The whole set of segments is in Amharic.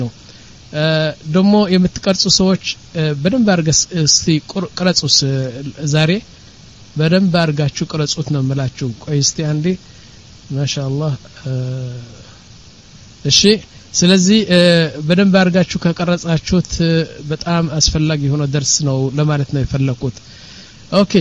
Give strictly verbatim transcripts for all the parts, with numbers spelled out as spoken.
ደሞ የምትቀርጹ ሰዎች በደንብ አርገስ እስቲ ቅረጹስ ዛሬ በደንብ አርጋችሁ ቅረጹት ነው መላችሁ ቆይ እስቲ አንዴ ማሻአላህ እሺ ስለዚህ በደንብ አርጋችሁ ከቀረጻችሁት በጣም አስፈላጊ ሆኖ ደርስ ነው ለማለት ነው የፈለኩት ኦኬ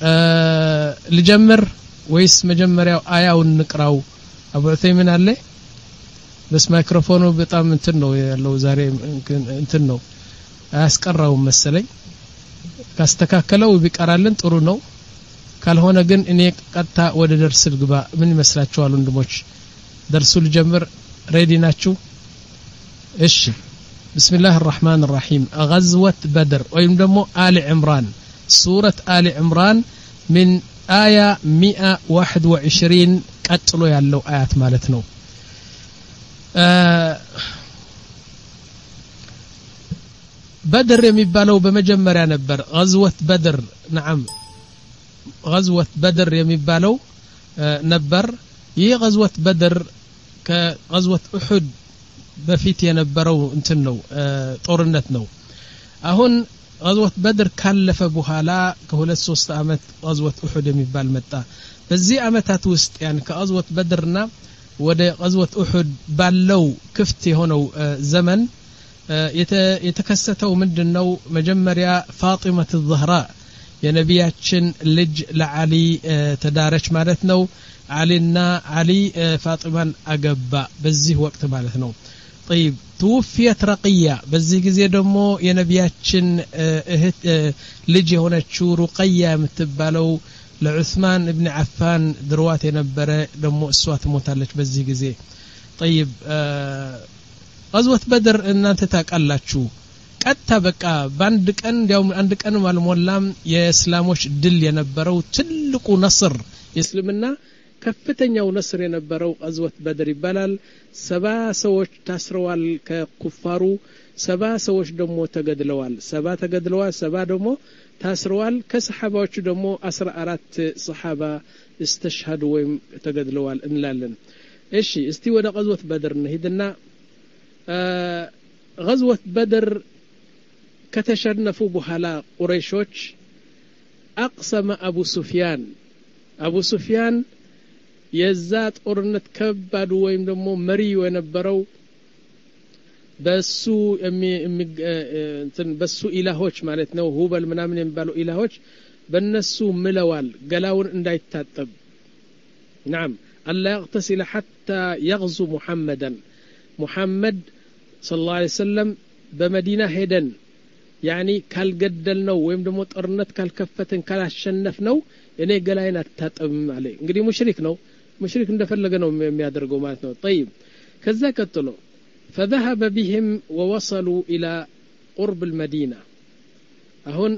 ልጀምር ወይስ መጀመሪያው አያውን ንቅራው አቡ ዑሰይሚን አለ በስ ማይክሮፎኑ በጣም እንትን ነው ያለው ዛሬ እንትን ነው አያስቀራው መሰለኝ ካስተካከለው ቢቀራልን ጥሩ ነው ካልሆነ ግን እኔ ቀጣ ወደ ደርስ ልግባ ምን ይመስላችኋል ወንድሞች ደርሱ ልጀምር ሬዲ ናችሁ እሺ بسم الله الرحمن الرحيم غزوة بدر ወይም ደግሞ آل عمران سورة آل عمران من آية مئة وواحد وعشرين ቀጥሎ ያለው አያት ማለት ነው بدر የሚባለው በመጀመሪያ ነበር غزوة بدر نعم غزوة بدر የሚባለው ነበር ይህ غزوة بدر ከغزوة أحد በፊት የነበረው እንትን ነው ጦርነት ነው አሁን غزوة بدر ካለፈ በኋላ ከሁለት ሶስት አመት غزوة أحد የሚባል መጣ በዚህ አመታት ውስጥ ያን ከغزوة بدرና ወደ غزوة أحد ባለው ክፍት የሆነው ዘመን የተከሰተው ምንድነው መጀመሪያ ፋጢማህ الزهراء የነቢያችን ልጅ ለዓሊ ተዳረች ማለት ነው ዓሊና ዓሊ ፋጢማን አገባ በዚህ ወቅት ማለት ነው طيب توفيت رقية በዚህ ጊዜ ደግሞ የነቢያችን እህት ልጅ የሆነችው ሩቀያ የምትባለው ለዑስማን ኢብኑ አፋን ድርዋት የነበረ ደግሞ እሷ ትሞታለች በዚህ ጊዜ طيب غزوة بدر እናንተ ታውቃላችሁ ቀጥታ በቃ ባንድ ቀን ያው አንድ ቀን ማልሞላም የእስላሞች ድል የነበረው ትልቁ ነስር የእስልምና ከፍተኛው ነስር የነበረው غزوة بدر ይባላል ሰባ ሰዎች ታስረዋል ከኩፋሩ ሰባ ሰዎች ደግሞ ተገድለዋል ሰባ ተገድለዋል ሰባ ደግሞ ታስረዋል ከሰሃባዎቹ ደግሞ አስራ አራት ሰሃባ استشهዱ ወይም ተገድለዋል እንላለን እሺ እስቲ ወደ غزوة بدر እንሂድና غزوة بدر ከተሸነፉ በኋላ ቁረይሾች اقسم ابو سفيان ابو سفيان የዛ ጦርነት ከባዱ ወይም ደግሞ መሪው የነበረው በሱ እንትን በሱ ኢላሆች ማለት ነው ሁበል ምናምን የሚባሉ ኢላሆች በነሱ ምለዋል ገላውን እንዳይታጠብ نعم الله يغتسل حتى يغزو محمدا محمد صلى الله عليه وسلم بمدينه ሄደን يعني ካልገደልነው ወይም ደግሞ ጦርነት ካልከፈተን ካላሸነፍነው እኔ ገላይን አታጠብም አለ እንግዲህ ሙሽሪክ ነው ሙሽሪክ እንደፈለገ ነው የሚያደርገው ማለት ነው طيب ከዛ ቀጥሎ فذهب بهم ووصلوا الى قرب المدينه አሁን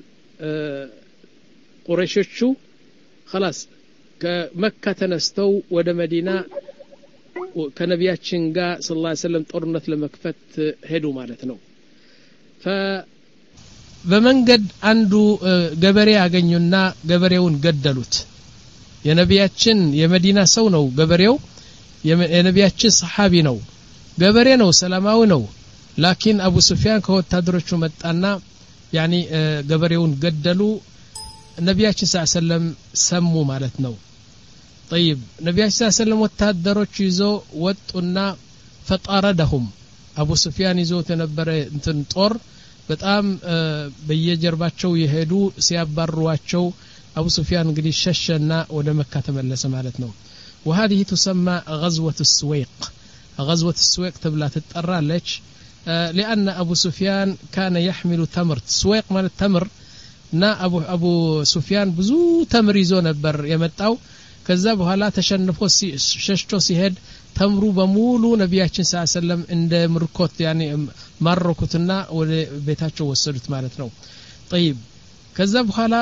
ቁረይሾቹ خلاص ከመካ ተነስተው ወደ መዲና ከነቢያችን ጋር ሰለላሁ ዐለይሂ ወሰለም ጦርነት ለመክፈት ሄዱ ማለት ነው ف በመንገድ አንዱ ገበሬ ያገኙና ገበሬውን ገደሉት የነቢያችን የመዲና ሰው ነው ገበሬው የነቢያችን ሰሃቢ ነው ገበሬ ነው ሰላማዊ ነው ላኪን አቡ ሱፊያን ከወታደሮቹ መጣና ያኒ ገበሬውን ገደሉ ነቢያችን ሰለላሁ ዐለይሂ ወሰለም ሰሙ ማለት ነው طيب ነቢያችን ሰለላሁ ዐለይሂ ወሰለም ወታደሮቹ ይዞ ወጡና ፈጣረደሁም አቡ ሱፊያን ይዞ ተነበረ እንትን ጦር በጣም በየጀርባቸው የሄዱ ሲያባሯቸው አቡ ሱፊያን እንግዲህ ሸሸና ወደ መካ ተመለሰ ማለት ነው وهذه تسمى غزوة السويق غزوة السويق تبلا تطرالش لأن أبو سفيان كان يحمل تمر سويق ማለት ተምር እና አቡ አቡ ሱፊያን ብዙ ተምር ይዞ ነበር የመጣው ከዛ በኋላ ተሸንፎ ሸሽቶ ሲሄድ ተምሩ በሙሉ ነቢያችን ሰለላሁ ዐለይሂ ወሰለም እንደ ምርኮት ያኔ ማረኩትና ወደ ቤታቸው ወሰዱት ማለት ነው طيب ከዛ በኋላ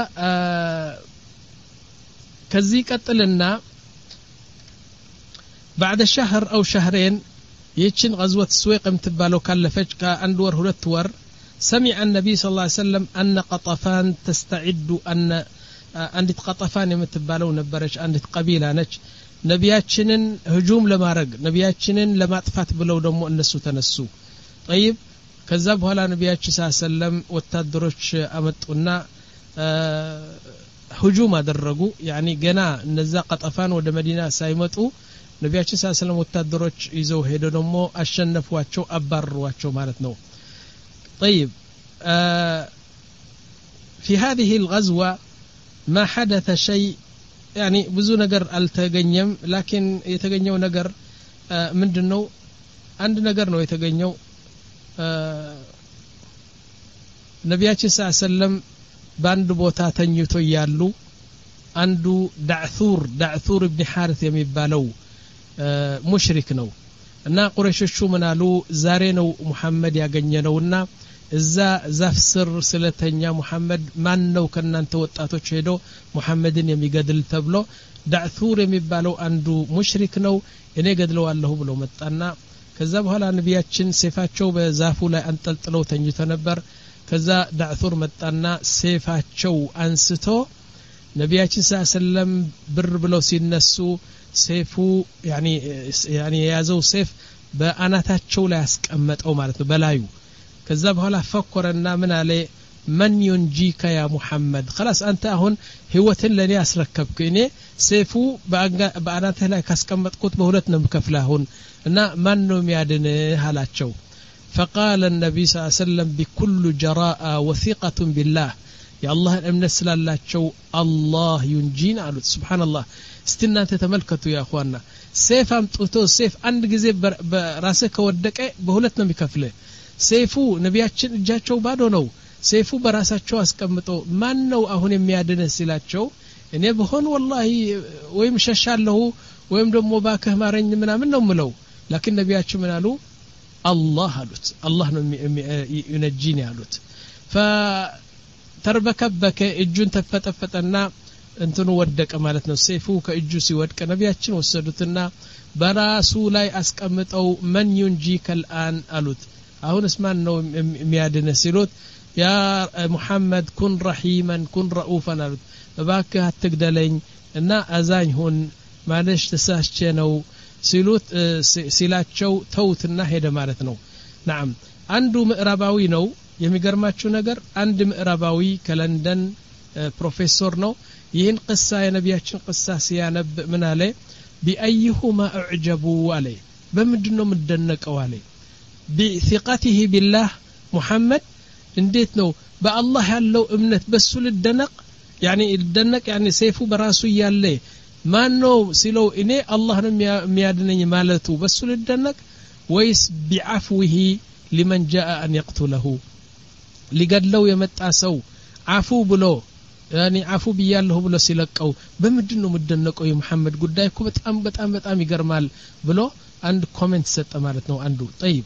ከዚህ ቀጥልና بعد شهر او شهرين ይችን غزوة السويق የምትባለው ካለፈች ከአንድ ወር ሁለት ወር سمع النبي صلى الله عليه وسلم أن قطفان تستعد أن አንዲት قطفان የምትባለው ነበረች አንዲት ቀቢላ ነች ነቢያችንን ህጁም ለማድረግ ነቢያችንን ለማጥፋት ብለው ደግሞ እነሱ ተነሱ طيب ከዛ በኋላ ነብያችን ሰለላም ወታደሮች አመጡና ሁጁም አደረጉ ያኒ ገና እነዛ ቀጠፋን ወደ መዲና ሳይመጡ ነብያችን ሰለላም ወታደሮች ይዘው ሄደው ደግሞ አሸነፏቸው አባረሯቸው ማለት ነው طيب في هذه الغزوة ما حدث شيء يعني ብዙ ነገር አልተገኘም لكن የተገኘው ነገር ምንድነው አንድ ነገር ነው የተገኘው ነብያችን ሰለላም ባንድ ቦታ ተኝቶ ያሉ አንዱ ዳዕሱር ዳዕሱር ኢብኑ ሐሪስ የሚባለው ሙሽሪክ ነው እና ቁረይሾቹ ምናሉ ዛሬ ነው መሐመድ ያገኘነውና እዛ ዛፍ ስር ስለተኛ መሐመድ ማን ነው ከናንተ ወጣቶች ሄዶ መሐመድን የሚገድል ተብሎ ዳዕሱር የሚባለው አንዱ ሙሽሪክ ነው እኔ ገድለዋለሁ ብሎ መጣና ከዛ በኋላ ነብያችን ሰይፋቸው በዛፉ ላይ አንጠልጥለው ተኝቶ ነበር ከዛ ዳዕሱር መጣና ሰይፋቸው አንስቶ ነብያችን ሰለላም ብር ብለው ሲነሱ ሰይፉ ያኒ ያኒ ያዘው ሰይፍ በአናታቸው ላይ ያስቀመጠው ማለት ነው በላዩ ከዛ በኋላ ፈከረና ምን አለ من ينجيك يا محمد خلاص انت አሁን ህይወትን ለኔ አስረከብክ እኔ ሰይፉ በአናተ ላይ ካስቀመጥኩት በሁለት ነው ምከፍላሁን እና ማን ነው የሚያድንህ አላቸው فقال النبي صلى الله عليه وسلم بكل جراءة وثقة بالله يا الله امنت ስላላቸው الله ينجينا አሉት سبحان الله استنانተ ተመልከቱ يا اخوانا ሰይፍ አምጥቶ ሰይፍ አንድ ጊዜ በራስህ ከወደቀ በሁለት ነው የሚከፍልህ ሰይፉ ነብያችን እጃቸው ባዶ ነው ሰይፉ በራሳቸው አስቀምጦ ማን ነው አሁን የሚያድነህ ሲላቸው እኔ በሆን والله ወይም ሸሻለሁ ወይም ደግሞ ባከህ ማረኝ ምናምን ነው ምለው لكن ነብያችን ምን አሉ الله አሉት الله ነው ይነጂኒ አሉት فتربكبك እጁን ተፈጠፈጠና እንትኑ ወደቀ ማለት ነው ሰይፉ ከእጁ ሲወድቅ ነብያችን ወሰዱትና በራሱ ላይ አስቀምጠው من ينجيك الآن አሉት አሁን እስማን ነው የሚያድነህ ሲሉት يا محمد كن رحيما كن رؤوفا አሉት እባክህ አትግደለኝ እና አዛኝ ሁን ማለሽ ተሳስቼ ነው ሲሉት ሲላቸው ተውትና ሄደ ማለት ነው نعم አንዱ ምዕራባዊ ነው የሚገርማችሁ ነገር አንድ ምዕራባዊ ከለንደን ፕሮፌሰር ነው ይህን ቅሳ የነብያችን ቅሳ ሲያነብ ምን አለ بأيهما اعجبوا عليه በምንድነው ምደነቀው አለ بثقته بالله محمد እንዴት ነው በአላህ ያለው እምነት በሱ ልደነቅ يعني ልደነቅ يعني ሰይፉ በራሱ ያለ ማን ነው ሲለው እኔ አላህ ነው የሚያድነኝ ማለቱ በሱ ልደነቅ ወይስ بعفوه لمن جاء ان يقتله ሊገድለው የመጣ ሰው አፉ ብሎ يعني عفو بيالله ብሎ ሲለቀው በምንድነው ምደነቀው የመሐመድ ጉዳይ እኮ በጣም በጣም በጣም ይገርማል ብሎ አንድ ኮሜንት ሰጠ ማለት ነው አንዱ طيب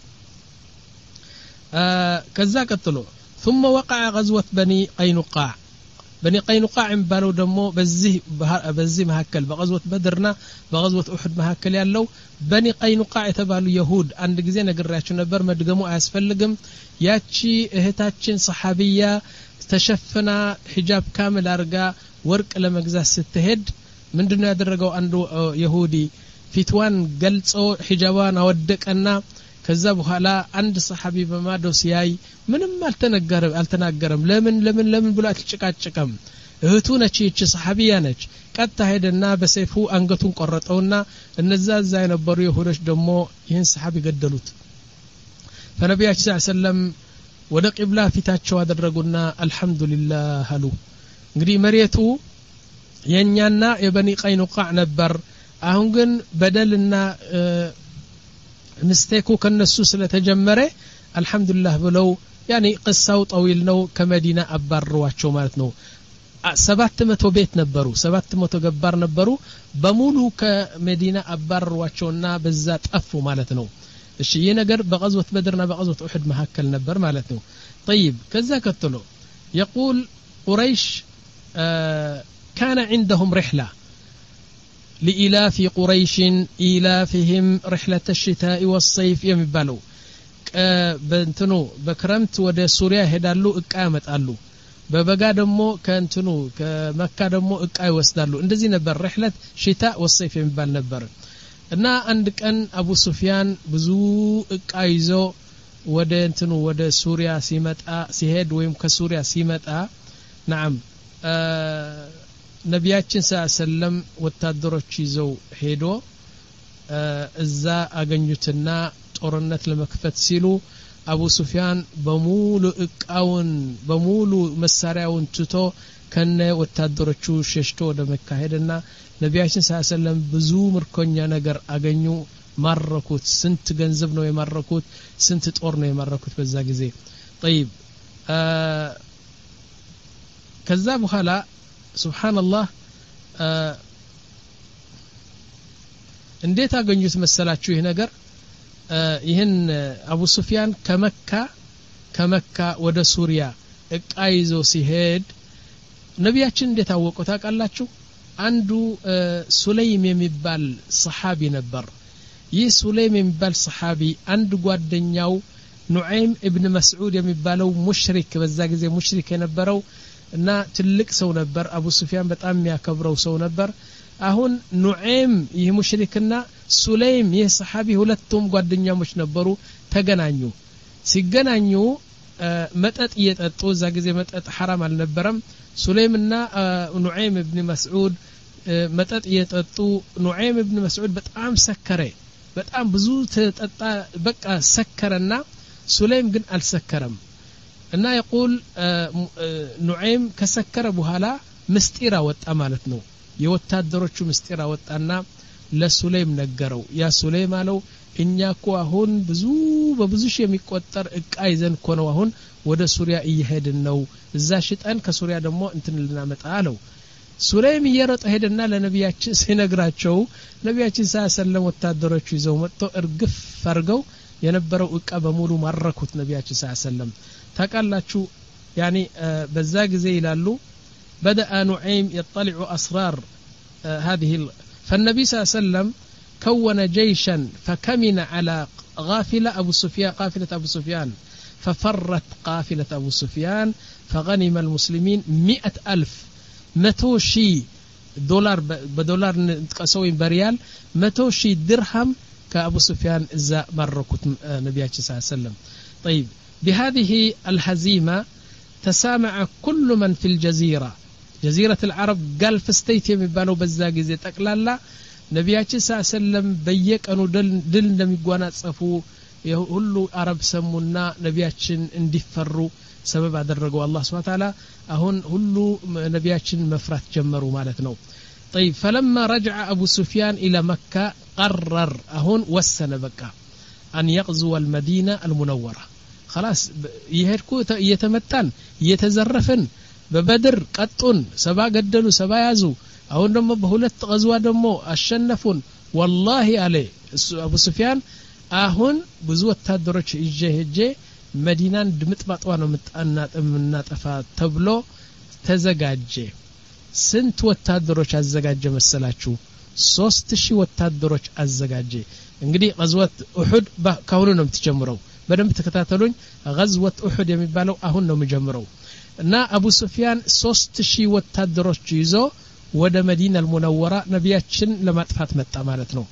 آه كذا قتلوا ثم وقع غزوة بني قينقاع بني قينقاع ባለው ደግሞ በዚህ በዚህ መሐከል በغزوة بدرنا በغزوة احد መሐከል ያለው بني قينقاع የተባሉ ይሁድ አንድ ጊዜ ነግራችሁ ነበር መድገሙ አያስፈልግም ያቺ እህታችን ሰሐቢያ ተሸፈና ሒጃብ ካምል አርጋ ወርቅ ለመግዛት ስትሄድ ምንድነው ያደረገው አንዱ ይሁዲ ፊትዋን ገልጾ ሒጃባን አወደቀና ከዛ በኋላ አንድ ሰሐቢ በማዶ ሲያይ ምንም አልተነገረ አልተናገረም ለምን ለምን ለምን ብሎ አትጨቃጨቀም እህቱ ነች እቺ ሰሐቢያ ነች ቀጣ ሄደና በሰይፉ አንገቱን ቆረጠውና እነዛ እዛ የነበሩ ይሁዶች ደግሞ ይህን ሰሐቢ ገደሉት ፈነቢያችን ሰለላሁ ዐለይሂ ወሰለም ወደ ቂብላ ፊታቸው አደረጉና አልহামዱሊላህ አሉ እንግዲህ መሬቱ የኛና የበኒ ቀይኑቃዕ ነበር አሁን ግን በደልና ምስተኩ ከነሱ ስለተጀመረ አልহামዱሊላህ ብለው ያኒ ቅሳው ጠዊል ነው ከመዲና አባረዋቸው ማለት ነው ሰባት መቶ ቤት ነበሩ ሰባት መቶ ገባር ነበሩ በሙሉ ከመዲና አባረዋቸውና በዛ ጠፉ ማለት ነው እሺ ይሄ ነገር በغزوة بدرና በغزوة احد መሐከል ነበር ማለት ነው طيب كذا كتلو يقول قريش آه كان عندهم رحلة لإلاف قريش إلافهم رحلة الشتاء والصيف يمبالو በእንትኑ በክረምት ወደ ሱሪያ ሄዳሉ እቃ ያመጣሉ በበጋ ደግሞ ከእንትኑ ከመካ ደግሞ እቃ ይወስዳሉ እንደዚህ ነበር رحلة الشتاء والصيف የሚባል ነበር እና አንድ ቀን አቡ ሱፊያን ብዙ እቃ ይዞ ወደ እንትኑ ወደ ሱሪያ ሲመጣ ሲሄድ ወይም ከሱሪያ ሲመጣ نعم ነቢያችን ሰለላም ወታደሮች ይዘው ሄዶ እዛ አገኙትና ጦርነት ለመክፈት ሲሉ አቡ ሱፊያን በሙሉ እቃውን በሙሉ መሳሪያውን ትቶ ከነ ወታደሮቹ ሸሽቶ ወደ መካ ሄደና ነቢያችን ሰለላም ብዙ ምርኮኛ ነገር አገኙ ማረኩት ስንት ገንዘብ ነው የማረኩት ስንት ጦር ነው የማረኩት በዛ ጊዜ طيب ከዛ በኋላ ሱብሃንአላህ እንዴት አገኙት መሰላችሁ ይሄ ነገር ይሄን አቡ ሱፊያን ከመካ ከመካ ወደ ሱሪያ እቃ ይዞ ሲሄድ ነቢያችን እንዴት አወቁት ታውቃላችሁ አንዱ ሱለይም የሚባል ሰሃቢ ነበር ይህ ሱለይም የሚባል ሰሃቢ አንድ ጓደኛው ኑዓይም ኢብኑ መስዑድ የሚባለው ሙሽሪክ በዛ ጊዜ ሙሽሪክ የነበረው እና ትልቅ ሰው ነበር አቡ ሱፊያን በጣም የሚያከብረው ሰው ነበር አሁን ኑዓይም ይህ ሙሽሪክና ሱለይም ይህ ሰሃቢ ሁለቱም ጓደኛሞች ነበሩ ተገናኙ ሲገናኙ መጠጥ እየጠጡ እዛ ጊዜ መጠጥ حرام አልነበረም ሱለይምና ኑዓይም ኢብኑ መስዑድ መጠጥ እየጠጡ ኑዓይም ኢብኑ መስዑድ በጣም ሰከረ በጣም ብዙ ተጠጣ በቃ ሰከረና ሱለይም ግን አልሰከረም እና يقول ኑዓይም ከሰከረ በኋላ ምስጢር ወጣ ማለት ነው የወታደሮቹ ምስጢር ወጣና ለሱለይም ነገረው ያ ሱለይም አለው እኛኮ አሁን ብዙ በብዙ ሺህ የሚቆጠር እቃ ይዘን እኮ ነው አሁን ወደ ሱሪያ እየሄድን ነው እዛ ሽጠን ከሱሪያ ደግሞ እንትን ልናመጣ አለው ሱለይም እየሮጠ ሄደና ለነቢያችን ሲነግራቸው ነቢያችን ሰለላም ወታደሮቹ ይዘው መጥቶ እርግፍ ፈርገው የነበረው እቃ በሙሉ ማረኩት ነቢያችን ሰለላም ታቃላችሁ ያኒ በዛ ጊዜ ይላሉ بدأ نعيم يطلع أسرار هذه فالنبي صلى الله عليه وسلم كون جيشا فكمن على غافلة أبو سفيان قافلة أبو سفيان ففرت قافلة أبو سفيان فغنم المسلمين مئة ألف متوشي دولار بدولار نتقسوين بريال متوشي درهم كأبو سفيان إذا مركت نبياتي صلى الله عليه وسلم طيب بهذه الهزيمة تسامع كل من في الجزيرة جزيرة العرب قال فستيت يمبالو بزاق زي تقلالا نبياتي صلى الله عليه وسلم بيك أنو دل, دل نميقوانا تصفو يهلو عرب سمونا نبياتي اندفروا سبب أدرقوا الله سبحانه وتعالى أهون هلو نبياتي مفرات جمروا مالتنا طيب فلما رجع أبو سفيان إلى مكة قرر أهون وسن بكة أن يغزو المدينة المنورة خلاص يهركو يتمتن يتزرفن ببدر قطن سبا قدلوا سبا يازو أهون دمو بهولت غزوة دمو أشنفون والله عليه أبو سفيان أهون بزوة تدرج إجي إجي مدينان دمت باطوانو متأنات منات أفا تبلو تزقاجي سنت وتدرج أزقاجي مسلاتشو ሶስት ሺህ ወታደሮች አዘጋጀ እንግዲህ غزوة أحد كهونو تجمروا በደንብ ተከታተሉኝ غزوة أحد የሚባለው አሁን ነው የሚጀምረው እና አቡ ሱፊያን ሶስት ሺህ ወታደሮች ይዞ ወደ መዲና المنورة ነብያችን ለማጥፋት መጣ ማለት ነው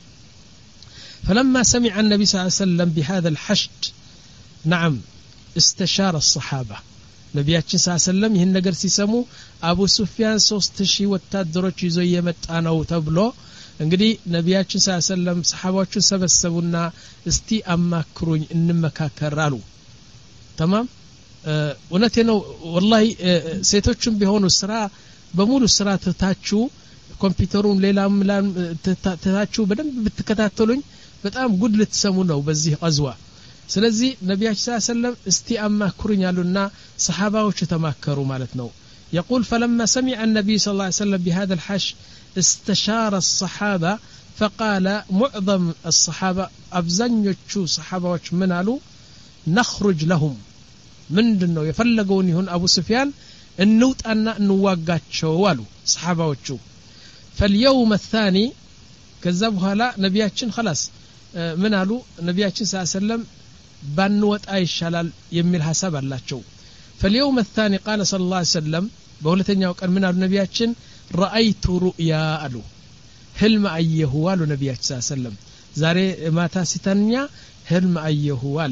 فلما سمع النبي صلى الله عليه وسلم بهذا الحشد نعم استشار الصحابة ነብያችን صلى الله عليه وسلم ይህን ነገር ሲሰሙ አቡ ሱፊያን ሶስት ሺህ ወታደሮች ይዞ የመጣ ነው ተብሎ እንግዲህ ነብያችን ሰለላሁ ዐለይሂ ወሰለም ሰሃባዎቹን ሰበሰቡና እስቲ አማክሩኝ እንመካከራሉ تمام እውነቴ ነው والله ሴቶችም ቢሆኑ ስራ በሙሉ ስራ ተታችሁ ኮምፒውተሩን ሌላም ተታችሁ በደንብ ብትከታተሉኝ በጣም ጉድ ልትሰሙ ነው በዚህ ቀዝዋ ስለዚህ ነብያችን ሰለላሁ ዐለይሂ ወሰለም እስቲ አማክሩኝ አሉና ሰሃባዎቹ ተማከሩ ማለት ነው يقول فلما سمع النبي صلى الله عليه وسلم بهذا الحش استشار الصحابة فقال معظم الصحابة أبزنيوچو صحابة من قالوا نخرج لهم من دنو يفلقون هون أبو سفيان النوت أن نواقاتشو والو صحابة فاليوم الثاني كذبها لا نبياتشن خلاص من قالوا نبياتشن صلى الله عليه وسلم بانوت أي شلال يميل حساب اللاتشو فاليوم الثاني قال صلى الله عليه وسلم بقولتني وقال من قالوا نبياتشن رأيت رؤيا ألو هلم أيه والو نبياتشن صلى الله عليه وسلم زاري ما تاسيتنيا هلم أيه والي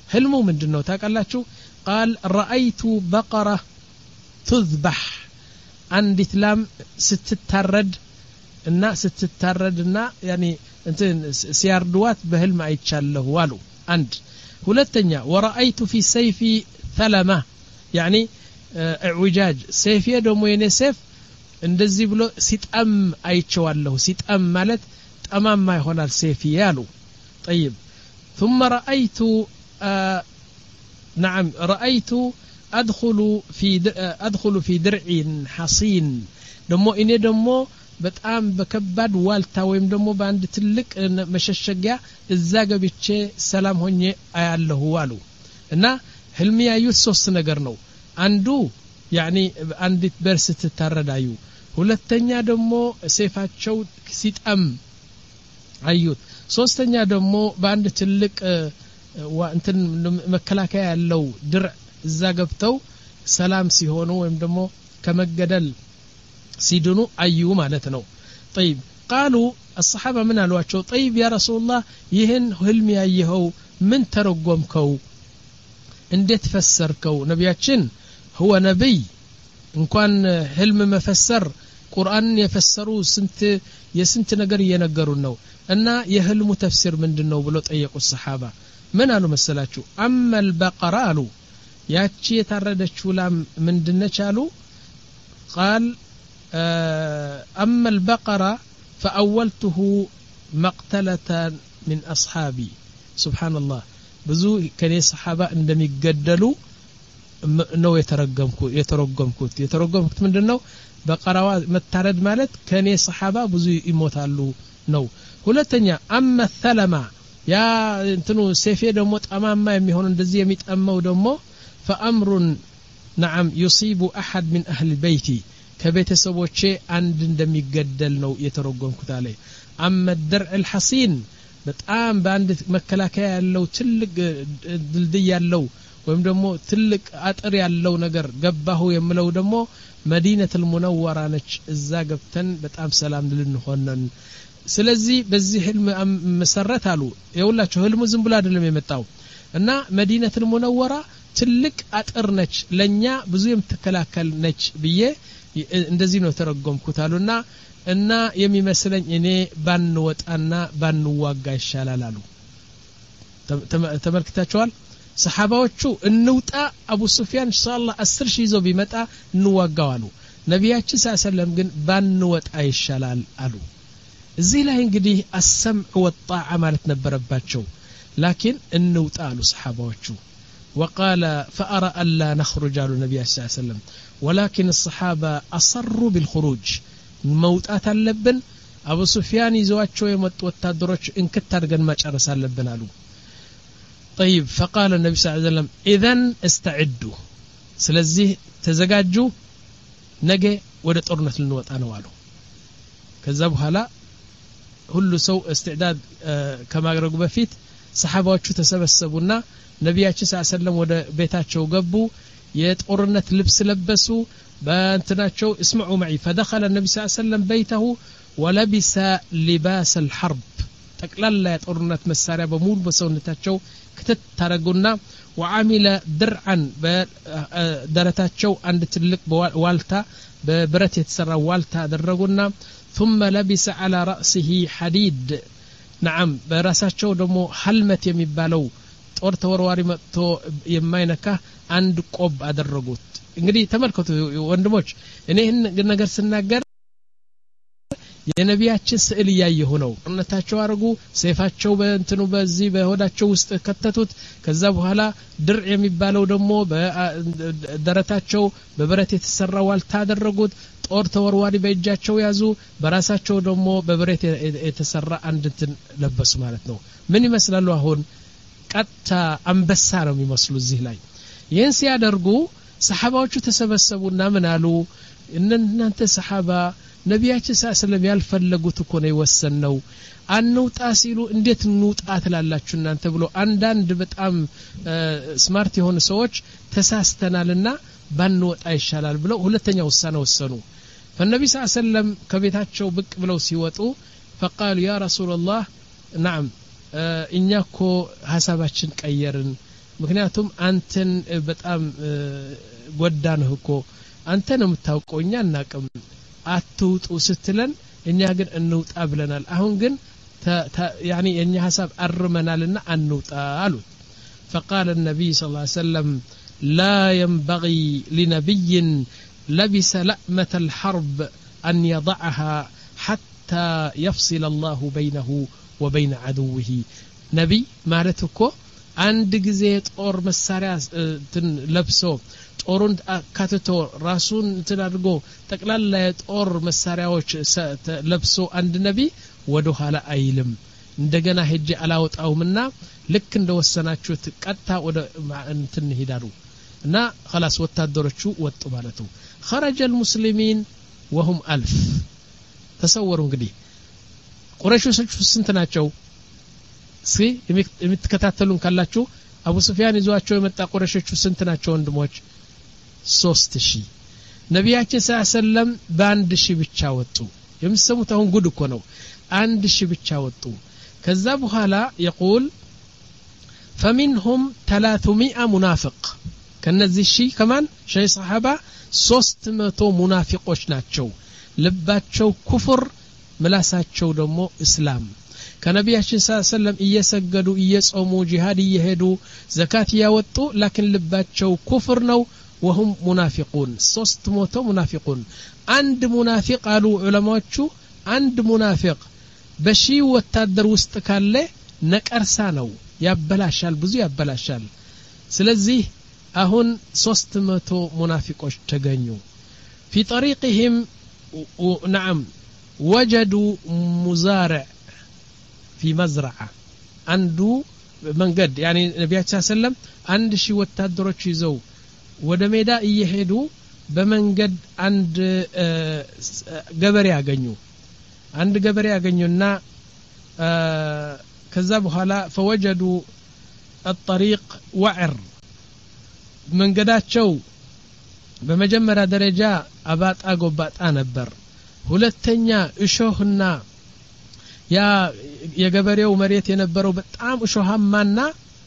ህልሙ ምንድነው ታውቃላችሁ قال رأيت بقرة تذبح አንዲት ላም ስትታረድ እና ስትታረድና ያኒ እንትን ሲያርዱዋት በህልም አይቻለሁ አሉ አንድ ሁለተኛ ወራአይቱ في سيفي ثلمة يعني اعوجاج سيف ደግሞ የኔ ሰይፍ እንደዚህ ብሎ ሲጣም አይቼዋለሁ ሲጣም ማለት ጠማማ ይሆናል ሰይፍ ያሉ طيب ثم رأيت آه نعم رأيت أدخل في أدخل في درع حصين دمو إني دمو በጣም በከባድ ዋልታ ወይም ደግሞ በአንድ ትልቅ መሸሸጊያ እዛ ገብቼ ሰላም ሆኜ አያለሁ አሉ እና ህልም ያዩት ሶስት ነገር ነው አንዱ يعني አንዲት በርስ ትታረዳዩ ሁለተኛ ደግሞ ሰይፋቸው ሲጣም አዩት ሶስተኛ ደግሞ በአንድ ትልቅ እንትን መከላከያ ያለው ድርዕ እዛ ገብተው ሰላም ሲሆኑ ወይም ደግሞ ከመገደል ሲድኑ አዩ ማለት ነው طيب قالوا الصحابه من አሏቸው طيب يا رسول الله ይህን ህልም ያየኸው ምን ተረጎምከው እንዴት ፈሰርከው ነብያችን هو ነብይ እንኳን ህልም መፈሰር ቁርአንን የፈሰሩ ስንት የስንት ነገር እየነገሩን ነው እና የህልሙ ተፍሲር ምንድነው ብሎ ጠየቁ الصحابه ምን አሉ መሰላችሁ اما البقره አሉ ያቺ የታረደችው ላም ምንድነች አሉ قال أما البقرة فأولته مقتلة من أصحابي سبحان الله بزو كني صحابة عندما يقدلوا نو يترجمكو يترجمكو يترجمكو من دنو بقرة متعرض مالت كني صحابة بزو يموتالو نو ሁለተኛ أما الثلمة يا انتنو سيفي دموت أمام ما يميهون اندزي يميت أمو دمو فأمر نعم يصيب أحد من أهل بيتي ከቤተሰቦቼ አንድ እንደሚገደል ነው የተረጎምኩት አለ አማ الدرع الحصين በጣም በአንድ መከላከያ ያለው ትልቅ ድልድይ ያለው ወይም ደግሞ ትልቅ አጥር ያለው ነገር ገባሁ የምለው ደግሞ መዲነቱል ሙነወራ ነች እዛ ገብተን በጣም ሰላም ልንሆነን ስለዚህ በዚህ ህልም መሰረት አሉ የውላችሁ ህልሙ ዝም ብሎ አይደለም የመጣው እና መዲነቱል ሙነወራ ትልቅ አጥር ነች ለኛ ብዙ የምትከላከል ነች ብዬ እንደዚህ ነው ተረጎምኩት አሉና እና የሚመስለኝ እኔ ባንወጣና ባንዋጋ ይሻላል አሉ ተመልክታችኋል ሰሃባዎቹ እንውጣ አቡ ሱፊያን ኢንሻአላህ አስር ሺህ ይዘው ቢመጣ እንዋጋው አሉ ነብያችን ሰለላሁ ግን ባንወጣ ይሻላል አሉ እዚህ ላይ እንግዲህ አሰምዕ ወጣዓ ማለት ነበረባቸው ላኪን እንውጣ አሉ ሰሃባዎቹ وقال فأرى ألا نخرج على النبي صلى الله عليه وسلم ولكن الصحابة أصروا بالخروج موتات اللبن أبو سفيان يزواتشو يمت والتادروش إن كترقن ما جرس اللبن علو طيب فقال النبي صلى الله عليه وسلم إذن استعدوا سلزيه تزقاجوا نجي ودت أرنة للنوات أنا والو كذبها لا كل سوء استعداد آه كما رقب فيت صحابة واتشو تسبسبونا ነብያችን ሰለላሁ ወደ ቤታቸው ገቡ የጦርነት ልብስ ለበሱ በእንትናቸው اسمعوا معي فدخل النبي صلى الله عليه وسلم بيته ولبس لباس الحرب ጠቅላላ የጦርነት መሳሪያ በሙሉ በሰውነታቸው ክትት ታረጉና وعمل درعا በደረታቸው አንድ ትልቅ ዋልታ በብረት የተሰራ ዋልታ አደረጉና ثم لبس على رأسه حديد نعم በራሳቸው ደግሞ ሐልመት የሚባለው ጦር ተወርዋሪ መጥቶ የማይነካ አንድ ቆብ አደረጉት እንግዲህ ተመልከቱ ወንድሞች እኔ ይሄን ነገር ስናገር የነቢያችን ስዕል ያየሁ ነው እነታቸው አርጉ ሰይፋቸው በእንትኑ በዚህ በሆዳቸው ውስጥ ከተቱት ከዛ በኋላ ድር የሚባለው ደግሞ በደረታቸው በብረት የተሰራ ዋልታ አደረጉት ጦር ተወርዋሪ በእጃቸው ያዙ በራሳቸው ደግሞ በብረት የተሰራ አንድ እንትን ለበሱ ማለት ነው ምን ይመስላሉ አሁን ቀጣ አንበሳ ነው የሚመስሉ እዚህ ላይ ይህን ሲያደርጉ ሰሃባዎቹ ተሰበሰቡና ምን አሉ እናንተ ሰሃባ ነብያችን ሰለላሁ ያልፈለጉት እኮ ነው የወሰነው አንውጣ ሲሉ እንዴት እንውጣ ትላላችሁ እናንተ ብሎ አንዳንድ በጣም ስማርት የሆኑ ሰዎች ተሳስተናልና ባንወጣ ይሻላል ብለው ሁለተኛ ውሳኔ ወሰኑ فالنبي صلى الله عليه وسلم ከቤታቸው ብቅ ብለው ሲወጡ فقال يا رسول الله نعم እኛኮ ሐሳባችን ቀየርን ምክንያቱም አንተን በጣም ጎዳንህ እኮ አንተ ነው የምታውቀው እኛ እናቀም አትውጡ ስትለን እኛ ግን እንውጣ ብለናል አሁን ግን يعني የኛ ሐሳብ አርመናልና አንውጣ አሉ فقال النبي صلى الله عليه وسلم لا ينبغي لنبي لبس لأمة الحرب أن يضعها حتى يفصل الله بينه وبين عدوه نبي مالتكو عند ጊዜ ጦር መሳሪያ ለብሶ ጦሩን ካተቶ ራሱን ተዳርጎ ተቅላላ የጦር መሳሪያዎች ለብሶ አንድ ነቢ ወደ ኋላ አይልም እንደገና ሄጄ አላወጣውምና ልክ እንደወሰናችሁት ቀጣ ወደ እንትን ሄዳሉ እና خلاص ወታደሮቹ ወጡ ማለት ነው خرج المسلمين وهم ألف ተሰወሩ እንግዲህ ቁረይሾች ስንት ናቸው እስኪ የምትከታተሉን ካላችሁ አቡ ሱፊያን ይዟቸው የመጣ ቁረይሾች ስንት ናቸው ወንድሞች ሶስት ሺህ ነብያችን ሰለላሁ ዐለይሂ ወሰለም በአንድ ሺህ ብቻ ወጡ የምትሰሙት አሁን ጉድ እኮ ነው አንድ ሺህ ብቻ ወጡ ከዛ በኋላ يقول فمنهم ثلاثمائة منافق ከነዚህ ሺህ ከማን ሺህ ሰሃባ ሶስት መቶ ሙናፊቆች ናቸው ልባቸው ኩፍር ምላሳቸው ደግሞ እስላም ከነብያችን ሰለላሁ ዐለይሂ ወሰለም እየሰገዱ እየጾሙ ጂሃድ እየሄዱ ዘካት ያወጡ لكن ልባቸው ኩፍር ነው وهم منافقون ሶስት መቶ ሙናፊቁን አንድ ሙናፊቅ አሉ ዑለማዎቹ አንድ ሙናፊቅ በሺ ወታደር ውስጥ ካለ ነቀርሳ ነው ያበላሻል ብዙ ያበላሻል ስለዚህ አሁን ሶስት መቶ ሙናፊቆች ተገኙ في طريقهم نعم وجدوا مزارع في مزرعة عنده منقد يعني النبي صلى الله عليه وسلم عند شي ወታደሮች ይዘው ወደ ሜዳ እየሄዱ በመንገድ አንድ ገበሬ ያገኙ አንድ ገበሬ ያገኙና ከዛ በኋላ فوجدوا الطريق وعر መንገዳቸው በመጀመሪያ ደረጃ አባጣ ጎባጣ ነበር ሁለተኛ እሾህና ያ የገበሬው መሬት የነበረው በጣም እሾሃማና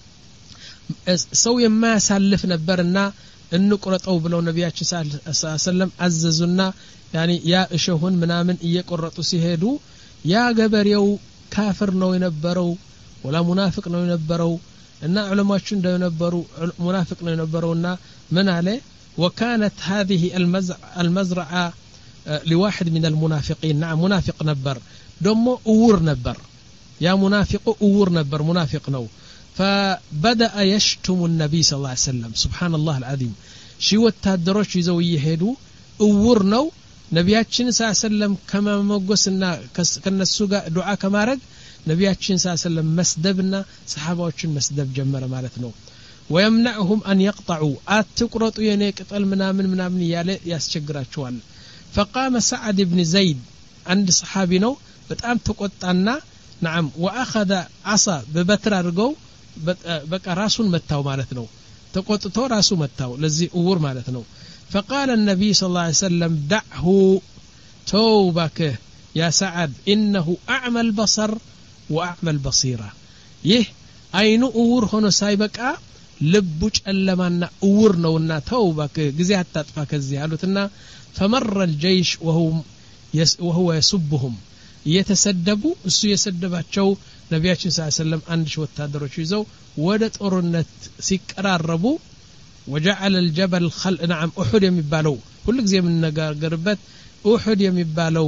ሰው የማያሳልፍ ነበርና እንቁረጠው ብለው ነብያችን ሰለላሁ ዐለይሂ ወሰለም አዘዙና ያኒ ያ እሾሁን ምናምን እየቆረጡ ሲሄዱ ያ ገበሬው ካፍር ነው የነበረው ወላ ሙናፊቅ ነው የነበረው እና ዑለማዎቹ እንደነበሩ ሙናፊቅ ነው የነበረውና ምን አለ وكانت هذه المزرعة لواحد من المنافقين نعم منافق نبر دمو أور نبر يا منافق أور نبر منافق نو فبدأ يشتم النبي صلى الله عليه وسلم سبحان الله العظيم شي وتادروش يزوي يهدو أور نو نبياتشن صلى الله عليه وسلم كما موقسنا كنسو دعاء كما رد نبياتشن صلى الله عليه وسلم مسدبنا صحاباتشن مسدب جمر مالتنا ويمنعهم أن يقطعوا أتقرطوا ينقطل منامن منامن ياله ياسچግራቸዋል فقام سعد بن زيد عند صحابي ነው በጣም ተቆጣና نعم واخذ عصا ببتر አድርገው በቃ ራሱን መታው ማለት ነው ተቆጥቶ ራሱ መታው ለዚህ እውር ማለት ነው فقال النبي صلى الله عليه وسلم دعه توبك يا سعد انه اعمى البصر واعمى البصيره ይህ አይኑ እውር ሆኖ ሳይበቃ ልቡ ጨለማና እውር ነውና ተውባክ ጊዜ አታጥፋ ከዚህ ያሉትና فمر الجيش وهم يس وهو يسبهم يتسدبوا እሱ የሰደባቸው ነብያችን ሰለላሁ ዐለይሂ ወሰለም አንድ ሺህ ወታደሮች ይዘው ወደ ጦርነት ሲቀራረቡ وجعل الجبل خل نعم احد የሚባለው ሁሉ ጊዜ የምንነጋገርበት احد የሚባለው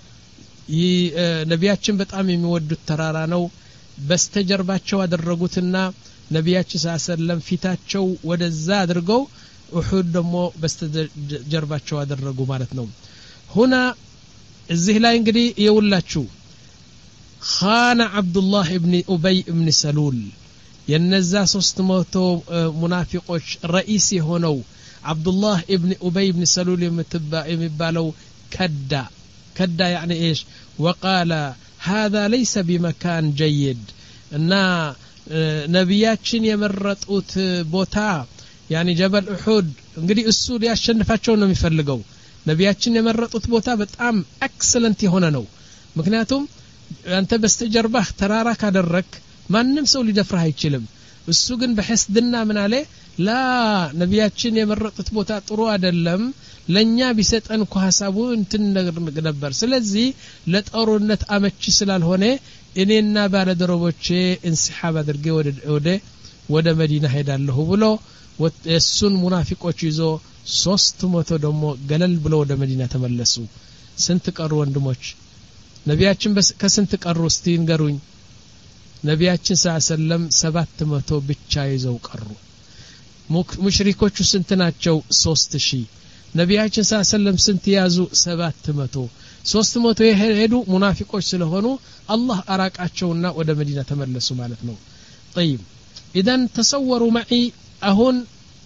ነብያችን በጣም የሚወዱት ተራራ ነው በስተጀርባቸው አደረጉትና ነብያችን ሰለላሁ ዐለይሂ ወሰለም ፊታቸው ወደዛ አድርገው እሁድ ደግሞ በስተጀርባቸው አደረጉ ማለት ነው هنا እዚህ ላይ እንግዲህ ይውላችሁ خان عبد الله ابن ابي ابن سلول የነዛ ሶስት መቶ ሙናፊቆች رئيس የሆነው عبد الله ابن ابي ابن سلول የሚባለው ከዳ ከዳ يعني ايش وقال هذا ليس بمكان جيد እና ነብያችን የመረጡት ቦታ يعني جبل احد እንግዲህ እሱ ሊያሸንፋቸው ነው የሚፈልገው ነብያችን የመረጡት ቦታ በጣም ኤክሰለንት የሆነ ነው ምክንያቱም አንተ በስተጀርባህ ተራራ ካደረክ ማንንም ሰው ሊደፍርህ አይችልም እሱ ግን በሐስድና ምን አለ ላ ነቢያችን የመረጡት ቦታ ጥሩ አይደለም ለኛ ቢሰጠን እኮ ሐሳቡ እንትን ነበር ስለዚህ ለጦርነት አመቺ ስላልሆነ እኔና ባለደረቦቼ እንስሐብ አድርጌ ወደ ወደ ወደ መዲና ሄዳለሁ ብሎ እሱን ሙናፊቆች ይዞ ሶስት መቶ ደሞ ገለል ብሎ ወደ መዲና ተመለሱ ስንት ቀሩ ወንድሞች ነቢያችን ከስንት ቀሩ እስቲ ንገሩኝ ነቢያችን ሰለም ሰባት መቶ ብቻ ይዘው ቀሩ ሙሽሪኮቹ ስንት ናቸው ሶስት ሺህ ነቢያችን ሰለም ስንት ያዙ ሰባት መቶ ሶስት መቶ የሄዱ ሙናፊቆች ስለሆኑ አላህ አራቃቸውና ወደ መዲና ተመለሱ ማለት ነው طيب اذا تصوروا معي አሁን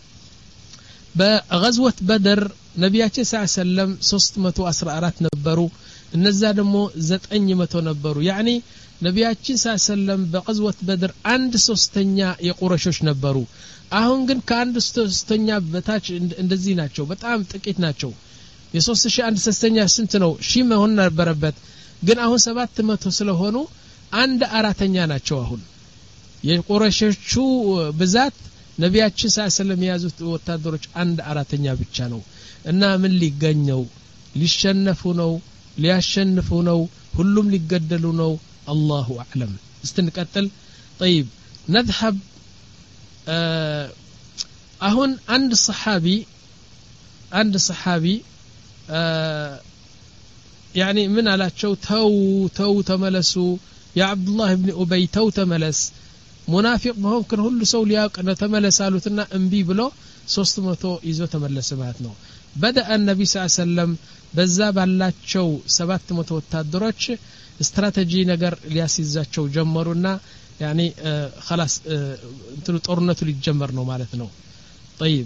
በغزوة بدر ነቢያችን ሰለም ሶስት መቶ አስራ አራት ነበሩ እነዛ ደግሞ ዘጠኝ መቶ ነበሩ يعني ነቢያችን ሰለም በغزوة بدر አንድ ሶስተኛ የቁረሾች ነበሩ አሁን ግን ከአንድ ሶስተኛ በታች እንደዚህ ናቸው በጣም ጥቂት ናቸው የሶስት ሺህ አንድ ሶስተኛ ስንት ነው ሺህ መሆን ነበረበት ግን አሁን ሰባት መቶ ስለሆኑ አንድ አራተኛ ናቸው አሁን የቁረሾቹ ብዛት ነቢያችን ሰለም ያዙት ወታደሮች አንድ አራተኛ ብቻ ነው እና ምን ሊገኘው ሊሸነፉ ነው ሊያሸንፉ ነው ሁሉም ሊገደሉ ነው الله اعلم استنقتل طيب نذهب አሁን አንድ ሰሃቢ አንድ ሰሃቢ يعني من አላቸው ተው ተው ተመለሱ ያ አብዱላህ ኢብኑ ኡበይ ተው ተመለስ ሙናፊቅ መሆን ከን ሁሉ ሰው ሊያውቅ ነው ተመለሳሉትና እንቢ ብሎ ሶስት መቶ ይዞ ተመለሰ ማለት ነው በدا النبي صلى الله عليه وسلم በዛ ባላቸው ሰባት መቶ ወታደሮች ስትራቴጂ ነገር ሊያስይዛቸው ጀመሩና يعني خلاص እንትኑ ጦርነቱ ሊጀመር ነው ማለት ነው طيب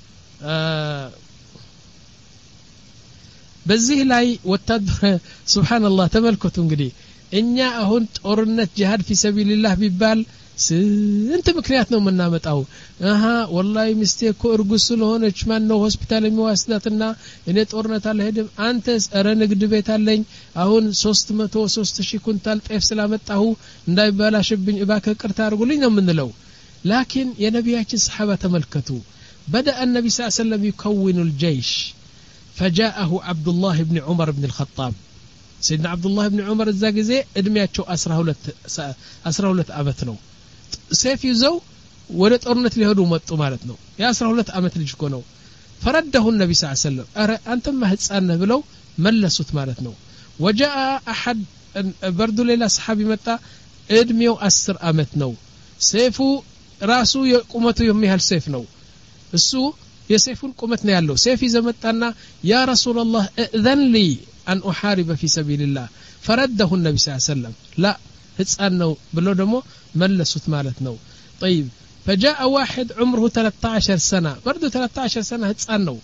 በዚህ ላይ ወታደር ሱብሃንአላህ ተመልከቱ እንግዲህ እኛ አሁን ጦርነት ጂሃድ في سبيل الله ቢባል ስንት ምክንያት ነው የምናመጣው አሃ ወላሂ ሚስቴኮ እርጉዝ ስለሆነች ማን ነው ሆስፒታል የሚወስዳትና እኔ ጦርነት አልሄድም አንተስ አረ ንግድ ቤት አለኝ አሁን ሶስት መቶ ሶስት ሺህ ኩንታል ጤፍ ስላመጣሁ እንዳይባላሽብኝ እባክህ ቅርታ አድርጉልኝ ነው የምንለው ላኪን የነቢያችን ሰሃባ ተመልከቱ بدا النبي صلى الله عليه وسلم يكون الجيش فجاءه عبد الله بن عمر بن الخطاب سيدنا عبد الله بن عمر እዛ ጊዜ እድሜያቸው አስራ ሁለት አስራ ሁለት አመት ነው ሰይፍ ይዘው ወደ ጦርነት ሊሄዱ መጡ ማለት ነው የ12 አመት ልጅ እኮ ነው فرده النبي صلى الله عليه وسلم ኧረ አንተማ ህፃን ነህ ብለው መለሱት ማለት ነው وجاء احد برضو ሌላ ሰሃቢ መጣ እድሜው አስር አመት ነው ሰይፉ ራሱ የቁመቱ የሚያህል ሰይፍ ነው እሱ የሰይፉን ቁመት ነው ያለው ሰይፍ ይዘመጣና ያ ረሱላህ اذن لي ان احارب في سبيل الله فرده النبي صلى الله عليه وسلم لا ህፃን ነው ብሎ ደግሞ መለሱት ማለት ነው طيب فجاء واحد عمره ثلاثة عشر سنه برضو ثلاثة عشر سنه ህፃን ነው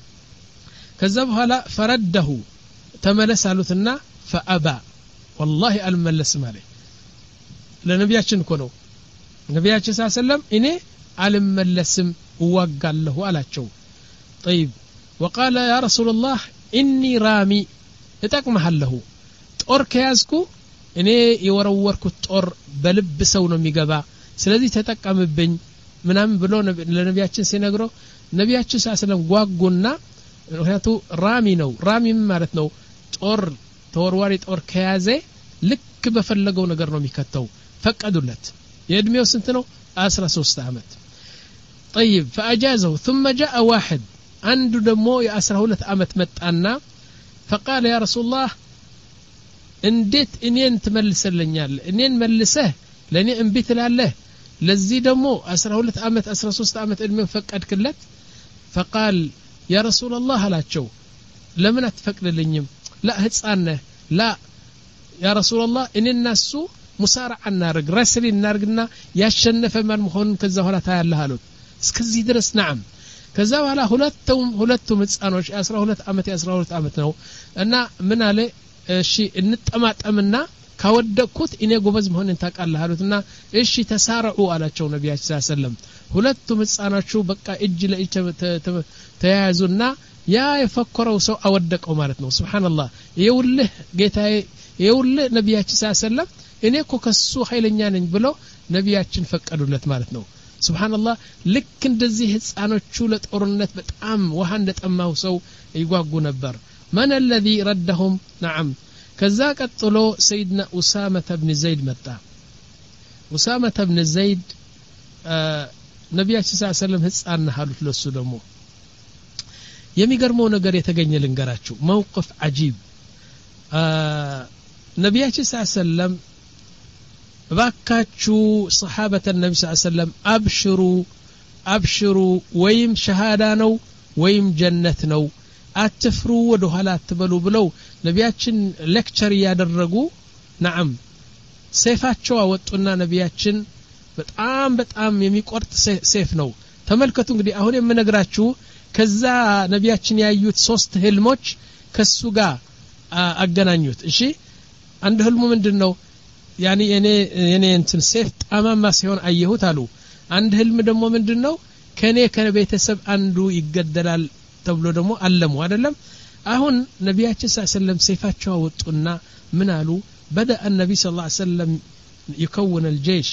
ከዛ በኋላ فرده ተመለሳሉትና فابى والله الملس ማለት ለነቢያችን እኮ ነው ነቢያችን ሰለላሁ ዐለይሂ ወሰለም እኔ አልመለስም እዋጋለሁ አላቸው طيب وقال يا رسول الله اني رامي እጠቅመሃለሁ ጦር ከያዝኩ እኔ የወረወርኩት ጦር በልብ ሰው ነው የሚገባ ስለዚህ ተጠቀምብኝ ምናምን ብሎ ለነቢያችን ሲነግረው ነቢያችን ሰለላሁ ዐለይሂ ወሰለም ጓጉና ወህቱ ራሚ ነው ራሚ ማለት ነው ጦር ተወርዋሪ ጦር ከያዘ ልክ በፈለገው ነገር ነው የሚከተው ፈቀዱለት የእድሜው ስንት ነው አስራ ሶስት አመት طيب فاجازه ثم جاء واحد عنده دمو يا عشرة ሁለት አመት መጣና فقال يا رسول الله እንዴት እኔን ትመልሰልኛል እኔን መልሰህ ለኔ እንቢ ትላለህ ለዚህ ደግሞ አስራ ሁለት አመት አስራ ሶስት አመት እድሜው ፈቀድክለት فقال يا رسول الله አላቸው ለምን አትፈቅድልኝም لا ህፃን ነህ لا يا رسول الله እኔና እሱ ሙሳራዓ እናርግ ረስሊ እናርግና ያሸነፈ ማን መሆኑን ከዛ ኋላ ታያለህ አሉት እስከዚህ ድረስ نعم ከዛ በኋላ ሁለቱም ሁለቱም ህፃኖች አስራ ሁለት አመት አስራ ሁለት አመት ነው እና ምን አለ እሺ እንጠማጠምና ካወደኩት እኔ ጎበዝ መሆንን ታቃለህ አሉትና እሺ ተሳረዑ አላቸው ነቢያችን ሰለላሁ ዐለይሂ ወሰለም ሁለቱም ህፃናቹ በቃ እጅ ለእጅ ተያያዙና ያ የፈከረው ሰው አወደቀው ማለት ነው ሱብሃንአላህ ይውልህ ጌታዬ ይውልህ ነቢያችን ሰለላሁ ዐለይሂ ወሰለም እኔ እኮ ከሱ ኃይለኛ ነኝ ብሎ ነቢያችን ፈቀዱለት ማለት ነው ሱብሃንአላህ ልክ እንደዚህ ህፃኖቹ ለጦርነት በጣም ውሃ እንደጠማው ሰው ይጓጉ ነበር من الذي ردهم نعم ከዛ ቀጥሎ سيدنا أسامة بن زيد መጣ أسامة بن زيد ነብያችን ሰለላሁ ዐለይሂ ወሰለም ህፃን አሉት ለሱ ደግሞ የሚገርመው ነገር የተገኘ ልንገራችሁ موقف عجيب ነብያችን ሰለላሁ ዐለይሂ ወሰለም ባካቹ ሰሃበተ ነብይ ሰለላሁ ዐለይሂ ወሰለም አብሽሩ አብሽሩ ወይም ሸሃዳ ነው ወይም ጀነት ነው አትፍሩ ወደ ኋላ አትበሉ ብለው ነብያችን ሌክቸር ያደረጉ نعم ሰይፋቸው አወጡና ነብያችን በጣም በጣም የሚቆርጥ ሰይፍ ነው ተመልከቱ እንግዲህ አሁን የምነግራችሁ ከዛ ነብያችን ያዩት ሶስት ህልሞች ከሱ ጋር አገናኙት እሺ አንድ ህልሙ ምንድነው ያኒ እኔ እኔ እንትን ሰይፍ ጣማማ ሲሆን አየሁት አሉ አንድ ህልም ደግሞ ምንድነው ከኔ ከቤተሰብ አንዱ ይገደላል ተብሎ ደግሞ አለሙ አይደለም አሁን ነብያችን ሰለላሁ ዐለይሂ ወሰለም ሰይፋቸው አወጡና ምን አሉ بدا النبي صلى الله عليه وسلم يكون الجيش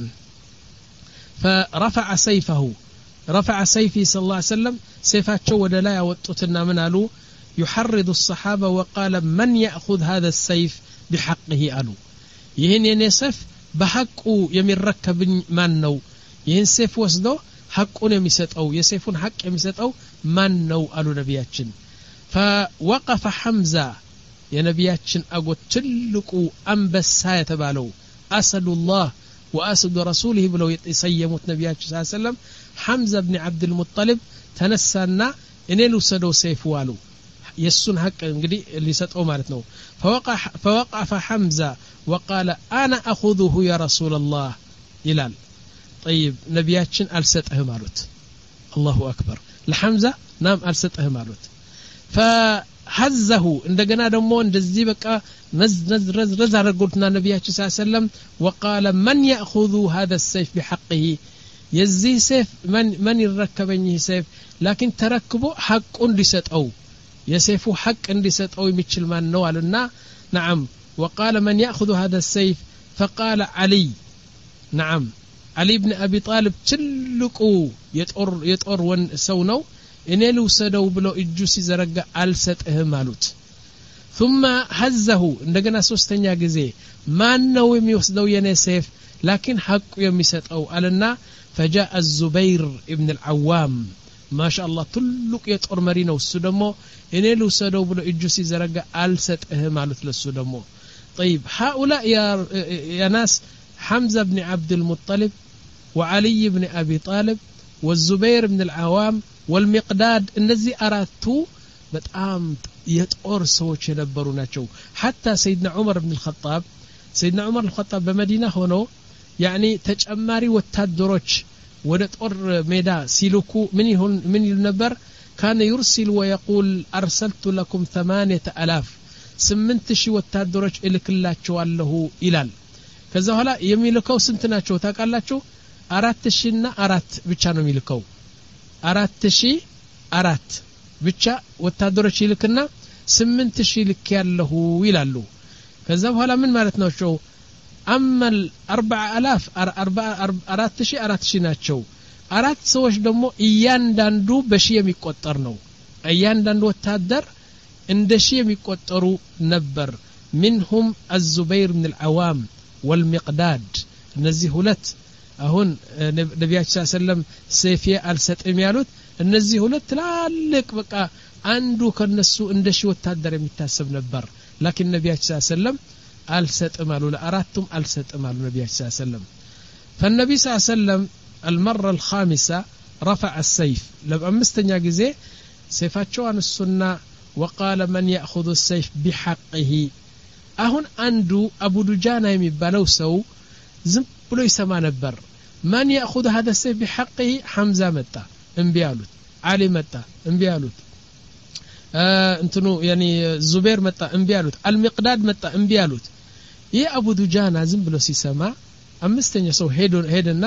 فرفع سيفه رفع سيفه صلى الله عليه وسلم سيفاቸው ወደ ላይ አወጡትና ምን አሉ يحرض الصحابه وقال من ياخذ هذا السيف بحقه አሉ ይሄን የኔ ሰይፍ በሐቁ የሚረከብኝ ማን ነው ይሄን ሰይፍ ወስዶ ሐቁን የሚሰጠው የሰይፉን ሐቅ የሚሰጠው ማን ነው አሉ ነብያችን فوقف حمزه የነብያችን አጎት ትልቁ አንበሳ የተባለው اسد الله واسد رسوله ብለው የሰየሙት ነብያችን ሰለላሁ ዐለይሂ ወሰለም حمزه بن عبد المطلب ተነሳና እኔ ልውሰደው ሰይፉ አሉ የሱን ሐቅ እንግዲህ ሊሰጠው ማለት ነው فوقع فوقف حمزه وقال انا اخذه يا رسول الله ይላል طيب ነብያችን አልሰጠህም አሉት الله اكبر ለሐምዛ ናም አልሰጠህም አሉት فهزه እንደገና ደግሞ እንደዚህ በቃ ነዝ ነዝ ረዝ ረዝ አረጉትና ነብያችን ሰለላሁ ዐለይሂ ወሰለም وقال من ياخذ هذا السيف بحقه የዚህ ሰይፍ ማን ማን ይረከበኝ ሰይፍ لكن ተረክቦ ሐቁን ሊሰጠው የሰይፉ ሐቅ እንዲሰጠው የሚችል ማን ነው አለና نعم وقال من ياخذ هذا السيف فقال علي نعم علي بن ابي طالب ትልቁ የጦር የጦር ወን ሰው ነው እኔ ልውሰደው ብሎ እጁ ሲዘረጋ አልሰጥህም አሉት ثم هزه እንደገና ሶስተኛ ጊዜ ማን ነው የሚወስደው የኔ ሰይፍ لكن ሐቁ የሚሰጠው አለና فجاء الزبير ابن العوام ما شاء الله ትልቁ የጦር መሪ ነው እሱ ደግሞ እኔ ልውሰደው ብሎ እጁ ሲዘረጋ አልሰጥህም አሉት ለሱ ደግሞ طيب هؤلاء يا يا ناس حمزه بن عبد المطلب وعلي بن ابي طالب والزبير بن العوام والمقداد እነዚህ አራቱ በጣም የጦር ሰዎች የነበሩ ናቸው حتى سيدنا عمر بن الخطاب سيدنا عمر الخطاب በመዲና ሆኖ يعني ተጨማሪ ወታደሮች ወደ ጦር ሜዳ ሲልኩ ምን ይሁን ምን ይል ነበር كان يرسل ويقول ارسلت لكم ثمانية آلاف ስምንት ሺህ ወታደሮች እልክላችኋለሁ ይላል ከዛ ኋላ የሚልከው ስንት ናቸው ታውቃላችሁ አራት ሺህ እና አራት ብቻ ነው የሚልከው አራት ሺህ አራት ብቻ ወታደሮች ይልክና ስምንት ሺህ ልክ ያለው ይላሉ ከዛ በኋላ ምን ማለት ነው ሾው አመል አርባዓ አላፍ አራት ሺህ አራት ሺህ ናቸው አራት ሰዎች ደግሞ እያንዳንዱ በሺህ የሚቆጠር ነው እያንዳንዱ ወታደር እንደ ሺህ የሚቆጠሩ ነበር منهم الزبير بن العوام والمقداد እነዚህ ሁለት አሁን ነብያችን ሰለላሁ ዐለይሂ ወሰለም ሰይፊያ አልሰጥም ያሉት እነዚህ ሁለት ትላልቅ በቃ አንዱ ከነሱ እንደ ሺህ ወታደር የሚታሰብ ነበር لكن ነብያችን ሰለላሁ ዐለይሂ ወሰለም አልሰጥም አሉ ለአራቱም አልሰጥም አሉ ነብያችን ሰለላሁ ዐለይሂ ወሰለም فالنبي صلى الله عليه وسلم المره الخامسه رفع السيف ለአምስተኛ ጊዜ ሰይፋቸው አነሱና وقال من ياخذ السيف بحقه አሁን አንዱ አቡ ዱጃና የሚባለው ሰው ዝም ብሎ ይሰማ ነበር ማን ياخذ هذا السيف بحقه حمزه መጣ እንቢ አሉት አሊ መጣ እንቢ አሉት እንትኑ ያኒ ዙበይር መጣ እንቢ አሉት አልሚቅዳድ መጣ እንቢ አሉት ይህ አቡ ዱጃና ዝም ብሎ ሲሰማ አምስተኛ ሰው ሄዶ ሄደና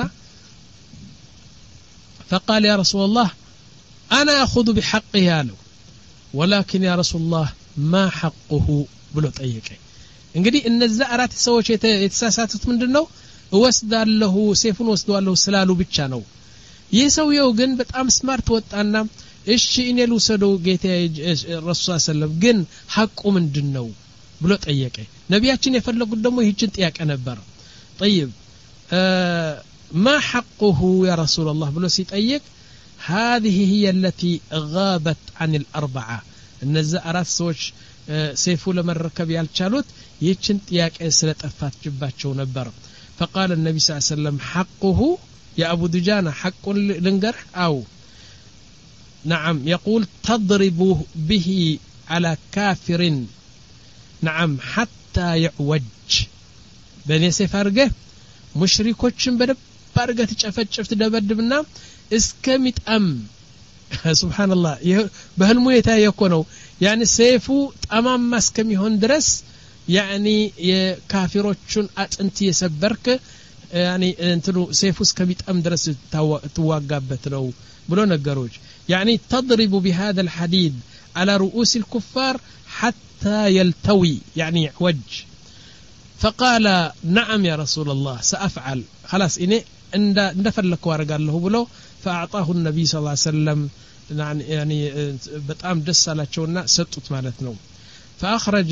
فقال يا رسول الله انا اخذ بحقه ያለው ولكن يا رسول الله ما حقه ብሎ ጠየቀ እንግዲህ እነዛ አራት ሰዎች የተሳሳቱት ምንድነው ወስዳለሁ ሰይፉን ወስደዋለሁ ስላሉ ብቻ ነው ይህ ሰውየው ግን በጣም ስማርት ወጣና እሺ እኔ ልውሰደው ጌታ ረሱል ሰለም ግን ሐቁ ምንድነው ብሎ ጠየቀ ነቢያችን የፈለጉት ደግሞ ይህችን ጥያቄ ነበር طيب ما حقه يا رسول الله ብሎ ሲጠይቅ هذه هي التي غابت عن الاربعه እነዛ አራት ሰዎች ሰይፉ ለመረከብ ያልቻሉት ይህችን ጥያቄ ስለጠፋችባቸው ነበር فقال النبي صلى الله عليه وسلم حقه يا ابو دجانه حق لنجر او نعم يقول تضرب به على كافر نعم حتى يعوج بني سفرجه مشركوችን በደብ አርጋ ተጨፈጨፍ ተደበድብና እስከሚጣም سبحان الله በህልሙ የታየኮ ነው يعني ሰይፉ ጠማማ እስከሚሆን ድረስ يعني የካፊሮቹን አጥንት የሰበርክ يعني እንትኑ ሰይፉ እስከሚጣም ድረስ ተዋጋበት ነው ብሎ ነገሮች يعني تضرب بهذا الحديد على رؤوس الكفار حتى يلتوي يعني يعوج فقال نعم يا رسول الله سأفعل خلاص إني عند ندفلك وارجاله بلو فأعطاه النبي صلى الله عليه وسلم يعني بتأم دس على شونا ستوت مالتنا فأخرج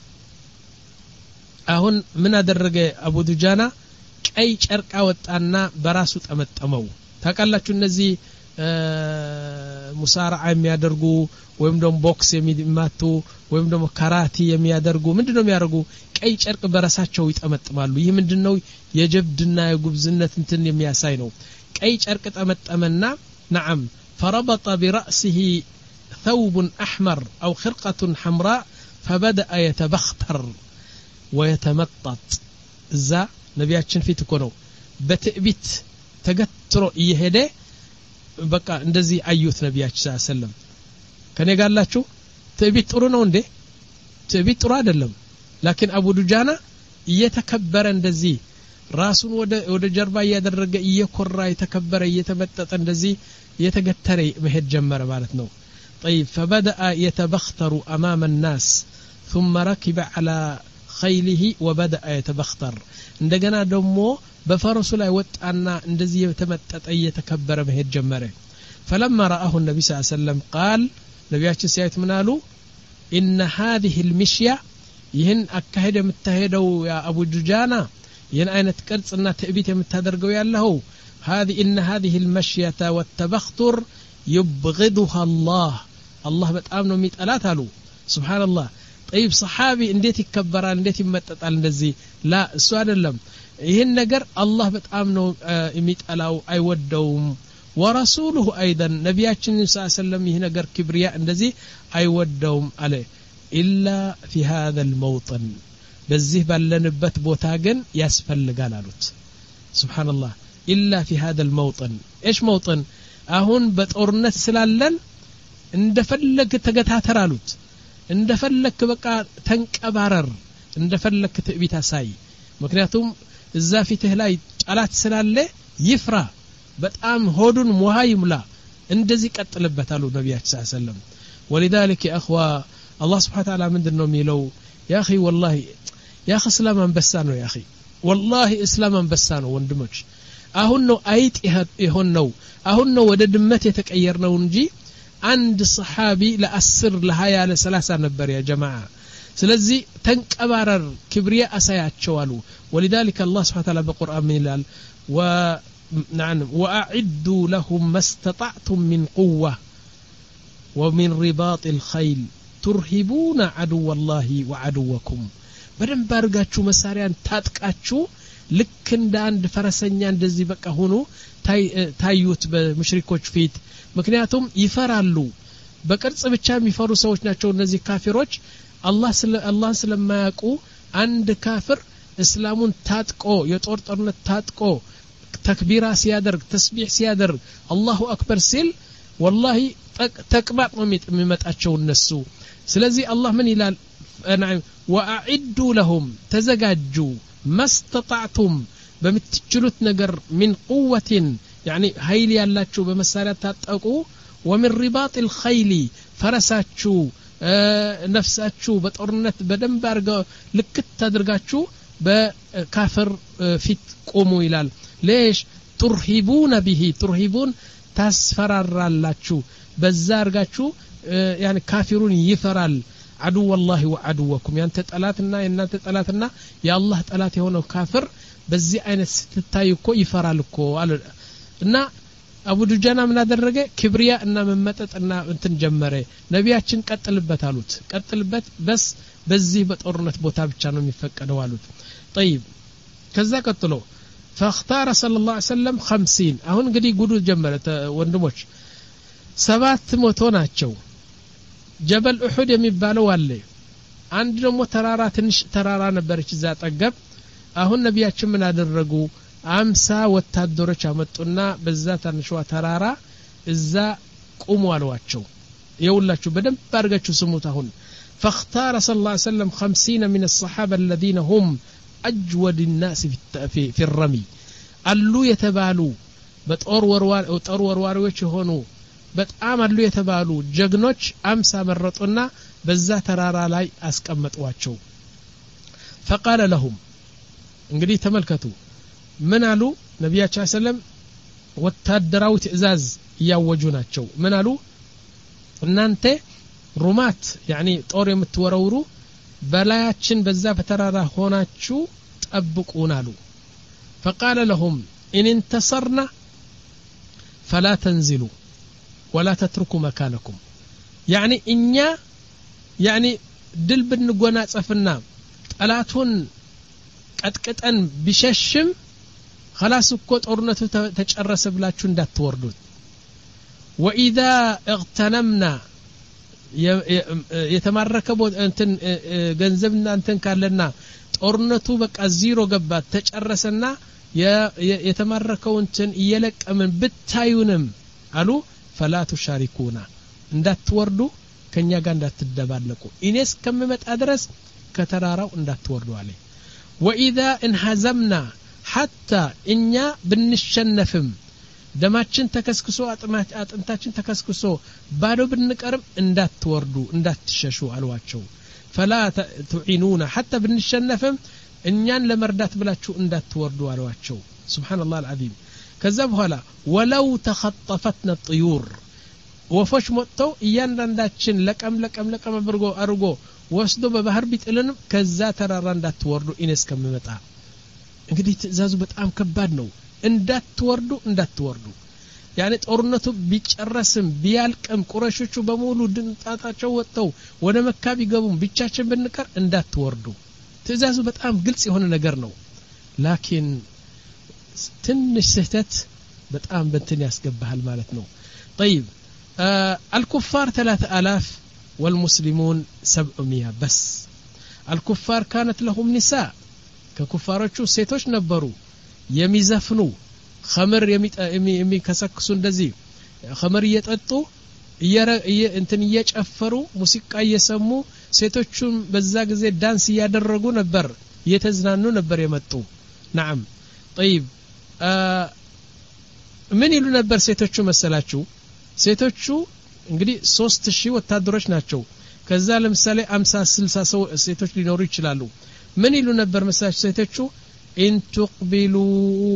أهون من درجة أبو دجانة أي شرك أوت أنا براسوت أمت أمو تقال شو النزي مصارعة يميادرجو ወይም ደግሞ ቦክስ የሚማቱ ወይም ደግሞ ካራቲ የሚያደርጉ ምንድነው የሚያደርጉ ቀይ ጨርቅ በራሳቸው ይጠመጥማሉ ይህ ምንድነው የጀብድና የጉብዝነት እንትን የሚያሳይ ነው ቀይ ጨርቅ ጠመጠመና نعم فربط برأسه ثوب أحمر أو خرقة حمراء فبدأ يتبختر ويتمطط ذا نبياتشن في تكونو بتأبيت تقترو يهده በቃ እንደዚህ አዩት ነብያችን ሰለላሁ ዐለይሂ ወሰለም ከኔ ጋርላችሁ ትዕቢት ጥሩ ነው እንዴ ትዕቢት ጥሩ አይደለም لكن አቡ ዱጃና እየተከበረ እንደዚህ ራሱን ወደ ወደ ጀርባ ያደረገ እየኮራ የተከበረ እየተመጠጠ እንደዚህ እየተገተረ መሄድ ጀመረ ማለት ነው طيب فبدأ يتبختر أمام الناس ثم ركب على خيله وبدأ يتبختر እንደገና ደግሞ በፈረሱ ላይ ወጣና እንደዚህ የተመጠጠ እየተከበረ መሄድ ጀመረ فلما رآه النبي صلى الله عليه وسلم قال ነብያችን ሲያዩት ምን አሉ ان هذه المشيه ይህን አካሄድ የምታሄደው ያ አቡ ዱጃና ይህን አይነት ቅርጽና ትዕቢት የምታደርገው ያለው هذه ان هذه المشيه والتبختر يبغضها الله الله በጣም ነው የሚጠላት አሉ سبحان الله طيب صحابي እንዴት ይከበራል እንዴት ይመጠጣል እንደዚህ لا እሱ አይደለም ይህን ነገር አላህ በጣም ነው የሚጠላው አይወደውም ورسوله ايضا نبياتنا صلى الله عليه وسلم ይህ ነገር ክብሪያ እንደዚህ አይወደውም አለ الا في هذا الموطن በዚህ ባለንበት ቦታ ግን ያስፈልጋል አሉት سبحان الله الا في هذا الموطن ايش موطن አሁን በጦርነት ስላለን እንደፈለክ ተገታተር አሉት እንደፈለክ በቃ ተንቀባረር እንደፈለክ ትዕቢት አሳይ ምክንያቱም እዛ ፊትህ ላይ ጣላት ስላለ ይፍራ በጣም ሆዱን ሙሃ ይምላ እንደዚህ ቀጥልበት አሉ ነብያችን ሰለላሁ ዐለይሂ ወሰለም ولذلك يا اخوا الله سبحانه وتعالى ምንድነው የሚለው يا اخي والله يا اخي اسلام አንበሳ ነው يا اخي والله اسلام አንበሳ ነው ወንድሞች አሁን ነው አይጥ ይሆን ነው አሁን ነው ወደ ድመት የተቀየርነው እንጂ አንድ صحابي ለ10 ለ20 ለ30 ነበር يا جماعه ስለዚህ ተንቀባረር ክብሪያ አሳያቸው አሉ ولذلك الله سبحانه وتعالى በቁርአን ምን ይላል و نعم واعدوا لهم ما استطعتم من قوه ومن رباط الخيل ترهبون عدو الله وعدوكم بدن ባርጋችሁ መሳሪያን ታጥቃችሁ ልክ እንደ አንድ ፈረሰኛ እንደዚህ በቃ ሆኖ ታዩት በሙሽሪኮች ፊት ምክንያቱም ይፈራሉ በቅርጽ ብቻ የሚፈሩ ሰዎች ናቸው እነዚህ ካፊሮች አላህ ስለ አላህ ስለማያውቁ አንድ ካፍር እስላሙን ታጥቆ የጦር ጦርነት ታጥቆ ተክቢራ ሲያደርግ ተስቢህ ሲያደርግ አላሁ አክበር ሲል والله ተቅባጥ ነው የሚመጣቸው እነሱ ስለዚህ አላህ ምን ይላል واعدوا لهم تزغاجوا ما استطعتم በምትችሉት ነገር من قوه يعني ኃይል ያላችሁ በመሳሪያ ታጠቁ ومن رباط الخيل فرساችሁ ነፍሳችሁ በጦርነት በደንብ አርገው ልክት ታድርጋችሁ በካፍር ፊት ቆሙ ይላል ليش ترهبون به ترهبون ታስፈራራላችሁ በዛ አርጋችሁ يعني ካፊሩን ይፈራል عدو والله وعدوكم ያንተ ጠላትና የናንተ ጠላትና የአላህ ጠላት የሆነው ካፍር በዚህ አይነት ስትታይ እኮ ይፈራል እኮ እና አቡ ዱጃና ምን አደረገ ክብሪያ እና መመጠጥና እንትን ጀመረ ነቢያችን ቀጥልበት አሉት ቀጥልበት በስ በዚህ በጦርነት ቦታ ብቻ ነው የሚፈቀደው አሉት طيب ከዛ ቀጥሎ فاختار صلى الله عليه وسلم خمسين አሁን እንግዲህ ጉዱ ጀመረ ወንድሞች ሰባት መቶ ናቸው ጀበል ኡሁድ የሚባለው አለ አንድ ደግሞ ተራራ ትንሽ ተራራ ነበርች እዛ ጠገብ አሁን ነቢያችን ምን አደረጉ አምሳ ወታደሮች አመጡና በዛ ታንሽዋ ተራራ እዛ ቆሙ አሏቸው ይውላችሁ በደንብ አድርጋችሁ ስሙት አሁን فاختار صلى الله عليه وسلم خمسين من الصحابة الذين هم أجود الناس في في الرمي አሉ የተባሉ በጦር ወርዋር ጦር ወርዋሪዎች ሆኑ በጣም አሉ የተባሉ ጀግኖች አምሳ መረጡና በዛ ተራራ ላይ አስቀመጧቸው فقال لهم እንግዲህ ተመልከቱ ምን አሉ ነብያችን ሰለም ወታደራው ትእዛዝ ያወጁ ናቸው ምን አሉ እናንተ ሩማት يعني ጦር የምትወረውሩ በላያችን በዛ በተራራ ሆናችሁ ጠብቁን አሉ فقال لهم إن انتصرنا فلا تنزلوا ولا تتركوا مكانكم يعني إنيا يعني دل بنقونا صفنا ጠላቱን ቀጥቀጠን ቢሸሽም خلاص እኮ ጦርነቱ ተጨረሰ ብላችሁ እንዳትወርዱት واذا اغتنمنا የተማረከ እንትን ገንዘብና እንትን ካለና ጦርነቱ በቃ ዜሮ ገባ ተጨረሰና የተማረከው እንትን እየለቀምን ብታዩንም አሉ فلا تشاركونا እንዳትወርዱ ከኛ ጋር እንዳትደባለቁ ኢኔስ ከመመጣ ድረስ ከተራራው እንዳትወርዱ አለ واذا انهزمنا حتى إنيا بنشنفم دماتشن تكسكسو أطنتاچن تكسكسو بادو بنقرب اندات توردو اندات تششو الواتشو فلا تعينونا حتى بنشنفم إنيان لمردات بلاتشو اندات توردو الواتشو سبحان الله العظيم كذب هلا ولو تخطفتنا الطيور وفش متو እያንዳንዳችን ለቀም ለቀም ለቀም አድርጎ አርጎ ወስዶ በባህር ቢጥልንም ከዛ ተራራ እንዳትወርዱ ኢነስ ከመመጣ እንግዲህ ትእዛዙ በጣም ከባድ ነው እንዳትወርዱ እንዳትወርዱ ያኔ ጦርነቱ ቢጨረስም ቢያልቅም ቁረሾቹ በሙሉ ድንጣጣቸው ወጥተው ወደ መካ ቢገቡም ብቻችን ብንቀር እንዳትወርዱ ትእዛዙ በጣም ግልጽ የሆነ ነገር ነው ላኪን ትንሽ ስህተት በጣም በእንትን ያስገባሃል ማለት ነው طيب آه الكفار ثلاثة آلاف والمسلمون سبعمية بس الكفار كانت لهم نساء ككفارዎቹ ሴቶች ነበሩ የሚዘፍኑ خمر የሚከሰክሱ እንደዚህ خمر እየጠጡ እንትን እየጨፈሩ ሙዚቃ እየሰሙ ሴቶቹም በዛ ጊዜ ዳንስ ያደረጉ ነበር እየተዝናኑ ነበር የመጡ نعم طيب آه ምን ይሉ ነበር ሴቶቹ መሰላችሁ ሴቶቹ እንግዲህ ሶስት ሺህ ወታደሮች ናቸው ከዛ ለምሳሌ አምሳ ስልሳ ሴቶች ሊኖሩ ይችላሉ ምን ይሉ ነበር መሰላችሁ ሴቶቹ ان تقبلوا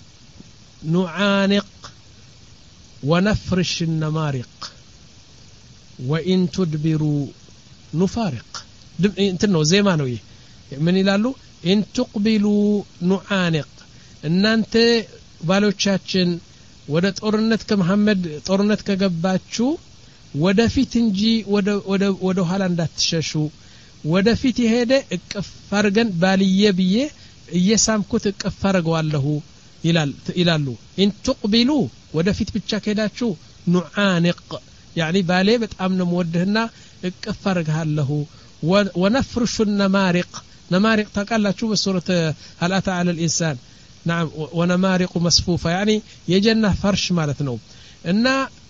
نعانق ونفرش النمارق وان تدبروا نفارق እንትን ነው ዜማ ነው ይሄ ምን ይላሉ ان تقبلوا نعانق እናንተ ባሎቻችን ወደ ጦርነት ከመሐመድ ጦርነት ከገባችሁ ወደፊት እንጂ ወደ ወደ ወደ ኋላ እንዳትሸሹ ወደፊት ይሄደ እቅፍ አርገን ባልየ ብዬ እየሳምኩት እቅፍ አርገዋለሁ ይላል ይላሉ ان تقبلوا ወደፊት ብቻ ከሄዳችሁ نعانق يعني ባሌ በጣም ነው ወደህና እቅፍ አርጋለሁ ونفرش النمارق نمارق تقالችሁ በሱረተ هل اتى على الانسان نعم ونمارق مصفوفة يعني يجنة فرش مالتنا إن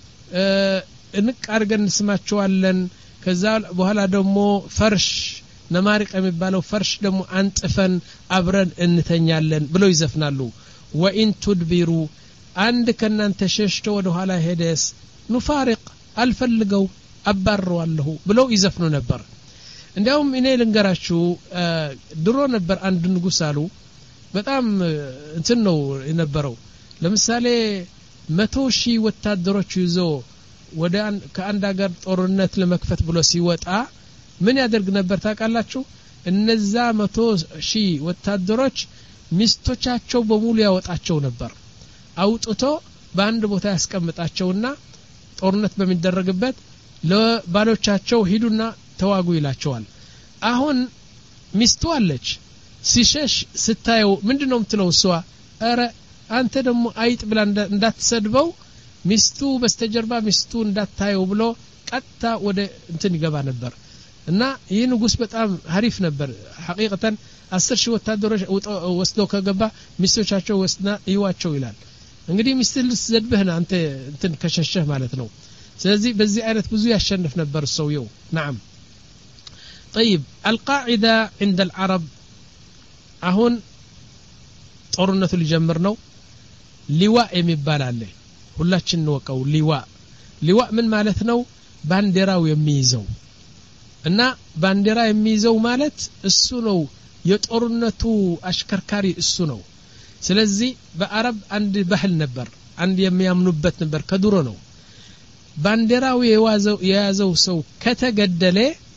انك ارغن نسمعچوالن ከዛ በኋላ ደግሞ ፈርሽ ነማሪቅ የሚባለው ፈርሽ ደግሞ አንጥፈን አብረን እንተኛለን ብለው ይዘፍናሉ وان تدبروا አንድ ከናንተ ሸሽቶ ወደ ኋላ ሄደስ نفارق አልፈልገው አባረዋለሁ ብለው ይዘፍኑ ነበር እንዲያውም እኔ ልንገራችሁ ድሮ ነበር አንድ ንጉስ አሉ በጣም እንትን ነው የነበረው ለምሳሌ መቶ ሺህ ወታደሮች ይዞ ወደ ከአንድ ሀገር ጦርነት ለመክፈት ብሎ ሲወጣ ምን ያደርግ ነበር ታውቃላችሁ እነዛ መቶ ሺህ ወታደሮች ሚስቶቻቸው በሙሉ ያወጣቸው ነበር አውጥቶ በአንድ ቦታ ያስቀምጣቸውና ጦርነት በሚደረግበት ለባሎቻቸው ሂዱና ተዋጉ ይላቸዋል አሁን ሚስቱ አለች ሲሸሽ ስታየው ምንድነው የምትለው እሷ አረ አንተ ደግሞ አይጥ ብላ እንዳትሰድበው ሚስቱ በስተጀርባ ሚስቱ እንዳታየው ብሎ ቀጥታ ወደ እንትን ይገባ ነበር እና ይህ ንጉስ በጣም ሐሪፍ ነበር ሐቂቀተን አስር ሺህ ወታደሮች ወስዶ ከገባ ሚስቶቻቸው ወስና ይዋቸው ይላል እንግዲህ ሚስትል ዘድበህና አንተ እንትን ከሸሸህ ማለት ነው ስለዚህ በዚህ አይነት ብዙ ያሸንፍ ነበር ሰውየው نعم طيب القاعده عند العرب አሁን ጦርነቱ ሊጀምር ነው ሊዋ የሚባል አለ ሁላችን እንወቀው ሊዋ ሊዋ ምን ማለት ነው ባንዲራው የሚይዘው እና ባንዲራ የሚይዘው ማለት እሱ ነው የጦርነቱ አሽከርካሪ እሱ ነው ስለዚህ በአረብ አንድ ባህል ነበር አንድ የሚያምኑበት ነበር ከድሮ ነው ባንዲራው የያዘው የያዘው ሰው ከተገደለ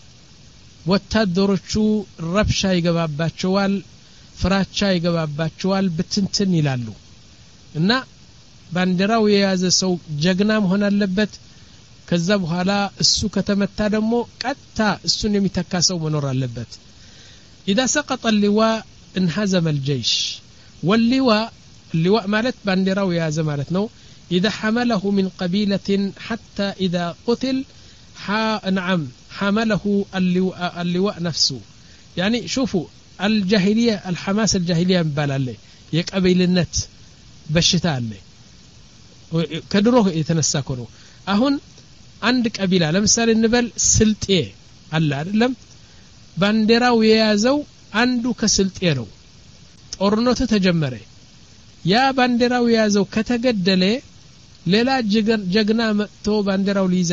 ወታደሮቹ ረብሻ ይገባባቸዋል ፍራቻ ይገባባቸዋል በትንትን ይላሉ እና ባንዲራው የያዘ ሰው ጀግና መሆን አለበት ከዛ በኋላ እሱ ከተመታ ደግሞ ቀጥታ እሱን የሚተካሰው መኖር አለበት اذا سقط اللواء انهزم الجيش واللواء اللواء ማለት ባንዲራው የያዘ ማለት ነው اذا حمله من قبيلة حتى اذا قتل نعم حمله اللواء, اللواء نفسه يعني شوفوا الجاهليه الحماس الجاهليه مبالله የቀበይልነት በሽታ አለ ከድሮ የተነሳኮ ነው አሁን አንድ ቀቢላ ለምሳሌ እንበል ስልጤ አለ አይደለም ባንዲራው የያዘው አንዱ ከስልጤ ነው ጦርነቱ ተጀመረ ያ ባንዲራው የያዘው ከተገደለ ሌላ ጀግና መጥቶ ባንዲራው ሊይዝ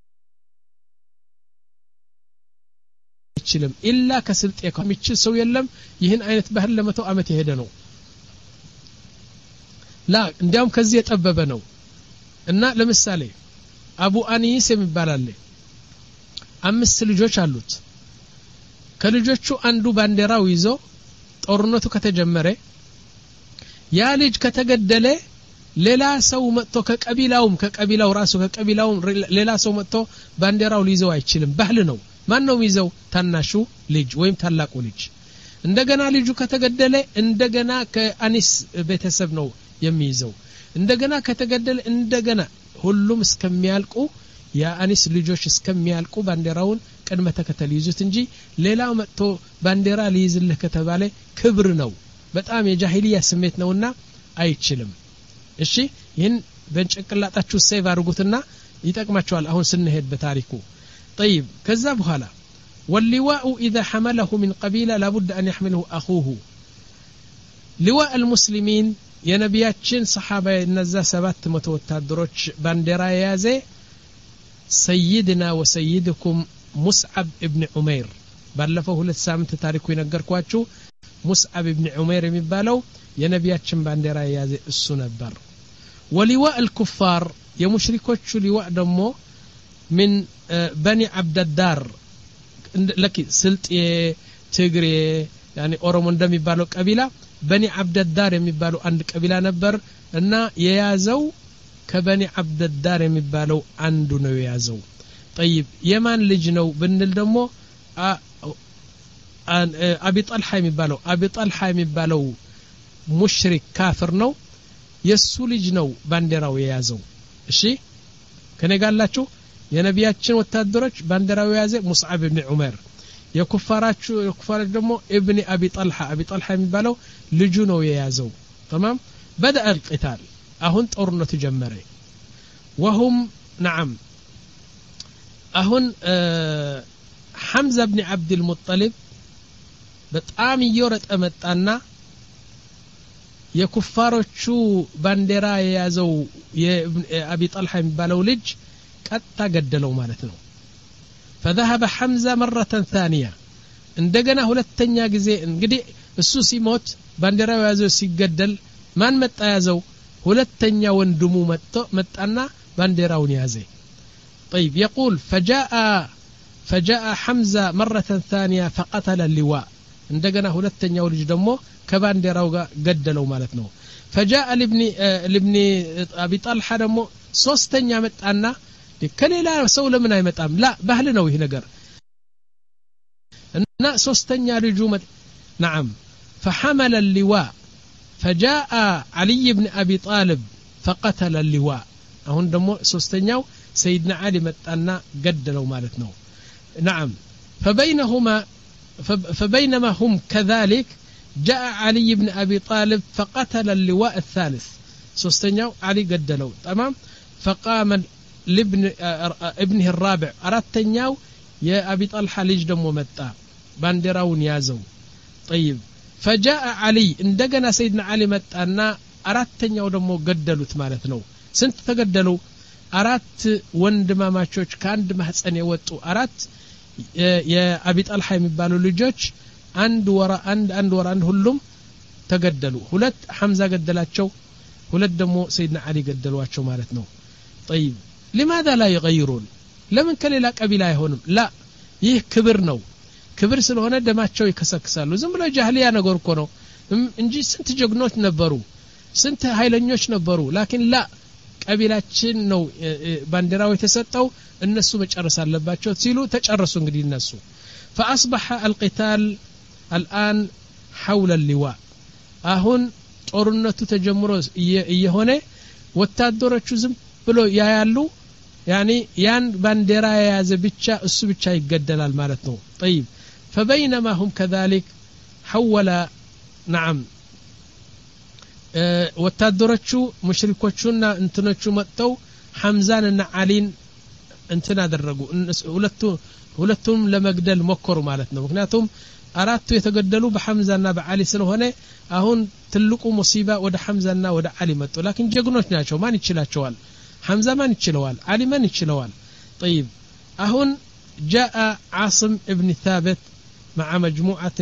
አይችልም ኢላ ከስልጤ ከሚችል ሰው የለም ይህን አይነት ባህል ለመቶ አመት የሄደ ነው ላ እንዲያውም ከዚህ የጠበበ ነው እና ለምሳሌ አቡ አኒስ የሚባል አለ አምስት ልጆች አሉት ከልጆቹ አንዱ ባንዲራው ይዞ ጦርነቱ ከተጀመረ ያ ልጅ ከተገደለ ሌላ ሰው መጥቶ ከቀቢላውም ከቀቢላው ራሱ ከቀቢላው ሌላ ሰው መጥቶ ባንዲራው ሊይዘው አይችልም ባህል ነው ማን ነው የሚይዘው ታናሹ ልጅ ወይም ታላቁ ልጅ እንደገና ልጁ ከተገደለ እንደገና ከአኒስ ቤተሰብ ነው የሚይዘው እንደገና ከተገደለ እንደገና ሁሉም እስከሚያልቁ የአኒስ ልጆች እስከሚያልቁ ባንዲራውን ቀድመ ተከተል ይዙት እንጂ ሌላው መጥቶ ባንዲራ ሊይዝልህ ከተባለ ክብር ነው በጣም የጃሂሊያ ስሜት ነውና አይችልም እሺ ይህን በእንጭቅላጣችሁ ሴቭ አድርጉትና ይጠቅማችኋል አሁን ስንሄድ በታሪኩ طيب كذا بحالا واللواء إذا حمله من قبيلة لابد أن يحمله أخوه لواء المسلمين يا نبياتشين صحابة النزا سبات متوتادروش باندرا يازي سيدنا وسيدكم مصعب ابن عمير بلفه للسامة تاريخو ينقر كواتشو مصعب ابن عمير مبالو يا نبياتشين باندرا يازي السنبر ولواء الكفار يا مشركوتشو لواء دمو من بني عبد الدار لك سلط تجري يعني اورومون دم يبالو قبيله بني عبد الدار የሚባሉ አንድ ቀቢላ ነበር እና የያዘው ከበኒ عبد الدار የሚባለው አንዱ ነው የያዘው طيب የማን ልጅ ነው ብንል ደግሞ አቢ ጣልሃ የሚባለው አቢ ጣልሃ የሚባለው ሙሽሪክ ካፍር ነው የሱ ልጅ ነው ባንዲራው የያዘው እሺ ከነጋላችሁ የነቢያችን ወታደሮች ባንዲራው የያዘ ሙስዓብ ኢብኑ ዑመር የኩፋራቹ የኩፋራች ደግሞ ኢብኑ አቢ ጣልሃ አቢ ጣልሃ የሚባለው ልጁ ነው የያዘው تمام بدا القتال አሁን ጦርነቱ ጀመረ وهم نعم አሁን حمزة بن عبد المطلب በጣም ይወረጠ መጣና የኩፋሮቹ ባንዲራ የያዘው የአቢ ጣልሃ የሚባለው ልጅ ቀጥታ ገደለው ማለት ነው فذهب حمزة مرة ثانية እንደገና ሁለተኛ ጊዜ እንግዲህ እሱ ሲሞት ባንዲራው ያዘው ሲገደል ማን መጣ ያዘው ሁለተኛ ወንድሙ መጥቶ መጣና ባንዲራውን ያዘ طيب يقول فجاء فجاء حمزة مرة ثانية فقتل اللواء እንደገና ሁለተኛው ልጅ ደግሞ ከባንዲራው ጋር ገደለው ማለት ነው فجاء لابن لابن ابي طلحه ደግሞ ሶስተኛ መጣና ከሌላ ሰው ለምን አይመጣም لا ባህል ነው ይሄ ነገር እና ሶስተኛ ልጁ نعم فحمل اللواء فجاء علي بن ابي طالب فقتل اللواء አሁን ደግሞ ሶስተኛው سيدنا علي መጣና ገደለው ማለት ነው نعم فبينهما فبينما هم كذلك جاء علي بن ابي طالب فقتل اللواء الثالث ሶስተኛው علي ገደለው تمام فقام لابن ابنه الرابع አራተኛው የአቢ ጣልሃ ልጅ ደግሞ መጣ ባንዲራውን ያዘው طيب فجاء علي እንደገና سيدنا علي መጣና አራተኛው ደግሞ ገደሉት ማለት ነው ስንት ተገደሉ አራት ወንድማማቾች ከአንድ ማህፀን የወጡ አራት የአቢ ጣልሃ የሚባሉ ልጆች አንድ ወራ አንድ አንድ ወራ አንድ ሁሉም ተገደሉ ሁለት ሐምዛ ገደላቸው ሁለት ደግሞ سيدنا علي ገደሏቸው ማለት ነው طيب لماذا لا يغيرون ለምን ከሌላ ቀቢላ አይሆንም لا ይህ ክብር ነው ክብር ስለሆነ ደማቸው ይከሰክሳሉ ዝም ብሎ ጃህሊያ ነገር እኮ ነው እንጂ ስንት ጀግኖች ነበሩ ስንት ኃይለኞች ነበሩ لكن لا ቀቢላችን ነው ባንዲራው የተሰጠው እነሱ መጨረስ አለባቸው ሲሉ ተጨረሱ እንግዲህ እነሱ فاصبح القتال الان حول اللواء አሁን ጦርነቱ ተጀምሮ እየሆነ ወታደሮቹ ዝም ብሎ ያያሉ يعني ያን ባንዲራ የያዘ ብቻ እሱ ብቻ ይገደላል ማለት ነው طيب فبينما هم كذلك حول نعم ወታደሮቹ ሙሽሪኮቹና እንትኖቹ መጥተው ሐምዛንና አሊን እንትና አደረጉ ሁለቱ ሁለቱም ለመግደል ሞከሩ ማለት ነው ምክንያቱም አራቱ የተገደሉ በሐምዛና በአሊ ስለሆነ አሁን ትልቁ ሙሲባ ወደ ሐምዛና ወደ አሊ መጡ لكن ጀግኖች ናቸው ማን ይችላቸዋል ሐምዛ ማን ይችላል አሊ ማን ይችላል طيب አሁን جاء عاصم ابن ثابت مع مجموعة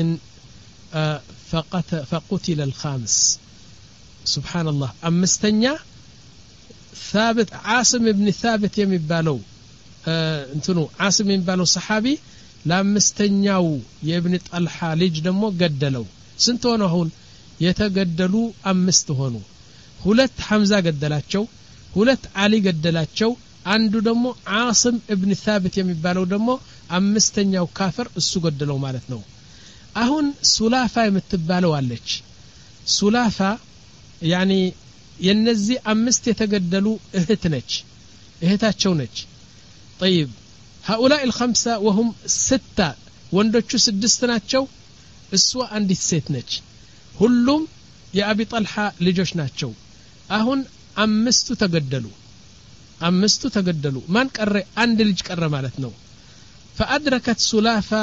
فقتل فقتل الخامس سبحان الله أمستنيا ثابت عاصم ابن ثابت يمبالو انتنو عاصم يمبالو صحابي لامستنياو يابن طلحة ليج دمو قدلو سنتونو هون يتقدلو أمست هونو ሁለት ሐምዛ ገደላቸው ሁለት አሊ ገደላቸው አንዱ ደግሞ عاصم ابن ثابت የሚባለው ደግሞ አምስተኛው ካፍር እሱ ገደለው ማለት ነው አሁን ሱላፋ የምትባለው አለች ሱላፋ يعني የነዚህ አምስት የተገደሉ እህት ነች እህታቸው ነች طيب هؤلاء الخمسه وهم سته ወንዶቹ ስድስት ናቸው እሷ አንዲት ሴት ነች ሁሉም የአቢ ጣልሃ ልጆች ናቸው አሁን አምስቱ ተገደሉ አምስቱ ተገደሉ ማን ቀረ አንድ ልጅ ቀረ ማለት ነው فأدركت سلافة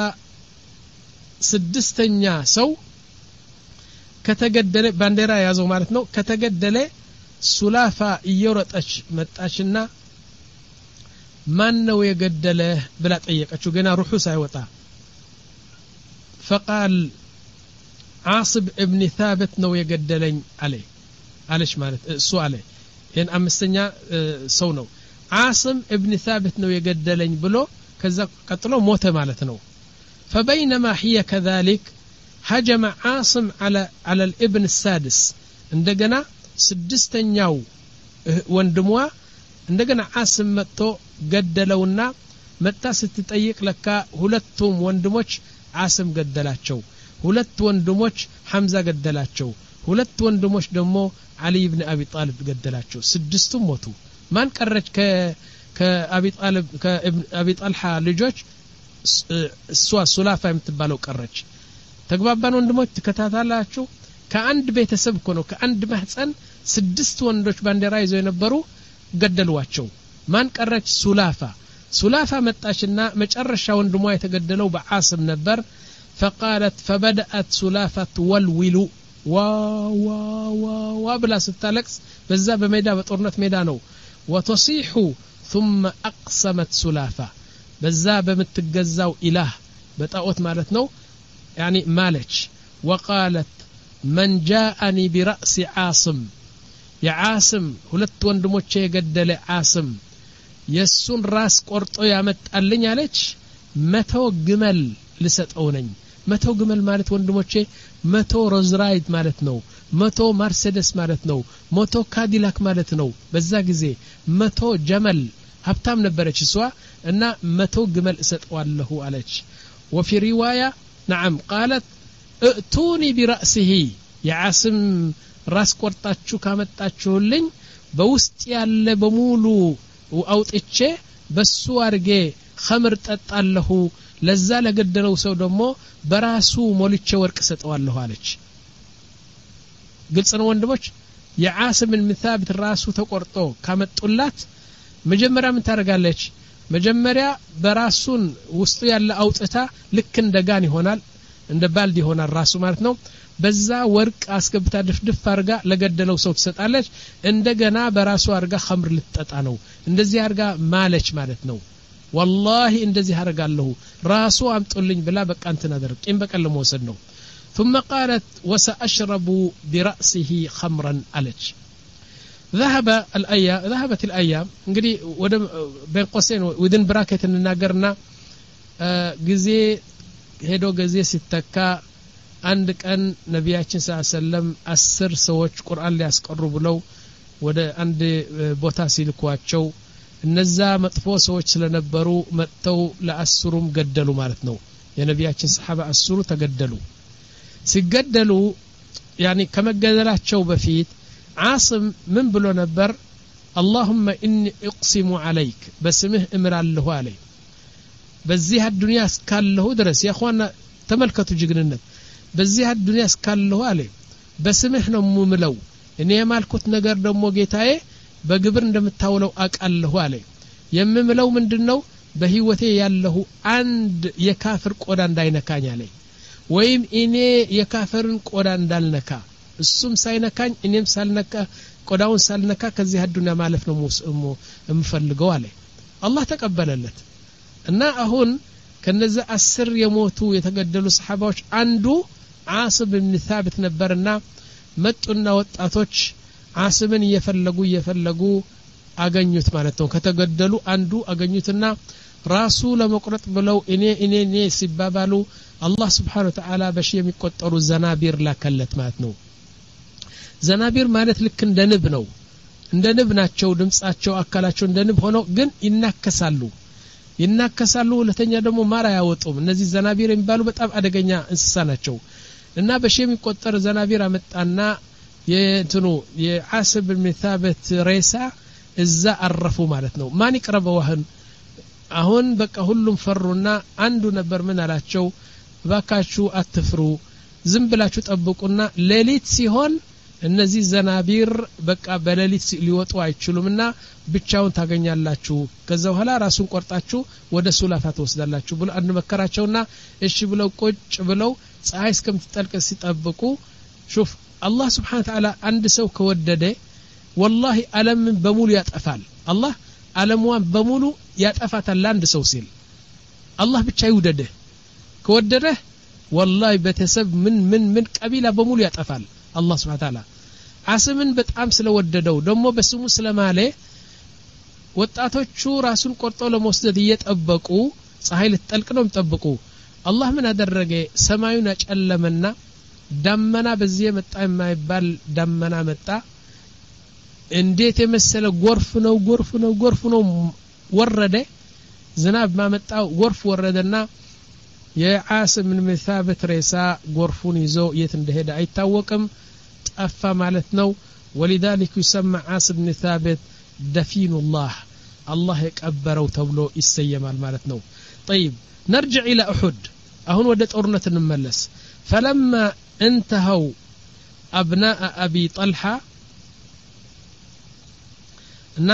ስድስተኛ ሰው ከተገደለ ባንዲራ ያዘው ማለት ነው ከተገደለ ሱላፋ እየሮጠች መጣችና ማን ነው የገደለ ብላ ጠየቀችው ገና ሩሑ ሳይወጣ فقال عاصب ابن ثابت ነው የገደለኝ አለ አለሽ ማለት እሱ አለ ይሄን አምስተኛ ሰው ነው عاصم ابن ثابت ነው የገደለኝ ብሎ ከዛ ቀጥሎ ሞተ ማለት ነው فبينما هي كذلك هجم عاصم على على الابن السادس እንደገና ስድስተኛው ወንድሟ እንደገና عاصم መጥቶ ገደለውና መጣ ስትጠይቅ ለካ ሁለቱም ወንድሞች عاصم ገደላቸው ሁለት ወንድሞች ሐምዛ ገደላቸው ሁለት ወንድሞች ደግሞ علي ibn abi talib ገደላቸው ስድስቱም ሞቱ ማን ቀረች ከ ከአቢ ጣልብ ከአቢ ጣልሃ ልጆች እሷ ሱላፋ የምትባለው ቀረች ተግባባን ወንድሞች ተከታታላችሁ ከአንድ ቤተሰብ እኮ ነው ከአንድ ማህፀን ስድስት ወንዶች ባንዲራ ይዘው የነበሩ ገደሏቸው ማን ቀረች ሱላፋ ሱላፋ መጣችና መጨረሻ ወንድሟ የተገደለው በዓስም ነበር فقالت فبدأت سلافة والولو وا وا وا وبلا ستالكس بزا بميدا بطورنت ميدا نو وتصيح ثم أقسمت سلافة በዛ በምትገዛው ኢላህ በጣዖት ማለት ነው يعني مالج وقالت من جاءني برأس عاصم يا عاصم ሁለት ወንድሞቼ የገደለ عاصم የሱን ራስ ቆርጦ ያመጣልኝ አለች መቶ ግመል ልሰጠው ነኝ መቶ ግመል ማለት ወንድሞቼ መቶ ሮዝራይድ ማለት ነው መቶ ማርሴዲስ ማለት ነው መቶ ካዲላክ ማለት ነው በዛ ጊዜ መቶ ጀመል ሀብታም ነበረች እሷ እና መቶ ግመል እሰጠዋለሁ አለች وفي روايه نعم قالت ائتوني برأسه يا عاصم راس ቆርጣችሁ ካመጣችሁልኝ በውስጥ ያለ በሙሉ አውጥቼ በሱ አርጌ خمر ጠጣለሁ ለዛ ለገደለው ሰው ደግሞ በራሱ ሞልቼ ወርቅ ሰጠዋለሁ አለች ግልጽ ነው ወንድሞች የዓስም ብን ምሳብት ራሱ ተቆርጦ ካመጡላት መጀመሪያ ምን ታረጋለች መጀመሪያ በራሱን ውስጡ ያለ አውጥታ ልክ እንደ ጋን ይሆናል እንደ ባልዲ ይሆናል ራሱ ማለት ነው በዛ ወርቅ አስገብታ ድፍድፍ አርጋ ለገደለው ሰው ትሰጣለች እንደገና በራሱ አርጋ خمر ልትጠጣ ነው እንደዚህ አርጋ ማለች ማለት ነው والله እንደዚህ አርጋለሁ ራሱ አምጡልኝ ብላ በቃ እንትን አደረግ ቂም በቀል ለመወሰድ ነው ثم قالت وسأشرب برأسه خمرا ألج ذهب الأيام ذهبت الأيام እንግዲህ ወደ በን ቆሴን within bracket እንናገርና ጊዜ ሄዶ ጊዜ ሲተካ አንድ ቀን ነብያችን ሰለላሁ ዐለይሂ ወሰለም አስር ሰዎች ቁርአን ሊያስቀሩ ብለው ወደ አንድ ቦታ ሲልኳቸው እነዛ መጥፎ ሰዎች ስለነበሩ መጥተው ለአስሩም ገደሉ ማለት ነው የነብያችን ሰሃባ አስሩ ተገደሉ ሲገደሉ يعني ከመገደላቸው በፊት عاصم من بلو نبر اللهم إني أقسم عليك بسمه امر الله عليه بزيها الدنيا اسكاله درس يا أخوانا تملكتوا جقننت بزيها الدنيا اسكاله عليه بسمه نمو ملو إني مالكوت نقر دمو جيتاي بقبر ندمتاولو أكاله عليه يمملو من دنو بهيوتي يالله عند يكافر قران داينكاني عليه ويم إني يكافرن قران دالنكا እሱም ሳይነካኝ እኔም ሳልነካ ቆዳውን ሳልነካ ከዚህ አዱንያ ማለፍ ነው ሙስሙ እምፈልገው አለ አላህ ተቀበለለት እና አሁን ከነዛ አስር የሞቱ የተገደሉ ሰሃባዎች አንዱ ዓስም ብን ثابت ነበርና መጡና ወጣቶች ዓስምን እየፈለጉ እየፈለጉ አገኙት ማለት ነው ከተገደሉ አንዱ አገኙትና ራሱ ለመቁረጥ ብለው እኔ እኔ እኔ ሲባባሉ አላህ Subhanahu Wa Ta'ala በሺ የሚቆጠሩ ዘናቢር ላከለት ማለት ነው ዘናቢር ማለት ልክ እንደ ንብ ነው እንደ ንብ ናቸው ድምጻቸው አካላቸው እንደ ንብ ሆኖ ግን ይናከሳሉ ይናከሳሉ ለተኛ ደግሞ ማራ ያወጡም እነዚህ ዘናቢር የሚባሉ በጣም አደገኛ እንስሳ ናቸው እና በሺ የሚቆጠር ዘናቢር አመጣና የእንትኑ የዓስም ብን ثابت ሬሳ እዛ አረፉ ማለት ነው ማን ይቀርበው አሁን አሁን በቃ ሁሉም ፈሩና አንዱ ነበር ምን አላቸው ባካችሁ አትፍሩ ዝም ብላችሁ ጠብቁና ሌሊት ሲሆን እነዚህ ዘናቢር በቃ በሌሊት ሊወጡ አይችሉምና ብቻውን ታገኛላችሁ ከዛ በኋላ ራሱን ቆርጣችሁ ወደ ሱላፋት ወስዳላችሁ ብሎ አንድ መከራቸውና እሺ ብለው ቁጭ ብለው ፀሐይ እስከምትጠልቅ ሲጠብቁ ሹፍ አላህ Subhanahu Wa Ta'ala አንድ ሰው ከወደደ والله ዓለም በሙሉ ያጠፋል አላህ ዓለሙን በሙሉ ያጠፋታል አንድ ሰው ሲል አላህ ብቻ ይወደደ ከወደደ والله በተሰብ ምን ምን ምን ቀቢላ በሙሉ ያጠፋል አላህ Subhanahu Wa Ta'ala ዓስምን በጣም ስለወደደው ደግሞ በስሙ ስለማለ ወጣቶቹ ራሱን ቆርጦ ለመወስደት እየጠበቁ ፀሐይ ልትጠልቅ ነው የሚጠብቁ አላህ ምን አደረገ ሰማዩን አጨለመና ዳመና በዚህ መጣ የማይባል ዳመና መጣ እንዴት የመሰለ ጎርፍ ነው ጎርፍ ነው ጎርፍ ነው ወረደ ዝናብ ማመጣው ጎርፍ ወረደና የዓስም ብን ثابت ሬሳ ጎርፉን ይዞ የት እንደሄደ አይታወቅም ጠፋ ማለት ነው ولذلك يسمى عاصم بن ثابت دفين الله الله يقبرው ተብሎ ይሰየማል ማለት ነው طيب نرجع الى احد አሁን ወደ ጦርነት እንመለስ فلما انتهوا ابناء ابي طلحه እና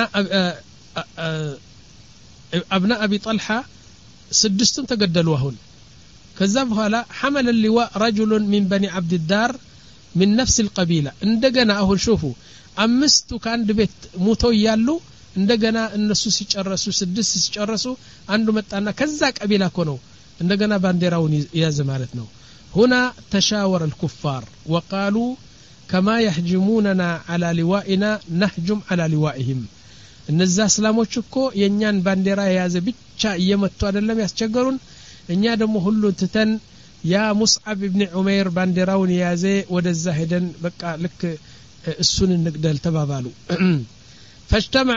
ابناء ابي طلحه ስድስቱም ተገደሉ አሁን ከዛ በኋላ حمل اللواء رجل من بني عبد الدار من نفس القبيله እንደገና አሁን شوفوا አምስቱ ከአንድ ቤት ሞተው ያሉ እንደገና እነሱ ሲጨርሱ ስድስት ሲጨርሱ አንዱ መጣና ከዛ ቀቢላ እኮ ነው እንደገና ባንዲራውን ያዘ ማለት ነው هنا تشاور الكفار وقالوا كما يهجموننا على لوائنا نهجم على لوائهم እነዛ እስላሞች እኮ የኛን ባንዲራ የያዘ ብቻ እየመቱ አይደለም ያስቸገሩን እኛ ደግሞ ሁሉ ትተን ያ ሙስዓብ ኢብኑ ዑመይር ባንዲራውን የያዘ ወደዛ ሄደን በቃ ልክ እሱን እንግደል ተባባሉ فاجتمع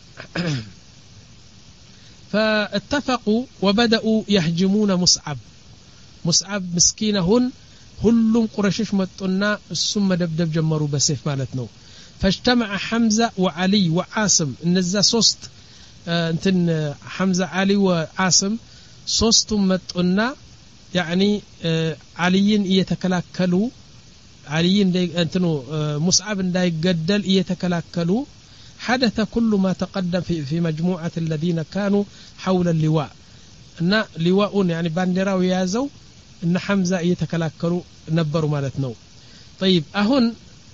فاتفقوا وبدأوا يهجمون مصعب مصعب مسكينهن ሁሉም ቁረይሾች መጡና እሱም መደብደብ ጀመሩ በሰይፍ ማለት ነው فاجتمع حمزة وعلي وعاصم እነዛ ሶስት እንትን حمزة علي وعاصم ሶስቱም መጡና يعني عليን እየተከላከሉ عليን እንትኑ ሙስዓብ እንዳይገደል እየተከላከሉ حدث كل ما تقدم في في مجموعة الذين كانوا حول اللواء ان لواء يعني بانديراو يازو ان حمزة يتكلاكلوا نبروا مالتنا طيب اهون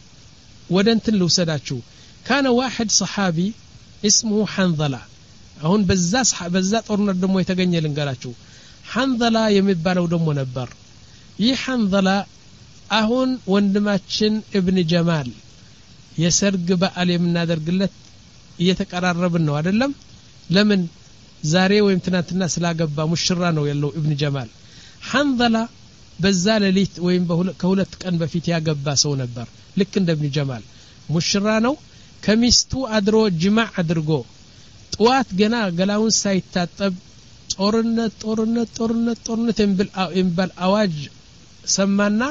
ودنتن لوسداچو كان واحد صحابي اسمه حنظلة اهون بزا صحاب بزا ጦርነት ደሞ የተገኘ ልንገራችሁ حنظلة የሚባለው ደሞ ነበር ይህ حنظلة አሁን ወንድማችን ኢብኑ ጀማል የሰርግ በዓል የምናደርግለት እየተቀራረብን ነው አይደለም ለምን ዛሬ ወይም ትናንትና ስላገባ ሙሽራ ነው ያለው ኢብኑ ጀማል حنظلة በዛ ሌሊት ወይም ከሁለት ቀን በፊት ያገባ ሰው ነበር ልክ እንደ ኢብኑ ጀማል ሙሽራ ነው ከሚስቱ አድሮ ጅማዕ አድርጎ ጧት ገና ገላውን ሳይታጠብ ጦርነት ጦርነት ጦርነት ጦርነት እንበል አዋጅ ሰማና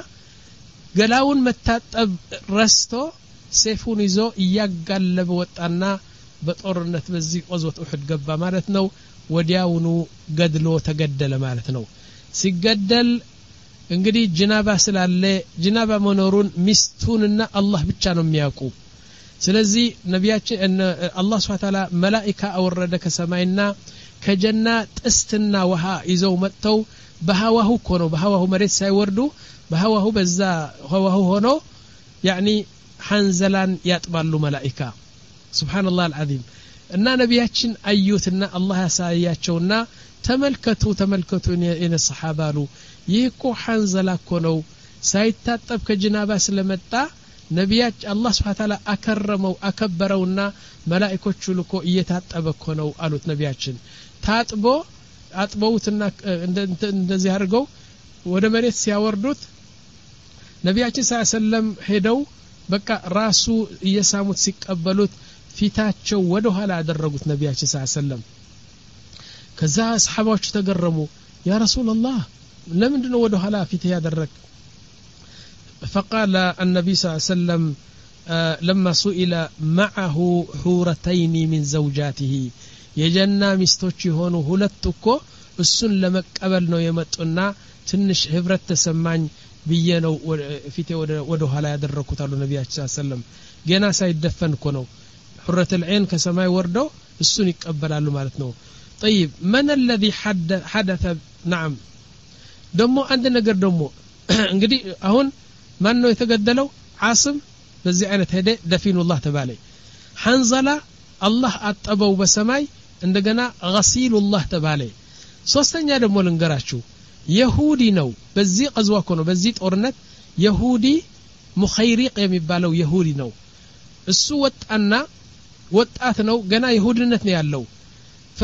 ገላውን መታጠብ ረስቶ ሰይፉን ይዞ ያጋለበ ወጣና በጦርነት በዚህ ቆዝወት ኡህድ ገባ ማለት ነው ወዲያውኑ ገድሎ ተገደለ ማለት ነው ሲገደል እንግዲህ ጅናባ ስላለ ጅናባ መኖሩን ሚስቱንና አላህ ብቻ ነው የሚያውቁ ስለዚህ ነቢያችን አላህ Subhanahu Ta'ala መላእክት አወረደ ከሰማይና ከጀና ጥስትና ውሃ ይዘው መጥተው በሃዋሁ ኮኖ በሃዋሁ መሬት ሳይወርዱ በሃዋሁ በዛ ሃዋሁ ሆኖ يعني حنزلان ያጥባሉ መላእክት ሱብሃንአላህ አልዓዚም እና ነቢያችን አዩትና አላህ ያሳያቸውና ተመልከቱ ተመልከቱ የነ ሰሃባሉ ይህኮ حنزላ ኮነው ሳይታጠብ ከጅናባ ስለመጣ ነቢያች አላህ Subhanahu Ta'ala አከረመው አከበረውና መላእክቶቹ ልኮ እየታጠበ ኮነው አሉት ነቢያችን ታጥቦ አጥበውትና እንደዚህ አድርገው ወደ መሬት ሲያወርዱት ነቢያችን ሰለላሁ ዐለይሂ ወሰለም ሄደው በቃ ራሱ እየሳሙት ሲቀበሉት ፊታቸው ወደ ኋላ ያደረጉት ነቢያችን ሰለላሁ ዐለይሂ ወሰለም ከዛ ሰሃባዎቹ ተገረሙ ያ ረሱላህ ለምንድን ነው ወደ ኋላ ፊት ያደረክ فقال النبي صلى الله عليه وسلم لما سئل معه حورتين من زوجاته የጀና ሚስቶች የሆኑ ሁለት እኮ እሱን ለመቀበል ነው የመጡና ትንሽ ህብረት ተሰማኝ بينو فيته ወደ ኋላ ያደረኩት አሉ ነብያችን ሰለላሁ ዐለይሂ ወሰለም ገና ሳይደፈን እኮ ነው حرة العين ከሰማይ ወርደው እሱን ይቀበላሉ ማለት ነው طيب من الذي حدث نعم ደሞ አንድ ነገር ደሞ እንግዲህ አሁን ማን ነው የተገደለው ዓስም በዚህ አይነት ሄደ ደፊኑላህ ተባለ حنظلة አላህ አጠበው በሰማይ እንደገና غسيلullah ተባለ ሶስተኛ ደሞ ልንገራችሁ يهودي ነው በዚህ ቀዝዋ ኮኖ በዚህ ጦርነት يهودي مخيرق የሚባለው يهودي ነው እሱ ወጣና ወጣት ነው ገና يهودነት ነው ያለው ف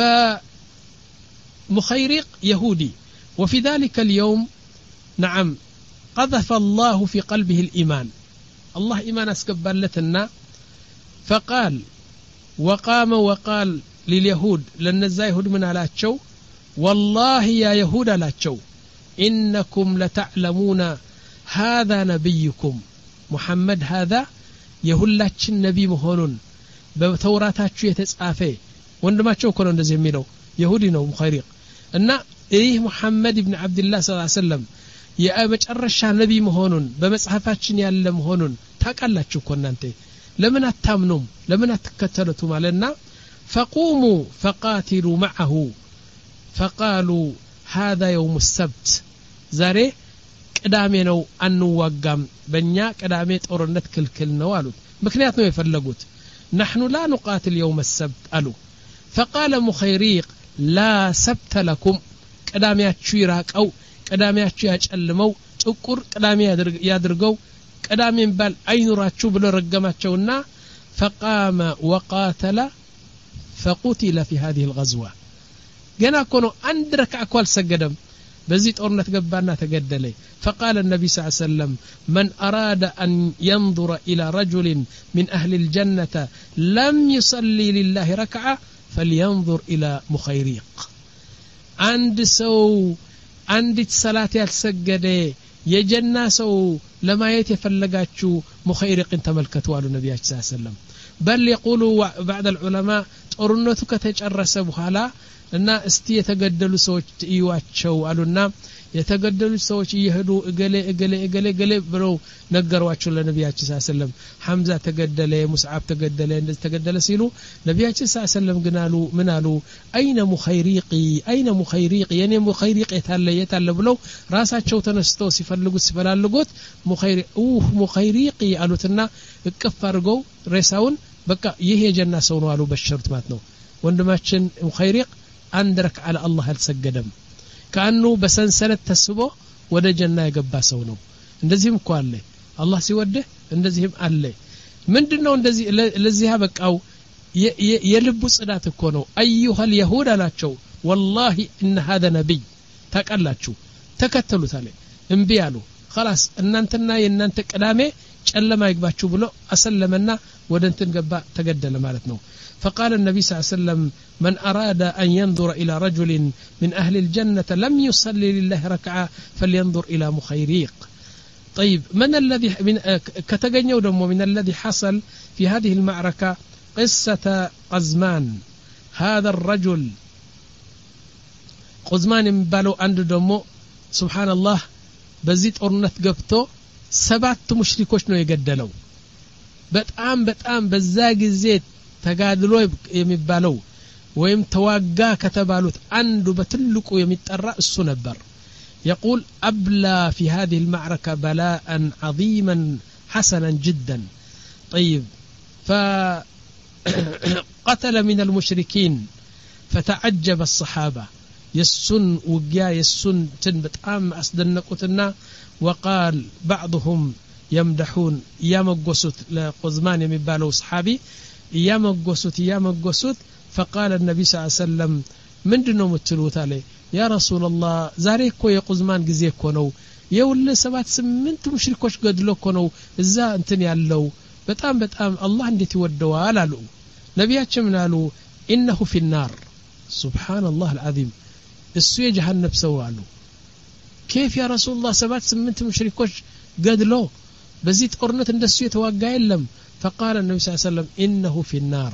مخيرق يهودي وفي ذلك اليوم نعم قذف الله في قلبه الإيمان الله إيمان اسكبلتنا فقال وقام وقال لليهود لأن الزايهود من علاتشو والله يا يهود علاتشو إنكم لتعلمون هذا نبيكم محمد هذا يهولاتش النبي مهونون بتوراتاتشو يتسعافي وندماتشو كونو እንደዚህ የሚለው يهودي ነው مخيرق እና ይህ محمد ابن عبد الله صلى الله عليه وسلم የመጨረሻ ነብይ መሆኑን በመጽሐፋችን ያለ መሆኑን ታውቃላችሁ እኮ እናንተ ለምን አታምኑም ለምን አትከተሉትም አለና فقوموا فقاتلوا معه فقالوا هذا يوم السبت ዛሬ ቅዳሜ ነው አንዋጋም በእኛ ቅዳሜ ጦርነት ክልክል ነው አሉት ምክንያት ነው የፈለጉት نحن لا نقاتل يوم السبت قالوا فقال مخيريق لا سبت لكم قدامياچو يراقው قدامياچو ያጨልመው ጥቁር قدامي ያድርገው قدامي እንባል አይኑራችሁ ብሎ ረገማቸውና فقام وقاتل فقتل في هذه الغزوة ገና እኮ ነው አንድ ረክዓ እኮ አልሰገደም በዚህ ጦርነት ገባና ተገደለ فقال النبي صلى الله عليه وسلم من أراد أن ينظر إلى رجل من أهل الجنة لم يصلي لله ركعة فلينظر إلى مخيريق عند سو عند صلاة ያልሰገደ የጀና ሰው ለማየት የፈለጋችሁ ሙኸይሪቅን ተመልከቱ አሉ ነብያችን ሰለላሁ ዐለይሂ ወሰለም بل يقولوا بعض العلماء ጦርነቱ ከተጨረሰ በኋላ እና እስቲ የተገደሉ ሰዎች ይዋቸው አሉና የተገደሉ ሰዎች ይሄዱ እገሌ እገሌ እገሌ እገሌ ብለው ነገሯቸው ለነብያችን ሰለላሁ ዐለይሂ ወሰለም ሐምዛ ተገደለ ሙስዓብ ተገደለ እንደዚህ ተገደለ ሲሉ ነብያችን ሰለላሁ ዐለይሂ ወሰለም ግን አሉ ምን አሉ አይነ ሙኸይሪቂ አይነ ሙኸይሪቂ የኔ ሙኸይሪቅ የታለ የታለ ብለው ራሳቸው ተነስተው ሲፈልጉት ሲፈላልጉት ሙኸይሪ ኡህ ሙኸይሪቂ አሉትና እቅፍ አድርገው ሬሳውን በቃ ይሄ የጀና ሰው ነው አሉ በሽርት ማለት ነው ወንድማችን ሙኸይሪቅ አንድ ረክዓ ለአላህ አልሰገደም ካኑ በሰንሰለት ተስቦ ወደ ጀና የገባ ሰው ነው እንደዚህም እኮ አለ አላህ ሲወደ እንደዚህም አለ ምንድነው እንደዚህ ለዚህ ያበቃው የልቡ ጽዳት እኮ ነው አዩሃ اليهود አላቸው والله ان هذا نبي ተቀላችሁ ተከተሉት አለ እንቢ አሉ خلاص እናንተና የእናንተ ቀዳሜ ጨለማ ይግባችሁ ብሎ አሰለመና ወደ እንትን ገባ ተገደለ ማለት ነው فقال النبي صلى الله عليه وسلم من أراد أن ينظر إلى رجل من أهل الجنة لم يصلي لله ركعة فلينظر إلى مخيريق طيب من الذي من كتجنيو دمو من الذي حصل في هذه المعركة قصة قزمان هذا الرجل قزمان بالو عند دمو سبحان الله بزيت أرنت قبتو سبعة مشركوش نو يقدلو بتأم بتأم بزاق الزيت ተጋድሎ የሚባለው ወይም ተዋጋ ከተባሉት አንዱ በትልቁ የሚጠራ እሱ ነበር يقول أبلى في هذه المعركة بلاء عظيما حسنا جدا طيب فقتل من المشركين فتعجب الصحابة يسن وقيا يسن تنبتام أصدنقتنا وقال بعضهم يمدحون يا مقصوت لقزمان يمبالو صحابي يا مقصوت يا مقصوت فقال النبي صلى الله عليه وسلم من دنو متلوت عليه يا رسول الله زاري كو يقزمان غزي كو نو يول سبعة سمنت مشركوش قدلو كو نو اذا انتن يالو بتام بتام الله انديت يودوال አሉ ነብያችን ምን አሉ انه في النار سبحان الله العظيم እሱ የጀሃነም ሰው አሉ كيف يا رسول الله سبعة سمنت مشركوش قدلو በዚህ ጦርነት እንደሱ የተዋጋ የለም فقال النبي صلى الله عليه وسلم إنه في النار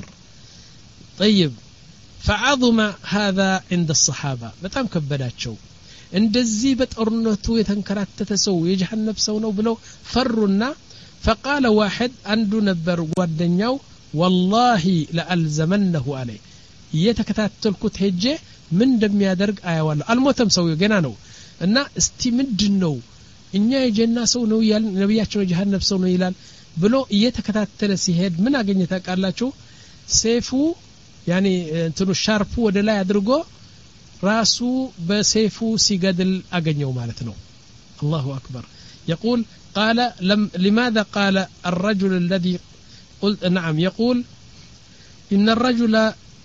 طيب فعظم هذا عند الصحابة بتام كبداتشو እንደዚህ በጦርነቱ የተንከራተተ ሰው የጀሃነም ሰው ነው ብለው ፈሩና فقال واحد አንዱ ነበር ጓደኛው والله لألزمنه عليه የተከታተልኩት ሄጄ ምን እንደሚያደርግ አያዋለሁ አልሞተም ሰውየው ገና ነው እና እስቲ ምንድነው እኛ የጀና ሰው ነው ይላል ነብያችን የጀሃነም ሰው ነው ይላል ብሎ እየተከታተለ ሲሄድ ምን አገኘ ታውቃላችሁ ሰይፉ ያኒ እንትኑ ሻርፑ ወደ ላይ አድርጎ ራሱ በሰይፉ ሲገድል አገኘው ማለት ነው الله أكبر يقول قال لم لماذا قال الرجل الذي قلت نعم يقول إن الرجل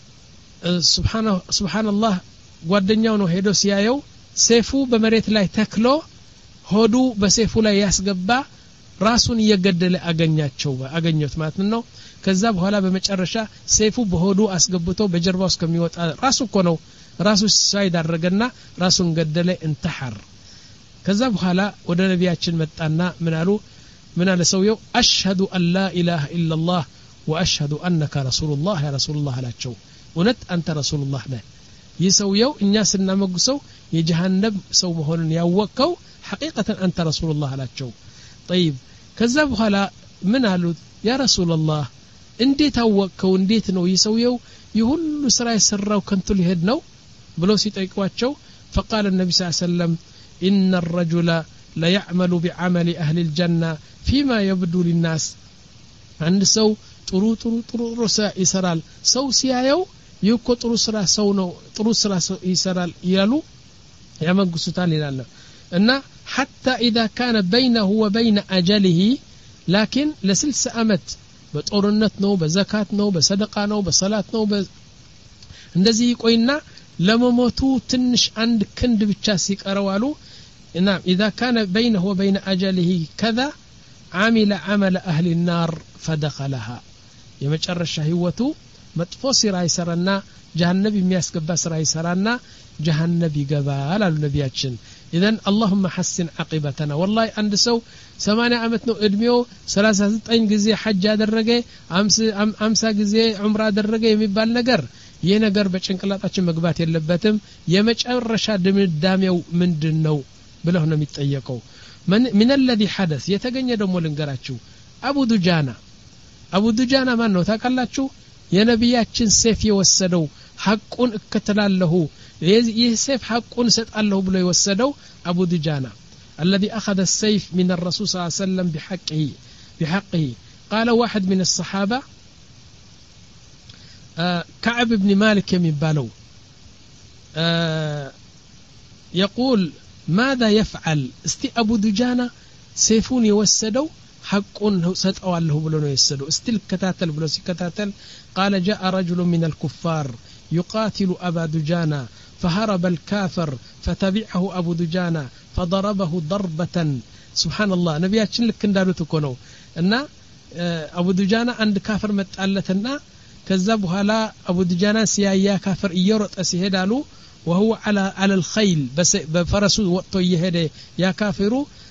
سبحانه سبحان الله ጓደኛው ነው ሄዶ ሲያየው ሰይፉ በመሬት ላይ ተክሎ ሆዱ በሰይፉ ላይ ያስገባ ራሱን እየገደለ አገኛቸው አገኘት ማለት ነው ከዛ በኋላ በመጨረሻ ሰይፉ በሆዱ አስገብቶ በጀርባው እስከሚወጣ ራሱ እኮ ነው ራሱ ሳይድ አደረገና ራሱን ገደለ እንተሐር ከዛ በኋላ ወደ ነብያችን መጣና ምን አሉ ምን አለ ሰውየው አሽهد ان لا اله الا الله واشهد انك رسول الله يا رسول الله አላቸው እውነት አንተ رسول الله ነህ ይሰውየው እኛ ስናመጉሰው የጀሃነም ሰው መሆኑን ያወቀው حقيقة انت رسول الله አላቸው طيب ከዛ በኋላ ምን አሉት ያ رسول الله እንዴት አወቀው እንዴት ነው ይሰውየው ይሁሉ ስራ ይሰራው ከንቱ ሊሄድ ነው ብሎ ሲጠይቋቸው فقال النبي صلى الله عليه وسلم ان الرجل لا يعمل بعمل اهل الجنه فيما يبدو للناس አንድ ሰው ጥሩ ጥሩ ጥሩ ይሰራል ሰው ሲያየው ይኮ ጥሩ ስራ ሰው ነው ጥሩ ስራ ይሰራል ይላሉ ያመጉሱታል ይላል እና حتى اذا كان بينه وبين اجله لكن لسلس አመት በጦርነት ነው በዘካት ነው በሰደቃ ነው በሰላት ነው እንደዚህ ቆይና ለመሞቱ ትንሽ አንድ ክንድ ብቻ ሲቀረው አሉ እና اذا كان بينه وبين اجله كذا عمل عمل اهل النار فدخلها የመጨረሻ ህይወቱ መጥፎ ስራ ይሰራና ጀሃነም የሚያስገባ ስራ ይሰራና ጀሃነም ይገባል አሉ ነቢያችን اذا اللهم حسن عاقبتنا والله عند سو ثمانية አመት ነው እድሜው ሰላሳ ዘጠኝ ጊዜ ሐጅ ያደረገ አምሳ ጊዜ ዑምራ ያደረገ የሚባል ነገር ይሄ ነገር በጭንቅላታችን መግባት የለበትም የመጨረሻ ድምዳሜው ምንድነው ብለው ነው የሚጠየቀው من الذي حدث የተገኘ ደሞ ልንገራችሁ አቡ ዱጃና አቡ ዱጃና ማን ነው ታውቃላችሁ የነቢያችን ሴፍ የወሰደው ሐቁን እከተላለሁ ይህ ሴፍ ሐቁን ሰጣለሁ ብሎ የወሰደው አቡ ዱጃና الذي اخذ السيف من الرسول صلى الله عليه وسلم بحقه بحقه قال واحد من الصحابه آه كعب بن مالك يمبالو آه يقول ماذا يفعل استي ابو دجانا سيفون يوسدو حقون سطوالله بلو ነው يسدو استل كتاتل بلو سيكتاتل قال جاء رجل من الكفار يقاتل ابا دجانا فهرب الكافر فتبعه ابو دجانا فضربه ضربة سبحان الله نبياتችን ልክ እንዳሉት እኮ ነው እና አቡ ዱጃና አንድ ካፍር መጣለትና ከዛ በኋላ አቡ ዱጃና ሲያያ ካፍር እየሮጠ ሲሄዳሉ وهو على على الخيل بس بفرسه وقته يهده يا كافر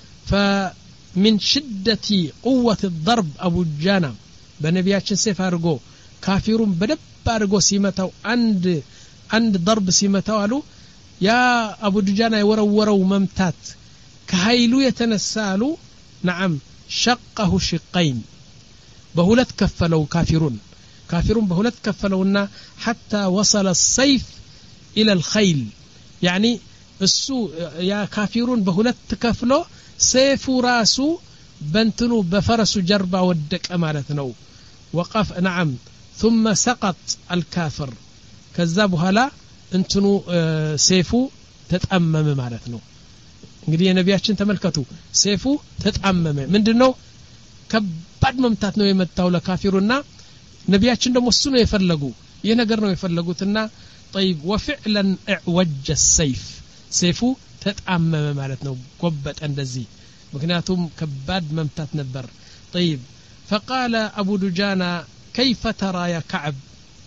فمن شدة قوة الضرب أبو جانا بنبياتشن سيف أرجو كافرون بدب أرجو سيمتاو عند عند ضرب سيمتاو قالوا يا أبو جانا يورو ورو ممتات كهيلو يتنسالو نعم شقه شقين بهولت كفلوا كافرون كافرون بهولت كفلونا حتى وصل السيف إلى الخيل يعني السو يا كافرون بهولت تكفلو سيف راسو بنتنو بفرسو جربا ودك أمانتنو وقف نعم ثم سقط الكافر كذبها لا انتنو سيفو تتأمم مالتنو እንግዲህ የነቢያችን ተመልከቱ ሰይፉ ተጣመመ ምንድነው ከባድ መምታት ነው የመታው ለካፊሩና ነቢያችን ደግሞ እሱ ነው የፈለጉ ይሄ ነገር ነው የፈለጉትና طيب وفعلا اعوج السيف ሰይፉ ተጣመመ ማለት ነው ጎበጠ እንደዚህ ምክንያቱም ከባድ መምታት ነበር طيب فقال ابو دجانا كيف ترى يا كعب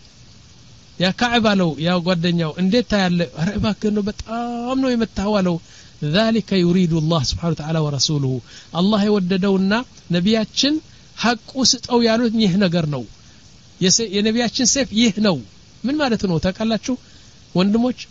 يا كعب አለው ያ ጓደኛው እንዴት ያለ አረባከ ነው በጣም ነው የመታው አለው ذلك يريد الله سبحانه وتعالى ورسوله الله يوددውና ነቢያችን ሐቁ ስጠው ያሉት ይህ ነገር ነው የነቢያችን ሰይፍ ይህ ነው ምን ማለት ነው ታውቃላችሁ ወንድሞች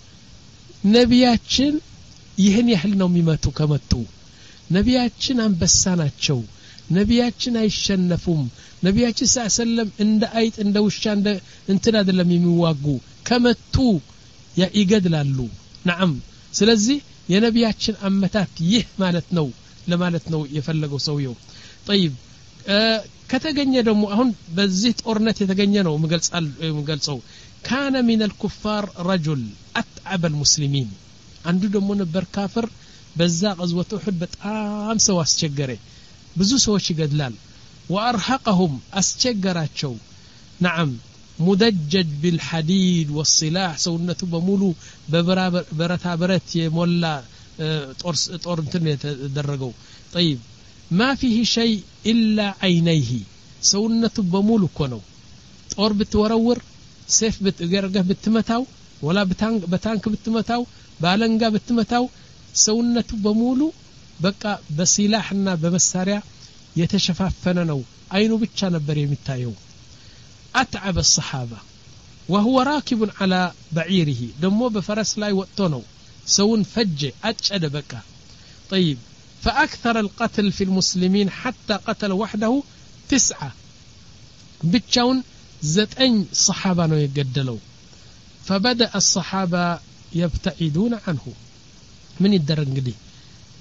ነቢያችን ይህን ያህል ነው የሚመቱ ከመቱ ነቢያችን አንበሳ ናቸው ነቢያችን አይሸነፉም ነቢያችን ሰለም እንደ አይጥ እንደ ውሻ እንደ እንትን አይደለም የሚዋጉ ከመቱ ይገድላሉ نعم ስለዚህ የነቢያችን አመታት ይህ ማለት ነው ለማለት ነው የፈለገው ሰውየው طيب ከተገኘ ደግሞ አሁን በዚህ ጦርነት የተገኘ ነው መገልጻል መገልጸው كان من الكفار رجل اتعب المسلمين አንዱ ደግሞ ነበር ካፍር በዛ غزوه احد በጣም ሰው አስቸገረ ብዙ ሰዎች ይገድላል وارهقهم አስቸገራቸው نعم مدجج بالحديد والسلاح سونته بمولو ببرتا برت يمولا طرس طور انتن يتدرجوا طيب ما فيه شيء الا عينيه سونته بمولو كنو طور بتورور سيف بتغرغه بتمتاو ولا بتانك بتانك بتمتاو بالنغا بتمتاو سونته بمولو بقى بسلاحنا بمساريا يتشفافنا ነው አይኑ ብቻ ነበር የሚታየው أتعب الصحابة وهو راكب على بعيره دمو بفرس لا يوتونه سون فجة أجد بكا طيب فأكثر القتل في المسلمين حتى قتل وحده تسعة بتشون زتين صحابة يقدلوا فبدأ الصحابة يبتعدون عنه من الدرنج دي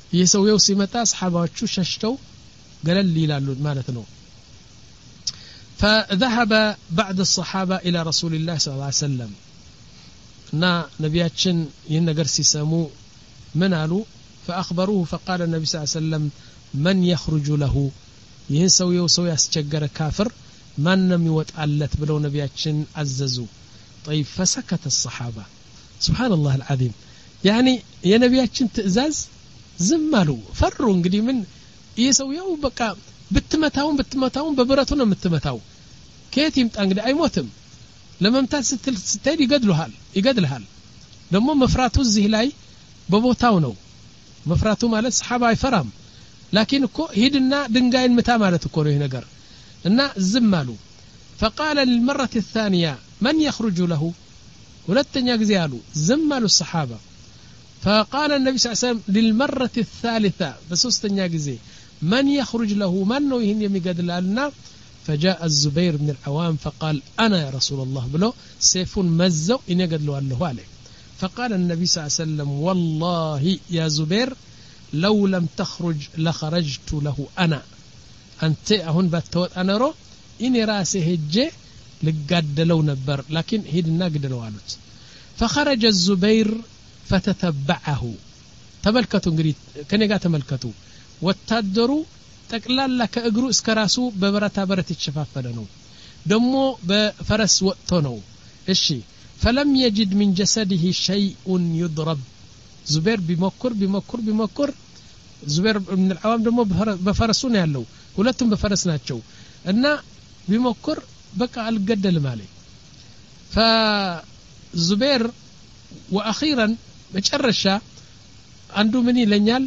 يسويوا سمتا صحابة شو ششتو قال لي لالو مالتنو فذهب بعض الصحابة إلى رسول الله صلى الله عليه وسلم نا نبياتشن ينقر سيسمو من قالوا فأخبروه فقال النبي صلى الله عليه وسلم من يخرج له ينسو يوسو يسجر كافر من نم يوتعلت بلو نبياتشن عززوا طيب فسكت الصحابة سبحان الله العظيم يعني يا نبياتشن تأزاز زمالو فروا انقدي من يسو يو بقى بتمتاون بتمتاون ببرتون متمتاو كيف يمت انقدي اي موتم لما امتاز ستل ستيد يقدلوهال يقدلهال دمو مفراتو الزه لاي ببوتاو نو مفراتو مالت صحابة يفرام لكن كو هيدنا دنقاين متا مالت كو نو ينقر إن زمالو فقال للمرة الثانية من يخرج له ولتن يقزيالو زمالو الصحابة فقال النبي صلى الله عليه وسلم للمرة الثالثة بسوستن يقزي من يخرج له من نو يهن يميقاد لنا فجاء الزبير بن العوام فقال أنا يا رسول الله بلو سيف مزو إن يقاد له الله عليه فقال النبي صلى الله عليه وسلم والله يا زبير لو لم تخرج لخرجت له أنا أنت أهون باتوت أنا رو إني راسي هجي لقدلو نبر لكن هيدنا قدلو قالوت فخرج الزبير فتتبعه تملكتوا انقريت كان يقع تملكتوا واتدروا تقلال لك اقروا اسكراسو ببرتا برت يتشفافدنو دمو بفرس وقتنو اشي فلم يجد من جسده شيء يضرب زبير بمكر بمكر بمكر زبير من العوام دمو بفرسون يالو ولتم بفرس ناتشو ان بمكر بقى القدل مالي فزبير واخيرا مጨረሻ አንዱ ምን ይለኛል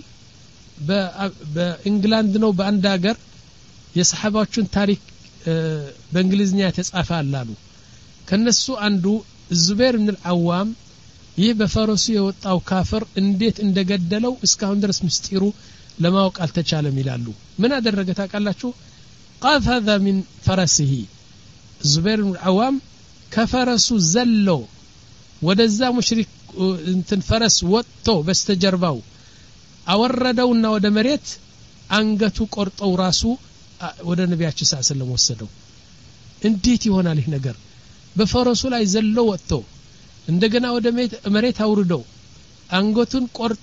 በእንግላንድ ነው በአንድ ሀገር የሰሃባዎችን ታሪክ በእንግሊዝኛ ተጻፈ አላሉ ከነሱ አንዱ ዙበይር ኢብኑ አልዓዋም ይህ በፈረሱ የወጣው ካፍር እንዴት እንደገደለው እስካሁን ድረስ ምስጢሩ ለማወቅ አልተቻለም ይላሉ ምን አደረገ ታውቃላችሁ قفز من فرسه ዙበይር ኢብኑ አልዓዋም ከፈረሱ ዘሎ ወደዛ ሙሽሪክ እንትን ፈረስ ወጥቶ በስተጀርባው አወረደውና ወደ መሬት አንገቱ ቆርጠው ራሱ ወደ ነብያችን ሰለላሁ ዐለይሂ ወሰለም ወሰደው እንዴት ይሆናል ይህ ነገር በፈረሱ ላይ ዘሎ ወጥቶ እንደገና ወደ መሬት አውርደው አንገቱን ቆርጦ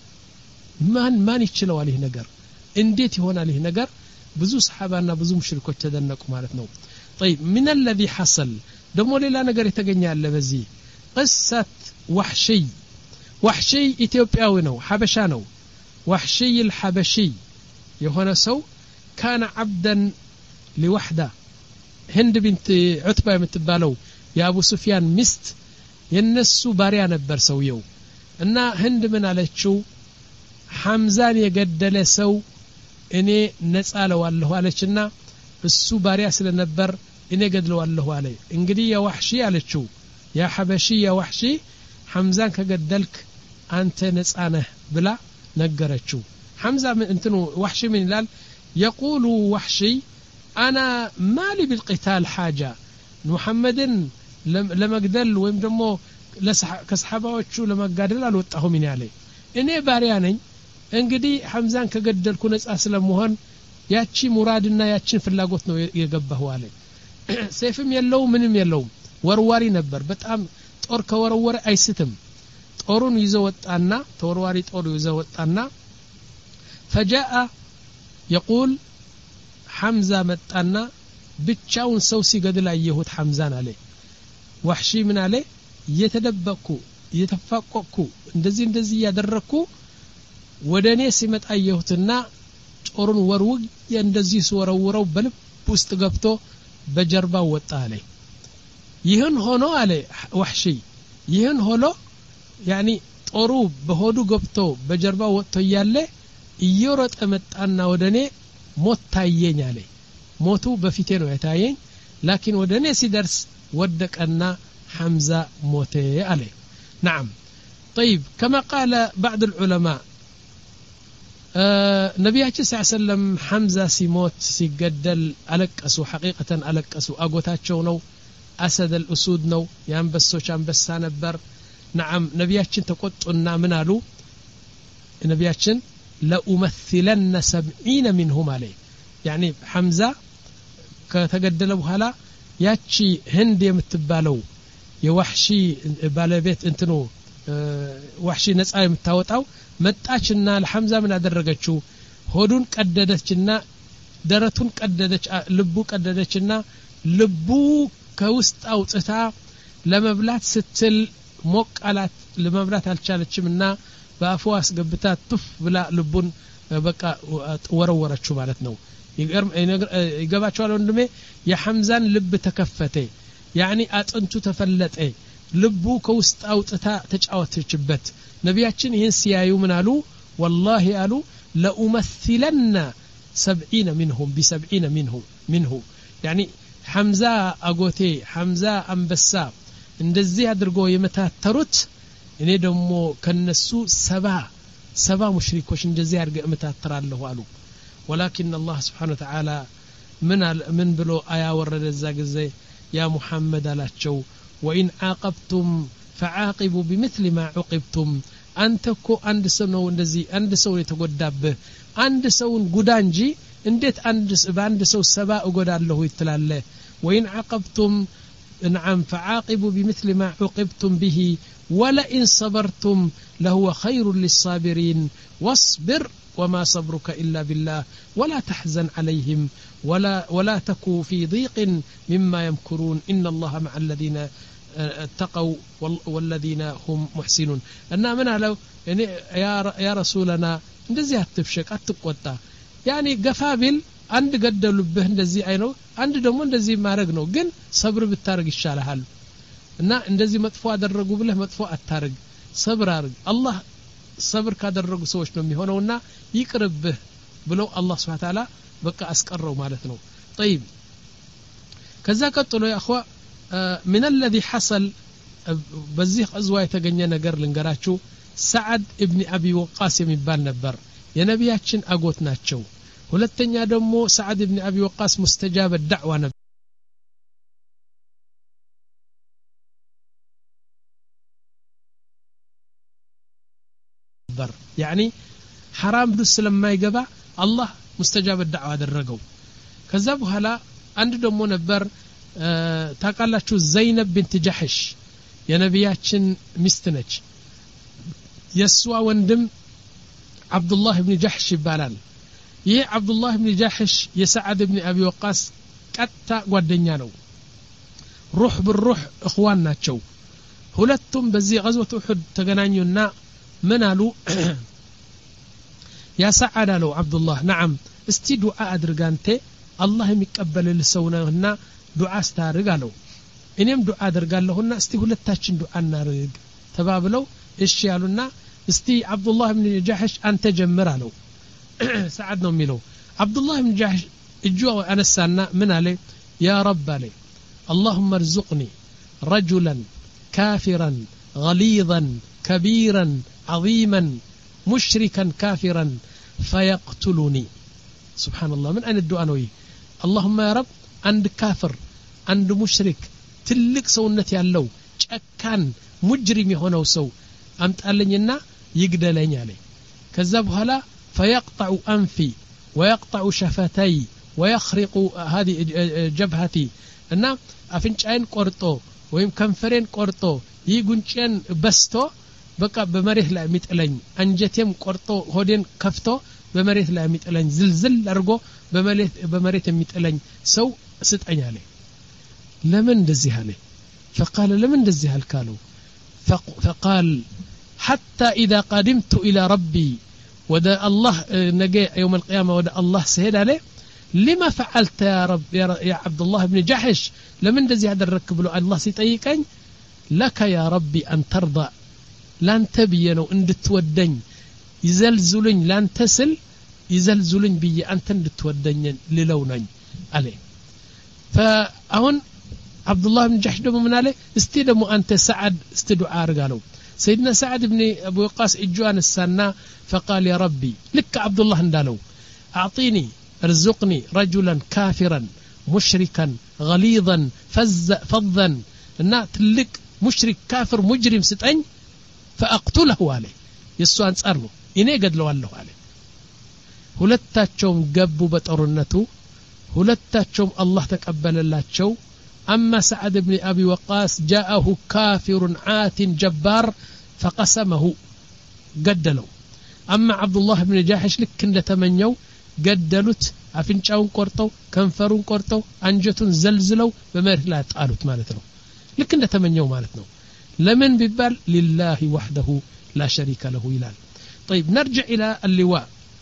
ማን ማን ይችላል ይህ ነገር እንዴት ይሆናል ይህ ነገር ብዙ ሰሃባና ብዙ ሙሽሪኮች ተደነቁ ማለት ነው طيب من الذي حصل ደሞ ሌላ ነገር የተገኛለ በዚህ قصة وحشي وحشي إثيوبياوي نو حبشا نو وحشي الحبشي يهونا سو كان عبدا لوحدة هند بنت عتبة متبالو يا أبو سفيان مست ينسو باريا نبر سويو إن هند من على شو حمزان يقدل سو إني نسأله والله على شنا السو باريا سل نبر إني قدلو والله عليه إنجدي يا وحشي على شو يا حبشي يا وحشي حمزان كقدلك أنت نسأنه بلا نقرتشو حمزة من انتنو وحشي من الال يقول وحشي أنا مالي بالقتال حاجة محمد لما قدل ويمدمو كصحابة وشو لما قدل الوطأه من عليه إني بارياني انقدي حمزان كقدلكو نسأ سلموهن ياتشي مرادنا ياتشين في اللاقوتنا يقبه عليه سيفم يلو منم يلو ወርዋሪ ነበር በጣም ጦር ከወረወረ አይስትም ጦሩን ይዘው ወጣና ተወርዋሪ ጦሩ ይዘው ወጣና فجاء يقول حمزة መጣና ብቻውን ሰው ሲገድል አየሁት حمزان አለ ወህሺ ምን አለ እየተደበቁ እየተፋቆቁ እንደዚህ እንደዚህ ያደረኩ ወደኔ ሲመጣ አየሁትና ጦሩን ወርውግ እንደዚህ ሲወረውረው በልብ ውስጥ ገብቶ በጀርባው ወጣ አለ ይህን ሆኖ አለ ወህሺ ይህን ሆኖ يعني ጦሩ በሆዱ ገብቶ በጀርባው ወጥቶ ያለ እየሮጠ መጣና ወደኔ ሞት ታየኝ አለ ሞቱ በፊቴ ነው የታየኝ لكن ወደኔ ሲደርስ ወደቀና حمزة موته عليه نعم طيب كما قال بعض العلماء آه نبياتي صلى الله عليه وسلم حمزة سيموت سيقدل ألقسوا حقيقة ألقسوا أقوتاتشو نو أسد الأسود نو ينبسو شانبسا نبر نعم نبياتي تقطنا منالو نبياتي لأمثلن سبعين منهم عليه يعني حمزة ከተገደለ በኋላ ያቺ ህንድ የምትባለው የዋህሺ ባለቤት እንትኑ ዋህሺ ነፃ የምታወጣው መጣችና ለሐምዛ ምን አደረገችው ሆዱን ቀደደችና ደረቱን ቀደደች ልቡ ቀደደችና ልቡ ከውስጥ አውጥታ ለመብላት ስትል ሞቃላት ለመብላት አልቻለችምና በአፏ አስገብታ ጥፍ ብላ ልቡን በቃ ወረወረችው ማለት ነው ይገርም ይገባቸዋል ወንድሜ የሐምዛን ልብ ተከፈተ ያኒ አጥንቱ ተፈለጠ ልቡ ከውስጥ አውጥታ ተጫወተችበት ነቢያችን ይህን ሲያዩ ምን አሉ والله አሉ لأمثلن سبعين منهم بسبعين منه منه يعني حمزة أقوتي حمزة أنبسا እንደዚህ አድርጎ የመታተሩት እኔ ደግሞ ከነሱ ሰባ ሰባ ሙሽሪኮች እንደዚህ አድርገ የመታተራለሁ አሉ ولكن الله سبحانه وتعالى من من ብሎ አያ ወረደ እዛ ጊዜ يا محمد አላቸው وإن عاقبتم فعاقبوا بمثل ما عوقبتم አንተ እኮ አንድ ሰው ነው እንደዚህ አንድ ሰው የተጎዳብህ አንድ ሰውን ጉዳ እንጂ እንዴት አንድ በአንድ ሰው ሰባ እጎዳለሁ ይትላል وإن عاقبتم نعم فعاقبوا بمثل ما عوقبتم به ولئن صبرتم لهو خير للصابرين واصبر وما صبرك إلا بالله ولا تحزن عليهم ولا ولا تكو في ضيق مما يمكرون إن الله مع الذين اتقوا والذين هم محسنون أنا من على يعني يا يا رسولنا እንደዚህ አትፍሸቅ አትቆጣ ያኒ ገፋቢል አንድ ገደሉብህ እንደዚህ አይነው አንድ ደግሞ እንደዚህ ማረግ ነው ግን ሰብር ብታረግ ይሻላል እና እንደዚህ መጥፎ አደረጉ ብለህ መጥፎ አታረግ ሰብር አርግ አላህ ሰብር ካደረጉ ሰዎች ነው የሚሆነውና ይቅርብህ ብለው አላህ Subhanahu Ta'ala በቃ አስቀረው ማለት ነው طيب ከዛ ቀጥሎ ያ اخوا من الذي حصل በዚህ ቀዝዋ የተገኘ ነገር ልንገራችሁ ሰዓድ ኢብኑ አቢ ወቃስ የሚባል ነበር የነቢያችን አጎት ናቸው ሁለተኛ ደግሞ ሰዓድ ኢብኑ አቢ ወቃስ ሙስተጃብ الدعوه ነበር يعني حرام ብዱስ ስለማይገባ አላህ ሙስተጃብ الدعوه አደረገው ከዛ በኋላ አንድ ደግሞ ነበር ታቃላችሁ ዘይነብ ቢንት ጀህሽ የነቢያችን ሚስት ነች የሷ ወንድም አብዱላህ ኢብኑ ጀህሽ ይባላል ይህ አብዱላህ ኢብኑ ጀህሽ የሰዓድ ኢብኑ አቢ ወቃስ ቀጣ ጓደኛ ነው ሩህ بالروح اخوان ናቸው ሁለቱም በዚህ غزوة احد ተገናኙና ምን አሉ ያ ሰዓድ አለው አብዱላህ نعم እስቲ ዱዓ አድርግ አንተ አላህ የሚቀበልልህ ሰው ነህና ዱዓ አስታርግ አለው እኔም ዱዓ አደርጋለሁና እስቲ ሁለታችን ዱዓ እናርግ ተባብለው እሺ ያሉና እስቲ አብዱላህ ኢብኑ ጀህሽ አንተ ጀምር አለው ሰዓድ ነው የሚለው አብዱላህ ኢብኑ ጀህሽ እጁ አነሳና ምን አለ ያ ረብ አለ اللهم ارزقني رجلا كافرا غليظا كبيرا عظيما مشركا كافرا فيقتلني سبحان الله من أين الدعاء نوي اللهم يا رب عند كافر عند مشرك تلك سونت ያለው ጨካን ሙጅሪም የሆነው ሰው አምጣልኝና ይግደለኝ አለ ከዛ በኋላ فيقطع انفي ويقطع شفتي ويخرق هذه جبهتي እና አፍንጫዬን ቆርጦ ወይም ከንፈሬን ቆርጦ ይጉንጨን በስቶ በቃ በመሬት ላይ የሚጥለኝ አንጀቴም ቆርጦ ሆዴን ከፍቶ በመሬት ላይ የሚጥለኝ ዝልዝል አድርጎ በመሬት በመሬት የሚጥለኝ ሰው ስጠኝ አለ ለምን እንደዚህ አለ فقال لمن እንደዚህ አልካለው فقال حتى اذا قدمت الى ربي ودا الله نجي يوم القيامه ودا الله سهد عليه لما فعلت يا رب يا عبد الله بن جحش لمن እንደዚህ ያደረክ ብሎ الله ሲጠይቀኝ لك يا ربي ان ترضى ላንተ ብዬ ነው እንድትወደኝ ይዘልዙልኝ ላንተ ስል ይዘልዙልኝ ብዬ አንተ እንድትወደኝ ልለው ነኝ አለ فአሁን عبد الله بن جحش دمو من عليه استي دمو أنت سعد استدعاء رجاله سيدنا سعد بن أبو وقاص إجوان السنة فقال يا ربي لك عبد الله اندالو أعطيني ارزقني رجلا كافرا مشركا غليظا فز فظا إنه تلك مشرك كافر مجرم ستين فأقتله عليه يسوان صارنو إني قد لو الله عليه ሁለታቸውም ገቡ በጦርነቱ ሁለታቸውም አላህ ተቀበለላቸው أما سعد بن أبي وقاص جاءه كافر عات جبار فقسمه قدلوا أما عبد الله بن جاحش لك إن تمنيو قدلت أفنشاون قرطو كنفرون قرطو أنجتون زلزلوا بمرح لا تقالوا مالتنا لك إن تمنيو مالتنا لمن ببال لله وحده لا شريك له إلال طيب نرجع إلى اللواء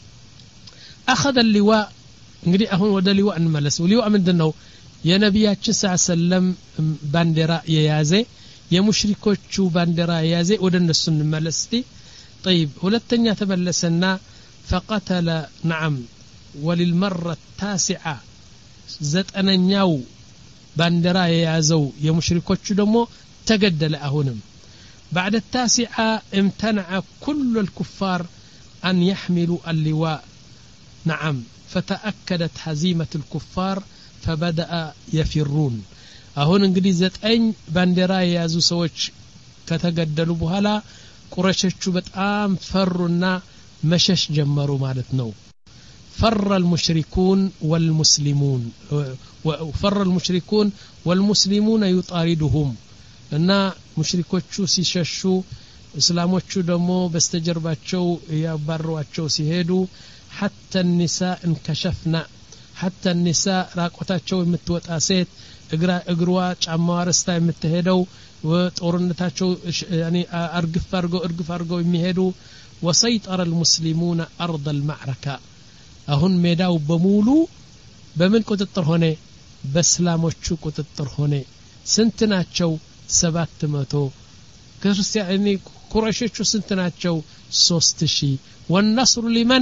أخذ اللواء نقري أهون ودا لواء نملس ولواء من دنو يا نبياتش صلى الله عليه وسلم باندرا ييازي يا مشركوچو باندرا ييازي ودن السن ملستي طيب ሁለተኛ ተመለሰና فقتل نعم وللمرة التاسعة ዘጠነኛው ባንደራ የያዘው የሙሽሪኮቹ ደግሞ ተገደለ አሁንም بعد التاسعة امتنع كل الكفار أن يحملوا اللواء نعم فتأكدت هزيمة الكفار فبدأ يفرون አሁን እንግዲህ ዘጠኝ ባንደራ የያዙ ሰዎች ከተገደሉ በኋላ ቁረሾቹ በጣም ፈሩና መሸሽ ጀመሩ ማለት ነው فر المشركون والمسلمون وفر المشركون والمسلمون يطاردهم እና ሙሽሪኮቹ ሲሸሹ እስላሞቹ ደግሞ በስተጀርባቸው ያባሯቸው ሲሄዱ حتى النساء انكشفنا حتى النساء راقوتاቸው የምትወጣ ሴት እግራ እግሯ ጫማዋ ረስታ የምትሄደው ወጦርነታቸው يعني ارغف አርገው እርግፍ አርገው የሚሄዱ وسيطر المسلمون ارض المعركه አሁን ሜዳው በሙሉ በምን ቁጥጥር ሆነ በእስላሞቹ ቁጥጥር ሆነ ስንት ናቸው ሰባት መቶ ክርስቲያኒ ቁረይሾቹ ስንት ናቸው ሶስት ሺህ والنصر لمن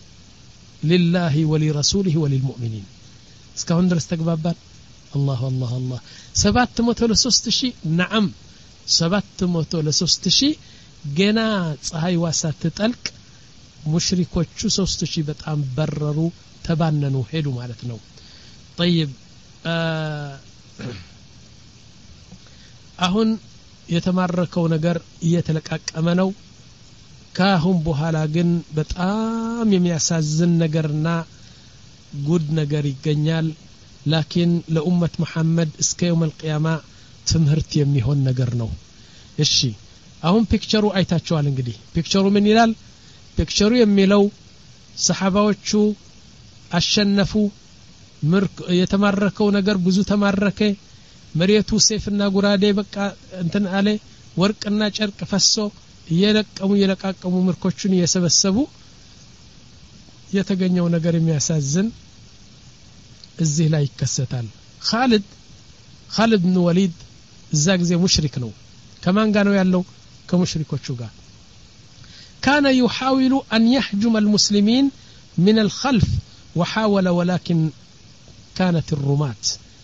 لله ولرسوله وللمؤمنين እስካሁን ድረስ ተግባባን الله الله الله ሰባት መቶ ለሶስት ሺህ نعم ሰባት መቶ ለሶስት ሺህ ገና ፀሐይ ዋሳት ተጠልቅ ሙሽሪኮቹ ሶስት ሺህ በጣም በረሩ ተባነኑ ሄዱ ማለት ነው طيب አሁን የተማረከው ነገር እየተለቃቀመ ነው ካሁን በኋላ ግን በጣም የሚያሳዝን ነገርና ጉድ ነገር ይገኛል ላኪን ለኡመት መሐመድ እስከ يوم القيامه ትምህርት የሚሆን ነገር ነው እሺ አሁን ፒክቸሩ አይታችኋል እንግዲህ ፒክቸሩ ምን ይላል ፒክቸሩ የሚለው ሰሃባዎቹ አሸነፉ ምርክ የተማረከው ነገር ብዙ ተማረከ መሬቱ ሰይፍና ጉራዴ በቃ እንትን አለ ወርቅና ጨርቅ ፈሶ እየለቀሙ እየለቃቀሙ ምርኮቹን እየሰበሰቡ የተገኘው ነገር የሚያሳዝን እዚህ ላይ ይከሰታል ኻሊድ ኻሊድ ብን ወሊድ እዛ ጊዜ ሙሽሪክ ነው ከማን ጋር ነው ያለው ከሙሽሪኮቹ ጋር كان يحاول أن يهجم المسلمين من الخلف وحاول ولكن كانت الرمات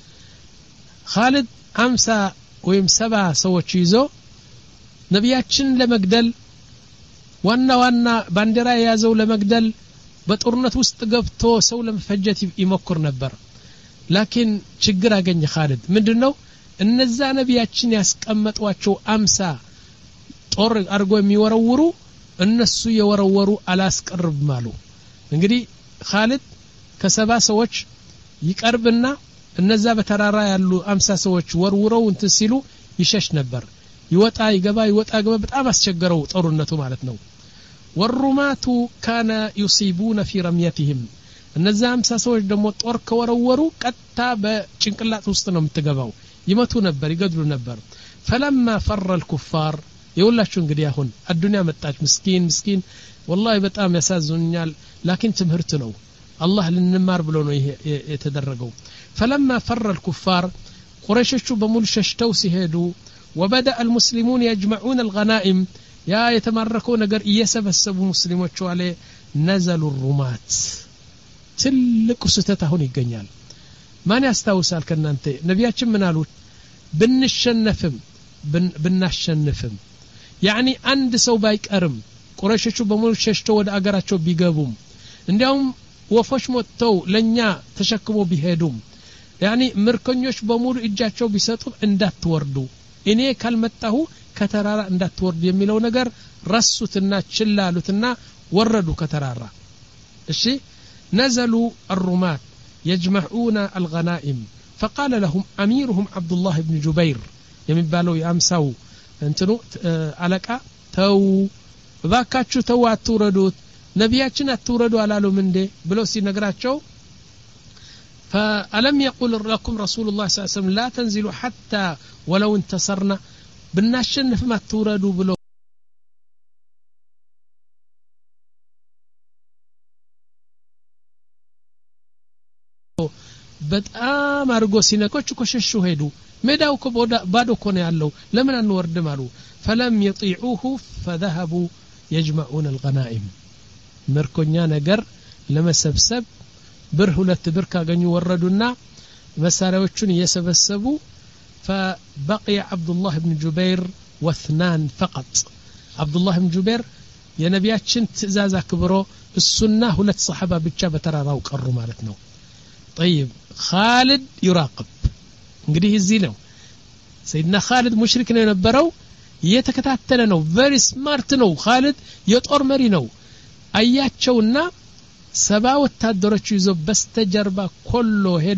خالد أمسى ويم سبع سوت شيزو نبياتشن لمقدل وانا وانا باندرا يازو لمقدل بطرنة وستقبتو سو لمفجت يمكر نبر لكن شجر أجني خالد من دنو النزا نبياتشن يسكمت واتشو أمسى طور أرجو ميورورو እነሱ የወረወሩ አላስቀርብ ማሉ እንግዲህ ኻሊድ ከሰባ ሰዎች ይቀርብና እነዛ በተራራ ያሉ አምሳ ሰዎች ወርውረው እንት ሲሉ ይሸሽ ነበር ይወጣ ይገባ ይወጣ ገባ በጣም አስቸገረው ጦርነቱ ማለት ነው ወሩማቱ ካነ يصيبون في رميتهم እነዛ አምሳ ሰዎች ደግሞ ጦር ከወረወሩ ቀጥታ በጭንቅላት ውስጥ ነው የምትገባው ይመቱ ነበር ይገድሉ ነበር فلما فر الكفار يقوللاችሁ እንግዲህ አሁን አዱንያ መጣች ምስኪን ምስኪን والله በጣም ያሳዝኑኛል ላኪን ትምህርት ነው አላህ ለንማር ብሎ ነው ይሄ የተደረገው فلما فر الكفار قريشቹ በሙሉ ሸሽተው ሲሄዱ وبدا المسلمون يجمعون الغنائم يا የተማረከው ነገር እየሰበሰቡ ሙስሊሞቹ አለ نزلوا الرمات ትልቅ ስህተት አሁን ይገኛል ማን ያስታውሳል ከናንተ ነብያችን ምን አሉት ብንሸነፍም ብናሸንፍም يعني عند سو بايقرم قريشቹ በሙሉ ሸሽተው ወደ አገራቸው ቢገቡም እንዲያውም ወፎች ሞተው ለኛ ተሸክሞ ቢሄዱም يعني ምርኮኞች በሙሉ እጃቸው ቢሰጡ እንዳትወርዱ እኔ ካልመጣሁ ከተራራ እንዳትወርዱ የሚለው ነገር ረሱትና ችላሉትና ወረዱ ከተራራ እሺ نزلوا الرمات يجمعون الغنائم فقال لهم أميرهم عبد الله بن جبير يمبالو يامساو انتنو علقا تو باكاچو تو اتوردوت نبياچن اتوردو علالو منده بلو سينغراچو فألم يقول لكم رسول الله صلى الله عليه وسلم لا تنزلوا حتى ولو انتصرنا بناشنف ما اتوردو بلو በጣም አርጎ ሲነቆች ኮሸሹ ሄዱ ሜዳው እኮ ባዶ እኮ ነው ያለው ለምን አንወርድም አሉ فلم يطيعوه فذهبوا يجمعون الغنائم ምርኮኛ ነገር ለመሰብሰብ ብር ሁለት ብር ካገኙ ወረዱና መሳሪያዎቹን እየሰበሰቡ فبقي عبد الله بن جبير واثنان فقط عبد الله بن جبير የነቢያችን ትእዛዝ አክብሮ እሱና ሁለት ሰሃባ ብቻ በተራራው ቀሩ ማለት ነው طيب خالد يراقب እንግዲህ እዚህ ነው ሰይድና خالد ሙሽሪክ ነው የነበረው እየተከታተለ ነው very smart ነው خالد የጦር መሪ ነው አያቸውና ሰባ ወታደሮች ይዞ በስተጀርባ ኮሎ ሄዶ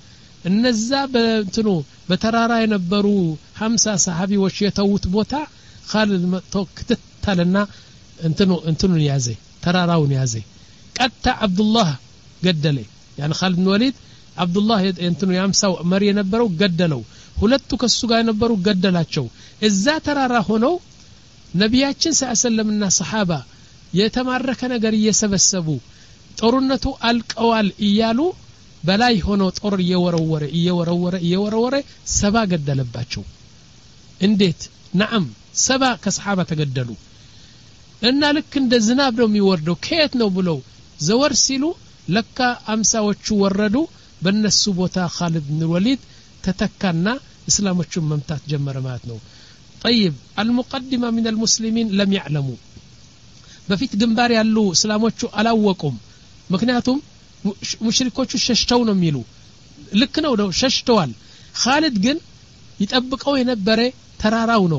እነዛ በእንትኑ በተራራ የነበሩ ሃምሳ ሰሃቢዎች የተውት ቦታ خالد መጥቶ ክትታለና እንትኑ እንትኑን ያዘ ተራራውን ያዘ ቀጣ አብዱላህ ገደለ يعني خالد بن وليد عبد الله እንትኑ ያምሳው መሪ የነበረው ገደለው ሁለቱ ከሱ ጋር የነበሩ ገደላቸው እዛ ተራራ ሆነው ነቢያችን ሰለላሁና ሰሃባ የተማረከ ነገር እየሰበሰቡ ጦርነቱ አልቀዋል እያሉ በላይ ሆነው ጦር እየወረወረ እየወረወረ እየወረወረ ሰባ ገደለባቸው እንዴት نعم ሰባ ከሰሃባ ተገደሉ እና ልክ እንደ ዝናብ ነው የሚወርደው ከየት ነው ብለው ዘወር ሲሉ ለካ አምሳዎቹ ወረዱ በነሱ ቦታ خالد بن الوليد ተተካና እስላሞቹን መምታት ጀመረ ማለት ነው طيب المقدمه من المسلمين لم يعلموا በፊት ግንባር ያሉ እስላሞቹ አላወቁም ምክንያቱም ሙሽሪኮቹ ሸሽተው ነው የሚሉ ልክ ነው ነው ሸሽተዋል خالد ግን ይጠብቀው የነበረ ተራራው ነው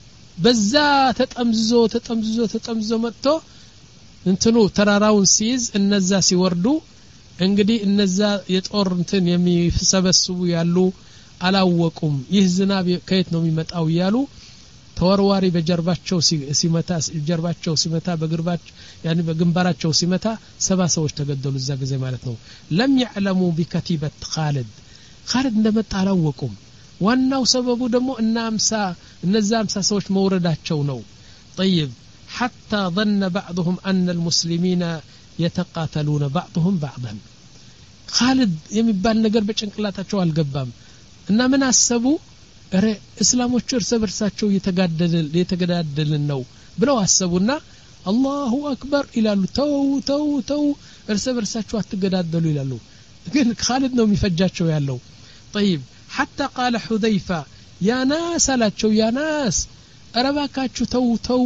በዛ ተጠምዝዞ ተጠምዝዞ ተጠምዝዞ መጥቶ እንትኑ ተራራውን ሲይዝ እነዛ ሲወርዱ እንግዲህ እነዛ የጦር እንትን የሚሰበስቡ ያሉ አላወቁም ይህ ዝናብ ከየት ነው የሚመጣው ያሉ ተወርዋሪ በጀርባቸው ሲመታ ጀርባቸው ሲመታ በግርባቸው يعني በግንባራቸው ሲመታ ሰባ ሰዎች ተገደሉ እዛ ጊዜ ማለት ነው لم يعلموا بكتيبة خالد خالد እንደመጣ አላወቁም ዋናው ሰበቡ ደግሞ እና አምሳ እነዛ አምሳ ሰዎች መውረዳቸው ነው طيب حتى ظن بعضهم أن المسلمين يتقاتلون بعضهم بعضا خالد የሚባል ነገር በጭንቅላታቸው አልገባም እና ምን አሰቡ እረ እስላሞቹ እርስ በርሳቸው እየተጋደሉ እየተገዳደልን ነው ብለው አሰቡና አላሁ አክበር ይላሉ ተው ተው ተው እርስ በርሳቸው አትገዳደሉ ይላሉ ግን خالد ነው የሚፈጃቸው ያለው طيب حتى قال حذيفة يا ناس አላቸው يا ناس አረባካችሁ ተው ተው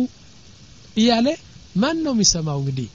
ይያለ ማን ነው የሚሰማው እንግዲህ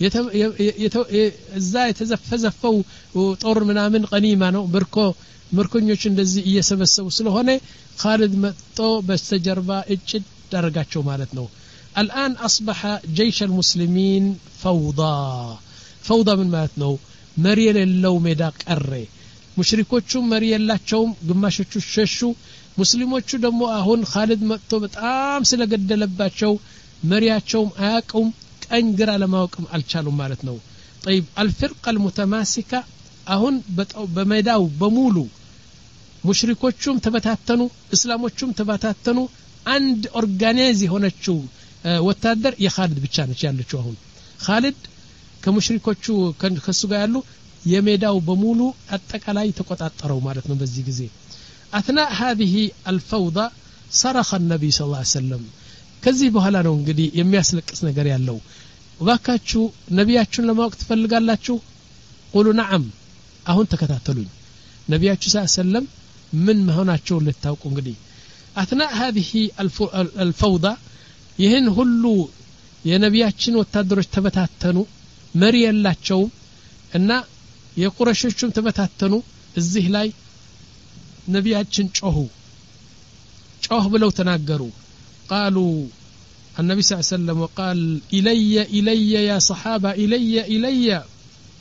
እዛ የተዘፈዘፈው ጦር ምናምን ቀኒማ ነው ብርኮ ምርኮኞች እንደዚህ እየሰበሰቡ ስለሆነ خالد መጥቶ በስተጀርባ እጭ ደረጋቸው ማለት ነው الآن أصبح جيش المسلمين فوضى فوضى من ማለት ነው መሪ የሌለው ሜዳ ቀረ ሙሽሪኮቹ መሪ የላቸውም ግማሾቹ ሸሹ ሙስሊሞቹ ደግሞ አሁን خالد መጥቶ በጣም ስለገደለባቸው መሪያቸውም አያቁም ቀኝ ግራ ለማወቅም አልቻሉም ማለት ነው طيب الفرقه المتماسكه አሁን በሜዳው በሙሉ ሙሽሪኮቹም ተበታተኑ እስላሞቹም ተበታተኑ አንድ ኦርጋናይዝ የሆነችው ወታደር የخالد ብቻ ነች ያለችው አሁን خالد ከሙሽሪኮቹ ከሱ ጋር ያሉ የሜዳው በሙሉ አጠቃላይ ተቆጣጣረው ማለት ነው በዚህ ጊዜ اثناء هذه الفوضى صرخ النبي صلى الله عليه وسلم ከዚህ በኋላ ነው እንግዲህ የሚያስለቅስ ነገር ያለው ወባካችሁ ነቢያችሁን ለማወቅ ትፈልጋላችሁ قولوا نعم አሁን ተከታተሉኝ ነቢያችሁ ሰለላሁ ዐለይሂ ወሰለም ምን መሆናቸው ልታውቁ እንግዲህ اثناء هذه الفوضى ይህን ሁሉ የነቢያችን ወታደሮች ተበታተኑ መሪ የላቸው እና የቁረሾችም ተበታተኑ እዚህ ላይ ነቢያችን ጮሁ ጮህ ብለው ተናገሩ قالوا النبي صلى الله عليه وسلم وقال إلي إلي يا صحابة إلي إلي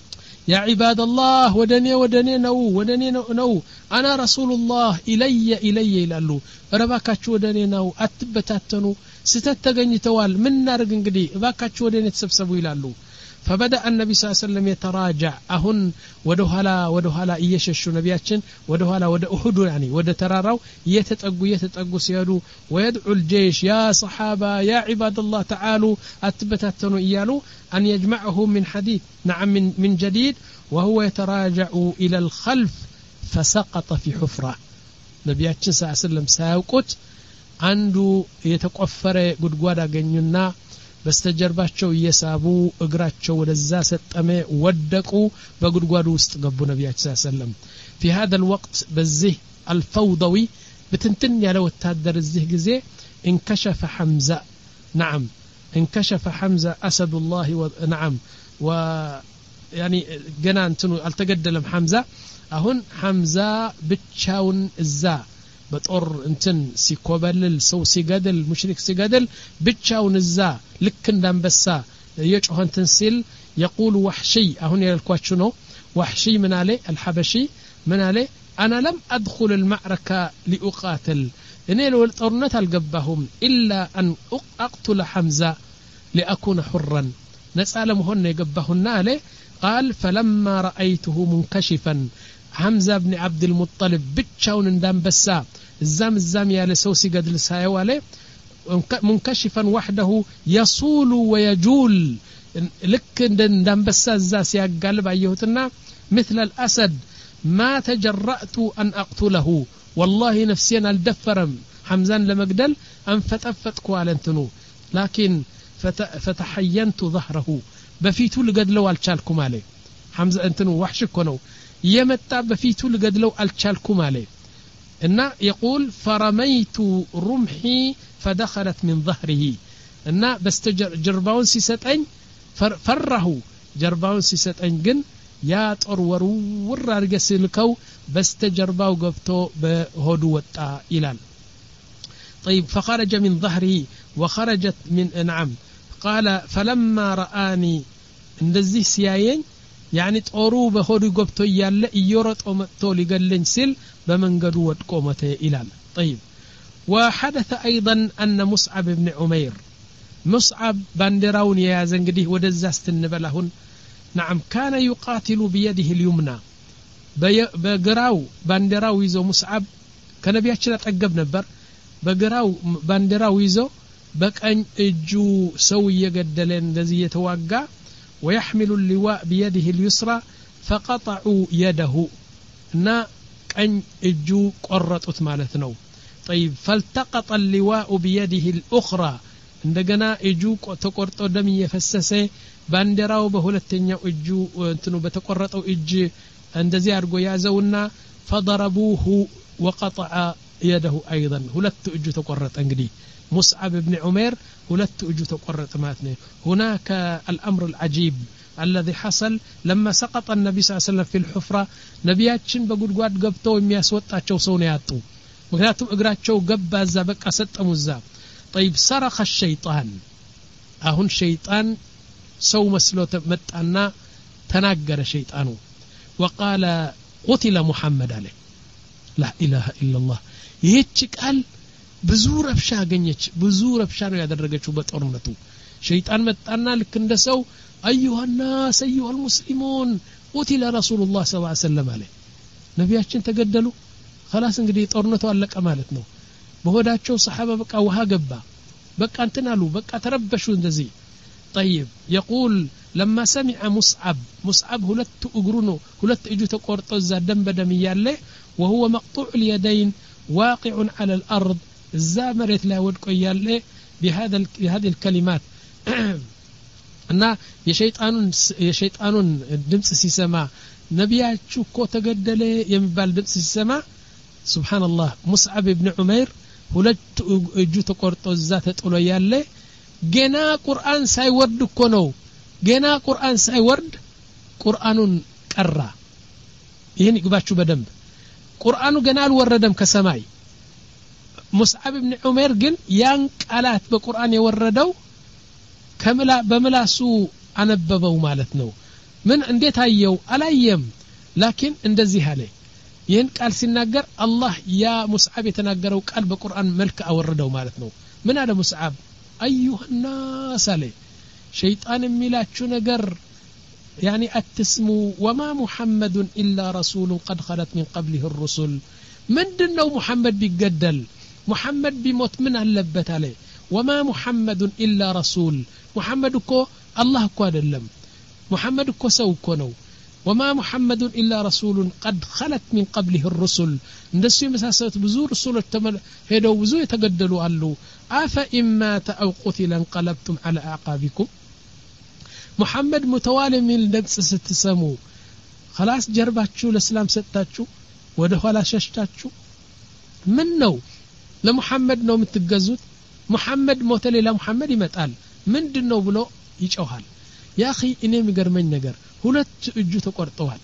يا عباد الله ودني ودني نو ودني نو أنا رسول الله إلي إلي إلالو رباكاتشو ودني نو أتبتاتنو ستتغنيتوال من نارق انقدي باكاتشو ودني تسبسبو إلالو فبدأ النبي صلى الله عليه وسلم يتراجع أهن ودهلا ودهلا إيششو نبياتشن ودهلا ود أحد يعني ود تراراو يتتأقو يتتأقو سيادو ويدعو الجيش يا صحابة يا عباد الله تعالوا أتبتاتنو إيالو أن يجمعهم من حديد نعم من, من جديد وهو يتراجع إلى الخلف فسقط في حفرة نبياتشن صلى الله عليه وسلم ساوقت عنده يتقفر قدقوادا قنينا በስተጀርባቸው እየሳቡ እግራቸው ወደዛ ሰጠመ ወደቁ በጉድጓዱ ውስጥ ገቡ ነብያችን ሰለላሁ ዐለይሂ ወሰለም في هذا الوقت በዚህ الفوضوي بتنتن ያለ ወታደር እዚህ ጊዜ انكشف حمزة نعم انكشف حمزة أسد الله و... نعم و يعني ገና እንትኑ አልተገደለም حمزة አሁን حمزة ብቻውን እዛ በጦር እንትን ሲኮበልል ሰው ሲገድል ሙሽሪክ ሲገድል ብቻውን እዛ ልክ እንዳንበሳ የጮኸንትን ሲል يقول وحشي አሁን ያልኳችሁ ነው وحشي ምን አለ الحبشي ምን አለ انا لم ادخل المعركه لاقاتل እኔ ለጦርነት አልገባሁም الا ان اقتل حمزه لاكون حرا ነፃ ለመሆን ነው የገባሁና አለ قال فلما رايته منكشفا حمزة بن عبد المطلب بتشاون اندانبسا الزام الزام يا لسو سيقدل سايوالي منكشفا وحده يصول ويجول لك اندانبسا الزاس يقلب ايهتنا مثل الأسد ما تجرأت أن أقتله والله نفسينا الدفرم حمزان لمقدل أن فتفت كوالنتنو لكن فتحينت ظهره بفيتو لقدلو الشالكم عليه حمزة انتنو وحشكو يمتى بفيتو لقدلو الشالكم عليه إن يقول فرميت رمحي فدخلت من ظهره إن بستجر جرباون سيستين فره جرباون سيستين جن يا ترور ورر جسلكو بستجرباو قفتو بهدو وتا إلال طيب فخرج من ظهره وخرجت من نعم قال فلما رآني እንደዚህ ሲያየኝ يعني طورو بهودو قبطو يالا يورط ومتو لقلن سل بمنقدو واتقومته إلال طيب وحدث أيضا أن مصعب بن عمير مصعب باندراون يا زنقديه ودزاست النبلهن نعم كان يقاتل بيده اليمنى بقراو باندراو يزو مصعب كان بيأتشنا تقب نبر بقراو باندراو يزو بكأن اجو سوي قدلين الذي يتوقع ويحمل اللواء بيده اليسرى فقطعوا يده نا كأن اجو قرطت مالتنو طيب فالتقط اللواء بيده الأخرى عندنا اجو تقرطو دم يفسسه باندراو بهولتنياو اجو انتنو بتقرطو اج اندزي ارغو يازونا فضربوه وقطع يده ايضا هلت اجو تقرط انغدي مصعب بن عمير ولت اجو تقرط ماتني هناك الامر العجيب الذي حصل لما سقط النبي صلى الله عليه وسلم في الحفرة نبياتشن بغدغاد غبطو የሚያስወጣቸው ሰው ነው ያጡ ምክንያቱም እግራቸው ገባ እዛ በቃ ሰጠሙ እዛ طيب صرخ الشيطان አሁን ሸይጣን ሰው መስሎ መጣና ተናገረ ሸይጣኑ وقال قتل محمد عليه لا اله الا الله ይህች ቃል ብዙ ረብሻ አገኘች ብዙ ረብሻ ነው ያደረገችው በጦርነቱ ሸይጣን መጣና ልክ እንደሰው ايها الناس ايها المسلمون قتل رسول الله صلى الله عليه وسلم عليه ነብያችን ተገደሉ خلاص እንግዲህ ጦርነቱ አለቀ ማለት ነው በሆዳቸው ሰሃባ በቃ ውሃ ገባ በቃ እንተናሉ በቃ ተረበሹ እንደዚህ طيب يقول لما سمع مصعب مصعب ሁለት እግሩ ነው ሁለት እጁ ተቆርጦ እዛ ደም በደም ያለ وهو مقطوع اليدين واقع على الارض እዛ መሬት ላይ ወድቆ ያለ بهذا بهذه الكلمات እና የሸይጣኑን የሸይጣኑን ድምጽ ሲሰማ ነብያችሁ እኮ ተገደለ የሚባል ድምጽ ሲሰማ سبحان الله مصعب بن عمير ሁለት እጁ ተቆርጦ እዛ ተጥሎ ያለ ገና ቁርአን ሳይወርድ እኮ ነው ገና ቁርአን ሳይወርድ ቁርአኑን ቀራ ይሄን ይግባችሁ በደንብ ቁርአኑ ገና አልወረደም ከሰማይ مصعب بن عمير ግን ያን ቃላት በቁርአን የወረደው ከመላ በመላሱ አነበበው ማለት ነው من እንዴት አየው አላየም ላኪን እንደዚህ አለ ይህን ቃል ሲናገር አላህ ያ ሙስዓብ የተናገረው ቃል በቁርአን መልክ አወረደው ማለት ነው ምን አለ ሙስዓብ አዩሃ الناس አለ ሸይጣን የሚላችሁ ነገር يعني اتسموا وما محمد الا رسول قد خلت من قبله الرسل ምንድነው محمد ቢገደል محمد ቢሞት ምን አለበት አለ وما محمد الا رسول محمد እኮ አላህ እኮ አይደለም محمد እኮ ሰው እኮ ነው وما محمد الا رسول قد خلت من قبله الرسل እንደሱ የመሳሰሉት ብዙ رسولች ሄደው ብዙ የተገደሉ አሉ አፈ ኢማ ተአው قتل انقلبتم على اعقابكم محمد متوالي من ድምጽ ስትሰሙ خلاص ጀርባችሁ ለእስላም ሰጣችሁ ወደ ኋላ ሸሽታችሁ ምን ነው ለሙሐመድ ነው የምትገዙት محمد ሞተ ሌላ محمد ይመጣል ምንድነው ብሎ ይጮሃል ያ اخي እኔ የሚገርመኝ ነገር ሁለት እጁ ተቆርጠዋል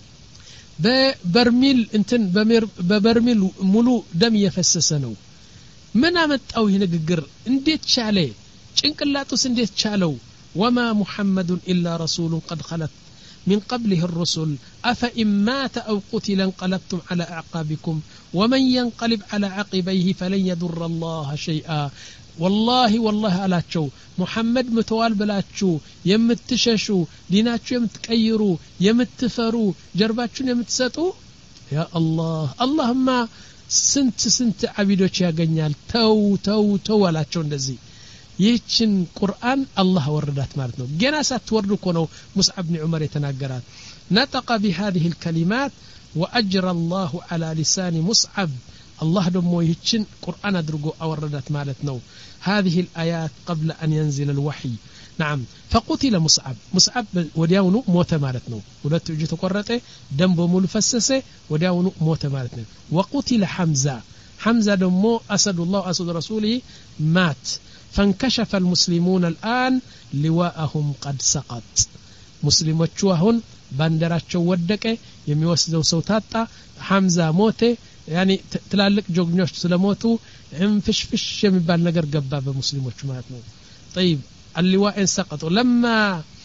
በበርሚል እንትን በበርሚል ሙሉ ደም እየፈሰሰ ነው ምን አመጣው ይሄ ንግግር እንዴት ቻለ ጭንቅላቱስ እንዴት ቻለው وما محمد إلا رسول قد خلت من قبله الرسل أفإن مات أو قتل انقلبتم على أعقابكم ومن ينقلب على عقبيه فلن يضر الله شيئا والله والله አላቸው محمد متوال بلاچو የምትሸሹ ዲናችሁ የምትቀይሩ የምትፈሩ ጀርባችሁን የምትሰጡ ያ አላህ አላህማ ስንት ስንት አቢዶች ያገኛል ተው ተው ተው አላቸው እንደዚህ ይህችን ቁርአን አላህ ወረዳት ማለት ነው ገና ሳትወርድ እኮ ነው ሙስዓብ ኢብኑ ዑመር የተናገራት نطق بهذه الكلمات واجرى الله على لسان مصعب الله ደሞ ይህችን ቁርአን አድርጎ አወረዳት ማለት ነው هذه الآيات قبل أن ينزل الوحي نعم فقتل مصعب مصعب ودياونو موت ማለት ነው ሁለት እጁ ተቆረጠ ደም በሙሉ ፈሰሰ ወዲያውኑ ሞተ ማለት ነው وقتل حمزة حمزة ደሞ أسد الله أسد رسوله مات فانكشف المسلمون الآن لواءهم قد سقط مسلموቹ አሁን ባንዲራቸው ወደቀ የሚወስደው ሰው ታጣ حمزة ሞተ يعني ትላልቅ ጆግኞች ስለሞቱ እንፍሽፍሽ የሚባል ነገር ገባ በሙስሊሞቹ ማለት ነው طيب اللواء سقطوا لما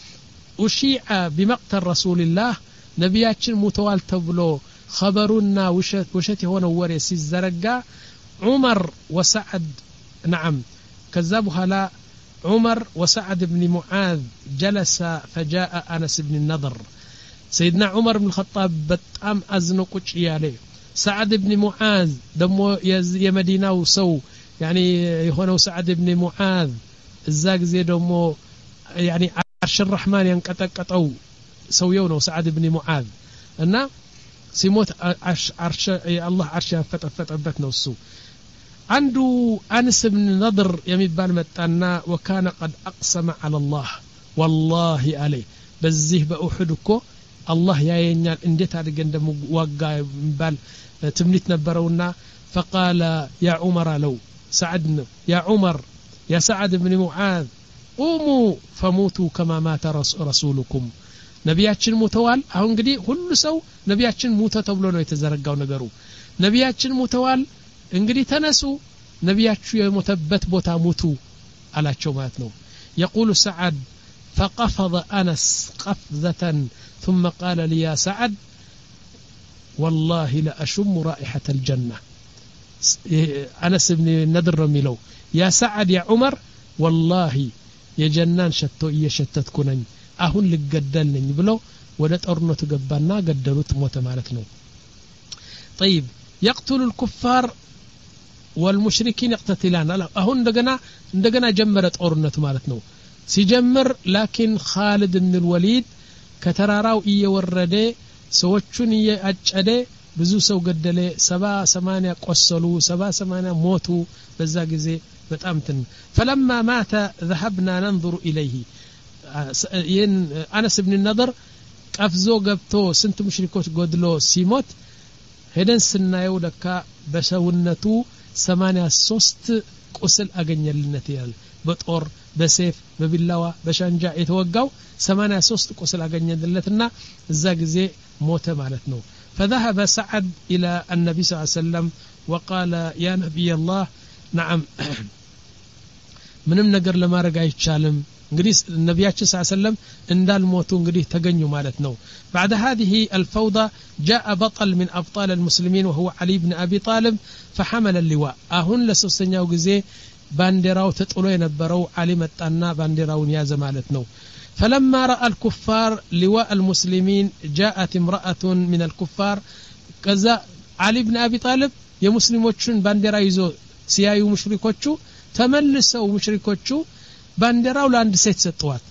أشيع بمقتل رسول الله نبياتنا متوال تبلو خبرنا وشت وشت هون وري سيزرقا عمر وسعد نعم كذبها لا عمر وسعد بن معاذ جلس فجاء أنس بن النضر سيدنا عمر بن الخطاب بتأم أزنو كوتشي عليه سعد بن معاذ دمو يمدينة وسو يعني هنا سعد بن معاذ الزاق زي دمو يعني عرش الرحمن ينقطقطو سويونه سعد بن معاذ أنا سيموت عرش, عرش الله عرش فتفتبت نوسو عنده أنس بن نضر يميبال متانا وكان قد أقسم على الله والله عليه بزيه بأحدكو الله يا ينال انديت هذا قندم وقا مبال تمنيت نبرونا فقال يا عمر لو سعدنا يا عمر يا سعد بن معاذ قوموا فموتوا كما مات رسولكم نبياتشن متوال አሁን እንግዲህ ሁሉ ሰው ነቢያችን ሞተ ተብሎ ነው የተዘረጋው ነገሩ ነቢያችን ሞተዋል እንግዲህ ተነሱ ነቢያችሁ የሞተበት ቦታ ሙቱ አላቸው ማለት ነው يقول سعد فقفض أنس قفزة ثم قال لي يا سعد والله لا أشم رائحة الجنة أنس بن نضر ميلو يا سعد يا عمر والله يا جنان شتو يشتتكنن أهون لقدلني بلو ولا تأرنو تقبلنا قدلوت موت مالتنا طيب يقتل الكفار والمشركين يقتتلان أهون دقنا دقنا جمرت أرنة مالتنا سيجمر لكن خالد بن الوليد كتراراو إيه ورده سوچون إيه أجده ብዙ ሰው ገደለ ሰባ ሰማንያ ቆሰሉ ሰባ ሰማንያ ሞቱ በዛ ጊዜ በጣም ትን فلما مات ذهبنا ننظر اليه ين انس بن النضر ቀፍዞ ገብቶ ስንት ሙሽሪኮች ጎድሎ ሲሞት ሄደን ስናየው ለካ በሰውነቱ ሰማንያ ሶስት ቁስል አገኘልነት ይላል በጦር በሰይፍ በቢላዋ በሻንጃ የተወጋው ሰማንያ ሶስት ቁስል አገኘለትና እዛ ጊዜ ሞተ ማለት ነው فذهب سعد إلى النبي صلى الله عليه وسلم وقال يا نبي الله نعم منم نقر لما رقع يتشالم እንግዲህ ነብያችን ሰለላሁ ዐለይሂ ወሰለም እንዳልሞቱ እንግዲህ ተገኙ ማለት ነው بعد هذه الفوضى جاء بطل من ابطال المسلمين وهو علي بن ابي طالب فحمل اللواء አሁን ለሶስተኛው ጊዜ ባንዲራው ተጥሎ የነበረው አሊ መጣና ባንዲራውን ያዘ ማለት ነው فلما راى الكفار لواء المسلمين جاءت امراه من الكفار كذا علي بن ابي طالب የሙስሊሞችን ባንዲራ ይዞ ሲያዩ ሙሽሪኮቹ ተመልሰው ሙሽሪኮቹ ባንዲራው ለአንድ ሴት ሰጥቷት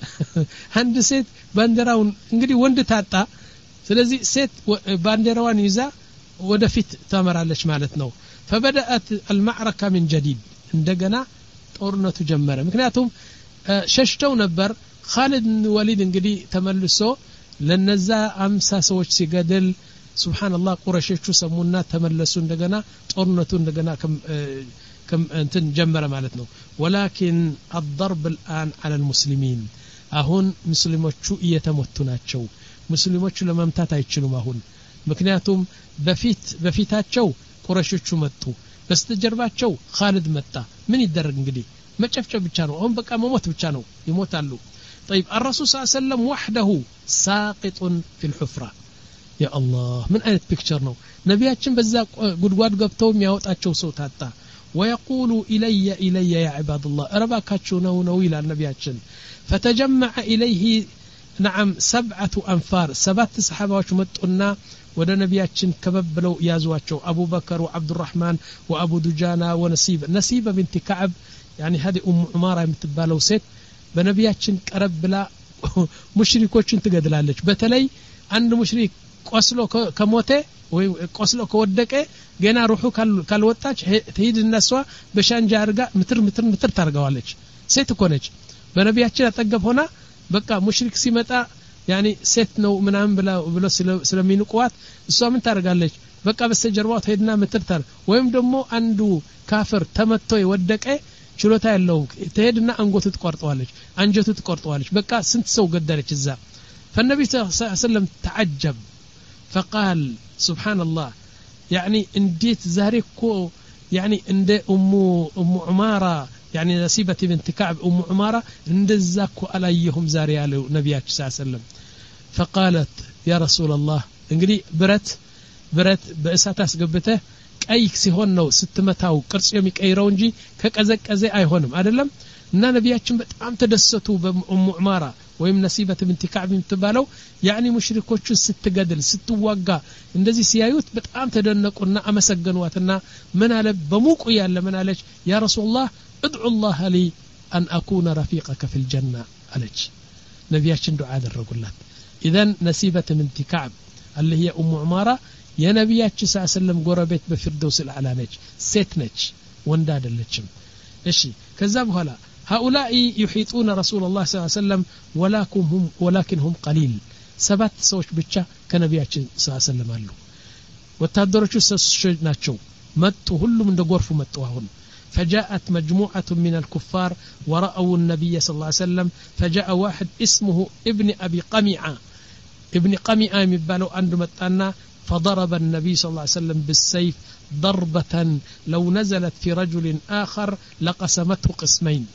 አንድ ሴት ባንዲራውን እንግዲህ ወንድ ታጣ ስለዚህ ሴት ባንዲራዋን ይዛ ወደፊት ተመራለች ማለት ነው فبدات المعركه من جديد እንደገና ጦርነቱ ጀመረ ምክንያቱም ሸሽተው ነበር خالد بن وليد እንግዲህ ተመልሶ ለነዛ አምሳ ሰዎች ሲገደል ሱብሃንአላህ ቁረሾቹ ሰሙና ተመለሱ እንደገና ጦርነቱ እንደገና كم انتن جمره ማለት ነው ولكن الضرب الان على المسلمين አሁን ሙስሊሞቹ እየተመቱ ናቸው ሙስሊሞቹ ለመምታት አይችሉም አሁን ምክንያቱም በፊት በፊታቸው ቁረሾቹ መጡ በስተጀርባቸው خالد መጣ ምን ይደረግ እንግዲህ መጨፍጨፍ ብቻ ነው አሁን በቃ መሞት ብቻ ነው ይሞታሉ طيب الرسول صلى الله عليه وسلم وحده ساقط في الحفره يا الله من አይነት ፒክቸር ነው ነብያችን በዛ ጉድጓድ ገብተው የሚያወጣቸው ሰው ታጣ ويقول إلي إلي يا عباد الله أرباكاتشو نو نو إلى النبياتشن فتجمع إليه نعم سبعة أنفار سبعة صحابة وشمتنا ودا نبياتشن كبب لو يازواتشو أبو بكر وعبد الرحمن وأبو دجانة ونسيب نسيبة بنت كعب يعني هذه أم عمارة متبالو سيت بنبياتشن كرب بلا مشركوتشن تقدلالج بتلي عند مشرك قسلو كموته ወይ ቆስሎ ከወደቀ ገና ሩሑ ካልወጣች ትሄድ እነሷ በሻንጃ አርጋ ምትር ምትር ምትር ታርጋዋለች ሴት እኮ ነች በነብያችን አጠገብ ሆና በቃ ሙሽሪክ ሲመጣ ያኒ ሴት ነው ምናምን ብላ ብሎ ስለሚንቁዋት እሷ ምን ታርጋለች በቃ በስተጀርባው ትሄድና ምትር ታር ወይም ደግሞ አንዱ ካፍር ተመቶ የወደቀ ችሎታ ያለው ትሄድና አንጎቱ ትቆርጠዋለች አንጀቱ ትቆርጠዋለች በቃ ስንት ሰው ገደለች እዛ فالنبي صلى الله عليه وسلم تعجب فقال سبحان الله يعني انديت زاريكو يعني عند ام ام عماره يعني نسيبه بنت كعب ام عماره اندزاكو عليهم زاري على النبي صلى الله عليه وسلم فقالت يا رسول الله እንግዲህ ብረት ብረት በእሳት አስገብተህ ቀይ ሲሆን ነው ስትመታው ቅርጽ የሚቀይረው እንጂ ከቀዘቀዘ አይሆንም አይደለም እና ነብያችን በጣም ተደሰቱ በኡሙ ዑማራ ወይም ነሲበት بنت كعب የምትባለው ያኒ ሙሽሪኮችን ስትገድል ስትዋጋ እንደዚህ ሲያዩት በጣም ተደነቁና አመሰገኑዋትና ምን አለ በሙቁ ያለ ምን አለች ያ ረሱላህ ادعو الله لي ان اكون رفيقك في الجنه አለች ነብያችን ዱዓ አደረጉላት اذا نسيبه بنت كعب اللي هي ام عماره يا نبياتي صلى الله عليه وسلم ጎረቤት በፊርደውስ الأعلى ነች ሴት ነች ወንድ አይደለችም እሺ ከዛ በኋላ هؤلاء يحيطون رسول الله صلى الله عليه وسلم ولكن هم ولكن هم قليل سبات سوش ብቻ ከነብያችን صلى الله عليه وسلم አሉ ወታደሮቹ ሰስሽ ናቸው መጡ ሁሉም እንደጎርፉ መጡ አሁን فجاءت مجموعة من الكفار ورأوا النبي صلى الله عليه وسلم فجاء واحد اسمه ابن أبي قميعة ابن قميعة يبالو عنده متانا فضرب النبي صلى الله عليه وسلم بالسيف ضربة لو نزلت في رجل آخر لقسمته قسمين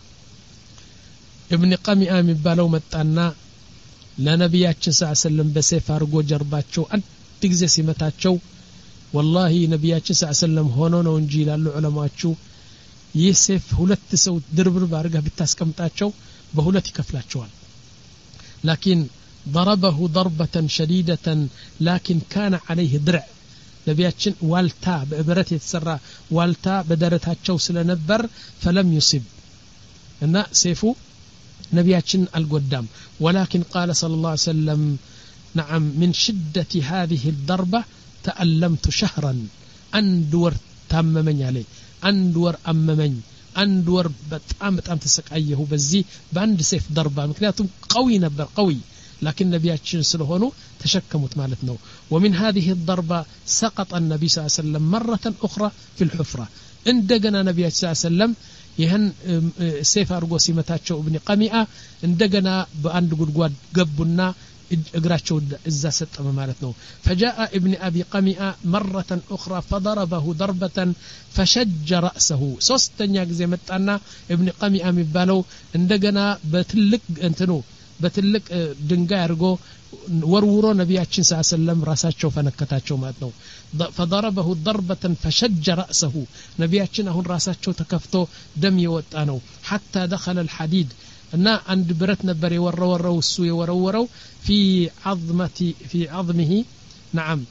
ابن قميعة يبالو متانا ለነብያችን ሰለላሁ ዐለይሂ ወሰለም በሰይፍ አርጎ ጀርባቸው አንድ ጊዜ ሲመታቸው والله ነብያችን ሰለላሁ ዐለይሂ ወሰለም ሆኖ ነው እንጂ ይላሉ ዑለማዎቹ ይህ ሰይፍ ሁለት ሰው ድርብርብ አርጋ ብታስቀምጣቸው በሁለት ይከፍላቸዋል لكن ضربه ضربة شديدة لكن كان عليه درع ነብያችን ዋልታ በብረት የተሰራ ዋልታ በደረታቸው ስለነበር فلم يصب እና ሰይፉ نبياتنا القدام ولكن قال صلى الله عليه وسلم نعم من شدة هذه الضربة تألمت شهرا أندور تممني عليه أندور أممني أندور بتأم بتأم تسقيه بزي باند سيف ضربة مكنياتهم قوي نبر قوي لكن نبياتنا سلهونو تشكمت مالتنا ومن هذه الضربة سقط النبي صلى الله عليه وسلم مرة أخرى في الحفرة عندنا نبي صلى الله عليه وسلم ይሄን ሰይፍ አርጎ ሲመታቸው ابن قميئة እንደገና በአንድ ጉድጓድ ገቡና እግራቸው እዛ ሰጠመ ማለት ነው فجاء ابن ابي قمئة مرة اخرى فضربه ضربة فشج رأسه ሶስተኛ ጊዜ መጣና ابن قمئة የሚባለው እንደገና በትልቅ እንትኑ በትልቅ ድንጋይ አድርጎ ወርውሮ ነብያችን ሰለላሁ ዐለይሂ ወሰለም ራሳቸው ፈነከታቸው ማለት ነው فضربه ضربة فشج رأسه ነብያችን አሁን ራሳቸው ተከፍቶ ደም ይወጣ ነው حتى دخل الحديد እና አንድ ብረት ነበር የወረወረው እሱ የወረወረው في عظمتي في عظمه نعم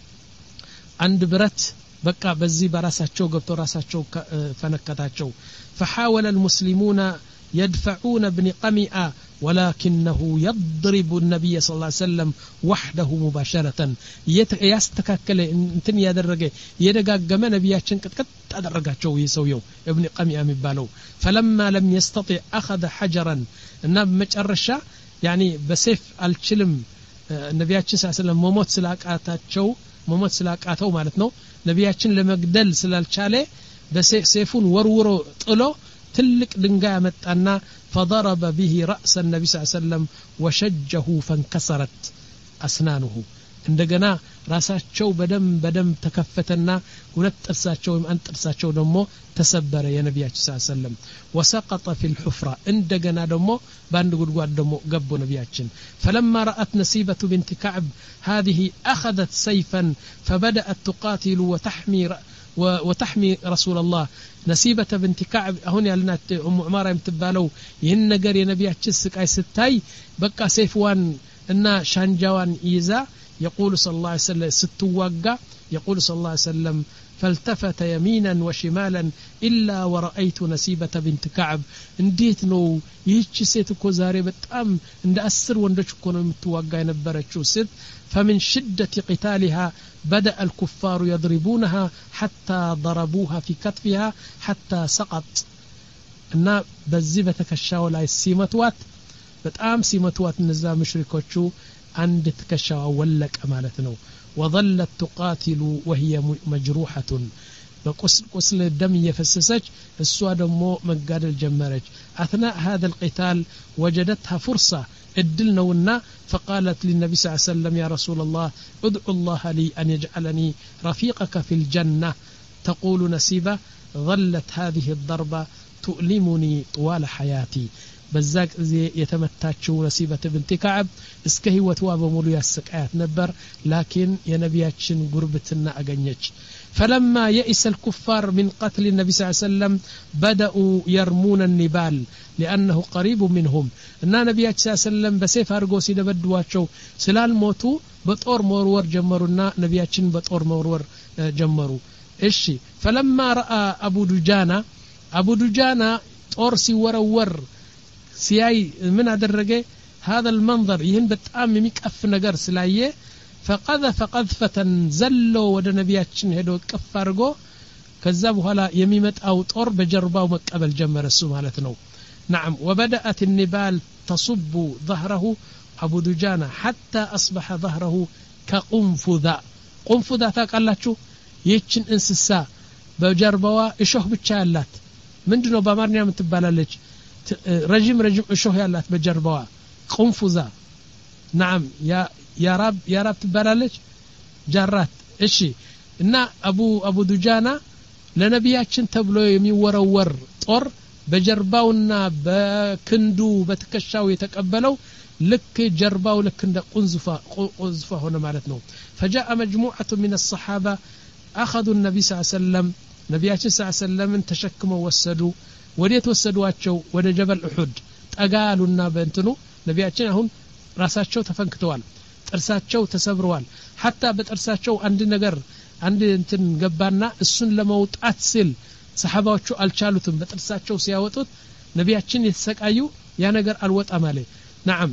አንድ ብረት በቃ በዚህ በራሳቸው ገብቶ ራሳቸው ፈነከታቸው فحاول المسلمون يدفعون ابن قمئة ولكنه يضرب النبي صلى الله عليه وسلم وحده مباشرة يستكاكل انتن يادرقه يدقاقم نبياتشن قد أدرقاتشو يسويو ابن قمئة مبالو فلما لم يستطع أخذ حجرا الناب مجرشا يعني بسيف الشلم نبياتشن صلى الله عليه وسلم موموت سلاكاتاتشو موموت سلاكاتو مالتنو نبياتشن لمقدل سلالشالي بسيفون ورورو طلو تلك دنجا متانا فضرب به رأس النبي صلى الله عليه وسلم وشجه فانكسرت أسنانه እንደገና ራሳቸው በደም በደም ተከፈተና ሁለት ጥርሳቸው ወይም አንድ ጥርሳቸው ደግሞ ተሰበረ የነብያችን ሰለላሁ ዐለይሂ ወሰለም وسقط في الحفرة እንደገና ደግሞ ባንድ ጉድጓድ ደግሞ ገቡ ነብያችን فلما رأت نسيبة بنت كعب هذه أخذت سيفا فبدأت تقاتل وتحمي وتحمي رسول الله نسيبة بنت كعب هون يالنا ام عمارة يمتبالو ይህን ነገር የነብያችን ስቃይ ስታይ በቃ ሰይፍዋን እና ሻንጃዋን ይዛ يقول صلى الله عليه وسلم ستواقع يقول صلى الله عليه وسلم فالتفت يمينا وشمالا إلا ورأيت نسيبة بنت كعب انديت نو يهيش سيتكو زاري بتأم اند أسر واندشكو نمتواقع ينبرتشو ست فمن شدة قتالها بدأ الكفار يضربونها حتى ضربوها في كتفها حتى سقط انا بزيبتك الشاولا السيمتوات بتأم سيمتوات نزا مشركوشو عند تكشوا ولك أمانتنا وظلت تقاتل وهي مجروحة بقسل قسل الدم يفسسج السواد مو مقاد الجمرج أثناء هذا القتال وجدتها فرصة ادلنا فقالت للنبي صلى الله عليه وسلم يا رسول الله ادعو الله لي أن يجعلني رفيقك في الجنة تقول نسيبة ظلت هذه الضربة تؤلمني طوال حياتي بزاك زي يتمتاتشو نسيبة بنت كعب اسك هيوتوا بمولو ياسقات نبر لكن يا نبياتشن قربتنا اغنيج فلما يئس الكفار من قتل النبي صلى الله عليه وسلم بدأوا يرمون النبال لأنه قريب منهم ان نبياتش صلى الله عليه وسلم بسيف ارغو سيدبدواچو سلال موتو بطور مورور جمرونا نبياتشن بطور مورور جمرو اشي فلما رأى ابو دجانة ابو دجانة طور سيورور سياي من أدرجه هذا المنظر يهن بتأم ميكف نجار سلايه فقذف قذفة زلوا ود نبياتشن هدو كفارجو كذبوا هلا يميمت أو طور بجربا ومقبل جمر السمالتنو نعم وبدأت النبال تصب ظهره أبو دجانة حتى أصبح ظهره كقنفذة قنفذة تاقلاتشو يتشن انسسا بجربوا إشوه بتشالات من دنو بامارنيا متبالالج رجم رجم اشوه يالات بجربوا قنفذة نعم يا يا رب يا رب تبالالج جرات اشي ان ابو ابو دجانا لنبياتشن تبلو يميورور طور بجرباونا بكندو بتكشاو يتقبلوا لك جرباو لك عند قنزفه قنزفه هنا معناتنو فجاء مجموعه من الصحابه اخذوا النبي صلى الله عليه وسلم نبياتشن صلى الله عليه وسلم تشكموا وسدوا ወዴት ወሰዷቸው ወደ ጀበል ኡሁድ ጠጋሉና በእንትኑ ነብያችን አሁን ራሳቸው ተፈንክተዋል ጥርሳቸው ተሰብረዋል hatta በጥርሳቸው አንድ ነገር አንድ እንትን ገባና እሱን ለመውጣት ሲል ሰሃባዎቹ አልቻሉትም በጥርሳቸው ሲያወጡት ነብያችን የተሰቃዩ ያ ነገር አልወጣም አለ نعم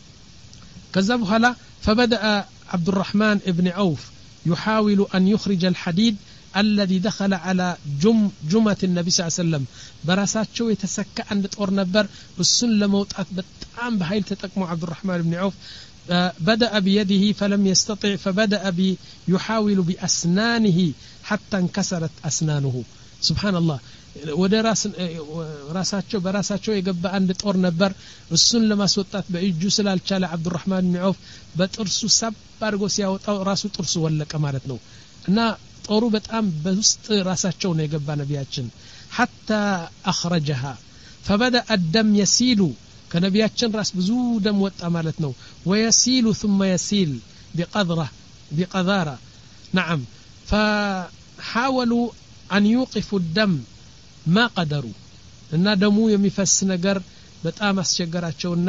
ከዛ በኋላ فبدأ عبد الرحمن ابن عوف يحاول أن يخرج الحديد الذي دخل على جم جمة النبي صلى الله عليه وسلم براساتشو يتسكى عند طور نبر السن لموطات بتام بهايل تتقموا عبد الرحمن بن عوف بدأ بيده فلم يستطع فبدأ يحاول بأسنانه حتى انكسرت أسنانه سبحان الله ወደ ራስ ራሳቸው በራሳቸው የገባ አንድ ጦር ነበር እሱን ለማስወጣት በእጁ ስላልቻለ አብዱራህማን ብን ዐውፍ በጥርሱ ሳብ አድርጎ ሲያወጣው ራሱ ጥርሱ ወለቀ ማለት ነው እና ጦሩ በጣም በውስጥ ራሳቸው ነው የገባ ነቢያችን حتى اخرجها فبدا الدم يسيل ከነቢያችን ራስ ብዙ ደም ወጣ ማለት ነው ويسيل ثم يسيل بقدره بقذاره نعم فحاولوا ان يوقفوا الدم ما قدروا እና ደሙ የሚፈስ ነገር በጣም አስቸገራቸውና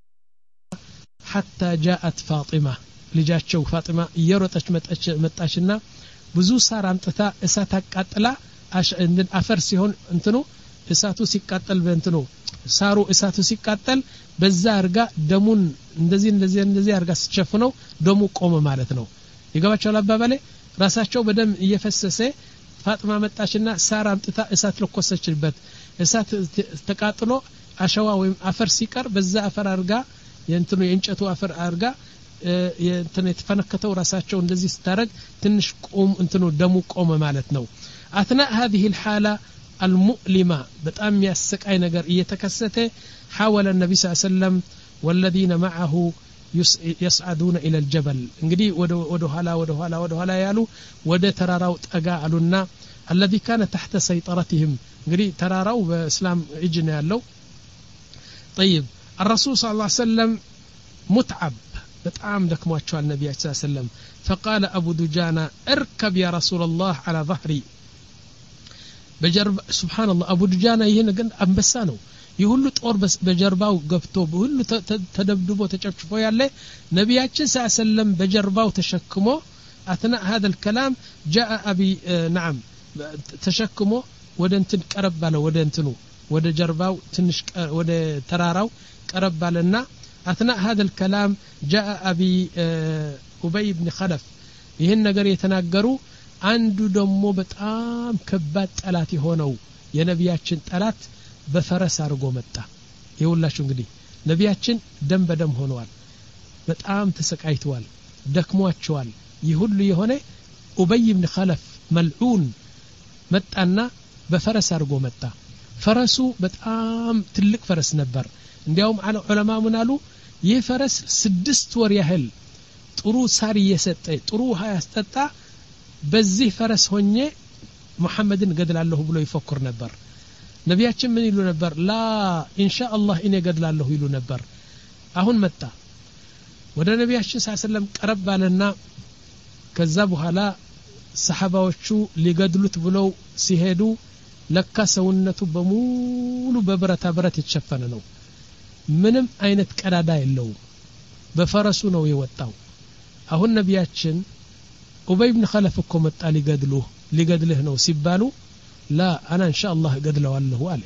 حتى جاءت فاطمه ልጃቸው ፋጢማ እየሮጠች መጣችና ብዙ ሳር አምጥታ እሳት አቃጥላ አፈር ሲሆን እንትኑ እሳቱ ሲቃጠል በእንትኑ ሳሩ እሳቱ ሲቃጠል በዛ አርጋ ደሙን እንደዚህ እንደዚህ እንደዚህ አርጋ ሲሸፍነው ደሙ ቆመ ማለት ነው ይገባቸዋል አባባሌ ራሳቸው በደም እየፈሰሰ ፋጢማ መጣችና ሳር አምጥታ እሳት ለኮሰችበት እሳት ተቃጥሎ አሸዋ ወይም አፈር ሲቀር በዛ አፈር አርጋ የእንትኑ የእንጨቱ አፈር አርጋ የእንትኑ የተፈነከተው ራሳቸው እንደዚህ ስታረግ ትንሽ ቆም እንትኑ ደሙ ቆመ ማለት ነው اثناء هذه الحاله المؤلمه በጣም ያስቃይ ነገር እየተከሰተ حاول النبي صلى الله عليه وسلم والذين معه يصعدون الى الجبل እንግዲህ ወደ ወደ ኋላ ወደ ኋላ ወደ ኋላ ያሉ ወደ ተራራው ጠጋ አሉና الذي كان تحت سيطرتهم እንግዲህ ተራራው በእስላም እጅ ነው ያለው طيب الرسول صلى الله عليه وسلم متعب በጣም ደክሟቸዋል ነብያችን ሰለላሁ ዐለይሂ ወሰለም فقال ابو دجانه اركب يا رسول الله على ظهري በጀርባ ሱብሃንአላህ አቡ ዱጃና ይሄን ግን አንበሳ ነው ይሁሉ ጦር በጀርባው ገብቶ ሁሉ ተደብድቦ ተጨፍጭፎ ያለ ነብያችን ሰለላሁ ዐለይሂ ወሰለም በጀርባው ተሸክሞ اثناء هذا الكلام جاء ابي نعم ተሸክሞ ወደ እንትን ቀረብ ባለ ወደ እንትኑ ወደ ጀርባው ትንሽ ወደ ተራራው ቀረብ ባለና اثناء هذا الكلام جاء ابي ابي بن خلف ይሄን ነገር የተናገሩ አንዱ ደሞ በጣም ከባድ ጠላት የሆነው የነቢያችን ጠላት በፈረስ አርጎ መጣ ይውላችሁ እንግዲህ ነቢያችን ደም በደም ሆነዋል በጣም ተሰቃይተዋል ደክሟቸዋል ይሁሉ የሆነ ኡበይ ኢብኑ ኸለፍ መልዑን መጣና በፈረስ አርጎ መጣ ፈረሱ በጣም ትልቅ ፈረስ ነበር እንዲያውም ዑለማ ምን አሉ ይህ ፈረስ ስድስት ወር ያህል ጥሩ ሳር እየሰጠ ጥሩ ውሃ ያስጠጣ በዚህ ፈረስ ሆኜ መሐመድን ገድላለሁ ብሎ ይፈክር ነበር ነቢያችን ምን ይሉ ነበር ላ ኢንሻአላህ እኔ ገድላለሁ ይሉ ነበር አሁን መጣ ወደ ነቢያችን ሰለላሁ ዐለይሂ ወሰለም ቀረብ አለና ከዛ በኋላ ሰሃባዎቹ ሊገድሉት ብለው ሲሄዱ ለካ ሰውነቱ በሙሉ በብረታ ብረት የተሸፈነ ነው ምንም አይነት ቀዳዳ የለውም በፈረሱ ነው የወጣው አሁን ነቢያችን ኡበይ ኢብኑ ኸለፍ እኮ መጣ ሊገድሉህ ሊገድልህ ነው ሲባሉ ላ አና ኢንሻአላህ ገድለዋለሁ አለ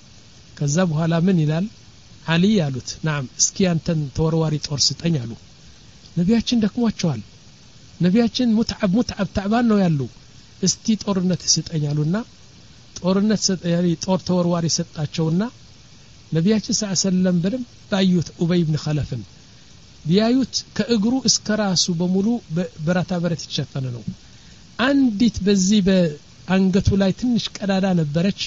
ከዛ በኋላ ምን ይላል አሊ ያሉት ናም እስኪ አንተን ተወርዋሪ ጦር ስጠኝ አሉ ነቢያችን ደክሟቸዋል ነቢያችን ሙትዓብ ሙትዓብ ተዕባን ነው ያሉ እስቲ ጦርነት ስጠኝ አሉና ጦርነት ያሊ ጦር ተወርዋሪ ሰጣቸውና ነቢያችን ሰለላሁ ዐለይሂ ወሰለም በደም ባዩት ኡበይ ኢብኑ ኸለፍን ቢያዩት ከእግሩ እስከ ራሱ በሙሉ በብረታ ብረት የተሸፈነ ነው አንዲት በዚህ በአንገቱ ላይ ትንሽ ቀዳዳ ነበረች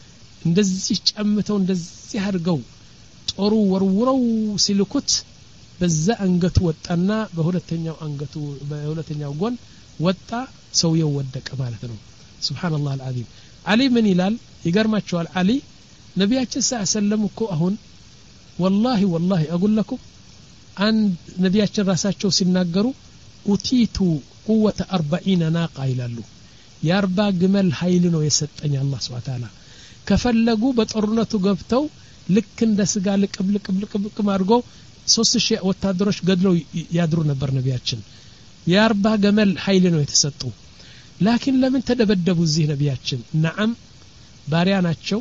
እንደዚህ ጨምተው እንደዚህ አድርገው ጦሩ ወርውረው ሲልኩት በዛ አንገቱ ወጣና በሁለተኛው አንገቱ በሁለተኛው ጎን ወጣ ሰውየው ወደቀ ማለት ነው ሱብሃንአላህ አልዓዚም አሊ ምን ይላል ይገርማቸዋል አሊ ነቢያችን ሰለላሁ ዐለይሂ ወሰለም እኮ አሁን والله والله اقول لكم አንድ ነቢያችን ራሳቸው ሲናገሩ ኡቲቱ ቁወተ አርባዒን ናቃ ይላሉ የአርባ ግመል ኃይል ነው የሰጠኝ አላህ Subhanahu Wa Ta'ala ከፈለጉ በጦርነቱ ገብተው ልክ እንደ ስጋ ልቅብ ልቅብ ልቅብ ልቅብ አድርጎ ሶስት ሺህ ወታደሮች ገድለው ያድሩ ነበር ነቢያችን የአርባ ግመል ኃይል ነው የተሰጡ ላኪን ለምን ተደበደቡ እዚህ ነቢያችን ነዓም ባሪያ ናቸው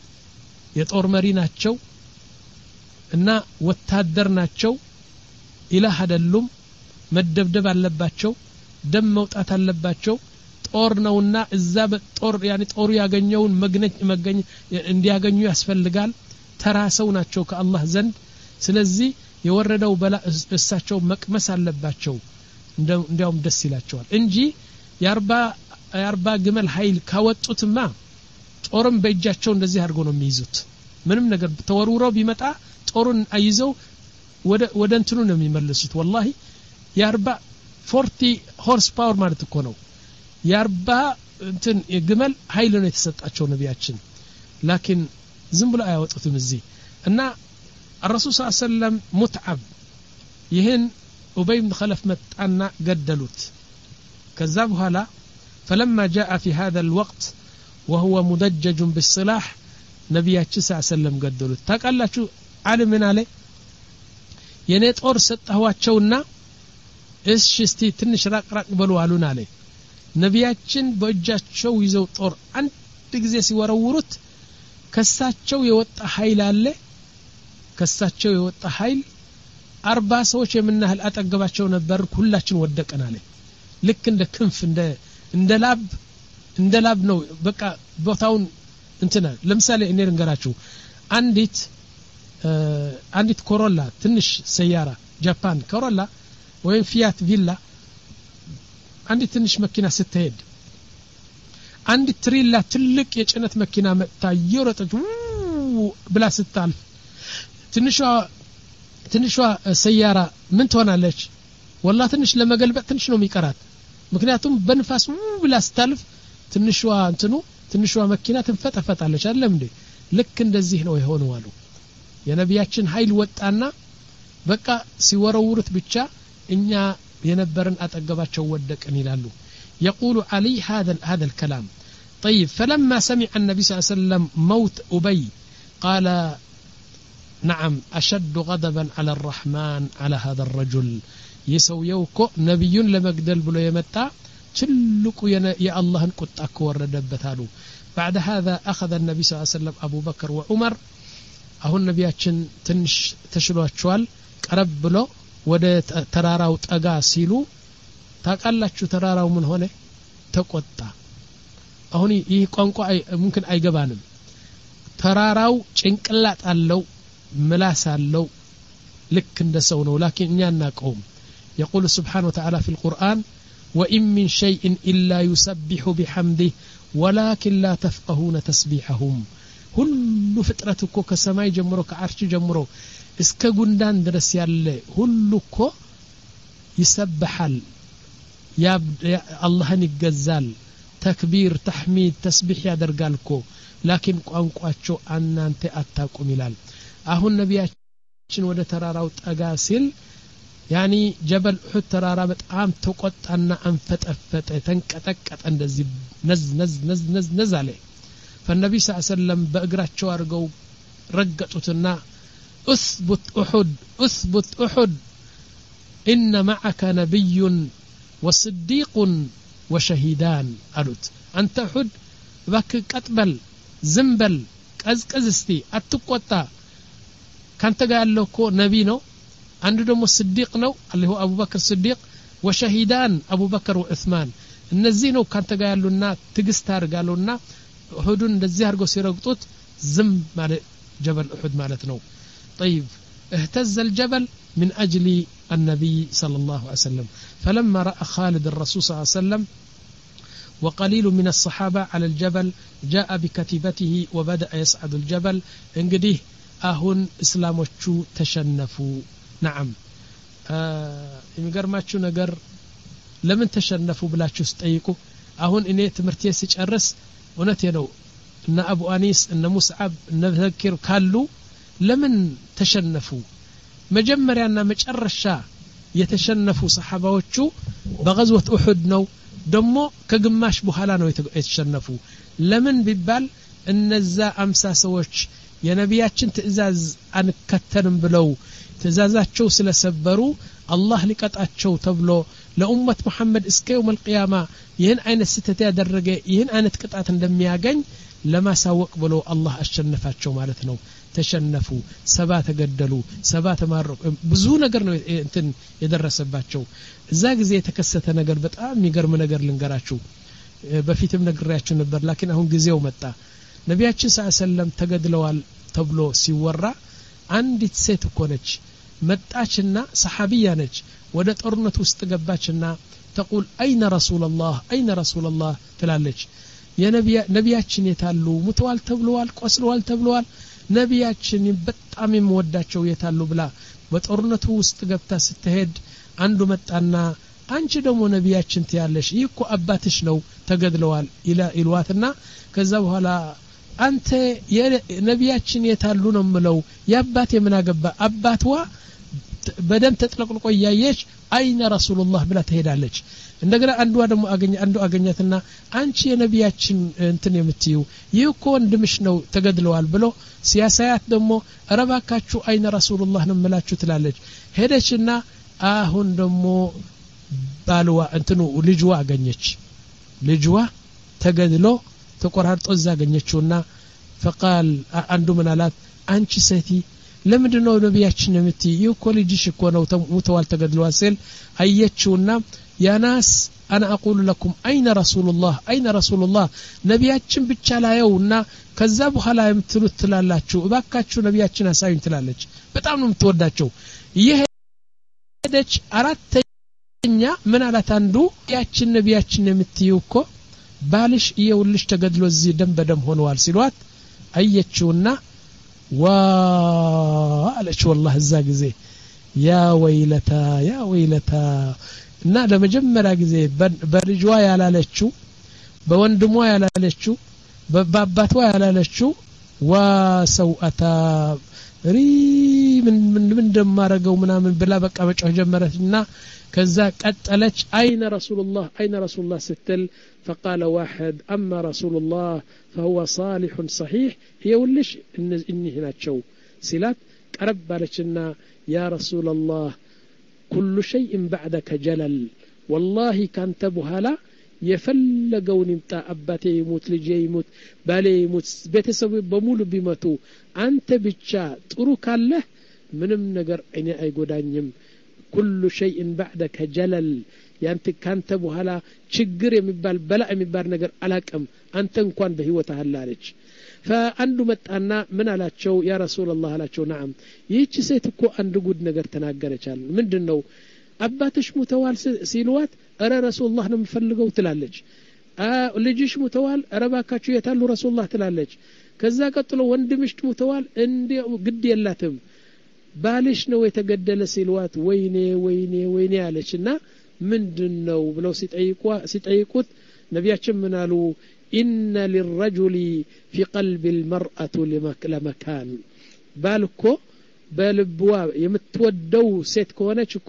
የጦር መሪ ናቸው እና ወታደር ናቸው ኢላህ አይደሉም መደብደብ አለባቸው ደም መውጣት አለባቸው ጦር ነውና እዛ በጦር ያኒ ጦሩ ያገኘውን መግነጭ መገኝ እንዲያገኙ ያስፈልጋል ተራሰው ናቸው ከአላህ ዘንድ ስለዚህ የወረደው በላ እሳቸው መቅመስ አለባቸው እንዲያውም ደስ ይላቸዋል እንጂ የአርባ የአርባ ግመል ኃይል ካወጡትማ ጦርም በእጃቸው እንደዚህ አድርጎ ነው የሚይዙት ምንም ነገር ተወርውረው ቢመጣ ጦሩን አይዘው ወደ ወደ እንትኑ ነው የሚመለሱት والله የአርባ forty horse power ማለት እኮ ነው የአርባ እንትን የግመል ኃይል ነው የተሰጣቸው ነቢያችን ላኪን ዝም ብሎ አያወጡትም እዚህ እና الرسول صلى الله عليه وسلم متعب ይህን ኡበይ ብን ኸለፍ መጣና ገደሉት ከዛ በኋላ فلما جاء في هذا الوقت وهو مدجج بالسلاح ነቢያችን صلى الله عليه وسلم ገደሉት ታውቃላችሁ ዓለም ምን አለ የኔ ጦር ሰጣዋቸውና እሺ እስቲ ትንሽ ራቅራቅ በሉ አሉን አለ ነቢያችን በእጃቸው ይዘው ጦር አንድ ጊዜ ሲወረውሩት ከሳቸው የወጣ ኃይል አለ ከሳቸው የወጣ ኃይል አርባ ሰዎች የምናህል አጠገባቸው ነበር ሁላችን ወደቀን አለ ልክ እንደ ክንፍ እንደ እንደ ላብ እንደ ላብ ነው በቃ ቦታውን እንትና ለምሳሌ እኔ ልንገራችሁ አንዲት አንዲት ኮሮላ ትንሽ ሰያራ ጃፓን ኮሮላ ወይም ፊያት ቪላ አንዲት ትንሽ መኪና ስትሄድ አንዲት ትሪላ ትልቅ የጭነት መኪና መጣ ይወረጠች ብላ ስታልፍ ትንሿ ትንሿ ሰያራ ምን ትሆናለች والله ትንሽ ለመገልበጥ ትንሽ ነው የሚቀራት ምክንያቱም በንፋስ ብላ ስታልፍ ትንሿ እንትኑ ትንሿ መኪና ትንፈጠፈጣለች አይደለም እንዴ ልክ እንደዚህ ነው የሆነው አሉ የነቢያችን ኃይል ወጣና በቃ ሲወረውሩት ብቻ እኛ የነበረን አጠገባቸው ወደቀን ይላሉ يقول علي هذا هذا الكلام طيب فلما سمع النبي صلى الله عليه وسلم موت أبي قال نعم أشد غضبا على الرحمن على هذا الرجل يسويوكو نبي لمقدل بلو يمتع تلقوا يا الله قطعك وردبتالو بعد هذا أخذ النبي صلى الله عليه وسلم أبو بكر وعمر أهو النبياتشن تنش تشلواتشوال قرب بلو ወደ ተራራው ጠጋ ሲሉ ታቃላችሁ ተራራው ምን ሆነ ተቆጣ አሁን ይህ ቋንቋ ሙምኪን አይገባንም ተራራው ጭንቅላት አለው ምላስ አለው ልክ እንደ ሰው ነው ላኪን እኛ እናቀውም يقول سبحانه وتعالى في القرآن وإن من شيء إلا يسبح بحمده ولكن لا تفقهون تسبيحهم ሁሉ ፍጥረት እኮ ከሰማይ ጀምሮ ከአርሽ ጀምሮ እስከ ጉንዳን ድረስ ያለ ሁሉ እኮ ይሰብሐል ያ አላህን ይገዛል ተክቢር ተህሚድ ተስቢህ ያደርጋል እኮ ላኪን ቋንቋቸው እናንተ አታቁም ይላል አሁን ነቢያችን ወደ ተራራው ጠጋ ሲል ያኒ ጀበል ኡሁድ ተራራ በጣም ተቆጣና አንፈጠፈጠ ተንቀጠቀጠ እንደዚህ ነዝ ነዝ ነዝ ነዝ ነዝ አለ فالنبي صلى الله عليه وسلم بأقراቸው አርገው ረገጡትና اثبت احد اثبت احد ان معك نبي وصديق وشهيدان قالت انت احد باك قطبل زنبل قزقزستي اتقطا كانت ጋር ያለው እኮ ነብይ ነው አንዱ ደግሞ صديق ነው አላሁ አቡበክር صديق وشهيدان አቡበክር ወዑስማን እነዚህ ነው ካንተ ጋር ያሉና ትግስት አርጋሉና እሁድን እንደዚህ አርገው ሲረግጡት ዝም ማለት ጀበል እሁድ ማለት ነው طيب اهتز الجبل من أجل النبي صلى الله عليه وسلم فلما رأى خالد الرسول صلى الله عليه وسلم وقليل من الصحابة على الجبل جاء بكتيبته وبدأ يصعد الجبل انقديه أهون إسلاموشو تشنفوا نعم يمقرماتشو نقر لمن تشنفوا بلاتشو ستأيكو أهون إني تمرتيه سيجرس ونتينو إن أبو أنيس إن مسعب إن ذكر كالو لمن تشنفوا مجمريانا مجرشا يتشنفوا صحابوچو بغزوة أحد نو دمو كغماش بحالا نو يتشنفوا لمن بيبال النزا أمسا سوچ የነቢያችን ትእዛዝ አንከተልም ብለው ትእዛዛቸው ስለሰበሩ አላህ ሊቀጣቸው ተብሎ ለኡመት መሐመድ እስከ يوم القيامه ይህን አይነት ስተት ያደረገ ይህን አይነት ቅጣት እንደሚያገኝ ለማሳወቅ ብሎ አላህ አሸነፋቸው ማለት ነው ተሸነፉ ሰባ ተገደሉ ሰባ ተማረኩ ብዙ ነገር ነው እንትን የደረሰባቸው እዛ ጊዜ የተከሰተ ነገር በጣም የሚገርም ነገር ልንገራችሁ በፊትም ነግሬያችሁ ነበር ላኪን አሁን ጊዜው መጣ ነቢያችን ሰለላሁ ዐለይሂ ወሰለም ተገድለዋል ተብሎ ሲወራ አንዲት ሴት እኮ ነች መጣችና ሰሃቢያ ነች ወደ ጦርነት ውስጥ ገባችና تقول اين رسول الله اين رسول الله ትላለች የነቢያ ነቢያችን የታሉ ሙተዋል ተብለዋል ቆስለዋል ተብለዋል ነቢያችን በጣም የሚወዳቸው የታሉ ብላ በጦርነቱ ውስጥ ገብታ ስትሄድ አንዱ መጣና አንቺ ደግሞ ነቢያችን ትያለሽ ይኮ አባትሽ ነው ተገድለዋል ኢላ ኢልዋትና ከዛ በኋላ አንተ የነቢያችን የታሉ ነው ምለው ያባቴ ምን አገባ አባትዋ በደም ተጥለቅልቆ ያየች አይነ ረሱላህ ብላ ትሄዳለች እንደገና አንዱ ደግሞ አገኘ አንዱ አገኛትና አንቺ የነቢያችን እንትን የምትዩ ይኮ ወንድምሽ ነው ተገድለዋል ብሎ ሲያሳያት ደግሞ ረባካችሁ አይነ ረሱላህ ነው መላችሁ ትላለች ሄደችና አሁን ደግሞ ባልዋ እንትኑ ልጅዋ አገኘች ልጅዋ ተገድሎ ተቆራርጦ እዛ አገኘችውና فقال አንዱ ምን አላት አንቺ ሰቲ ለምንድነው ነቢያችን የምትይ ይኮ ልጅሽ እኮ ነው ሙተዋል ተገድለዋል ሲል አየችውና ያ ናስ انا اقول لكم اين رسول الله اين رسول الله ነቢያችን ብቻ ላየውና ከዛ በኋላ የምትሉት ትላላችሁ እባካችሁ ነቢያችን አሳዩኝ ትላለች በጣም ነው የምትወዳቸው ይሄደች አራተኛ ምን አላት አንዱ ያችን ነቢያችን የምትይው እኮ ባልሽ ይኸውልሽ ተገድሎ እዚህ ደም በደም ሆነዋል ሲሏት አየችውና ዋ አለች والله እዛ ጊዜ ያ ወይለታ ያ ወይለታ እና ለመጀመሪያ ጊዜ በልጅዋ ያላለችው በወንድሟ ያላለችው በአባቷ ያላለችው ዋ ሰውአታ ሪ ምን ምን እንደማረገው ምናምን ብላ በቃ መጮህ ጀመረችና ከዛ ቀጠለች አይነ ረሱላህ አይነ ረሱላህ ስትል فقال واحد اما رسول الله فهو صالح صحيح يولش اني هناچو سيلات قرب بالچنا يا رسول الله كل شيء بعدك جلل والله كانت بهلا يفلغون يمطا اباتي يموت لجي يموت بالي يموت ቤተሰቡ በሙሉ ቢመቱ አንተ ብቻ ጥሩ ካለ ምንም ነገር እኔ አይጎዳኝም كل شيء بعدك جلل ያንተ ካንተ በኋላ ችግር የሚባል በላ የሚባል ነገር አላቀም አንተ እንኳን በህይወት አላለች فአንዱ መጣና ምን አላቸው ያ ረሱላህ አላቸው نعم ይህች ሴት እኮ አንድ ጉድ ነገር ተናገረቻል ምንድነው አባትሽ ሙተዋል ሲልዋት አረ ረሱላህ ነው የምፈልገው ትላለች ልጅሽ ሙተዋል አረባካችሁ የታሉ ረሱላህ ትላለች ከዛ ቀጥሎ ወንድምሽ ሙተዋል እንዴ ግድ የላትም ባልሽ ነው የተገደለ ሲልዋት ወይኔ ወይኔ ወይኔ አለችና ምንድነው ብለው ሲጠይቁ ሲጠይቁት ነቢያችን ምን አሉ ኢነ للرجل في قلب المرأة لمكان ባልኮ በልብዋ የምትወደው ሴት ከሆነች እኮ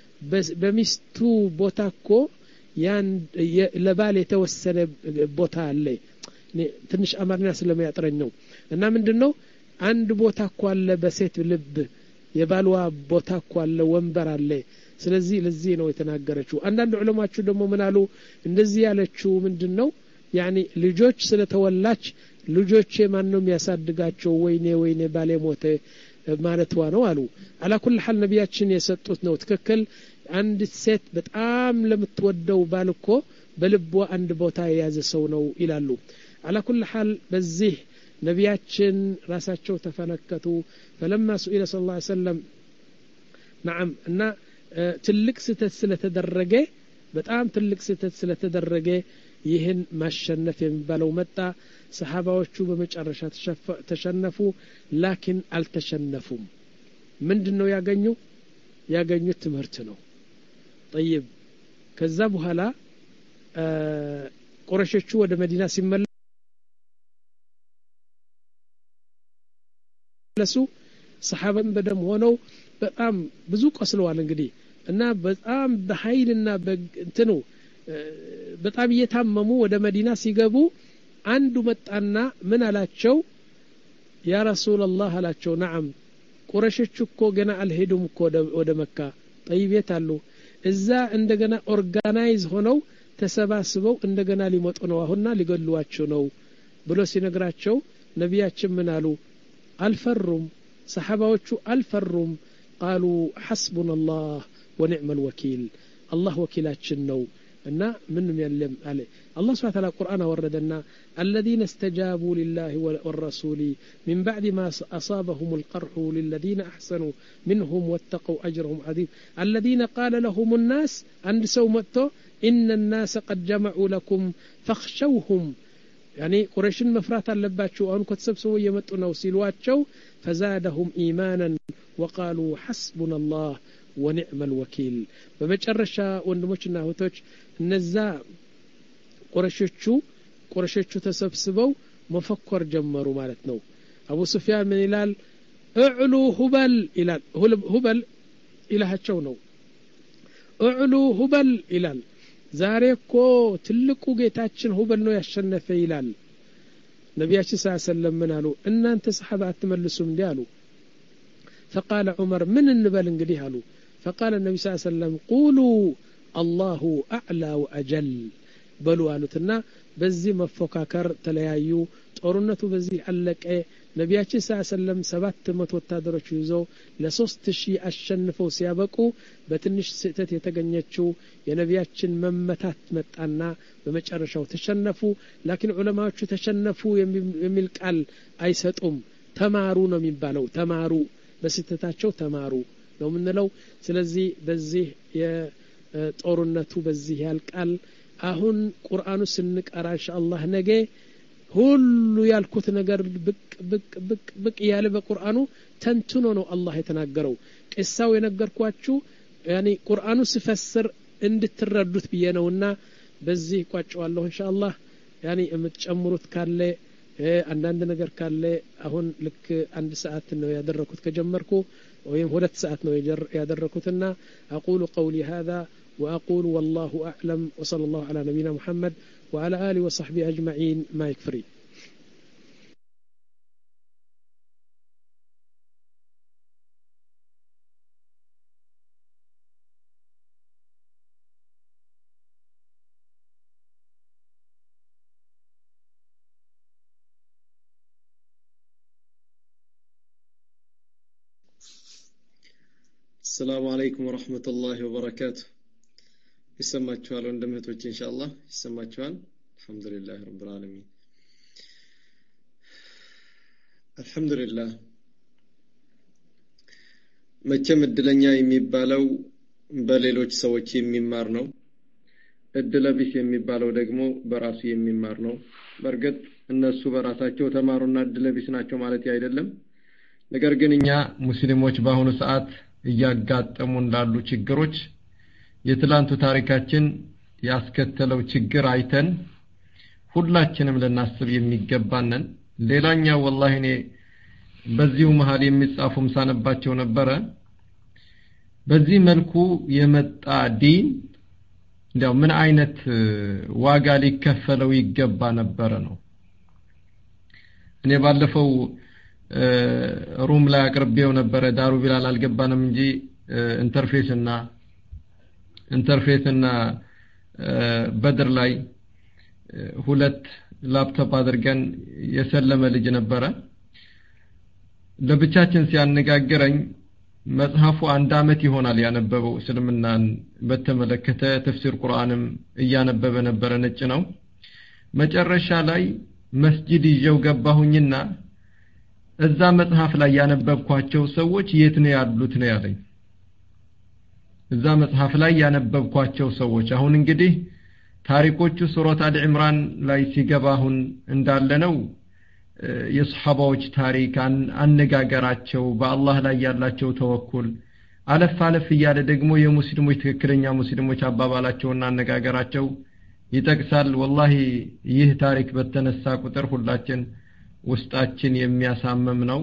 በሚስቱ ቦታኮ ያን ለባል የተወሰነ ቦታ አለ ትንሽ አማርኛ ስለሚያጥረኝ ነው እና ምንድነው አንድ ቦታ እኮ አለ በሴት ልብ የባልዋ ቦታ እኮ አለ ወንበር አለ ስለዚህ ለዚህ ነው የተናገረችው አንዳንድ ዑለማዎቹ ደግሞ ምን አሉ እንደዚህ ያለችው ምንድነው ያኒ ልጆች ስለተወላች ልጆች ማንንም ያሳድጋቸው ወይኔ ወይኔ ባሌ ሞተ ማለቷ ነው አሉ على كل حال ነቢያችን የሰጡት ነው ትክክል አንድ ሴት በጣም ለምትወደው ባልኮ በልቧ አንድ ቦታ የያዘ ሰው ነው ይላሉ على كل حال በዚህ ነቢያችን ራሳቸው ተፈነከቱ فلما سئل صلى الله عليه وسلم نعم እና ትልቅ ስተት ስለተደረገ በጣም ትልቅ ስተት ስለተደረገ ይህን ማሸነፍ የሚባለው መጣ ሰሃባዎቹ በመጨረሻ ተሸነፉ ላኪን አልተሸነፉም ምንድነው ያገኙ ያገኙት ትምህርት ነው طيب ከዛ በኋላ ቁረሾቹ ወደ መዲና ሲመለሱ ሰሃባን በደም ሆነው በጣም ብዙ ቆስለዋል እንግዲህ እና በጣም በኃይልና በእንትኑ በጣም እየታመሙ ወደ መዲና ሲገቡ አንዱ መጣና ምን አላቸው ያ ረሱላህ አላቸው نعم ቁረሾቹ እኮ ገና አልሄዱም እኮ ወደ መካ ጠይቤት አሉ እዛ እንደገና ኦርጋናይዝ ሆነው ተሰባስበው እንደገና ሊመጡ ነው አሁንና ሊገሉዋቸው ነው ብሎ ሲነግራቸው ነቢያችን ምን አሉ አልፈሩም ሰሃባዎቹ አልፈሩም قالوا حسبنا الله ونعم الوكيل الله وكيلاችን ነው እና ምንም የለም አለ الله سبحانه وتعالى القرآن وردنا الذين استجابوا لله والرسول من بعد ما أصابهم القرح للذين أحسنوا منهم واتقوا أجرهم عظيم الذين قال لهم الناس عند سومته إن الناس قد جمعوا لكم فاخشوهم يعني ቁረይሽን መፍራት አለባችሁ አሁን ከተሰብስበው እየመጡ ነው ሲሏቸው فزادهم ايمانا وقالوا حسبنا الله ونعم الوكيل በመጨረሻ ወንድሞችና እህቶች እነዛ ቁረይሾቹ ቁረይሾቹ ተሰብስበው መፈክር ጀመሩ ማለት ነው አቡ ሱፊያን ምን ይላል እዕሉ ሁበል ይላል ሁበል ኢላሃቸው ነው እዕሉ ሁበል ይላል ዛሬ እኮ ትልቁ ጌታችን ሁበል ነው ያሸነፈ ይላል ነብያችን ሰለላሁ ዐለይሂ ወሰለም ምን አሉ እናንተ ሰሃባ አትመልሱም እንዴ አሉ فقال عمر من እንበል እንግዲህ አሉ فقال النبي صلى الله عليه وسلم قولوا الله اعلى واجل በሉ አሉትና በዚህ መፎካከር ተለያዩ ጦርነቱ በዚህ አለቀ ነብያችን ሰለላሁ ዐለይሂ ወሰለም ሰባት መቶ ወታደሮች ይዘው ለ3000 አሸንፈው ሲያበቁ በትንሽ ስህተት የተገኘችው የነብያችን መመታት መጣና በመጨረሻው ተሸነፉ ላኪን ዑለማዎቹ ተሸነፉ የሚል ቃል አይሰጡም ተማሩ ነው የሚባለው ተማሩ በስህተታቸው ተማሩ ነው ምንለው ስለዚህ በዚህ የጦርነቱ በዚህ ያልቃል አሁን ቁርአኑ ስንቀራ ኢንሻአላህ ነገ ሁሉ ያልኩት ነገር ብቅ ብቅ ብቅ ብቅ ያለ በቁርአኑ ተንትኖ ነው አላህ የተናገረው ቂሳው የነገርኳችሁ ያኒ ቁርአኑ ሲፈስር እንድትረዱት በየነውና በዚህ ቋጫዋለሁ ኢንሻአላህ ያኒ የምትጨምሩት ካለ አንዳንድ ነገር ካለ አሁን ልክ አንድ ሰዓት ነው ያደረኩት ከጀመርኩ ወይም ሁለት ሰዓት ነው ያደረኩትና اقول قولي هذا واقول والله اعلم وصلى الله على نبينا محمد وعلى اله وصحبه اجمعين ما يكفري السلام عليكم ورحمة الله وبركاته يسمعكم እንደምቶች ኢንሻአላህ ይሰማችኋል አልহামዱሊላህ ረብል ዓለሚን አልহামዱሊላህ መቼም እድለኛ የሚባለው በሌሎች ሰዎች የሚማር ነው እድለቢስ የሚባለው ደግሞ በራሱ የሚማር ነው በርግጥ እነሱ በራሳቸው ተማሩና እድለቢስ ናቸው ማለት አይደለም ነገር ግን እኛ ሙስሊሞች በአሁኑ ሰዓት እያጋጠሙ እንዳሉ ችግሮች የትላንቱ ታሪካችን ያስከተለው ችግር አይተን ሁላችንም ለናስብ የሚገባንን ሌላኛው والله እኔ በዚሁ መሃል የሚጻፉም ሳነባቸው ነበረ በዚህ መልኩ የመጣ ዲን እንደው ምን አይነት ዋጋ ሊከፈለው ይገባ ነበር ነው እኔ ባለፈው ሩም ላይ አቅርቤው ነበር ዳሩ ቢላል አልገባንም እንጂ ኢንተርፌስ እና ኢንተርፌስ እና በድር ላይ ሁለት ላፕቶፕ አድርገን የሰለመ ልጅ ነበር ለብቻችን ሲያነጋግረኝ መጽሐፉ አንድ አመት ይሆናል ያነበበው እስልምናን በተመለከተ ተፍሲር ቁርአንም እያነበበ ነበር ነጭ ነው መጨረሻ ላይ መስጂድ ይዤው ገባሁኝና እዛ መጽሐፍ ላይ ያነበብኳቸው ሰዎች የት ነው ያሉት ነው ያለኝ እዛ መጽሐፍ ላይ ያነበብኳቸው ሰዎች አሁን እንግዲህ ታሪኮቹ ሱረት አል ኢምራን ላይ ሲገባሁን እንዳለ ነው የሱሐባዎች ታሪክ አነጋገራቸው በአላህ ላይ ያላቸው ተወኩል አለፍ አለፍ ይያለ ደግሞ የሙስሊሞች ትክክለኛ ሙስሊሞች አባባላቸውና አነጋገራቸው ይጠቅሳል والله ይህ ታሪክ በተነሳ ቁጥር ሁላችን ውስጣችን የሚያሳመም ነው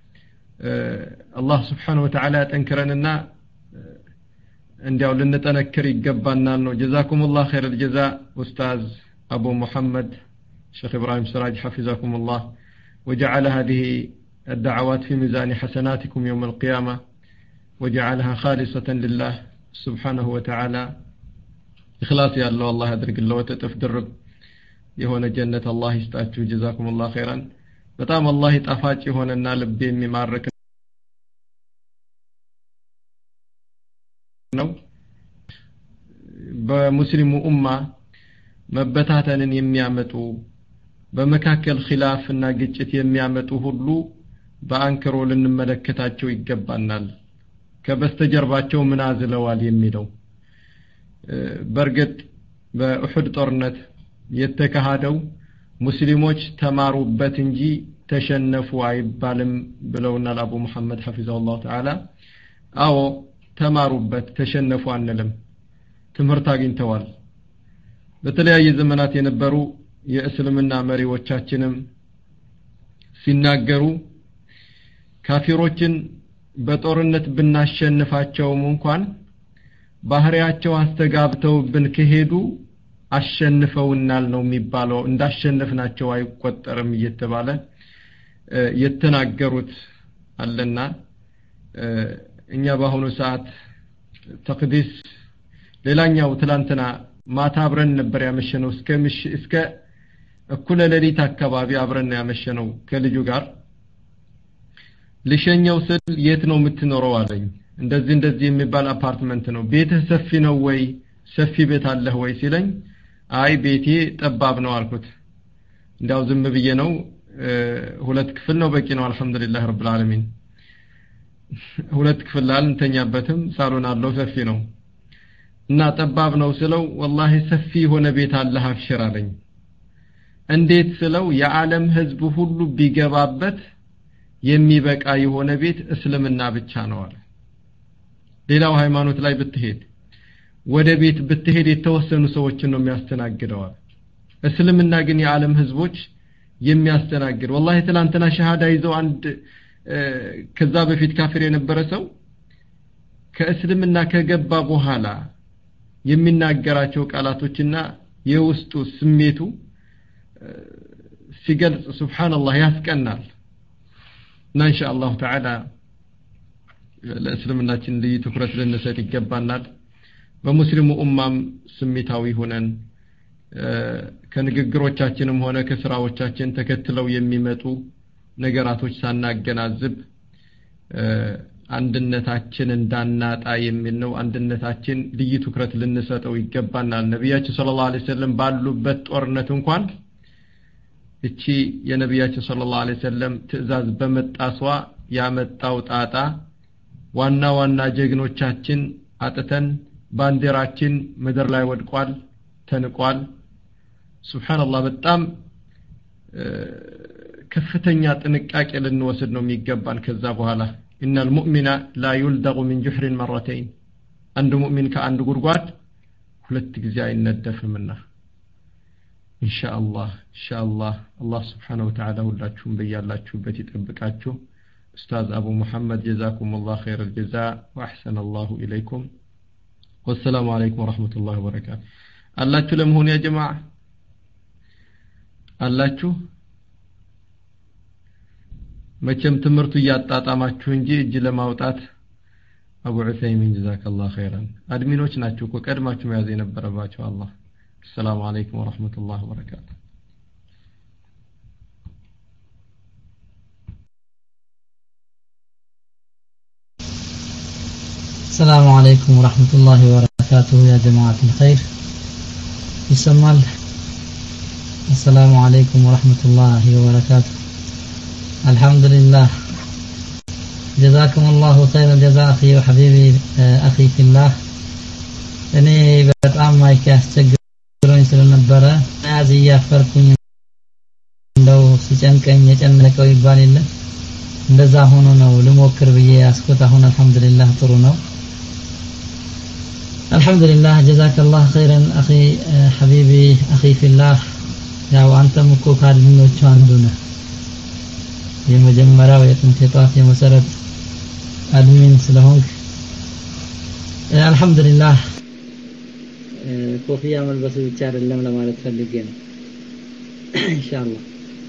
አላህ Subhanahu Wa Ta'ala ጠንክረንና እንዲያው ልንጠነክር ይገባናል ነው ጀዛኩሙላህ ኸይረል ጀዛ ኡስታዝ አቡ መሐመድ ሼክ ኢብራሂም ስራጅ حفظكم الله وجعل هذه الدعوات في ميزان حسناتكم يوم القيامة وجعلها خالصة لله سبحانه وتعالى إخلاص يا الله الله يدرك الله وتتف درب يهون جنة الله يستأجوا جزاكم الله خيرا بتام الله يتفاج يهون النالب بين ممارك ነው በሙስሊሙ ኡማ መበታተንን የሚያመጡ በመካከል ኺላፍና ግጭት የሚያመጡ ሁሉ በአንክሮ ልንመለከታቸው ይገባናል ከበስተጀርባቸው ምን አዝለዋል የሚለው በርግጥ በኡሁድ ጦርነት የተካሄደው ሙስሊሞች ተማሩበት እንጂ ተሸነፉ አይባልም ብለውናል አቡ መሐመድ ሐፊዘሁላህ ተዓላ አዎ ተማሩበት ተሸነፉ አንልም ትምህርት አግኝተዋል በተለያየ ዘመናት የነበሩ የእስልምና መሪዎቻችንም ሲናገሩ ካፊሮችን በጦርነት ብናሸንፋቸውም እንኳን ባህሪያቸው አስተጋብተውብን ከሄዱ አሸንፈውናል ነው የሚባለው እንዳሸነፍናቸው አይቆጠርም እየተባለ የተናገሩት አለና እኛ በአሁኑ ሰዓት ተቅዲስ ሌላኛው ትላንትና ማታ አብረን ነበር ያመሸነው እስከ እስከ እኩለ ሌሊት አካባቢ አብረን ያመሸነው ከልጁ ጋር ልሸኛው ስል የት ነው የምትኖረው አለኝ እንደዚህ እንደዚህ የሚባል አፓርትመንት ነው ቤት ሰፊ ነው ወይ ሰፊ ቤት አለህ ወይ ሲለኝ አይ ቤቴ ጠባብ ነው አልኩት እንዳው ዝም ብዬ ነው ሁለት ክፍል ነው በቂ ነው አልহামዱሊላህ ረብል ዓለሚን ሁለት ክፍል አልንተኛበትም ሳሎን አለው ሰፊ ነው እና ጠባብ ነው ስለው والله ሰፊ ሆነ ቤት አለህ አብሽር አለኝ እንዴት ስለው የዓለም ህዝብ ሁሉ ቢገባበት የሚበቃ የሆነ ቤት እስልምና ብቻ ነው አለ ሌላው ሃይማኖት ላይ ብትሄድ ወደ ቤት ብትሄድ የተወሰኑ ሰዎችን ነው የሚያስተናግደው እስልምና ግን የዓለም ህዝቦች የሚያስተናግድ والله ትላንትና ሸሃዳ ይዘው አንድ ከዛ በፊት ካፊር የነበረ ሰው ከእስልምና ከገባ በኋላ የሚናገራቸው ቃላቶችና የውስጡ ስሜቱ ሲገልጽ ሱብሃንአላህ ያስቀናል እና ኢንሻአላህ ተዓላ ለእስልምናችን ልዩ ትኩረት ልንሰጥ ይገባናል በሙስሊሙ ኡማም ስሜታዊ ሆነን ከንግግሮቻችንም ሆነ ከስራዎቻችን ተከትለው የሚመጡ ነገራቶች ሳናገናዝብ አንድነታችን እንዳናጣ የሚል ነው አንድነታችን ልዩ ትኩረት ልንሰጠው ይገባናል ነብያችን ሰለላሁ ዐለይሂ ወሰለም ባሉበት ጦርነት እንኳን እቺ የነብያችን ሰለላሁ ዐለይሂ ወሰለም ትዕዛዝ በመጣሷ ያመጣው ጣጣ ዋና ዋና ጀግኖቻችን አጥተን ባንዲራችን ምድር ላይ ወድቋል ተንቋል ሱብሃንአላህ በጣም ከፍተኛ ጥንቃቄ ልንወስድ ነው የሚገባን ከዛ በኋላ ኢነል ሙእሚና ላ ይልደጉ ሚን ጁህሪን መረተይን አንድ ሙእሚን ከአንድ ጉድጓድ ሁለት ጊዜ አይነደፍምና ኢንሻአላህ ኢንሻአላህ አላህ Subhanahu Wa Ta'ala ሁላችሁም በያላችሁበት ይጠብቃችሁ ኡስታዝ አቡ መሐመድ ጀዛኩሙላህ ኸይረል ጀዛ ወአህሰነላሁ ኢለይኩም ወሰላሙ አለይኩም ወራህመቱላሂ ወበረካቱ አላችሁ ለመሆኑ ያ ጀማዓ አላችሁ መቼም ትምርቱ ያጣጣማችሁ እንጂ እጅ ለማውጣት አቡ ዑሰይሚን ጀዛከላሁ ኸይራን አድሚኖች ናችሁ እኮ ቀድማችሁ መያዝ የነበረባችሁ አላህ السلام عليكم ورحمة الله وبركاته السلام عليكم ورحمة الله وبركاته يا جماعة الخير يسمى السلام عليكم ورحمة الله وبركاته الحمد لله جزاكم الله خير الجزاء أخي وحبيبي أخي في الله أني بتعامل معك أستجد ብሎኝ ስለነበረ ያዝ ያፈርኩኝ እንደው ሲጨንቀኝ የጨነቀው ይባል የለ እንደዛ ሆኖ ነው ልሞክር ብዬ ያስኩት አሁን አልহামዱሊላህ ጥሩ ነው አልহামዱሊላህ ጀዛከላህ ኸይረን اخي حبيبي اخي في الله ያው አንተም እኮ ካድሚኖቹ አንዱ ነህ የመጀመሪያው የጥንት የጧት የመሰረት አድሚን ስለሆንክ አልহামዱሊላህ ኮፍያ መልበስ ብቻ አይደለም ለማለት ፈልጌ ነው ኢንሻአላህ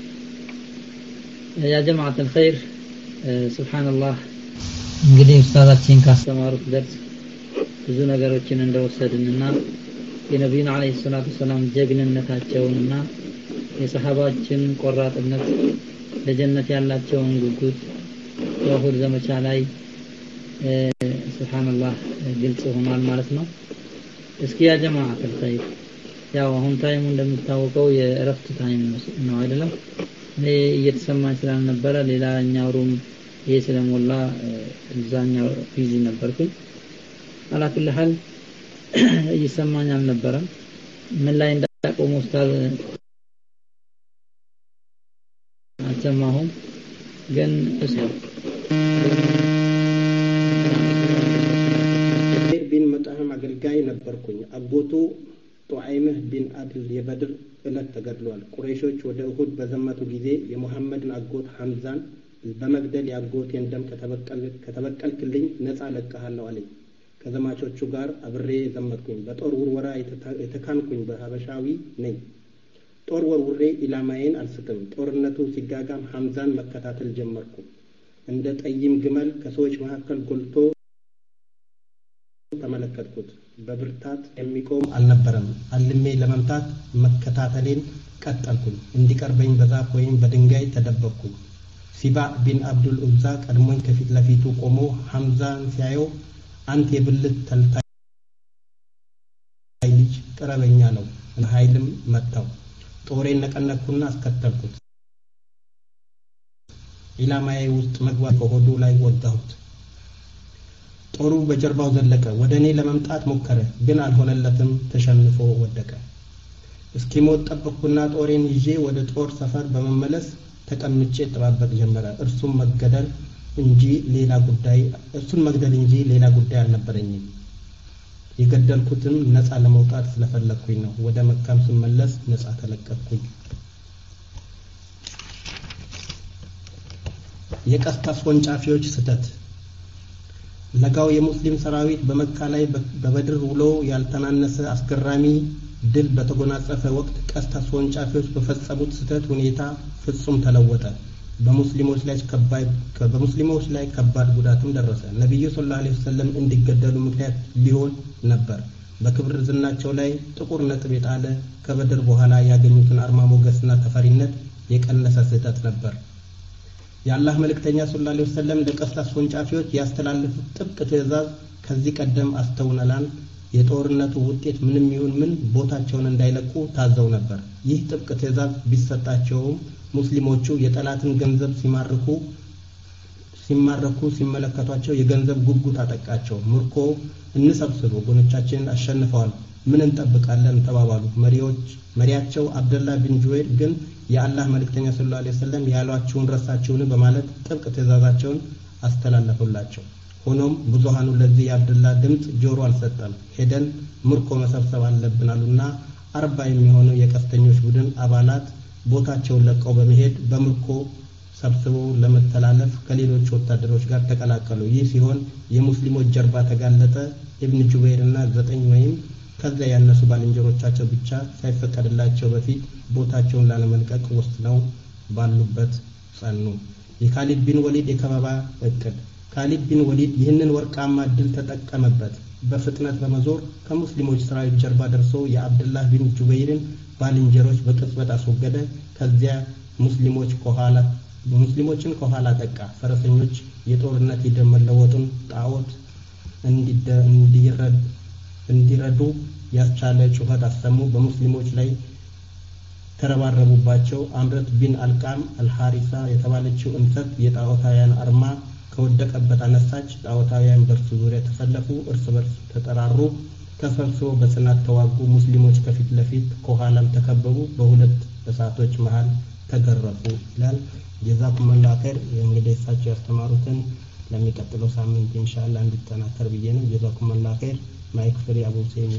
ያ ጀማዓት الخير ሱብሃንአላህ እንግዲህ ኡስታዛችን ካስተማሩት ደርስ ብዙ ነገሮችን እንደወሰድንና የነብዩን አለይሂ ሰላቱ ሰላም ጀግንነታቸውንና የሰሃባችን ቆራጥነት ለጀነት ያላቸውን ጉጉት በሁሉ ዘመቻ ላይ ሱብሃንአላህ ግልጽ ሆኗል ማለት ነው እስኪ ያ ጀማዓት الخير ያው አሁን ታይሙ እንደምታወቀው የእረፍት ታይም ነው አይደለም እኔ እየተሰማኝ ስላልነበረ ሌላኛው ሩም ይሄ ስለሞላ እዛኛው ቢዚ ነበርኩኝ አላኩል ሐል እየሰማኝ አልነበረም ምን ላይ እንዳቆሙ ኡስታዝ አልሰማሁም ግን እሱ ቢን መጣህም አገልጋይ ነበርኩኝ አጎቱ ጧይምህ ቢን አድል የበድር እለት ተገድሏል ቁረይሾች ወደ እሁድ በዘመቱ ጊዜ የሙሐመድን አጎት ሐምዛን በመግደል ያጎቴን ደም ከተበቀል ከተበቀልክልኝ ነፃ ለቀሃለሁ አለኝ ከዘማቾቹ ጋር አብሬ ዘመትኩኝ በጦር ውርወራ የተካንኩኝ በሐበሻዊ ነኝ ጦር ወርውሬ ኢላማዬን አልስተም ጦርነቱ ሲጋጋም ሐምዛን መከታተል ጀመርኩ እንደ ጠይም ግመል ከሰዎች መካከል ጎልቶ ተመለከትኩት በብርታት የሚቆም አልነበረም አልሜ ለመምታት መከታተሌን ቀጠልኩኝ እንዲቀርበኝ በዛፍ ወይም በድንጋይ ተደበቅኩኝ ሲባ ቢን አብዱል ኡዛ ቀድሞኝ ከፊት ለፊቱ ቆሞ ሐምዛን ሲያየው አንተ የብልት ተልታይ ልጅ ቀረበኛ ነው ኃይልም መጣው ጦሬን ነቀነቅኩና አስከተልኩት ኢላማዬ ውስጥ መግባት ከሆዱ ላይ ወጋሁት ጦሩ በጀርባው ዘለቀ ወደኔ ለመምጣት ሞከረ ግን አልሆነለትም ተሸንፎ ወደቀ እስኪሞት ጠበቅኩና ጦሬን ይዤ ወደ ጦር ሰፈር በመመለስ ተቀምጬ ተባበቅ ጀመረ እርሱም መገደል እንጂ ሌላ ጉዳይ እሱን መግደል እንጂ ሌላ ጉዳይ አልነበረኝም የገደልኩትም ነፃ ለመውጣት ስለፈለኩኝ ነው ወደ መካም ስመለስ ነፃ ተለቀቅኩኝ የቀስታስ ወንጫፊዎች ስተት ለጋው የሙስሊም ሰራዊት በመካ ላይ በበድር ውሎ ያልተናነሰ አስገራሚ ድል በተጎናጸፈ ወቅት ቀስታስ ወንጫፊዎች በፈጸሙት ስተት ሁኔታ ፍጹም ተለወጠ በሙስሊሞች ላይ ከባድ በሙስሊሞች ላይ ከባድ ጉዳትም ደረሰ ነብዩ ሰለላሁ ዐለይሂ ወሰለም እንዲገደሉ ምክንያት ሊሆን ነበር በክብር ዝናቸው ላይ ጥቁር ነጥብ የጣለ ከበድር በኋላ ያገኙትን አርማ ሞገስና ተፈሪነት የቀነሰ ስተት ነበር የአላህ መልእክተኛ ሰለላሁ ዐለይሂ ወሰለም ለቀስታስ ወንጫፊዎች ያስተላለፉት ጥብቅ ትዕዛዝ ከዚህ ቀደም አስተውነላን የጦርነቱ ውጤት ምንም ይሁን ምን ቦታቸውን እንዳይለቁ ታዘው ነበር ይህ ጥብቅ ትዕዛዝ ቢሰጣቸውም ሙስሊሞቹ የጠላትን ገንዘብ ሲማርኩ ሲማረኩ ሲመለከቷቸው የገንዘብ ጉጉት አጠቃቸው ምርኮ እንሰብስቡ ወገኖቻችንን አሸንፈዋል ምን እንጠብቃለን ተባባሉ መሪዎች መሪያቸው አብደላህ ቢን ጁወይር ግን የአላህ መልእክተኛ ሰለላሁ ዐለይሂ ወሰለም ያሏቸውን ረሳቸውን በማለት ጥብቅ ትዕዛዛቸውን አስተላለፉላቸው ሆኖም ብዙሃኑ ለዚህ የአብደላህ ድምጽ ጆሮ አልሰጠም ሄደን ምርኮ መሰብሰብ አለብናሉና አርባ የሚሆኑ የቀስተኞች ቡድን አባላት ቦታቸውን ለቀው በመሄድ በምርኮ ሰብስበው ለመተላለፍ ከሌሎች ወታደሮች ጋር ተቀላቀሉ ይህ ሲሆን የሙስሊሞች ጀርባ ተጋለጠ ኢብኑ ጁበይርና ዘጠኝ ወይም ከዛ ያነሱ ባልንጀሮቻቸው ብቻ ሳይፈቀድላቸው በፊት ቦታቸውን ላለመልቀቅ ወስነው ባሉበት ጸኑ የካሊድ ቢን ወሊድ የከበባ እቅድ ካሊድ ቢን ወሊድ ይህንን ወርቃማ ድል ተጠቀመበት በፍጥነት በመዞር ከሙስሊሞች ሰራዊት ጀርባ ደርሶ የአብደላህ ቢን ጁበይርን ባልንጀሮች በቅጽበት አስወገደ ከዚያ ሙስሊሞች ከኋላ ሙስሊሞችን ከኋላ ጠቃ ፈረሰኞች የጦርነት ይደመለወጡን ጣዖት እንዲረድ እንዲረዱ ያስቻለ ጩኸት አሰሙ በሙስሊሞች ላይ ተረባረቡባቸው አምረት ቢን አልቃም አልሐሪሳ የተባለችው እንሰት የጣዖታውያን አርማ ከወደቀበት አነሳች ጣዖታውያን በርሱ ዙሪያ ተሰለፉ እርስ በርስ ተጠራሩ ተሰብስበው በጽናት ተዋጉ ሙስሊሞች ከፊት ለፊት ከኋላም ተከበቡ በሁለት እሳቶች መሃል ተገረፉ ይላል ጀዛኩም አላህ ኸይር እንግዲህ እሳቸው ያስተማሩትን ለሚቀጥለው ሳምንት ኢንሻአላህ እንድትተናከር ብዬ ነው ጀዛኩም አላህ ኸይር ማይክ ፍሪ አቡ ሁሴን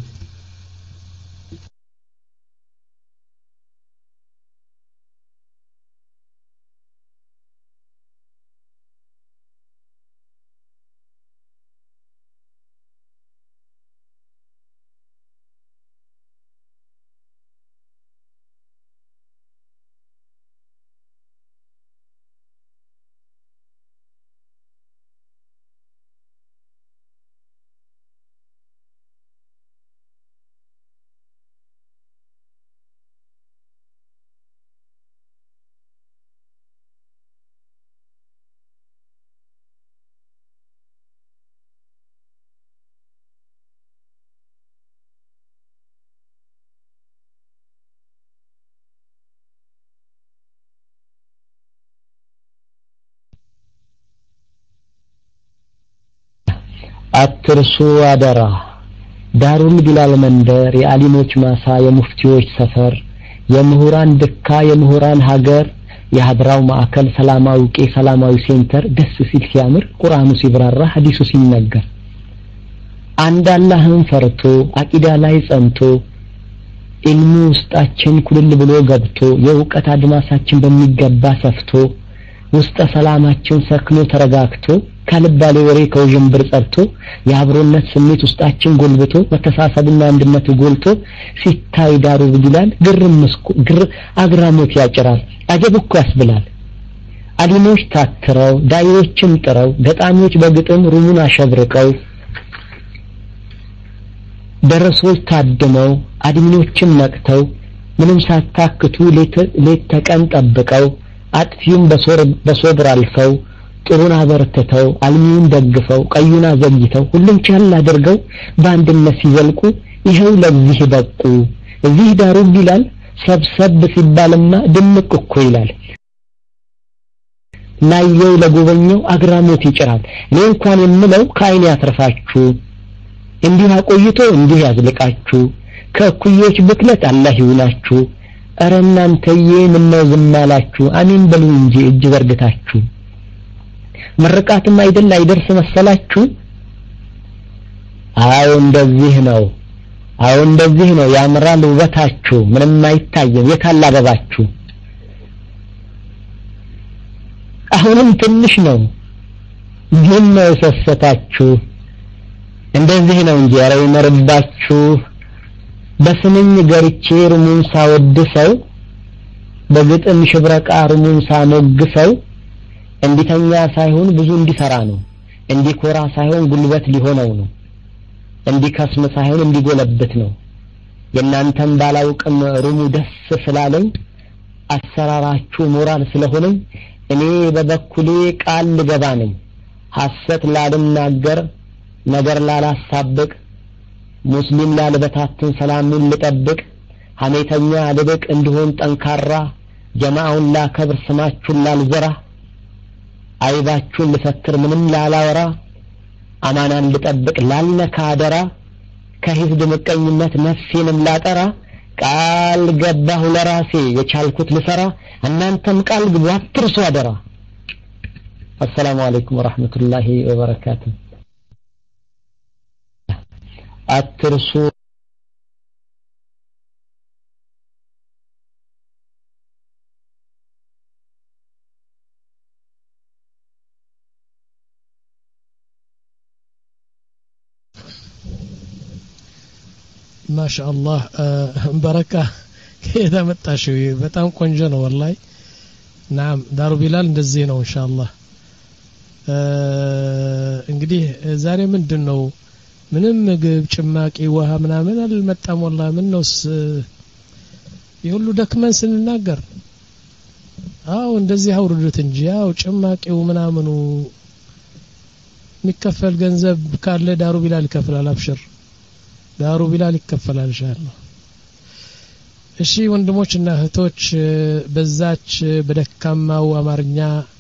አትርሱ አደራ ዳሩል ቢላል መንደር የአሊሞች ማሳ የሙፍቲዎች ሰፈር የምሁራን ድካ የምሁራን ሀገር የሀድራው ማዕከል ሰላማዊ ቄ ሰላማዊ ሴንተር ደስ ሲል ሲያምር ቁርአኑ ሲብራራ ሐዲሱ ሲነገር አንድ አላህን ፈርቶ አቂዳ ላይ ጸንቶ ኢልሙ ውስጣችን ኩልል ብሎ ገብቶ የእውቀት አድማሳችን በሚገባ ሰፍቶ ውስጠ ሰላማችን ሰክኖ ተረጋግቶ ካልባሌ ወሬ ከውዥንብር ጸድቶ የአብሮነት ስሜት ውስጣችን ጎልብቶ መተሳሰብና አንድነት ጎልቶ ሲታይ ዳሩ ቢላል ግርም ግር አግራሞት ያጭራል አጀብ እኮ ያስብላል አሊሞች ታትረው ዳይዎችን ጥረው ገጣሚዎች በግጥም ሩሙን አሸብርቀው ደረሶች ታድመው አድሚኖችን ነቅተው ምንም ሳታክቱ ሌት ተቀን ጠብቀው አጥፊውን በሶብር አልፈው ጥሩን አበርተተው አልሚውን ደግፈው ቀዩን አዘግይተው ሁሉም ቻል አድርገው በአንድነት ሲዘልቁ ይሄው ለዚህ በቁ እዚህ ዳሩ ቢላል ሰብሰብ ሲባልማ ድምቅ እኮ ይላል ላየው ለጎበኘው አግራሞት ይጭራል እኔ እንኳን የምለው ከአይን ያትርፋችሁ እንዲህ አቆይቶ እንዲህ ያዝልቃችሁ ከኩዮች ብክለት አላህ ይውላችሁ አረ እናንተዬ ምን ነው ዝም አላችሁ አሚን በሉ እንጂ እጅ ዘርግታችሁ ምርቃትም አይደል አይደርስ መሰላችሁ አዎ እንደዚህ ነው አዎ እንደዚህ ነው ያምራል ውበታችሁ ምንም አይታየም የታላ አበባችሁ አሁንም ትንሽ ነው ግን ነው ሰሰታችሁ እንደዚህ ነው እንጂ አረ ይመርባችሁ በስንኝ ገርቼ ሩሙን ሳወድሰው በግጥም ሽብረቃ ሩሙን ሳሞግሰው እንዲተኛ ሳይሆን ብዙ እንዲሰራ ነው እንዲኮራ ሳይሆን ጉልበት ሊሆነው ነው እንዲከስም ሳይሆን እንዲጎለበት ነው የናንተም ባላውቅም ሩሙ ደስ ስላለኝ አሰራራችሁ ሞራል ስለሆነኝ እኔ በበኩሌ ቃል ልገባ ነኝ ሐሰት ላልናገር ነገር ላላሳብቅ ሙስሊም ላልበታትን ሰላምን ልጠብቅ ሐሜተኛ ልበቅ እንዲሆን ጠንካራ ጀማዓውን ላከብር ስማችሁን ላልዘራ አይባችሁን ልፈትር ምንም ላላወራ አማናን ልጠብቅ ላልነካ አደራ ከህዝብ ምቀኝነት ነፍሴንም ላጠራ ቃል ገባሁ ለራሴ የቻልኩት ልሰራ እናንተም ቃል ግቡ አትርሱ አደራ السلام عليكم ورحمة الله وبركاته አትርሱ ما شاء الله بركة كذا متاشو በጣም ቆንጆ ነው والله نعم ዳሩ ቢላል እንደዚህ ነው ان شاء الله እንግዲህ ዛሬ ምንድነው ምንም ምግብ ጭማቂ ውሃ ምናምን አልመጣም والله ምን ነውስ ይሁሉ ደክመን ስንናገር አው እንደዚህ አውርዱት እንጂ አው ጭማቂው ምናምኑ የሚከፈል ገንዘብ ካለ ዳሩ ቢላል ይከፍላል አብሽር ዳሩ ቢላል ይከፈላል ኢንሻአላህ እሺ ወንድሞችና እህቶች በዛች በደካማው አማርኛ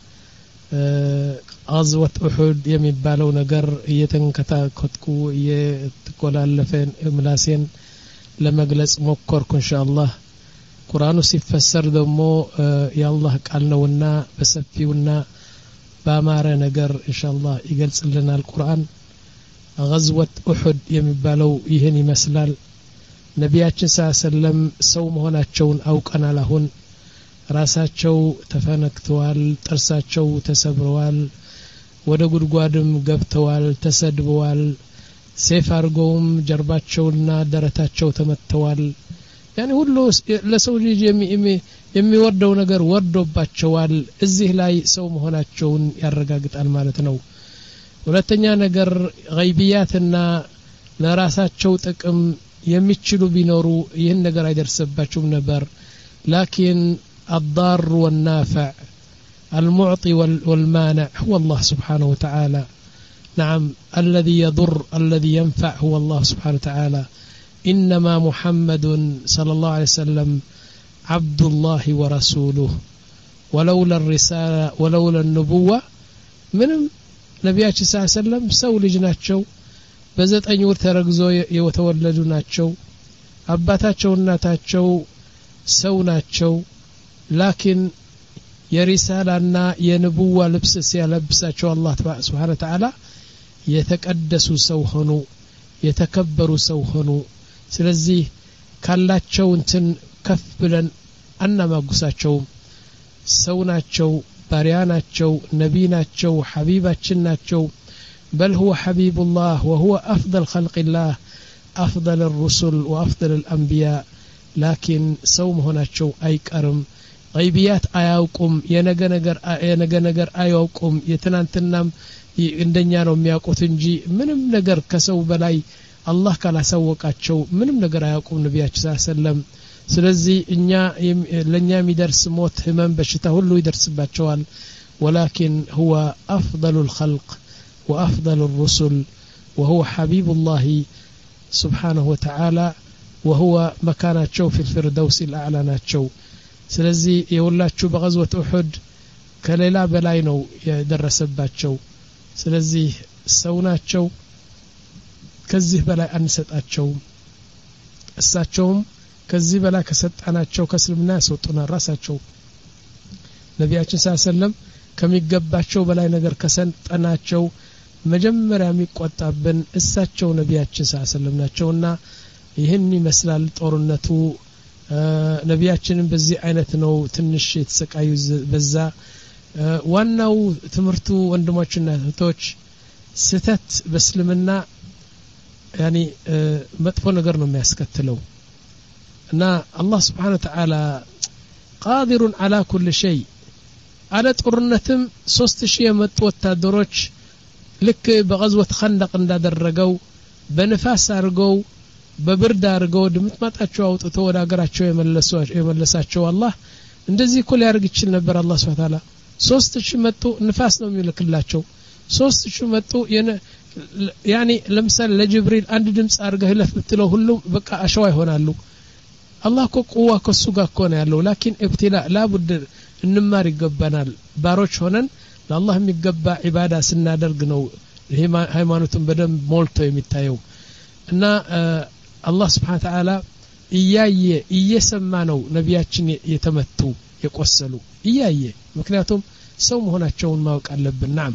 አዝወት ኡሁድ የሚባለው ነገር እየተንከታከትኩ እየተቆላለፈን ምላሴን ለመግለጽ ሞከርኩ ኢንሻአላህ ቁርአኑ ሲፈሰር ደግሞ የአላህ ቃል ነውና በሰፊውና ባማረ ነገር ኢንሻአላህ ይገልጽልናል ቁርአን غزوة أحد የሚባለው ይሄን ይመስላል ነቢያችን ሰለላም ሰው መሆናቸውን አውቀናል አሁን ራሳቸው ተፈነክተዋል ጥርሳቸው ተሰብረዋል ወደ ጉድጓድም ገብተዋል ተሰድበዋል ሴፍ አርገውም ጀርባቸውና ደረታቸው ተመተዋል ያኒ ሁሉ ለሰው ልጅ የሚወርደው ነገር ወርዶባቸዋል እዚህ ላይ ሰው መሆናቸውን ያረጋግጣል ማለት ነው ሁለተኛ ነገር ገይቢያትና ለራሳቸው ጥቅም የሚችሉ ቢኖሩ ይህን ነገር አይደርስባቸውም ነበር لكن الضار والنافع المعطي والمانع هو الله سبحانه وتعالى نعم الذي يضر الذي ينفع هو الله سبحانه وتعالى إنما محمد صلى الله عليه وسلم عبد الله ورسوله ولولا الرسالة ولولا النبوة من ነቢያችን ሰለላሁ ዐለይሂ ወሰለም ሰው ልጅ ናቸው በዘጠኝ ወር ተረግዞ የተወለዱ ናቸው አባታቸው እናታቸው ሰው ናቸው ላኪን የሪሳላና የንቡዋ ልብስ ሲያለብሳቸው አላህ Subhanahu Wa Ta'ala የተቀደሱ ሰው ሆኑ የተከበሩ ሰው ሆኑ ስለዚህ ካላቸው እንትን ከፍ ብለን አናማጉሳቸው ሰው ናቸው ባሪያ ናቸው ነብይ ናቸው ሐቢባችን ናቸው بل هو حبيب الله وهو أفضل خلق الله أفضل الرسل وأفضل الأنبياء لكن سوم هنا شو أيكرم غيبيات آياوكم ينجا نجر ينجا نجر آياوكم يتنانتنام እንደኛ ነው የሚያውቁት እንጂ ምንም ነገር ከሰው በላይ አላህ ካላሳወቃቸው ምንም ነገር አያውቁም ነብያችን ሰለላሁ ስለዚህ እኛ ለኛ የሚደርስ ሞት ህመም በሽታ ሁሉ ይደርስባቸዋል ولكن هو أفضل الخلق وأفضل الرسل وهو حبيب الله سبحانه وتعالى وهو مكانته في الفردوس الأعلى ناتشو ስለዚህ የወላችሁ በغزوة أحد ከሌላ በላይ ነው የደረሰባቸው ስለዚህ ሰው ናቸው ከዚህ በላይ አንሰጣቸው እሳቸውም ከዚህ በላይ ከሰጣናቸው ከስልምና ያስወጡና ራሳቸው ነብያችን ሰለላሁ ከሚገባቸው በላይ ነገር ከሰጠናቸው መጀመሪያ የሚቆጣብን እሳቸው ነብያችን ሰለላሁ ናቸውና ይህን ይመስላል ጦርነቱ ነብያችንን በዚህ አይነት ነው ትንሽ የተሰቃዩ በዛ ዋናው ትምርቱ ወንድሞችና እህቶች ስተት በእስልምና ያኒ መጥፎ ነገር ነው የሚያስከትለው እና አላህ Subhanahu Wa Ta'ala قادر على كل شيء على ጦርነትም ሶስት ሺህ የመጡ ወታደሮች ልክ በغزوة خندق እንዳደረገው በንፋስ አርገው በብርድ አርገው ድምጥማጣቸው አውጥቶ ወደ ሀገራቸው የመለሷቸው የመለሳቸው አላህ እንደዚህ እኮ ሊያርግ ይችላል ነበር አላህ Subhanahu Wa Ta'ala ሶስት ሺህ መጡ ንፋስ ነው የሚልክላቸው ሶስት ሺህ መጡ ያኒ ለምሳሌ ለጅብሪል አንድ ድምጽ አርገህ ለፍ ብትለው ሁሉም በቃ አሸዋ ይሆናሉ አላህ እኮ ቁዋ ከሱ ጋር እኮ ነው ያለው ላኪን ኢብቲላ ላቡድ እንማር ይገባናል ባሮች ሆነን ለአላህ የሚገባ ኢባዳ ስናደርግ ነው ሃይማኖቱን በደም ሞልቶ የሚታየው እና አላህ Subhanahu Wa Ta'ala እያየ እየሰማ ነው ነብያችን የተመቱ የቆሰሉ እያየ ምክንያቱም ሰው መሆናቸውን ማወቅ አለብን ናም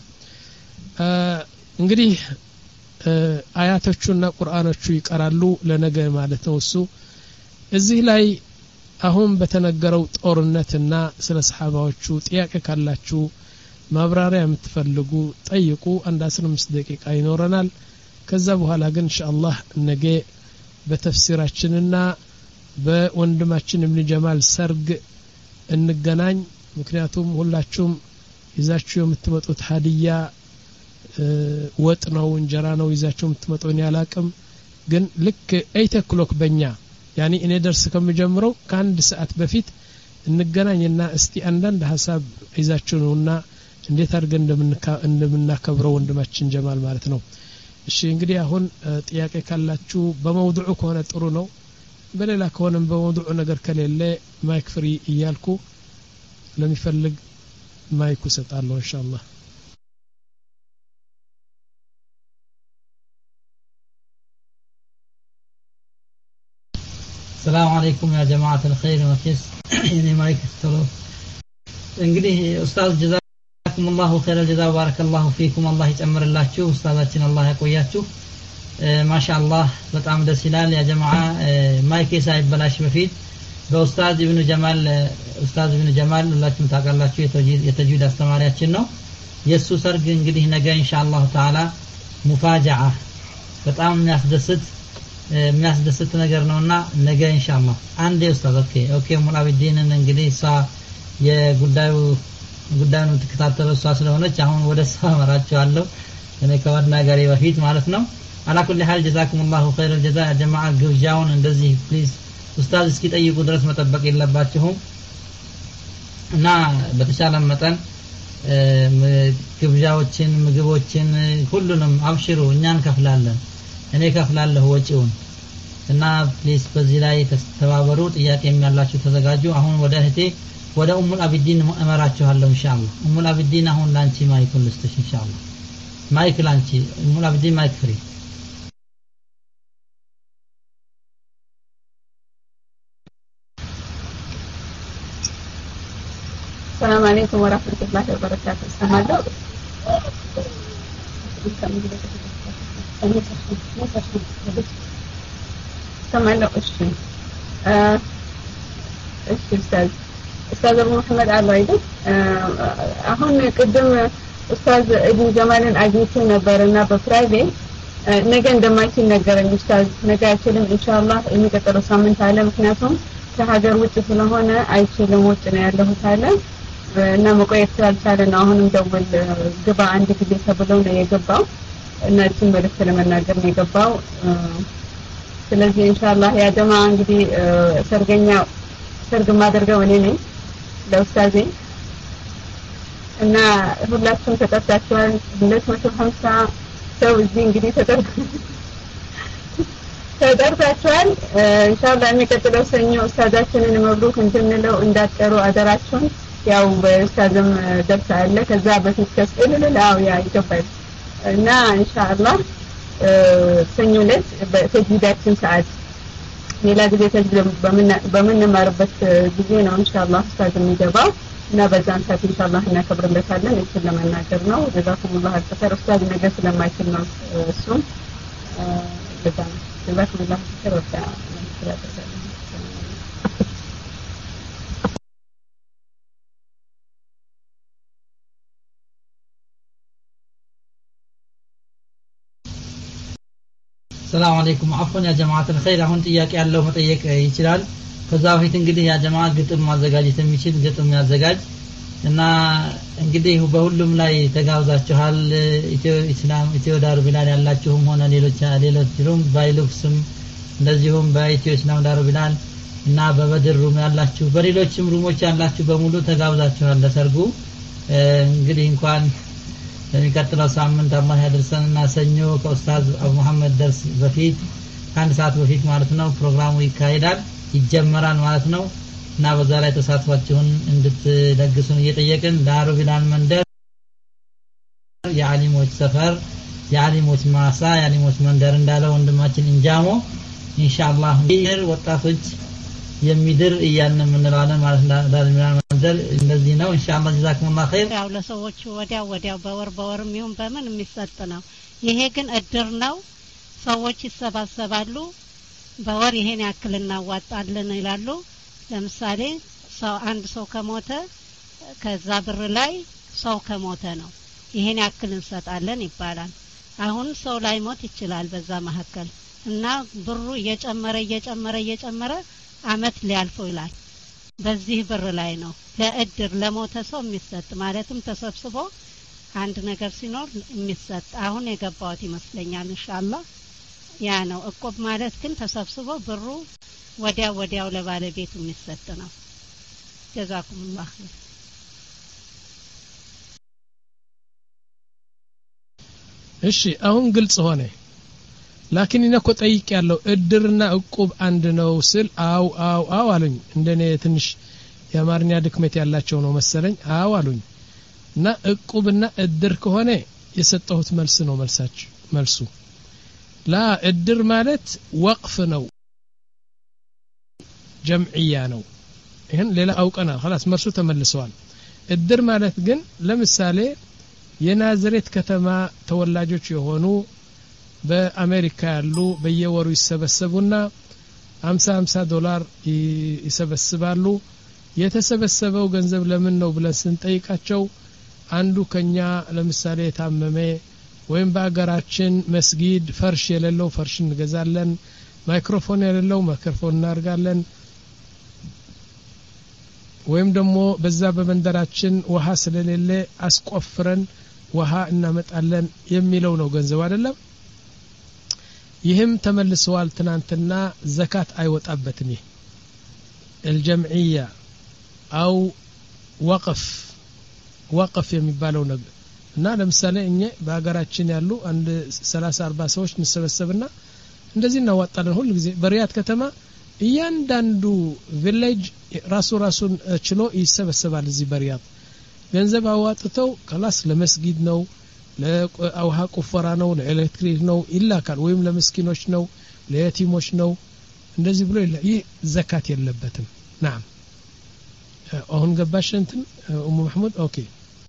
እንግዲህ አያቶቹና ቁርአኖቹ ይቀራሉ ለነገ ማለት ነው እሱ እዚህ ላይ አሁን በተነገረው ጦርነትና ስለ ሰሃባዎቹ ጥያቄ ካላችሁ ማብራሪያ የምትፈልጉ ጠይቁ አንድ አስራ አምስት ደቂቃ ይኖረናል ከዛ በኋላ ግን ኢንሻአላህ ነገ በተፍሲራችንና በወንድማችን ኢብኑ ጀማል ሰርግ እንገናኝ ምክንያቱም ሁላችሁም ይዛችሁ የምትመጡት ሀዲያ ወጥ ነው እንጀራ ነው ይዛችሁ የምትመጡን ያላቅም ግን ልክ eight o'clock በእኛ ያኒ እኔ ደርስ ከመጀመረው ከአንድ ሰዓት በፊት እንገናኝና እስቲ አንዳንድ ሐሳብ ይዛችሁ ነውና እንዴት አድርገን እንደምናከብረው ወንድማችን ጀማል ማለት ነው እሺ እንግዲህ አሁን ጥያቄ ካላችሁ በመውዱዑ ከሆነ ጥሩ ነው በሌላ ከሆነም በመውዱዑ ነገር ከሌለ ማይክ ፍሪ እያልኩ ለሚፈልግ ማይኩ ሰጣለሁ ኢንሻአላህ السلام عليكم يا جماعة الخير وكيس يعني مايك اختلو እንግዲህ ኡስታዝ ጀዛኩም الله خير الجزاء بارك الله فيكم الله يጨምር ላችሁ ኡስታዛችን الله ያቆያችሁ ማሻአላህ በጣም ደስ ይላል ያ ጀማዓ ማይክ ሳይበላሽ በፊት በኡስታዝ ኢብኑ ጀማል ኡስታዝ ኢብኑ ጀማል ሁላችሁም ታውቃላችሁ የተጅዊድ አስተማሪያችን ነው የሱ ሰርግ እንግዲህ ነገ ኢንሻአላህ ተዓላ ሙፋጃአ በጣም የሚያስደስት የሚያስደስት ነገር ነውና ነገ ኢንሻአላህ አንዴ ኡስታዝ ኦኬ ኦኬ ሙላቢዲንን እንግዲህ ሳ የጉዳዩ ጉዳዩን ተከታተለው ሷ ስለሆነች አሁን ወደ ሷ መራቸዋለሁ እኔ ከወድናጋሪ በፊት ማለት ነው على كل حال جزاكم الله خير الجزاء يا جماعه ግብዣውን እንደዚህ ፕሊዝ ኡስታዝ እስኪ ጠይቁ ድረስ መጠበቅ የለባችሁም እና በተሻለ መጠን ግብዣዎችን ምግቦችን ሁሉንም አብሽሩ እኛን ከፍላለን እኔ ከፍላለሁ ወጪውን እና ፕሊዝ በዚህ ላይ ተባበሩ ጥያቄ የሚያላችሁ ተዘጋጁ አሁን ወደ እህቴ ወደ ኡሙል አብዲን እመራችኋለሁ ኢንሻአላህ ኡሙል አብዲን አሁን ላንቺ ማይክ ልስጥሽ ኢንሻአላህ ማይክ ላንቺ ኡሙል አብዲን ማይክ ፍሪ السلام عليكم ورحمة الله وبركاته. سمعنا سمعنا أشي آه أشي أستاذ أستاذ أبو محمد عبايدة أهون قدم أستاذ ابن جمال أجنتي نبرنا بفرايدي ነገ እንደማይችል ነገረኝ ኡስታዝ ነገ አይችልም ኢንሻአላህ የሚቀጥለው ሳምንት አለ ምክንያቱም ከሀገር ውጭ ስለሆነ አይችልም ውጭ ነው ያለው ታለ እና መቆየት ስላልቻለ ነው አሁንም ደውል ግባ አንድ ጊዜ ተብለው ነው የገባው እና እሱን መልእክት ለመናገር ነው የገባው ስለዚህ ኢንሻአላህ ያ ጀማ እንግዲህ ሰርገኛ ሰርግ ማደርገው እኔ ነኝ ለኡስታዜ እና ሁላችሁም ተጠርታችኋል ሁለት መቶ ሀምሳ ሰው እዚህ እንግዲህ ተጠርታችኋል ኢንሻአላህ የሚቀጥለው ሰኞ ኡስታዛችንን መብሩክ እንድንለው እንዳትቀሩ አደራችሁን ያው በኡስታዝም ደርሳ አለ ከዛ በፊት ከስልላው ያ ይገባል እና ኢንሻአላህ ሰኞ ዕለት በተጅዊዳችን ሰዓት ሌላ ጊዜ ተጅዊድ በምንማርበት ጊዜ ነው ኢንሻአላህ ኡስታዝ የሚገባው እና በዛን ሰዓት ኢንሻአላህ እናከብርለታለን እሱን ለመናገር ነው ጀዛኩሙላህ አልኸይር ኡስታዝ ነገ ስለማይችል ነው እሱም በጣም ጀዛኩሙላህ አልኸይር ወጣ السلام عليكم عفوا يا جماعة الخير አሁን ጥያቄ ያለው መጠየቅ ይችላል ከዛ በፊት እንግዲህ ያ ጀማዓ ግጥም ማዘጋጀት የሚችል ግጥም ያዘጋጅ እና እንግዲህ በሁሉም ላይ ተጋብዛችኋል ኢትዮ ኢስላም ኢትዮ ዳር ቢላል ያላችሁም ሆነ ሌሎች ሌሎች ሩም ባይሉክስም እንደዚሁም በኢትዮ ኢስላም ዳር ቢላል እና በበድር ሩም ያላችሁ በሌሎችም ሩሞች ያላችሁ በሙሉ ተጋብዛችኋል ለሰርጉ እንግዲህ እንኳን የሚቀጥለው ሳምንት አላህ ያደርሰንና ሰኞ ከኡስታዝ አቡ መሐመድ ደርስ በፊት ከአንድ ሰዓት በፊት ማለት ነው ፕሮግራሙ ይካሄዳል ይጀመራል ማለት ነው እና በዛ ላይ ተሳትፏችሁን እንድትለግሱን እየጠየቅን ዳሩ ቢላል መንደር የዓሊሞች ሰፈር የዓሊሞች ማሳ የዓሊሞች መንደር እንዳለው ወንድማችን እንጃሞ ኢንሻአላህ ይሄር ወጣቶች የሚድር እያልን ምንላለን ማለት ዳሩ ቢላል መንደር እንደዚህ ነው ኢንሻአላህ ጀዛኩሙላህ ኸይር ያው ለሰዎች ወዲያ ወዲያ በወር በወርም ይሁን በምን የሚሰጥ ነው ይሄ ግን እድር ነው ሰዎች ይሰባሰባሉ በወር ይሄን ያክል እናዋጣለን ይላሉ ለምሳሌ ሰው አንድ ሰው ከሞተ ከዛ ብር ላይ ሰው ከሞተ ነው ይሄን ያክል እንሰጣለን ይባላል አሁን ሰው ላይ ሞት ይችላል በዛ መሐከል እና ብሩ እየጨመረ እየጨመረ እየጨመረ አመት ሊያልፈው ይላል በዚህ ብር ላይ ነው ለእድር ለሞተ ሰው የሚሰጥ ማለትም ተሰብስቦ አንድ ነገር ሲኖር የሚሰጥ አሁን የገባውት ይመስለኛል ኢንሻአላህ ያ ነው እቆብ ማለት ግን ተሰብስቦ ብሩ ወዲያ ወዲያው ለባለቤቱ የሚሰጥ ነው ጀዛኩሙላህ እሺ አሁን ግልጽ ሆነ ላኪን እነኮ ጠይቅ ያለው እድርና እቁብ አንድ ነው ስል አው አው አው አሉኝ እንደኔ ትንሽ የአማርኛ ድክመት ያላቸው ነው መሰለኝ አው አሉኝ እና እቁብና እድር ከሆነ የሰጠሁት መልስ ነው መልሳችሁ መልሱ ላ እድር ማለት ወቅፍ ነው ጀምዕያ ነው ይሄን ሌላ አውቀናል خلاص መልሱ ተመልሰዋል እድር ማለት ግን ለምሳሌ የናዝሬት ከተማ ተወላጆች የሆኑ በአሜሪካ ያሉ በየወሩ ይሰበሰቡና ሃምሳ ሃምሳ ዶላር ይሰበስባሉ የተሰበሰበው ገንዘብ ለምን ነው ብለን ስንጠይቃቸው አንዱ ከኛ ለምሳሌ ታመመ ወይም በአገራችን መስጊድ ፈርሽ የሌለው ፈርሽ እንገዛለን ማይክሮፎን የሌለው ማይክሮፎን እናርጋለን ወይም ደግሞ በዛ በመንደራችን ውሃ ስለሌለ አስቆፍረን ውሃ እናመጣለን የሚለው ነው ገንዘብ አይደለም ይህም ተመልሰዋል ትናንትና ዘካት አይወጣበትም ይሄ الجمعيه او وقف وقف የሚባለው ነገር እና ለምሳሌ እኛ በአገራችን ያሉ አንድ ሰላሳ አርባ ሰዎች እንሰበሰብና እንደዚህ እናዋጣለን ሁሉ ጊዜ በሪያድ ከተማ እያንዳንዱ ቪሌጅ ራሱ ራሱን ችሎ ይሰበሰባል እዚህ በሪያድ ገንዘብ አዋጥተው ከላስ ለመስጊድ ነው ለአውሃ ቁፈራ ነው ለኤሌክትሪክ ነው ይላካል ወይም ለመስኪኖች ነው ለየቲሞች ነው እንደዚህ ብሎ ይህ ዘካት የለበትም ናም አሁን ገባሽ እንትን ኡሙ መሐመድ ኦኬ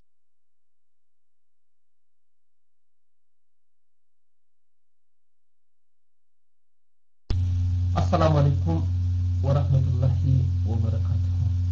السلام عليكم ورحمة الله وبركاته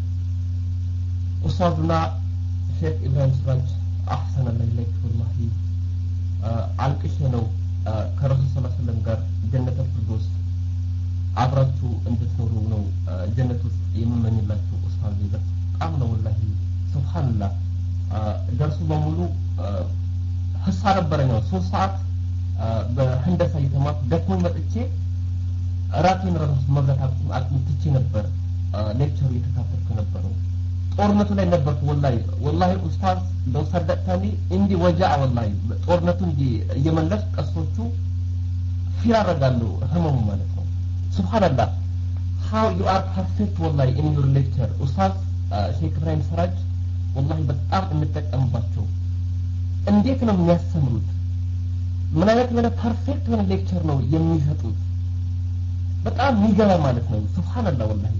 أستاذنا شيخ إبراهيم سراج أحسن الله إليك والله አልቅሽነው ከረሱል ሰለላሁ ዐለይሂ ወሰለም ጋር ጀነተ ፍርዶስ አብራችሁ እንድትኖሩ ነው ጀነት ውስጥ የምመኝላችሁ ኡስታዝ በጣም ነው ወላሂ ሱብሃንአላህ ደርሱ በሙሉ ሐሳ ነበረኝ ሶስት ሰዓት በህንደሳ የተማርኩ ደግሞ መጥቼ ራቴን ረሱል መብላት አጥምጥቼ ነበር ሌክቸሩ የተካፈልኩ ነበር ጦርነቱ ላይ ነበርኩ ወላሂ ወላሂ ኡስታዝ ለው ሰደቅታኒ እንዲ ወጃ ወላሂ ጦርነቱ እንዲ እየመለስ ቀሶቹ ሲያረጋሉ ህመሙ ማለት ነው ሱብሃንአላህ how you are perfect wallahi in your lecture ኡስታዝ ሼክ ኢብራሂም ሰራጅ ወላሂ በጣም እንጠቀምባቸው እንዴት ነው የሚያስተምሩት ምን አይነት ምን ፐርፌክት የሆነ ሌክቸር ነው የሚሰጡት በጣም የሚገባ ማለት ነው ሱብሃንአላህ ወላሂ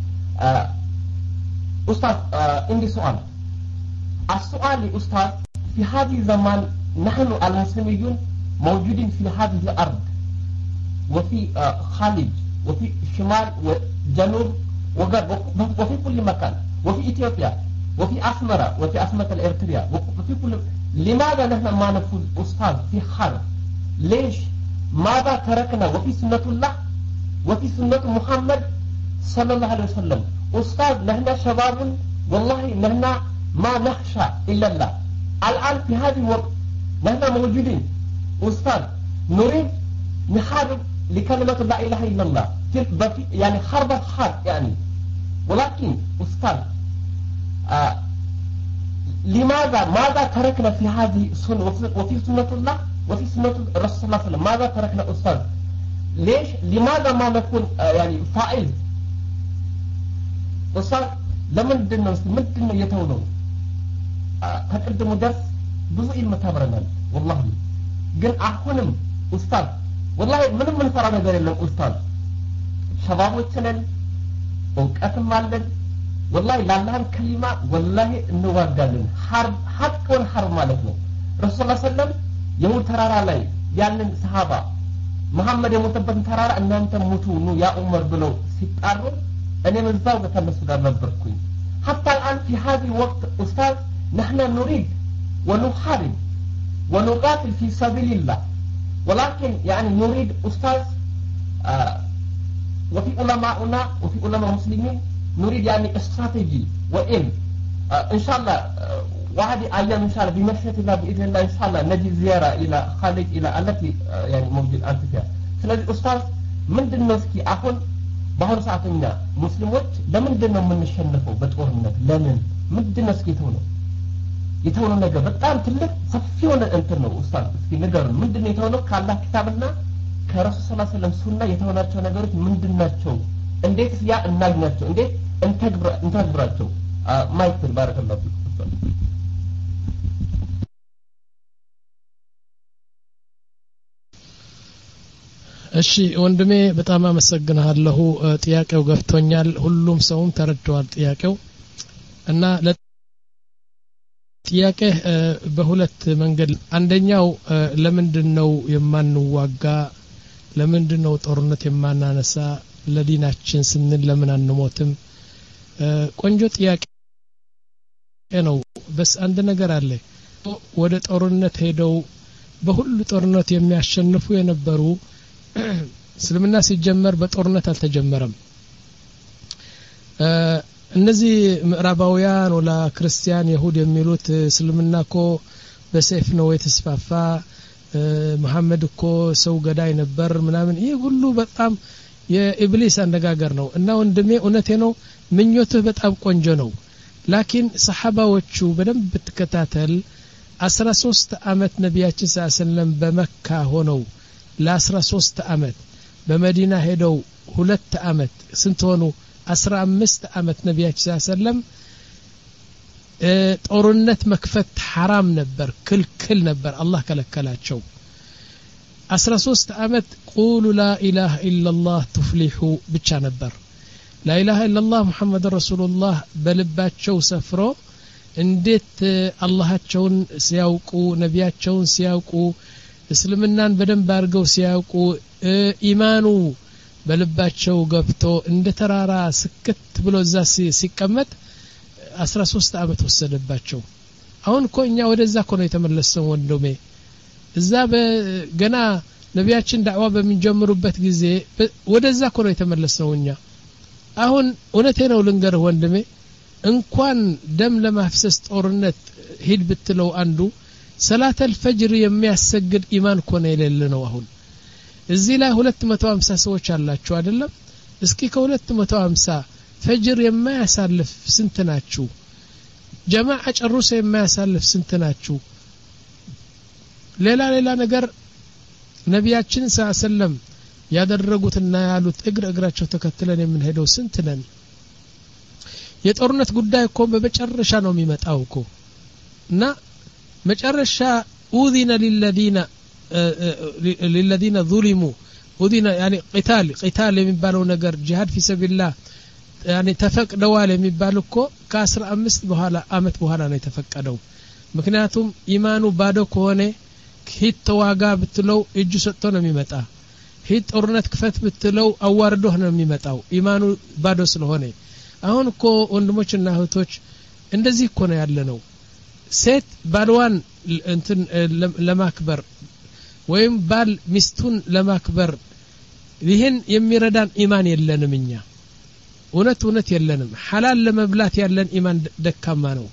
أستاذ عندي سؤال السؤال أستاذ في هذه الزمان نحن الهاشميون موجودين في هذه الأرض وفي خليج وفي شمال وجنوب وغرب وفي كل مكان وفي إثيوبيا وفي أسمرة وفي أسمرة الإرتريا وفي كل لماذا نحن ما نفوز أستاذ في حرب ليش ماذا تركنا وفي سنة الله وفي سنة محمد صلى الله عليه وسلم أستاذ نحن شباب والله نحن ما نخشى إلا الله الآن في هذه الوقت نحن موجودين أستاذ نريد نحارب لكلمة لا إله إلا الله يعني حرب حرب يعني ولكن أستاذ آه لماذا ماذا تركنا في هذه السنة وفي سنة الله وفي سنة الرسول صلى الله عليه وسلم ماذا تركنا أستاذ ليش لماذا ما نكون آه يعني فائز وصار لمن دنا من دنا يتولون تقدم درس ብዙ ኢልም ተምረናል والله ግን አሁንም ኡስታዝ والله ምንም ምን ፈራ ነገር የለም ኡስታዝ ሸባቦች ነን እውቀትም አለን والله ላላህ ከሊማ والله እንዋጋለን ሐርብ ሐቅን ሐርብ ማለት ነው ረሱል ሰለላሁ ዐለይሂ ወሰለም የሙት ተራራ ላይ ያንን ሰሃባ መሐመድ የሞተበትን ተራራ እናንተ ሙቱ ኑ ያ ዑመር ብለው ሲጣሩ أنا من زاوية كنسو قال نبركوين حتى الآن في هذا الوقت أستاذ نحن نريد ونحارب ونقاتل في سبيل الله ولكن يعني نريد أستاذ آه وفي علماءنا وفي علماء مسلمين نريد يعني استراتيجي وإن آه إن شاء الله آه واحد أيام إن شاء الله بمشيئة الله بإذن الله إن شاء الله نجي زيارة إلى خارج إلى التي آه يعني موجود أنت فيها سلازي أستاذ من دنوسكي أخون በአሁኑ ሰዓተኛ ሙስሊሞች ለምንድን ነው የምንሸነፈው በጦርነት ለምን ምንድነው እስኪ ተውነው የተውነው ነገር በጣም ትልቅ ሰፊ ሆነ እንትን ነው ኡስታዝ እስኪ ንገሩን ምንድነው የተውነው ከአላህ ኪታብና ከረሱል ሰለላሁ ዐለይሂ ወሰለም ሱና የተውናቸው ነገሮች ምንድናቸው እንዴት ያ እናግኛቸው እንዴት እንተግብራ እንተግብራቸው ማይክል ባረከላሁ ኡስታዝ እሺ ወንድሜ በጣም አመሰግናለሁ ጥያቄው ገብቶኛል ሁሉም ሰውም ተረድቷል ጥያቄው እና ለጥያቄ በሁለት መንገድ አንደኛው ለምንድነው የማንዋጋ ለምንድነው ጦርነት የማናነሳ ለዲናችን ስንል ለምን አንሞትም ቆንጆ ጥያቄ ነው በስ አንድ ነገር አለ ወደ ጦርነት ሄደው በሁሉ ጦርነት የሚያሸንፉ የነበሩ እስልምና ሲጀመር በጦርነት አልተጀመረም እነዚህ ምዕራባውያን ወላ ክርስቲያን ይሁድ የሚሉት እስልምናኮ በሰይፍ ነው የተስፋፋ መሐመድ እኮ ሰው ገዳይ ነበር ምናምን ይሄ ሁሉ በጣም የኢብሊስ አነጋገር ነው እና ወንድሜ እውነቴ ነው ምኞትህ በጣም ቆንጆ ነው ላኪን ሰሃባዎቹ በደንብ ተከታተል አስራ ሶስት አመት ነብያችን ሰለላሁ ዐለይሂ ወሰለም በመካ ሆነው ለ13 አመት በመዲና ሄደው ሁለት አመት ስንት ሆኑ አስራ አምስት አመት ነብያችን ሰለላሁ ዐለይሂ ወሰለም ጦርነት መክፈት حرام ነበር ክልክል ነበር አላህ ከለከላቸው አስራ ሶስት አመት ቁሉ ላ ኢላሃ ኢላላህ ትፍሊሑ ብቻ ነበር لا إله إلا الله محمد رسول الله በልባቸው ሰፍሮ እንዴት አላህቸውን ሲያውቁ ነቢያቸውን ሲያውቁ እስልምናን በደንብ አድርገው ሲያውቁ ኢማኑ በልባቸው ገብቶ እንደ ተራራ ስክት ብሎ እዛ ሲቀመጥ አስራ ሶስት አመት ወሰደባቸው አሁን እኮ እኛ ወደዛ እኮ ነው የተመለሰው ወንድሜ እዛ በገና ነቢያችን ዳዕዋ በሚጀምሩበት ጊዜ ወደዛ እኮ ነው የተመለሰው እኛ አሁን እውነቴ ነው ልንገርህ ወንድሜ እንኳን ደም ለማፍሰስ ጦርነት ሂድ ብትለው አንዱ ሰላት አልፈጅር የሚያሰግድ ኢማን እኮ ነው የሌለ ነው አሁን እዚህ ላይ ሁለት መቶ ሃምሳ ሰዎች አላችሁ አይደለም እስኪ ከሁለት መቶ ሃምሳ ፈጅር የማያሳልፍ ስንት ናችሁ ጀማዓ ጨርሶ የማያሳልፍ ስንት ናችሁ ሌላ ሌላ ነገር ነቢያችን ሰለላሁ ዐለይሂ ወሰለም ያደረጉትና ያሉት እግር እግራቸው ተከትለን የምንሄደው ስንት ነን የጦርነት ጉዳይ እኮ በመጨረሻ ነው የሚመጣው እኮ እና መጨረሻ ኡዚነ للذين للذين ظلموا ኡዚነ يعني قتال قتال የሚባለው ነገር ጂሃድ في سبيل الله يعني ተፈቅደዋል የሚባል እኮ ከ15 በኋላ አመት በኋላ ነው የተፈቀደው ምክንያቱም ኢማኑ ባዶ ከሆነ ሂድ ተዋጋ ብትለው እጁ ሰጥቶ ነው የሚመጣ ሂድ ጦርነት ክፈት ብትለው አዋርዶህ ነው የሚመጣው ኢማኑ ባዶ ስለሆነ አሁን እኮ ወንድሞችና እህቶች እንደዚህ እኮ ነው ያለነው ሴት ባልዋን እንትን ለማክበር ወይም ባል ሚስቱን ለማክበር ይሄን የሚረዳን ኢማን የለንም እኛ እውነት እውነት የለንም ሐላል ለመብላት ያለን ኢማን ደካማ ነው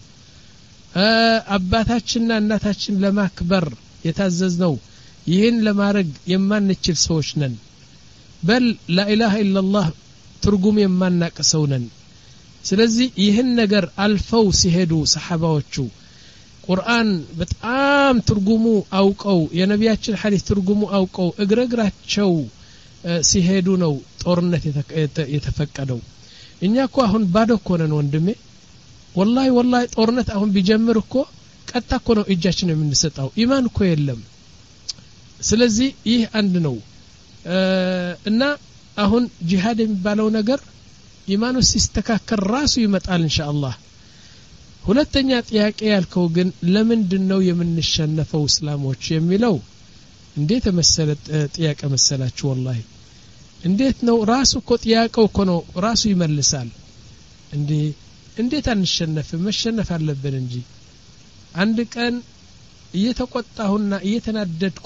አባታችንና እናታችን ለማክበር የታዘዝነው ይሄን ለማድረግ የማንችል ሰዎች ነን በል لا اله الا الله ትርጉም የማናቀሰው ነን ስለዚህ ይሄን ነገር አልፈው ሲሄዱ ሰሃባዎቹ ቁርአን በጣም ትርጉሙ አውቀው የነቢያችን ሐዲስ ትርጉሙ አውቀው እግረግራቸው ሲሄዱ ነው ጦርነት የተፈቀደው እኛ እኮ አሁን ባዶ እኮ ነን ወንድሜ ወላሂ ወላሂ ጦርነት አሁን ቢጀምር እኮ ቀጣ እኮ ነው እጃችን የምንሰጣው ኢማን እኮ የለም ስለዚህ ይህ አንድ ነው እና አሁን ጂሃድ የሚባለው ነገር ኢማኑ ሲስተካከል ራሱ ይመጣል ኢንሻአላህ ሁለተኛ ጥያቄ ያልከው ግን ለምንድነው የምንሸነፈው እስላሞች የሚለው እንዴት መሰለ ጥያቄ መሰላችሁ ወላሂ እንዴት ነው ራሱ እኮ ጥያቄው እኮ ነው ራሱ ይመልሳል እንዴ እንዴት አንሸነፍም መሸነፍ አለብን እንጂ አንድ ቀን እየተቆጣሁና እየተናደድኩ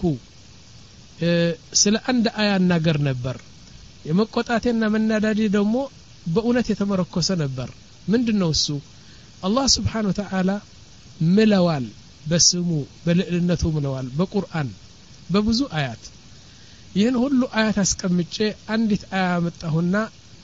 ስለ አንድ አያ እናገር ነበር የመቆጣቴና መናዳዴ ደግሞ በእውነት የተመረኮሰ ነበር ምንድነው እሱ አላህ Subhanahu Wa Ta'ala ምለዋል በስሙ በልዕልነቱ ምለዋል በቁርአን በብዙ አያት ይህን ሁሉ አያት አስቀምጬ አንዲት አያ መጣሁና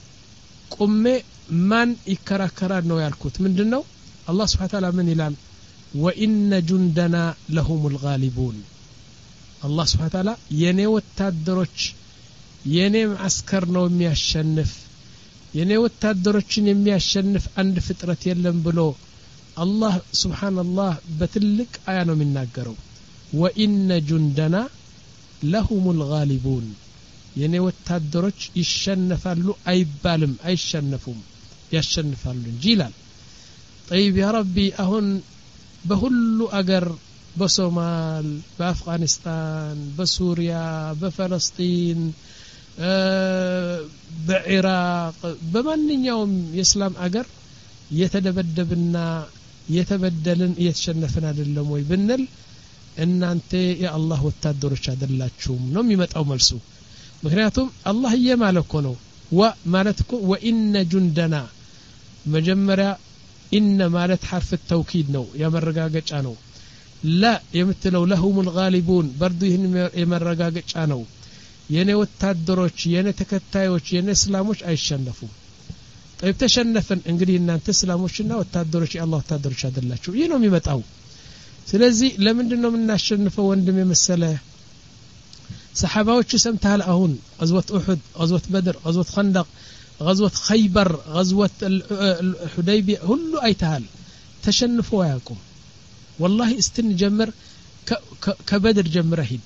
ቁሜ ማን ይከራከራል ነው ያልኩት ምንድነው አላህ Subhanahu Wa Ta'ala ምን ይላል وإن جندنا لهم الغالبون الله سبحانه وتعالى የኔ ወታደሮች የኔ ማስከር ነው የሚያሸንፍ የኔ ወታደሮችን የሚያሸንፍ አንድ ፍጥረት የለም ብሎ አላህ Subhanahu በትልቅ አያ ነው የሚናገረው وإن جندنا لهم الغالبون የኔ ወታደሮች ይሸነፋሉ አይባልም አይሸነፉም ያሸንፋሉ እንጂ ይላል طيب يا ربي አሁን በሁሉ አገር በሶማል በአፍጋኒስታን በሱሪያ በፍልስጤን በኢራቅ በማንኛውም የእስላም አገር የተደበደብና የተበደልን እየተሸነፈን አይደለም ወይ ብንል እናንተ የአላህ ወታደሮች አይደላችሁም ነው የሚመጣው መልሱ ምክንያቱም አላህ የማለኮ ነው ዋ ማለትኮ ወኢነ ጁንደና መጀመሪያ ኢነ ማለት حرف التوكيد ነው ያመረጋገጫ ነው لا የምትለው لهم الغالبون برضو ይህን የመረጋገጫ ነው የኔ ወታደሮች የኔ ተከታዮች የኔ እስላሞች አይሸነፉም طيب ተሸነፈን እንግዲህ እናንተ እስላሞችና ወታደሮች የአላህ ወታደሮች አይደላችሁ ይህ ነው የሚመጣው ስለዚህ ለምንድነው የምናሸንፈው ወንድም የመሰለ ሰሃባዎቹ ሰምተሃል አሁን غزوة احد غزوة بدر غزوة خندق غزوة خيبر غزوة الحديبية كله ايتهال تشنفوا ياكم والله استن جمر كبدر جمر هيد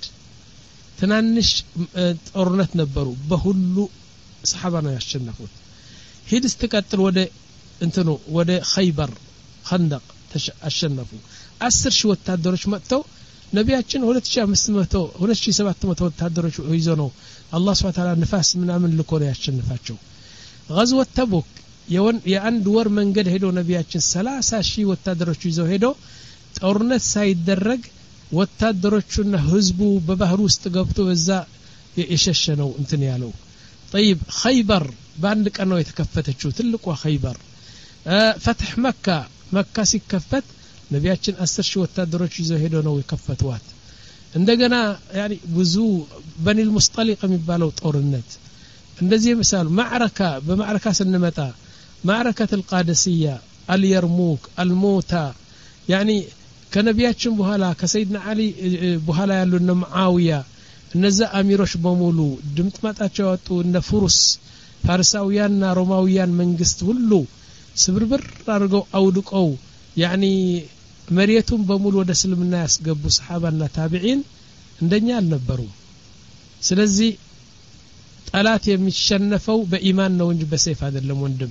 ትናንሽ ጦርነት ነበሩ በሁሉ ሰሃባ ነው ያሸነፉት ሂድ ስትቀጥል ወደ እንትኑ ወደ ኸይበር ኸንደቅ አሸነፉ አስር ሺህ ወታደሮች መጥተው ነቢያችን ሁለት ሺህ አምስት መቶ ሁለት ሺህ ሰባት መቶ ወታደሮች ይዞ ነው አላህ Subhanahu Wa Ta'ala ንፋስ ምናምን ልኮ ነው ያሸነፋቸው غزوة ተቡክ የአንድ ወር መንገድ ሄዶ ነቢያችን ሰላሳ ሺህ ወታደሮች ይዞ ሄዶ ጦርነት ሳይደረግ ወታደሮቹና ህዝቡ በባህር ውስጥ ገብቶ በዛ የሸሸነው እንትን ያለው طيب خيبر በአንድ ቀን ነው የተከፈተችው ትልቁ خيبر فتح مكة مكة ሲከፈት ነቢያችን አስር ሺህ ወታደሮች ይዞ ሄዶ ነው የከፈቱት እንደገና ያኒ ብዙ በኒ المصطلق የሚባለው ጦርነት እንደዚህ ምሳሌ معركة በማዕረካ ስንመጣ معركة القادسية اليرموك الموتى يعني ከነቢያችን በኋላ ከሰይድና አሊ በኋላ ያሉና ሙአዊያ እነዛ አሚሮች በሙሉ ድምጥ ማጣቸው ያወጡ እነ ፉሩስ ፋርሳውያንና ሮማውያን መንግስት ሁሉ ስብርብር አድርገው አውድቀው ያኒ መሪየቱን በሙሉ ወደ እስልምና ያስገቡ ሰሃባና ታቢዒን እንደኛ አልነበሩም ስለዚህ ጠላት የሚሸነፈው በኢማን ነው እንጂ በሰይፍ አይደለም ወንድም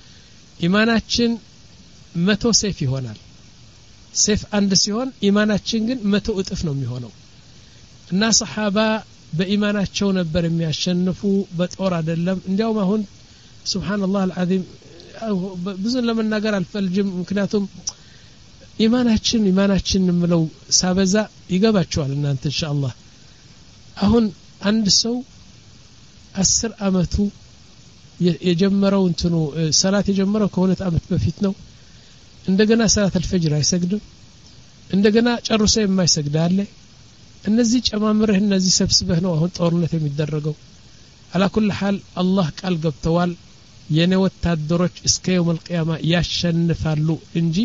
ኢማናችን መቶ ሰይፍ ይሆናል ሰይፍ አንድ ሲሆን ኢማናችን ግን መቶ እጥፍ ነው የሚሆነው እና ሰሃባ በኢማናቸው ነበር የሚያሸንፉ በጦር አይደለም እንዲያውም አሁን ሱብሃንአላህ አልዓዚም ብዙ ለመናገር አልፈልጅም ምክንያቱም ኢማናችን ኢማናችን ምለው ሳበዛ ይገባቸዋል እናንተ ኢንሻአላህ አሁን አንድ ሰው አስር አመቱ የጀመረው እንትኑ ሰላት የጀመረው ከሁለት አመት በፊት ነው እንደገና ሰላት አልፈጅር አይሰግድም እንደገና ጨርሶ የማይሰግድ አለ እነዚህ ጨማምረህ እነዚህ ሰብስበህ ነው አሁን ጦርነት የሚደረገው አላኩል ሐል አላህ ቃል ገብተዋል የኔ ወታደሮች እስከ يوم القيامه ያሸንፋሉ እንጂ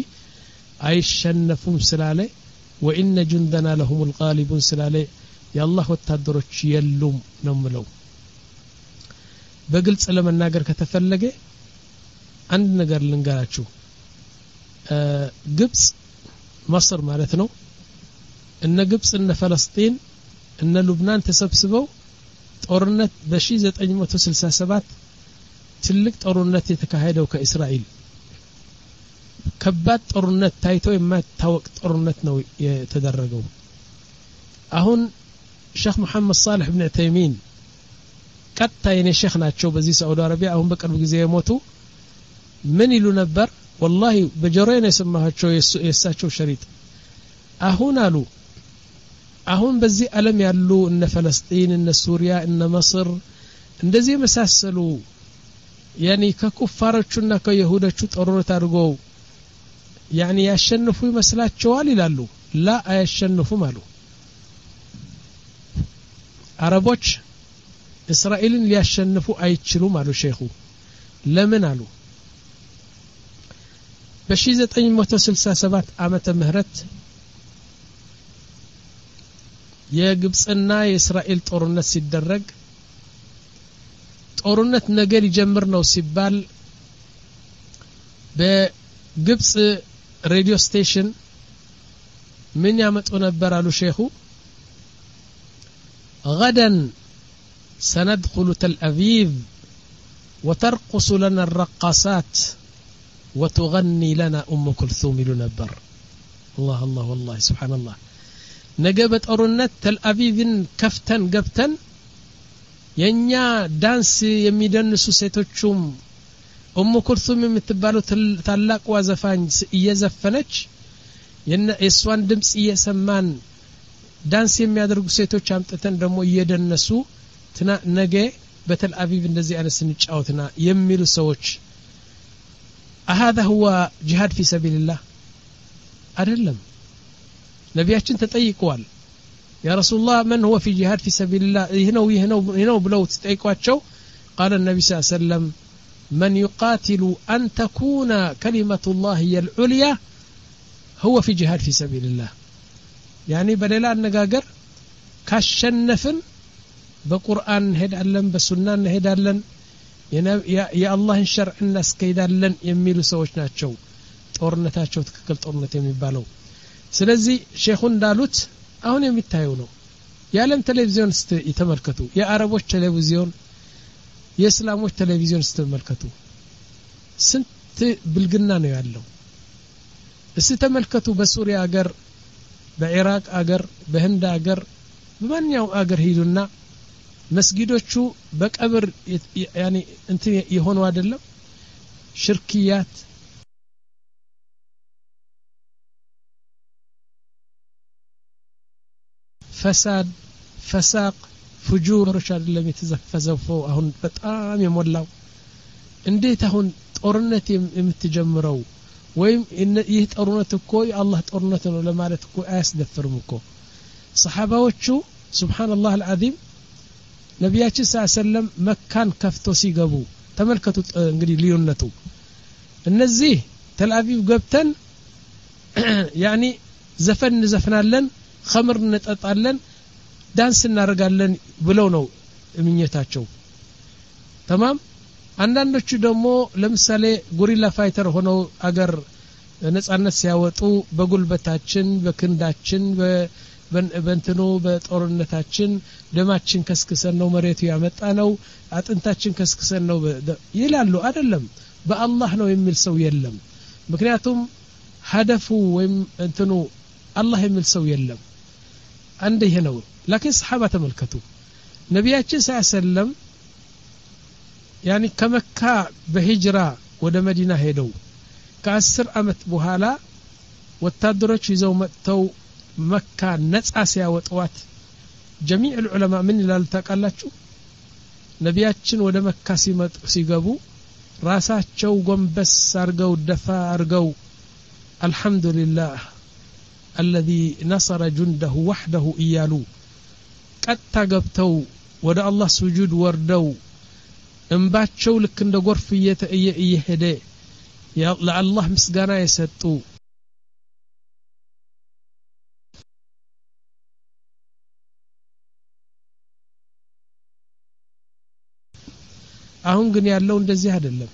አይሸነፉም ስላለ وان جندنا لهم الغالبون ስላለ የአላህ ወታደሮች የሉም ነው ምለው በግልጽ ለመናገር ከተፈለገ አንድ ነገር ልንገራችሁ ግብጽ መስር ማለት ነው እነ ግብጽ እነ ፍልስጤም እነ ሉብናን ተሰብስበው ጦርነት በ1967 ትልቅ ጦርነት የተካሄደው ከእስራኤል ከባድ ጦርነት ታይቶ የማይታወቅ ጦርነት ነው የተደረገው አሁን ሼክ መሐመድ صالح ابن عثيمين ቀጥታ የኔ ሼክ ናቸው በዚህ ሳዑዲ አረቢያ አሁን በቅርብ ጊዜ የሞቱ ምን ይሉ ነበር والله በጆሮዬ ነው የሰማኋቸው የሳቸው ሸሪጥ አሁን አሉ አሁን በዚህ ዓለም ያሉ እነ ፍልስጤም እነ ሱሪያ እነ መስር እንደዚህ መሳሰሉ ያኒ ከኩፋሮቹና ከይሁዶቹ ጦርነት አድርገው ያኒ ያሸንፉ ይመስላቸዋል ይላሉ ላ አያሸንፉም አሉ አረቦች እስራኤልን ሊያሸንፉ አይችሉም አሉ ሼኹ ለምን አሉ በ1967 ዓመተ ምህረት የግብጽና የእስራኤል ጦርነት ሲደረግ ጦርነት ነገር ይጀምር ነው ሲባል በግብጽ ሬዲዮ ስቴሽን ምን ያመጡ ነበር አሉ ሼኹ غدا سندخل تل أبيب وترقص لنا الرقصات وتغني لنا أم كلثوم لنبر الله الله والله سبحان الله نجبت أرنت تل أبيب كفتن قبتن ينيا دانس يميدنسو سيتوچوم أم كلثوم يمتبالو تلاق وزفان يزفنج የሷን ድምጽ እየሰማን ዳንስ የሚያደርጉ ሴቶች አምጥተን ደግሞ እየደነሱ ትና ነገ በተል አቪቭ እንደዚህ አይነት ስንጫወትና የሚሉ ሰዎች هذا هو جهاد في سبيل الله አይደለም ነቢያችን ተጠይቀዋል يا رسول الله من هو في جهاد في سبيل الله ይሄነው ይሄነው ይሄነው ብለው ተጠይቋቸው قال النبي صلى الله عليه وسلم من يقاتل أن تكون كلمة الله هي العليا هو في جهاد في سبيل الله يعني بليلا النقاقر كاشنفن بقرآن هدالن بسنان هدالن يا الله الشرع الناس كيدالن يميلو سوچ ናቸው ጦርነታቸው ትክክል ጦርነት የሚባለው ስለዚህ ሼኹን ዳሉት አሁን የሚታየው ነው የዓለም ቴሌቪዥን ይተመልከቱ የአረቦች ቴሌቪዥን የእስላሞች ቴሌቪዥን ስትመልከቱ ስንት ብልግና ነው ያለው እስቲ ተመልከቱ በሱሪያ አገር በኢራቅ አገር በህንድ አገር በማንኛው አገር ሄዱና መስጊዶቹ በቀብር ያኒ እንት የሆኑ አይደለም ሽርክያት ፈሳድ ፈሳቅ ፍጁሮች አይደለም የተዘፈዘፈው አሁን በጣም የሞላው እንዴት አሁን ጦርነት የምትጀምረው ወይም ይህ ጦርነት እኮ የአላህ ጦርነት ነው ለማለት እኮ አያስደፍርም እኮ ሰሃባዎቹ ሱብሃንአላህ አልዓዚም ነቢያችን ሰለላሁ መካን ከፍቶ ሲገቡ ተመልከቱ እንግዲህ ልዩነቱ እነዚህ ተልአቪቭ ገብተን ያኒ ዘፈን ዘፈናለን ኸምር እንጠጣለን ዳንስ እናደርጋለን ብለው ነው እምኘታቸው ተማም አንዳንዶቹ ደግሞ ለምሳሌ ጎሪላ ፋይተር ሆነው አገር ነጻነት ሲያወጡ በጉልበታችን በክንዳችን በእንትኑ በጦርነታችን ደማችን ከስክሰን ነው መሬቱ ያመጣ ነው አጥንታችን ከስክሰን ነው ይላሉ አይደለም በአላህ ነው የሚል ሰው የለም ምክንያቱም ሀደፉ ወይም እንትኑ አላህ የሚል ሰው የለም አንድ ይሄ ነው لكن صحابه ተመልከቱ ነቢያችን ሰለላሁ ያኒ ከመካ በሂጅራ ወደ መዲና ሄደው ከ10 አመት በኋላ ወታደሮች ይዘው መጥተው መካ ነጻ ሲያወጧት جميع العلماء ምን ይላሉ ታውቃላችሁ ነቢያችን ወደ መካ ሲመጡ ሲገቡ ራሳቸው ጎንበስ አርገው ደፋ አርገው አልহামዱሊላህ الذي نصر جنده وحده እያሉ ቀጥታ ገብተው ወደ አላህ ስጁድ ወርደው እንባቸው ልክ እንደ ጎርፍ እየሄደ ለአላህ ምስጋና የሰጡ አሁን ግን ያለው እንደዚህ አይደለም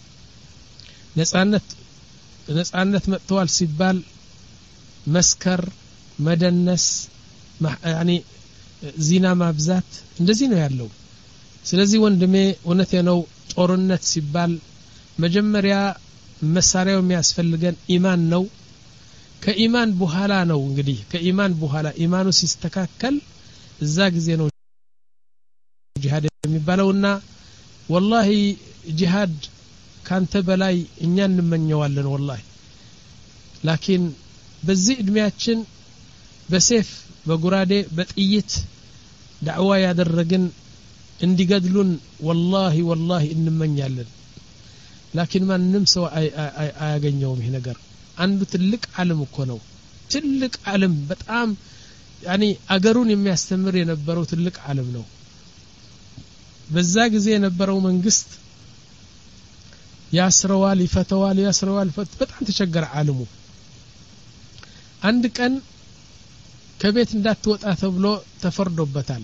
ነጻነት ነጻነት መጥቷል ሲባል መስከር መደነስ ያኒ ዚና ማብዛት እንደዚህ ነው ያለው ስለዚህ ወንድሜ እውነቴ ነው ጦርነት ሲባል መጀመሪያ መሳሪያው የሚያስፈልገን ኢማን ነው ከኢማን በኋላ ነው እንግዲህ ከኢማን በኋላ ኢማኑ ሲስተካከል እዛ ጊዜ ነው ጂሃድ የሚባለውና والله ጂሃድ ካንተ በላይ እኛ እንመኘዋለን والله ላኪን በዚህ እድሜያችን በሰይፍ በጉራዴ በጥይት ዳዕዋ ያደረግን እንዲገድሉን والله والله እንመኛለን ላኪን ማንንም ሰው አያገኘውም ይሄ ነገር አንዱ ትልቅ ዓለም እኮ ነው ትልቅ ዓለም በጣም ያኒ አገሩን የሚያስተምር የነበረው ትልቅ ዓለም ነው በዛ ጊዜ የነበረው መንግስት ያስረዋል ይፈተዋል ያስረዋል ፈት በጣም ተቸገረ ዓለሙ አንድ ቀን ከቤት እንዳትወጣ ተብሎ ተፈርዶበታል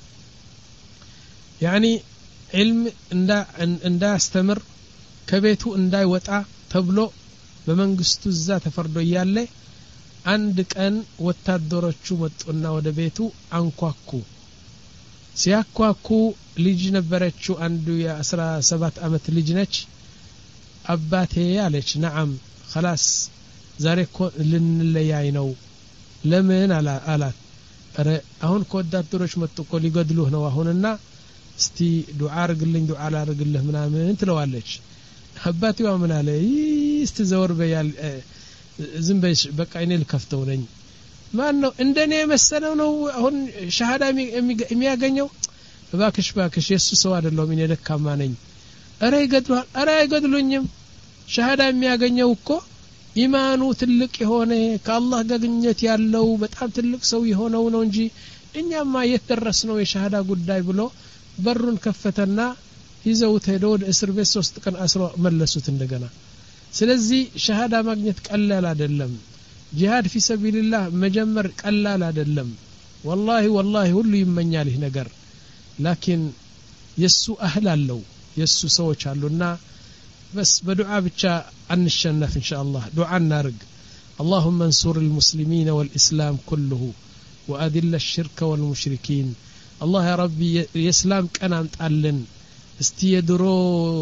ያኒ علم እንዳ እንዳስተምር ከቤቱ እንዳይወጣ ተብሎ በመንግስቱ እዛ ተፈርዶ ያለ አንድ ቀን ወታደሮቹ መጡና ወደ ቤቱ አንኳኩ ሲያኳኩ ልጅ ነበረችው አንዱ የ17 አመት ልጅ ነች አባቴ አለች ነዓም خلاص ዛሬ ልንለያይ ነው ለምን አላት አረ አሁን ከወታደሮች መጡ እኮ ሊገድሉህ ነው አሁንና እስቲ ዱዓ አርግልኝ ዱዓ አርግልህ ምናምን ትለዋለች አባቴው ምን አለ እስቲ ዘወር በያል ዝም በሽ በቃ እኔ ልከፍተው ነኝ ማን ነው እንደኔ መሰለው ነው አሁን ሸሃዳ የሚያገኘው ባክሽ ባክሽ የሱ ሰው አይደለም እኔ ደካማ ነኝ አረ ይገድሉሃል አረ አይገድሉኝም ሸሃዳ የሚያገኘው እኮ ኢማኑ ትልቅ የሆነ ከአላህ ጋግኘት ያለው በጣም ትልቅ ሰው የሆነው ነው እንጂ እኛማ የተደረስነው የሸሃዳ ጉዳይ ብሎ በሩን ከፈተና ይዘው ተሄዶ ወደ እስር ቤት ሶስት ቀን አስሮ መለሱት እንደገና ስለዚህ ሸሃዳ ማግኘት ቀላል አይደለም ጂሃድ في سبيل الله መጀመር ቀላል አይደለም والله والله ሁሉ ይመኛል ይህ ነገር ላኪን የሱ አህል አለው የሱ ሰዎች አሉና بس بدعاء ብቻ አንሸነፍ ان شاء الله دعاء እናርግ اللهم انصر المسلمين والاسلام كله واذل الشرك والمشركين الله يا ربي የእስላም ቀን አምጣልን እስቲ የድሮ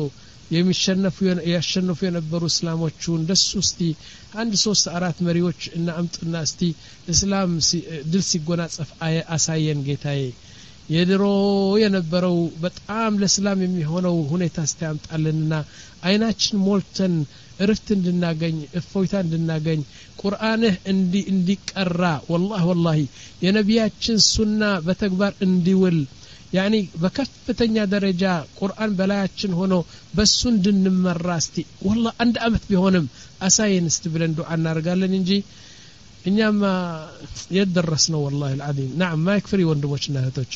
የሚሸነፉ ያሸነፉ የነበሩ እስላሞቹ እንደሱ እስቲ አንድ ሶስት አራት መሪዎች እና አምጥና እስቲ እስላም ድል ሲጎናጸፍ አሳየን ጌታዬ የድሮ የነበረው በጣም ለእስላም የሚሆነው ሁኔታ እስታምጣልንና አይናችን ሞልተን እርፍት እንድናገኝ እፎይታ እንድናገኝ ቁርአንህ እንዲ እንዲቀራ والله والله የነቢያችን ሱና በተግባር እንዲውል ያኒ በከፍተኛ ደረጃ ቁርአን በላያችን ሆኖ በሱ እንድንመራ እስቲ والله አንድ አመት ቢሆንም አሳየን እስቲ ብለን ዱዓ እናርጋለን እንጂ እኛማ የደረስነው والله العظيم نعم ما يكفي ወንድሞችና እህቶች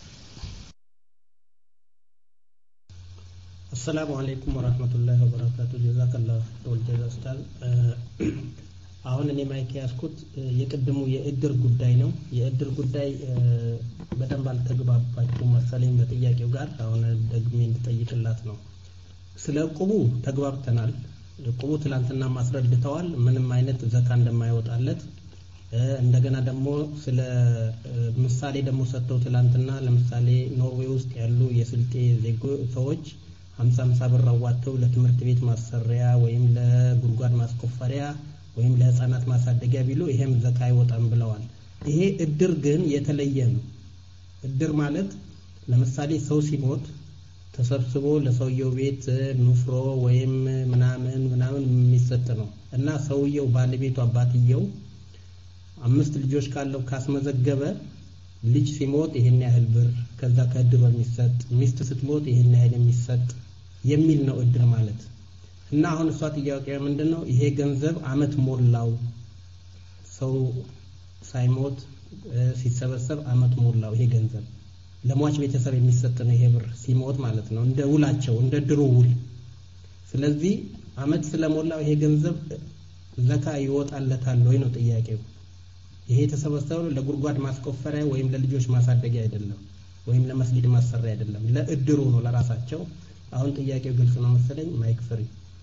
السلام عليكم ورحمة الله وبركاته جزاك الله والجزا ኡስታዝ አሁን እኔ ማይክ ያስኩት የቀደሙ የእድር ጉዳይ ነው የእድር ጉዳይ በደንብ አልተግባባችሁ መሰለኝ በጥያቄው ጋር አሁን ደግሜ እንድጠይቅላት ነው ስለ ቁቡ ተግባብተናል ቁቡ ትላንትና ማስረድተዋል ምንም አይነት ዘካ እንደማይወጣለት እንደገና ደግሞ ስለ ምሳሌ ደግሞ ሰጥተው ትላንትና ለምሳሌ ኖርዌይ ውስጥ ያሉ የስልጤ ዜጎ ሰዎች ሃምሳ ሃምሳ ብር አዋጥተው ለትምህርት ቤት ማሰሪያ ወይም ለጉድጓድ ማስቆፈሪያ ወይም ለህፃናት ማሳደጊያ ቢሉ ይሄም ዘካ አይወጣም ብለዋል ይሄ እድር ግን የተለየ ነው እድር ማለት ለምሳሌ ሰው ሲሞት ተሰብስቦ ለሰውየው ቤት ንፍሮ ወይም ምናምን ምናምን የሚሰጥ ነው እና ሰውየው ባለቤቱ አባትየው አምስት ልጆች ካለው ካስመዘገበ ልጅ ሲሞት ይሄን ያህል ብር ከዛ ከእድር የሚሰጥ ሚስት ስትሞት ይሄን ያህል የሚሰጥ የሚል ነው እድር ማለት እና አሁን እሷ ጥያቄው ምንድነው ይሄ ገንዘብ አመት ሞላው ሰው ሳይሞት ሲሰበሰብ አመት ሞላው ይሄ ገንዘብ ለሟች ቤተሰብ የሚሰጥ ነው ይሄ ብር ሲሞት ማለት ነው እንደ ውላቸው እንደ ድሮ ውል ስለዚህ አመት ስለሞላው ይሄ ገንዘብ ዘካ ይወጣለታል ወይ ነው ጥያቄው ይሄ ተሰበሰበው ለጉድጓድ ማስቆፈሪያ ወይም ለልጆች ማሳደጊያ አይደለም ወይም ለመስጊድ ማሰሪያ አይደለም ለእድሩ ነው ለራሳቸው አሁን ጥያቄው ግልጽ ነው መሰለኝ ማይክ ፍሪ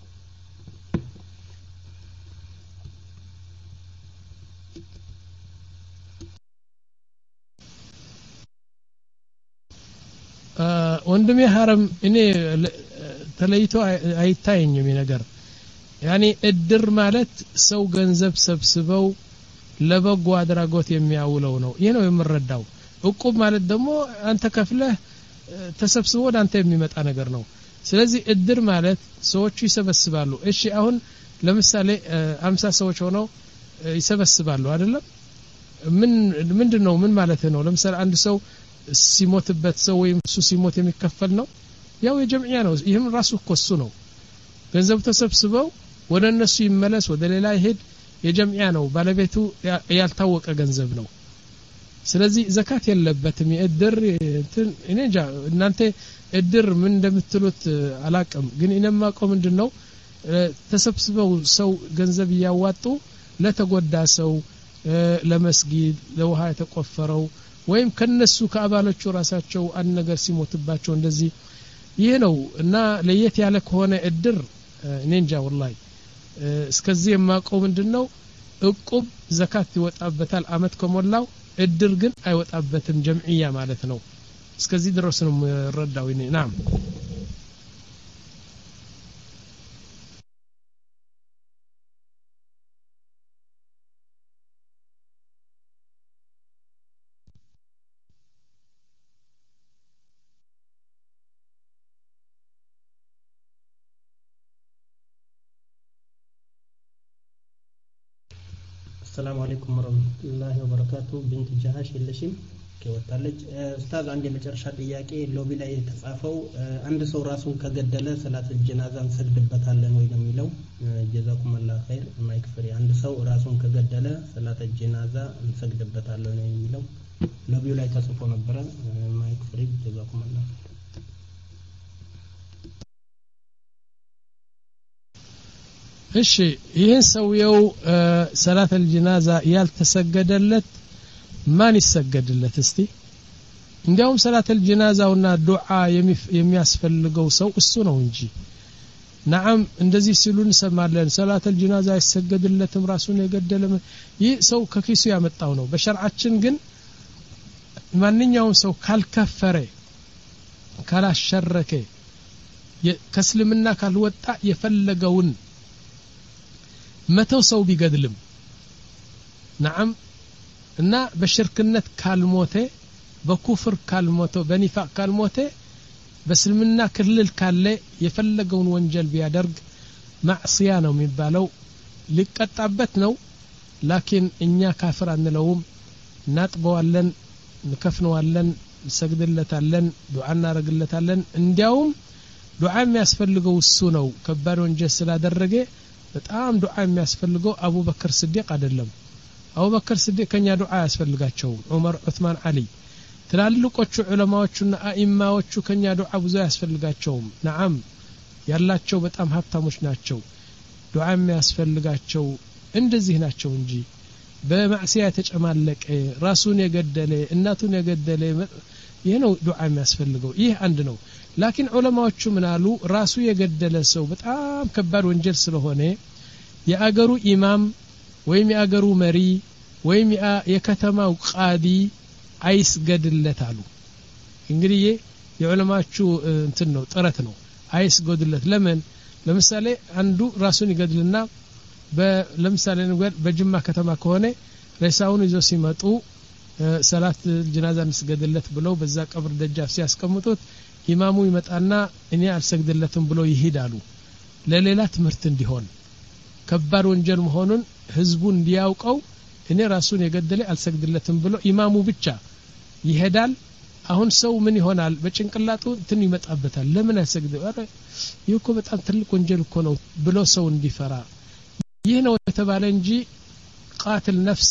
ወንድሜ ሐረም እኔ ተለይቶ አይታየኝም ነገር ያኒ እድር ማለት ሰው ገንዘብ ሰብስበው ለበጎ አድራጎት የሚያውለው ነው ይሄ ነው የምረዳው እቁብ ማለት ደግሞ አንተ ከፍለህ ተሰብስቦ አንተ የሚመጣ ነገር ነው ስለዚህ እድር ማለት ሰዎች ይሰበስባሉ እሺ አሁን ለምሳሌ ሃምሳ ሰዎች ሆነው ይሰበስባሉ አይደለም ምን ምንድነው ምን ማለት ነው ለምሳሌ አንድ ሰው ሲሞትበት ሰው ወይም እሱ ሲሞት የሚከፈል ነው ያው የጀምዒያ ነው ይሄም ራሱ ኮሱ ነው ገንዘብ ተሰብስበው ወደ እነሱ ይመለስ ወደ ሌላ ይሄድ የጀምዒያ ነው ባለቤቱ ያልታወቀ ገንዘብ ነው ስለዚህ ዘካት የለበትም የእድር እንትን እኔ እንጃ እናንተ እድር ምን እንደምትሉት አላቀም ግን እነማቀው ምንድነው ተሰብስበው ሰው ገንዘብ ያዋጡ ለተጎዳ ሰው ለመስጊድ ለውሃ የተቆፈረው ወይም ከነሱ ከአባሎቹ ራሳቸው አንድ ነገር ሲሞትባቸው እንደዚህ ይሄ ነው እና ለየት ያለ ከሆነ እድር እኔ እንጃ والله እስከዚህ የማቀው ምንድነው እቁብ ዘካት ይወጣበታል አመት ከሞላው እድር ግን አይወጣበትም ጀምዒያ ማለት ነው እስከዚህ ድረስ ነው ረዳው እኔ ናም السلام عليكم ورحمة الله وبركاته بنت جهاش اللشيم كيوتالج استاذ عندي መጨረሻ ጥያቄ ሎቢ ላይ የተጻፈው አንድ ሰው ራሱን ከገደለ ሰላት الجنازه እንሰግድበታለን ወይ ነው የሚለው ጀዛኩም አላህ ኸይር ማይክ ፍሪ አንድ ሰው ራሱን ከገደለ ሰላት الجنازه እንሰግድበታለን ነው የሚለው ሎቢው ላይ ተጽፎ ነበር ማይክ ፍሪ ጀዛኩም አላህ እሺ ይሄን ሰውየው ሰላት الجنازه ያልተሰገደለት ማን ይሰገድለት እስቲ እንዲያውም ሰላት الجنازهውና ዱዓ የሚያስፈልገው ሰው እሱ ነው እንጂ نعم እንደዚህ ሲሉን ሰማለን ሰላት الجنازه ይሰገድለትም ራሱን የገደለ ይህ ሰው ከኪሱ ያመጣው ነው በሸርዓችን ግን ማንኛውም ሰው ካልከፈረ ካላሸረከ ከእስልምና ካልወጣ የፈለገውን መተው ሰው ቢገድልም نعم እና በሽርክነት ካልሞተ በኩፍር ካልሞተ በኒፋቅ ካልሞተ በእስልምና ክልል ካለ የፈለገውን ወንጀል ቢያደርግ ማዕሲያ ነው የሚባለው ሊቀጣበት ነው ላኪን እኛ ካፍር አንለውም እናጥበዋለን እንከፍነዋለን እንሰግድለታለን ዱዓ እናረግለታለን እንዲያውም ዱዓ የሚያስፈልገው እሱ ነው ከባድ ወንጀል ስላደረገ በጣም ዱዓ የሚያስፈልገው አቡበክር ስዲቅ አይደለም አቡበክር ስዲቅ ከኛ ዱዓ ያስፈልጋቸው ዑመር ዑስማን አሊ ትላልቆቹ ዑለማዎቹና አኢማዎቹ ከኛ ዱዓ ብዙ ያስፈልጋቸው نعم ያላቸው በጣም ሀብታሞች ናቸው ዱዓ የሚያስፈልጋቸው እንደዚህ ናቸው እንጂ በማዕሲያ ተጨማለቀ ራሱን የገደለ እናቱን የገደለ ይሄ ነው ዱዓ የሚያስፈልገው ይህ አንድ ነው ላኪን ዑለማዎቹ ምናሉ ራሱ የገደለ ሰው በጣም ከባድ ወንጀል ስለሆነ የአገሩ ኢማም ወይም የአገሩ መሪ ወይም የከተማው ቃዲ አይስገድለታሉ እንግዲህ የዑለማዎቹ እንትን ነው ጥረት ነው አይስገድለት ለምን ለምሳሌ አንዱ ራሱን ይገድልና ለምሳሌ ነገር በጅማ ከተማ ከሆነ ሬሳውን ይዞ ሲመጡ ሰላት ጀናዛ እንስገድለት ብለው በዛ ቀብር ደጃፍ ሲያስቀምጡት ኢማሙ ይመጣና እኔ አልሰግድለትም ብሎ ይሄዳሉ ለሌላ ትምህርት እንዲሆን ከባድ ወንጀል መሆኑን ህዝቡ እንዲያውቀው እኔ ራሱን የገደለ አልሰግድለትም ብሎ ኢማሙ ብቻ ይሄዳል አሁን ሰው ምን ይሆናል በጭንቅላቱ እንትን ይመጣበታል ለምን አይሰግድ አረ ይኮ በጣም ትልቅ ወንጀል እኮ ነው ብሎ ሰው እንዲፈራ ይህ ነው የተባለ እንጂ ቃትል ነፍስ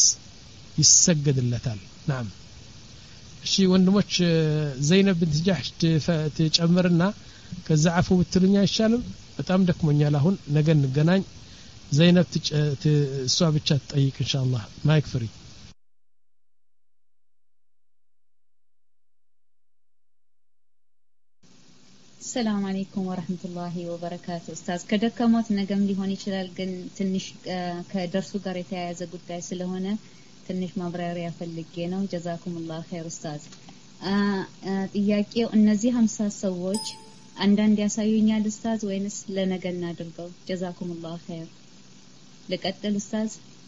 ይሰገድለታል نعم እሺ ወንድሞች ዘይነብ ቢንት ጃህሽ ተጨምርና ከዛ አፉ ብትሉኛ አይሻልም በጣም ደክሞኛል አሁን ነገ እንገናኝ ዘይነብ እሷ ብቻ ትጠይቅ ኢንሻአላህ ማይክ ፍሪ السلام عليكم ورحمة الله وبركاته أستاذ كدكمات نجم لي هوني شلال جن تنش كدرسو قريتها يا زوج قاي سلهنا تنش مبرر فلقينا وجزاكم الله خير أستاذ ጥያቄው እነዚህ ሃምሳ ሰዎች አንዳንድ ያሳዩኛል ኡስታዝ ወይንስ ለነገ እናድርገው ጀዛኩሙላህ ኸይር ለቀጥል ኡስታዝ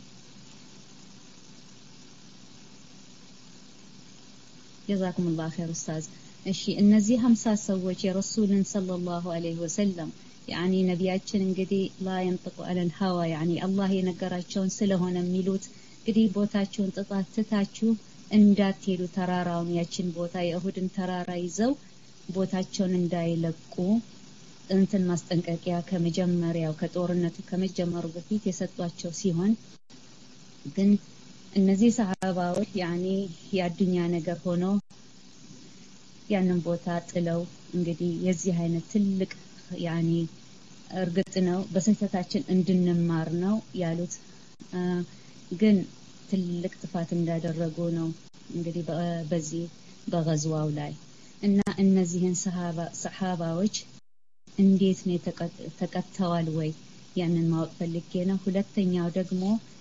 ጀዛኩሙላህ ኸይር ኡስታዝ እሺ እነዚህ ሃምሳ ሰዎች የረሱልን ሰለላሁ ዐለይሂ ወሰለም ያኒ ነቢያችን እንግዲህ ላ ينطق على الهوى ያኒ አላህ የነገራቸውን ስለሆነ የሚሉት እንግዲህ ቦታቸውን ጥጣት ትታችሁ እንዳትሄዱ ተራራውን ያችን ቦታ የእሁድን ተራራ ይዘው ቦታቸውን እንዳይለቁ እንትን ማስጠንቀቂያ ከመጀመሪያው ከጦርነቱ ከመጀመሩ በፊት የሰጧቸው ሲሆን ግን እነዚህ ሰሃባዎች ያኒ ያዱኛ ነገር ሆኖ ያንን ቦታ ጥለው እንግዲህ የዚህ አይነት ትልቅ ያኒ እርግጥ ነው በስህተታችን እንድንማር ነው ያሉት ግን ትልቅ ጥፋት እንዳደረጉ ነው እንግዲህ በዚህ በغزዋው ላይ እና እነዚህን ሰሃባ ሰሃባዎች እንዴት ነው ተቀጥተዋል ወይ ያንን ማወቅ ፈልጌ ነው ሁለተኛው ደግሞ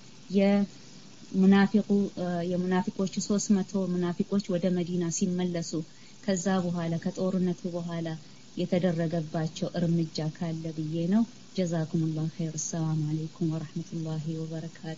የሙናፊቁ የሙናፊቆች ሶስት መቶ ሙናፊቆች ወደ መዲና ሲመለሱ ከዛ በኋላ ከጦርነቱ በኋላ የተደረገባቸው እርምጃ ካለ ብዬ ነው ጀዛኩሙላህ ኸይር ሰላም አለይኩም ወራህመቱላሂ ወበረካቱ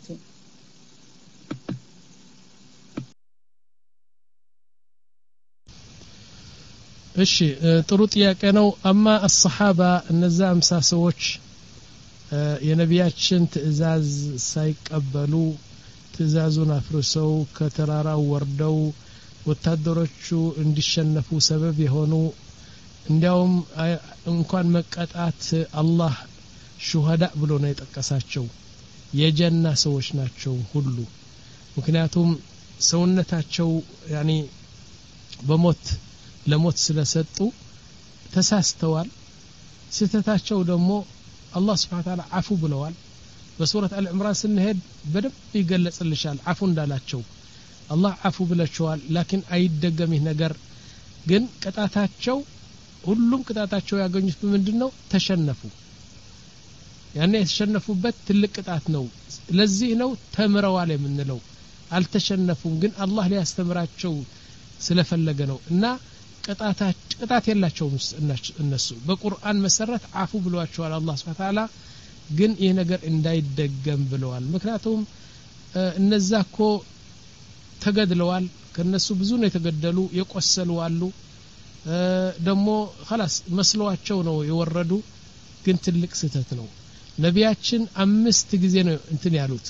እሺ ጥሩ ጥያቄ ነው አማ الصحابه እነዛ ሃምሳ ሰዎች የነቢያችን ትእዛዝ ሳይቀበሉ ትእዛዙን አፍርሰው ከተራራው ወርደው ወታደሮቹ እንዲሸነፉ ሰበብ የሆኑ እንዲያውም እንኳን መቀጣት አላህ ሹሃዳ ብሎ ነው የጠቀሳቸው የጀና ሰዎች ናቸው ሁሉ ምክንያቱም ሰውነታቸው ያኒ በሞት ለሞት ስለሰጡ ተሳስተዋል ስተታቸው ደግሞ አላህ Subhanahu Wa Ta'ala አፉ ብለዋል በሱረት አልዕምራን ስንሄድ በደንብ ይገለጽልሻል አፉ እንዳላቸው አላህ አፉ ብለዋል ላኪን አይደገም ይህ ነገር ግን ቅጣታቸው ሁሉም ቅጣታቸው ያገኙት ምንድነው ተሸነፉ ያኔ የተሸነፉበት ትልቅ ቅጣት ነው ለዚህ ነው ተምረዋል የምንለው አልተሸነፉም ግን አላህ ሊያስተምራቸው ስለፈለገ ነው እና ቅጣት ቅጣት የላቸውም እነሱ በቁርአን መሰረት አፉ ብሏቸዋል አላህ Subhanahu Wa Ta'ala ግን ይሄ ነገር እንዳይደገም ብለዋል ምክንያቱም እነዛኮ ተገድለዋል ከነሱ ብዙ ነው የተገደሉ የቆሰሉ አሉ ደሞ خلاص መስሏቸው ነው የወረዱ ግን ትልቅ ስህተት ነው ነቢያችን አምስት ጊዜ ነው እንትን ያሉት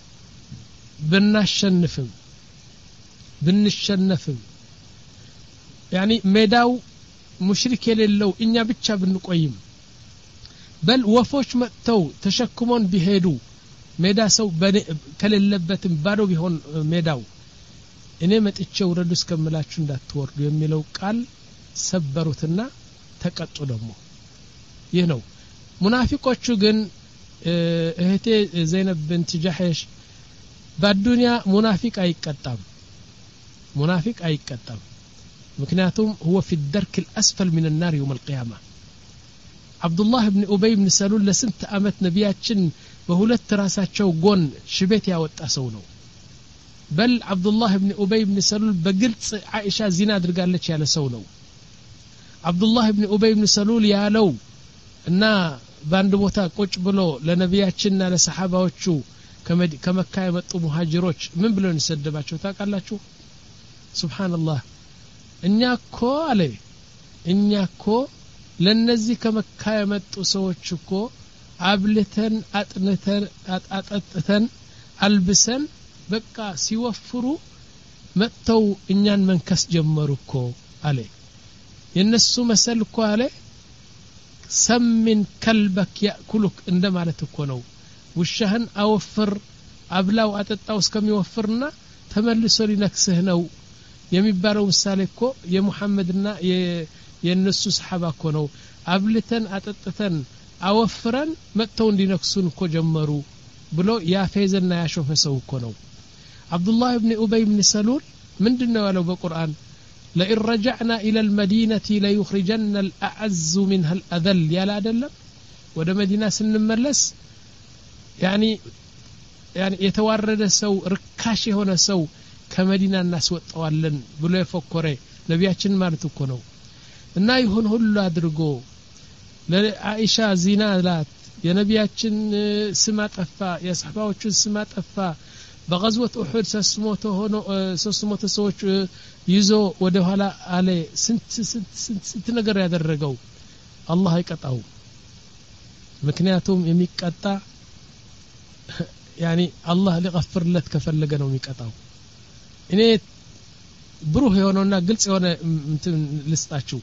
ብናሸንፍም ብንሸነፍም يعني ሜዳው ሙሽሪክ የሌለው እኛ ብቻ ብንቆይም በል ወፎች መጥተው ተሸክሞን ቢሄዱ ሜዳ ሰው ከሌለበትም ባዶ ቢሆን ሜዳው እኔ መጥቼ ወረዱ እስከምላችሁ እንዳትወርዱ የሚለው ቃል ሰበሩትና ተቀጡ ደግሞ ይህ ነው ሙናፊቆቹ ግን እህቴ ዘይነብ ብንት ጃህሽ በዱንያ ሙናፊቅ አይቀጣም ሙናፊቅ አይቀጣም ምክንያቱም هو في الدرك الأسفل من النار يوم القيامة عبد الله بن أبي بن سلول لسنت أمت نبياتشن በሁለት ራሳቸው ጎን ሽበት ያወጣ ሰው ነው በል عبد الله بن أبي بن سلول በግልጽ አይሻ ዚና አድርጋለች ያለ ሰው ነው عبد الله بن أبي بن سلول ያለው እና ባንድ ቦታ ቁጭ ብሎ ለነቢያችንና ለሰሃባዎቹ ከመካ የመጡ ሙሃጅሮች ምን ብለው እንሰደባቸው ታውቃላችሁ ሱብሃንአላህ እኛኮ አለ እኛኮ ለነዚህ ከመካ የመጡ ሰዎች እኮ አብልተን አጥነተን አጣጥተን አልብሰን በቃ ሲወፍሩ መጥተው እኛን መንከስ ጀመሩኮ አለ የነሱ መሰል እኮ አለ ሰምን ከልበክ ያኩሉክ እንደማለት እኮ ነው ውሻህን አወፍር አብላው አጠጣው እስከሚወፍርና ተመልሶ ሊነክስህ ነው የሚባለው ምሳሌ እኮ የሙሐመድና የነሱ ሰሃባ እኮ ነው አብልተን አጠጥተን አወፍረን መጥተው እንዲነክሱን እኮ ጀመሩ ብሎ ያፌዘና ያሾፈ ሰው እኮ ነው አብዱላህ ኢብኑ ኡበይ ኢብኑ ሰሉል ምንድነው ያለው በቁርአን لئن رجعنا إلى المدينة ليخرجن الأعز منها الأذل يا لا أدلم وده مدينة سنملس يعني يعني يتوارد سو ركاشي هنا سو كمدينة الناس وطوالن بلو يفكره نبياتشن مالتو كنو እና ይሁን ሁሉ አድርጎ ለአኢሻ ዚና ላት የነቢያችን ስም አጠፋ የሰሃባዎችን ስም አጠፋ በغزوة أحد سسموته ሆኖ سسموته ሰዎች ይዞ ወደ ኋላ አለ ስንት ስንት ስንት ነገር ያደረገው አላህ ይቀጣው ምክንያቱም የሚቀጣ يعني الله ሊغفርለት ከፈለገ ነው የሚቀጣው እኔ ብሩህ የሆነውና ግልጽ የሆነ እንትን ልስጣችሁ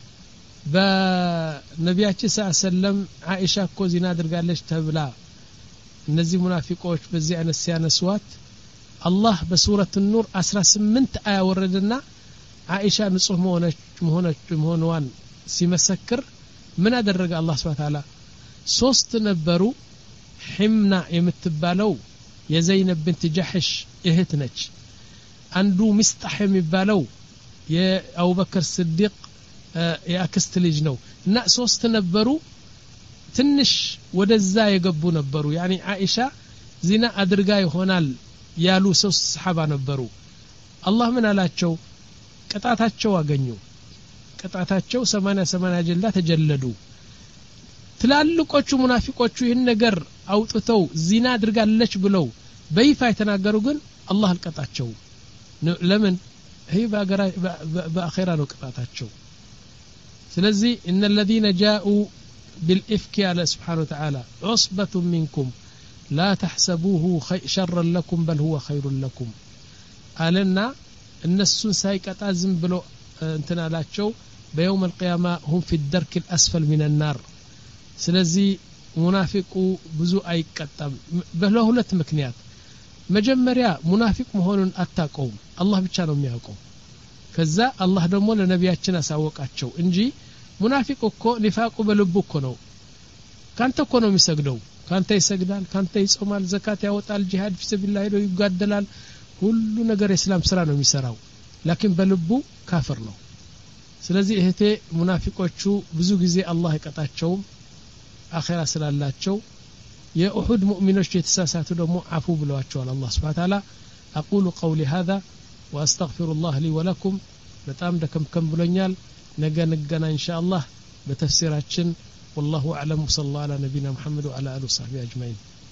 በነቢያችን ሰለላሁ አኢሻ እኮ ዚና አድርጋለች ተብላ እነዚህ ሙናፊቆች በዚህ አይነት ሲያነሱዋት አላህ በሱረት ኑር አስራ ስምንት አያ ወረደና አኢሻ ንጹህ መሆነች መሆነች መሆኗን ሲመሰክር ምን አደረገ አላህ Subhanahu Wa Ta'ala ሶስት ነበሩ ሒምና የምትባለው የዘይነብ ብንት ጃህሽ እህት ነች አንዱ ሚስጣህ የሚባለው የአቡበከር ስዲቅ የአክስት ልጅ ነው እና ሶስት ነበሩ ትንሽ ወደዛ የገቡ ነበሩ يعني አኢሻ ዚና አድርጋ ይሆናል ያሉ ሶስት ሰሃባ ነበሩ አላህ ምን አላቸው ቅጣታቸው አገኙ ቅጣታቸው ሰማንያ ሰማንያ ጀልዳ ተጀለዱ ትላልቆቹ ሙናፊቆቹ ይህን ነገር አውጥተው ዚና አድርጋለች ብለው በይፋ የተናገሩ ግን አላህ አልቀጣቸው ለምን هي باخره ነው ቅጣታቸው ስለዚህ ان الذين جاءوا بالافك على سبحانه وتعالى عصبة منكم لا تحسبوه شرا لكم بل هو خير لكم قالنا النسون سايقطا ዝም ብሎ እንትና አላቸው በيوم القيامه هم في الدرك الاسفل من النار ስለዚህ ሙናፊቁ ብዙ አይቀጣም በሁለት ምክንያት መጀመሪያ ሙናፊቅ መሆኑን አታቀውም አላህ ብቻ ነው የሚያውቀው ከዛ አላህ ደግሞ ለነቢያችን አሳወቃቸው እንጂ ሙናፊቅ እኮ ንፋቁ በልቡ እኮ ነው ካንተ እኮ ነው የሚሰግደው ካንተ ይሰግዳል ካንተ ይጾማል ዘካት ያወጣል ጂሃድ ፊሰቢላህ ሄዶ ይጋደላል ሁሉ ነገር የእስላም ስራ ነው የሚሰራው ላኪን በልቡ ካፍር ነው ስለዚህ እህቴ ሙናፊቆቹ ብዙ ጊዜ አላህ ይቀጣቸው አኺራ ስላላቸው የኡሁድ ሙእሚኖች የተሳሳቱ ደግሞ አፉ ብለዋቸዋል አላህ Subhanahu Wa Ta'ala اقول قولي هذا واستغفر الله لي ولكم በጣም ደከምከም ብሎኛል ነገ ንገና ኢንሻአላህ በተፍሲራችን والله اعلم صلى الله على نبينا محمد وعلى اله وصحبه اجمعين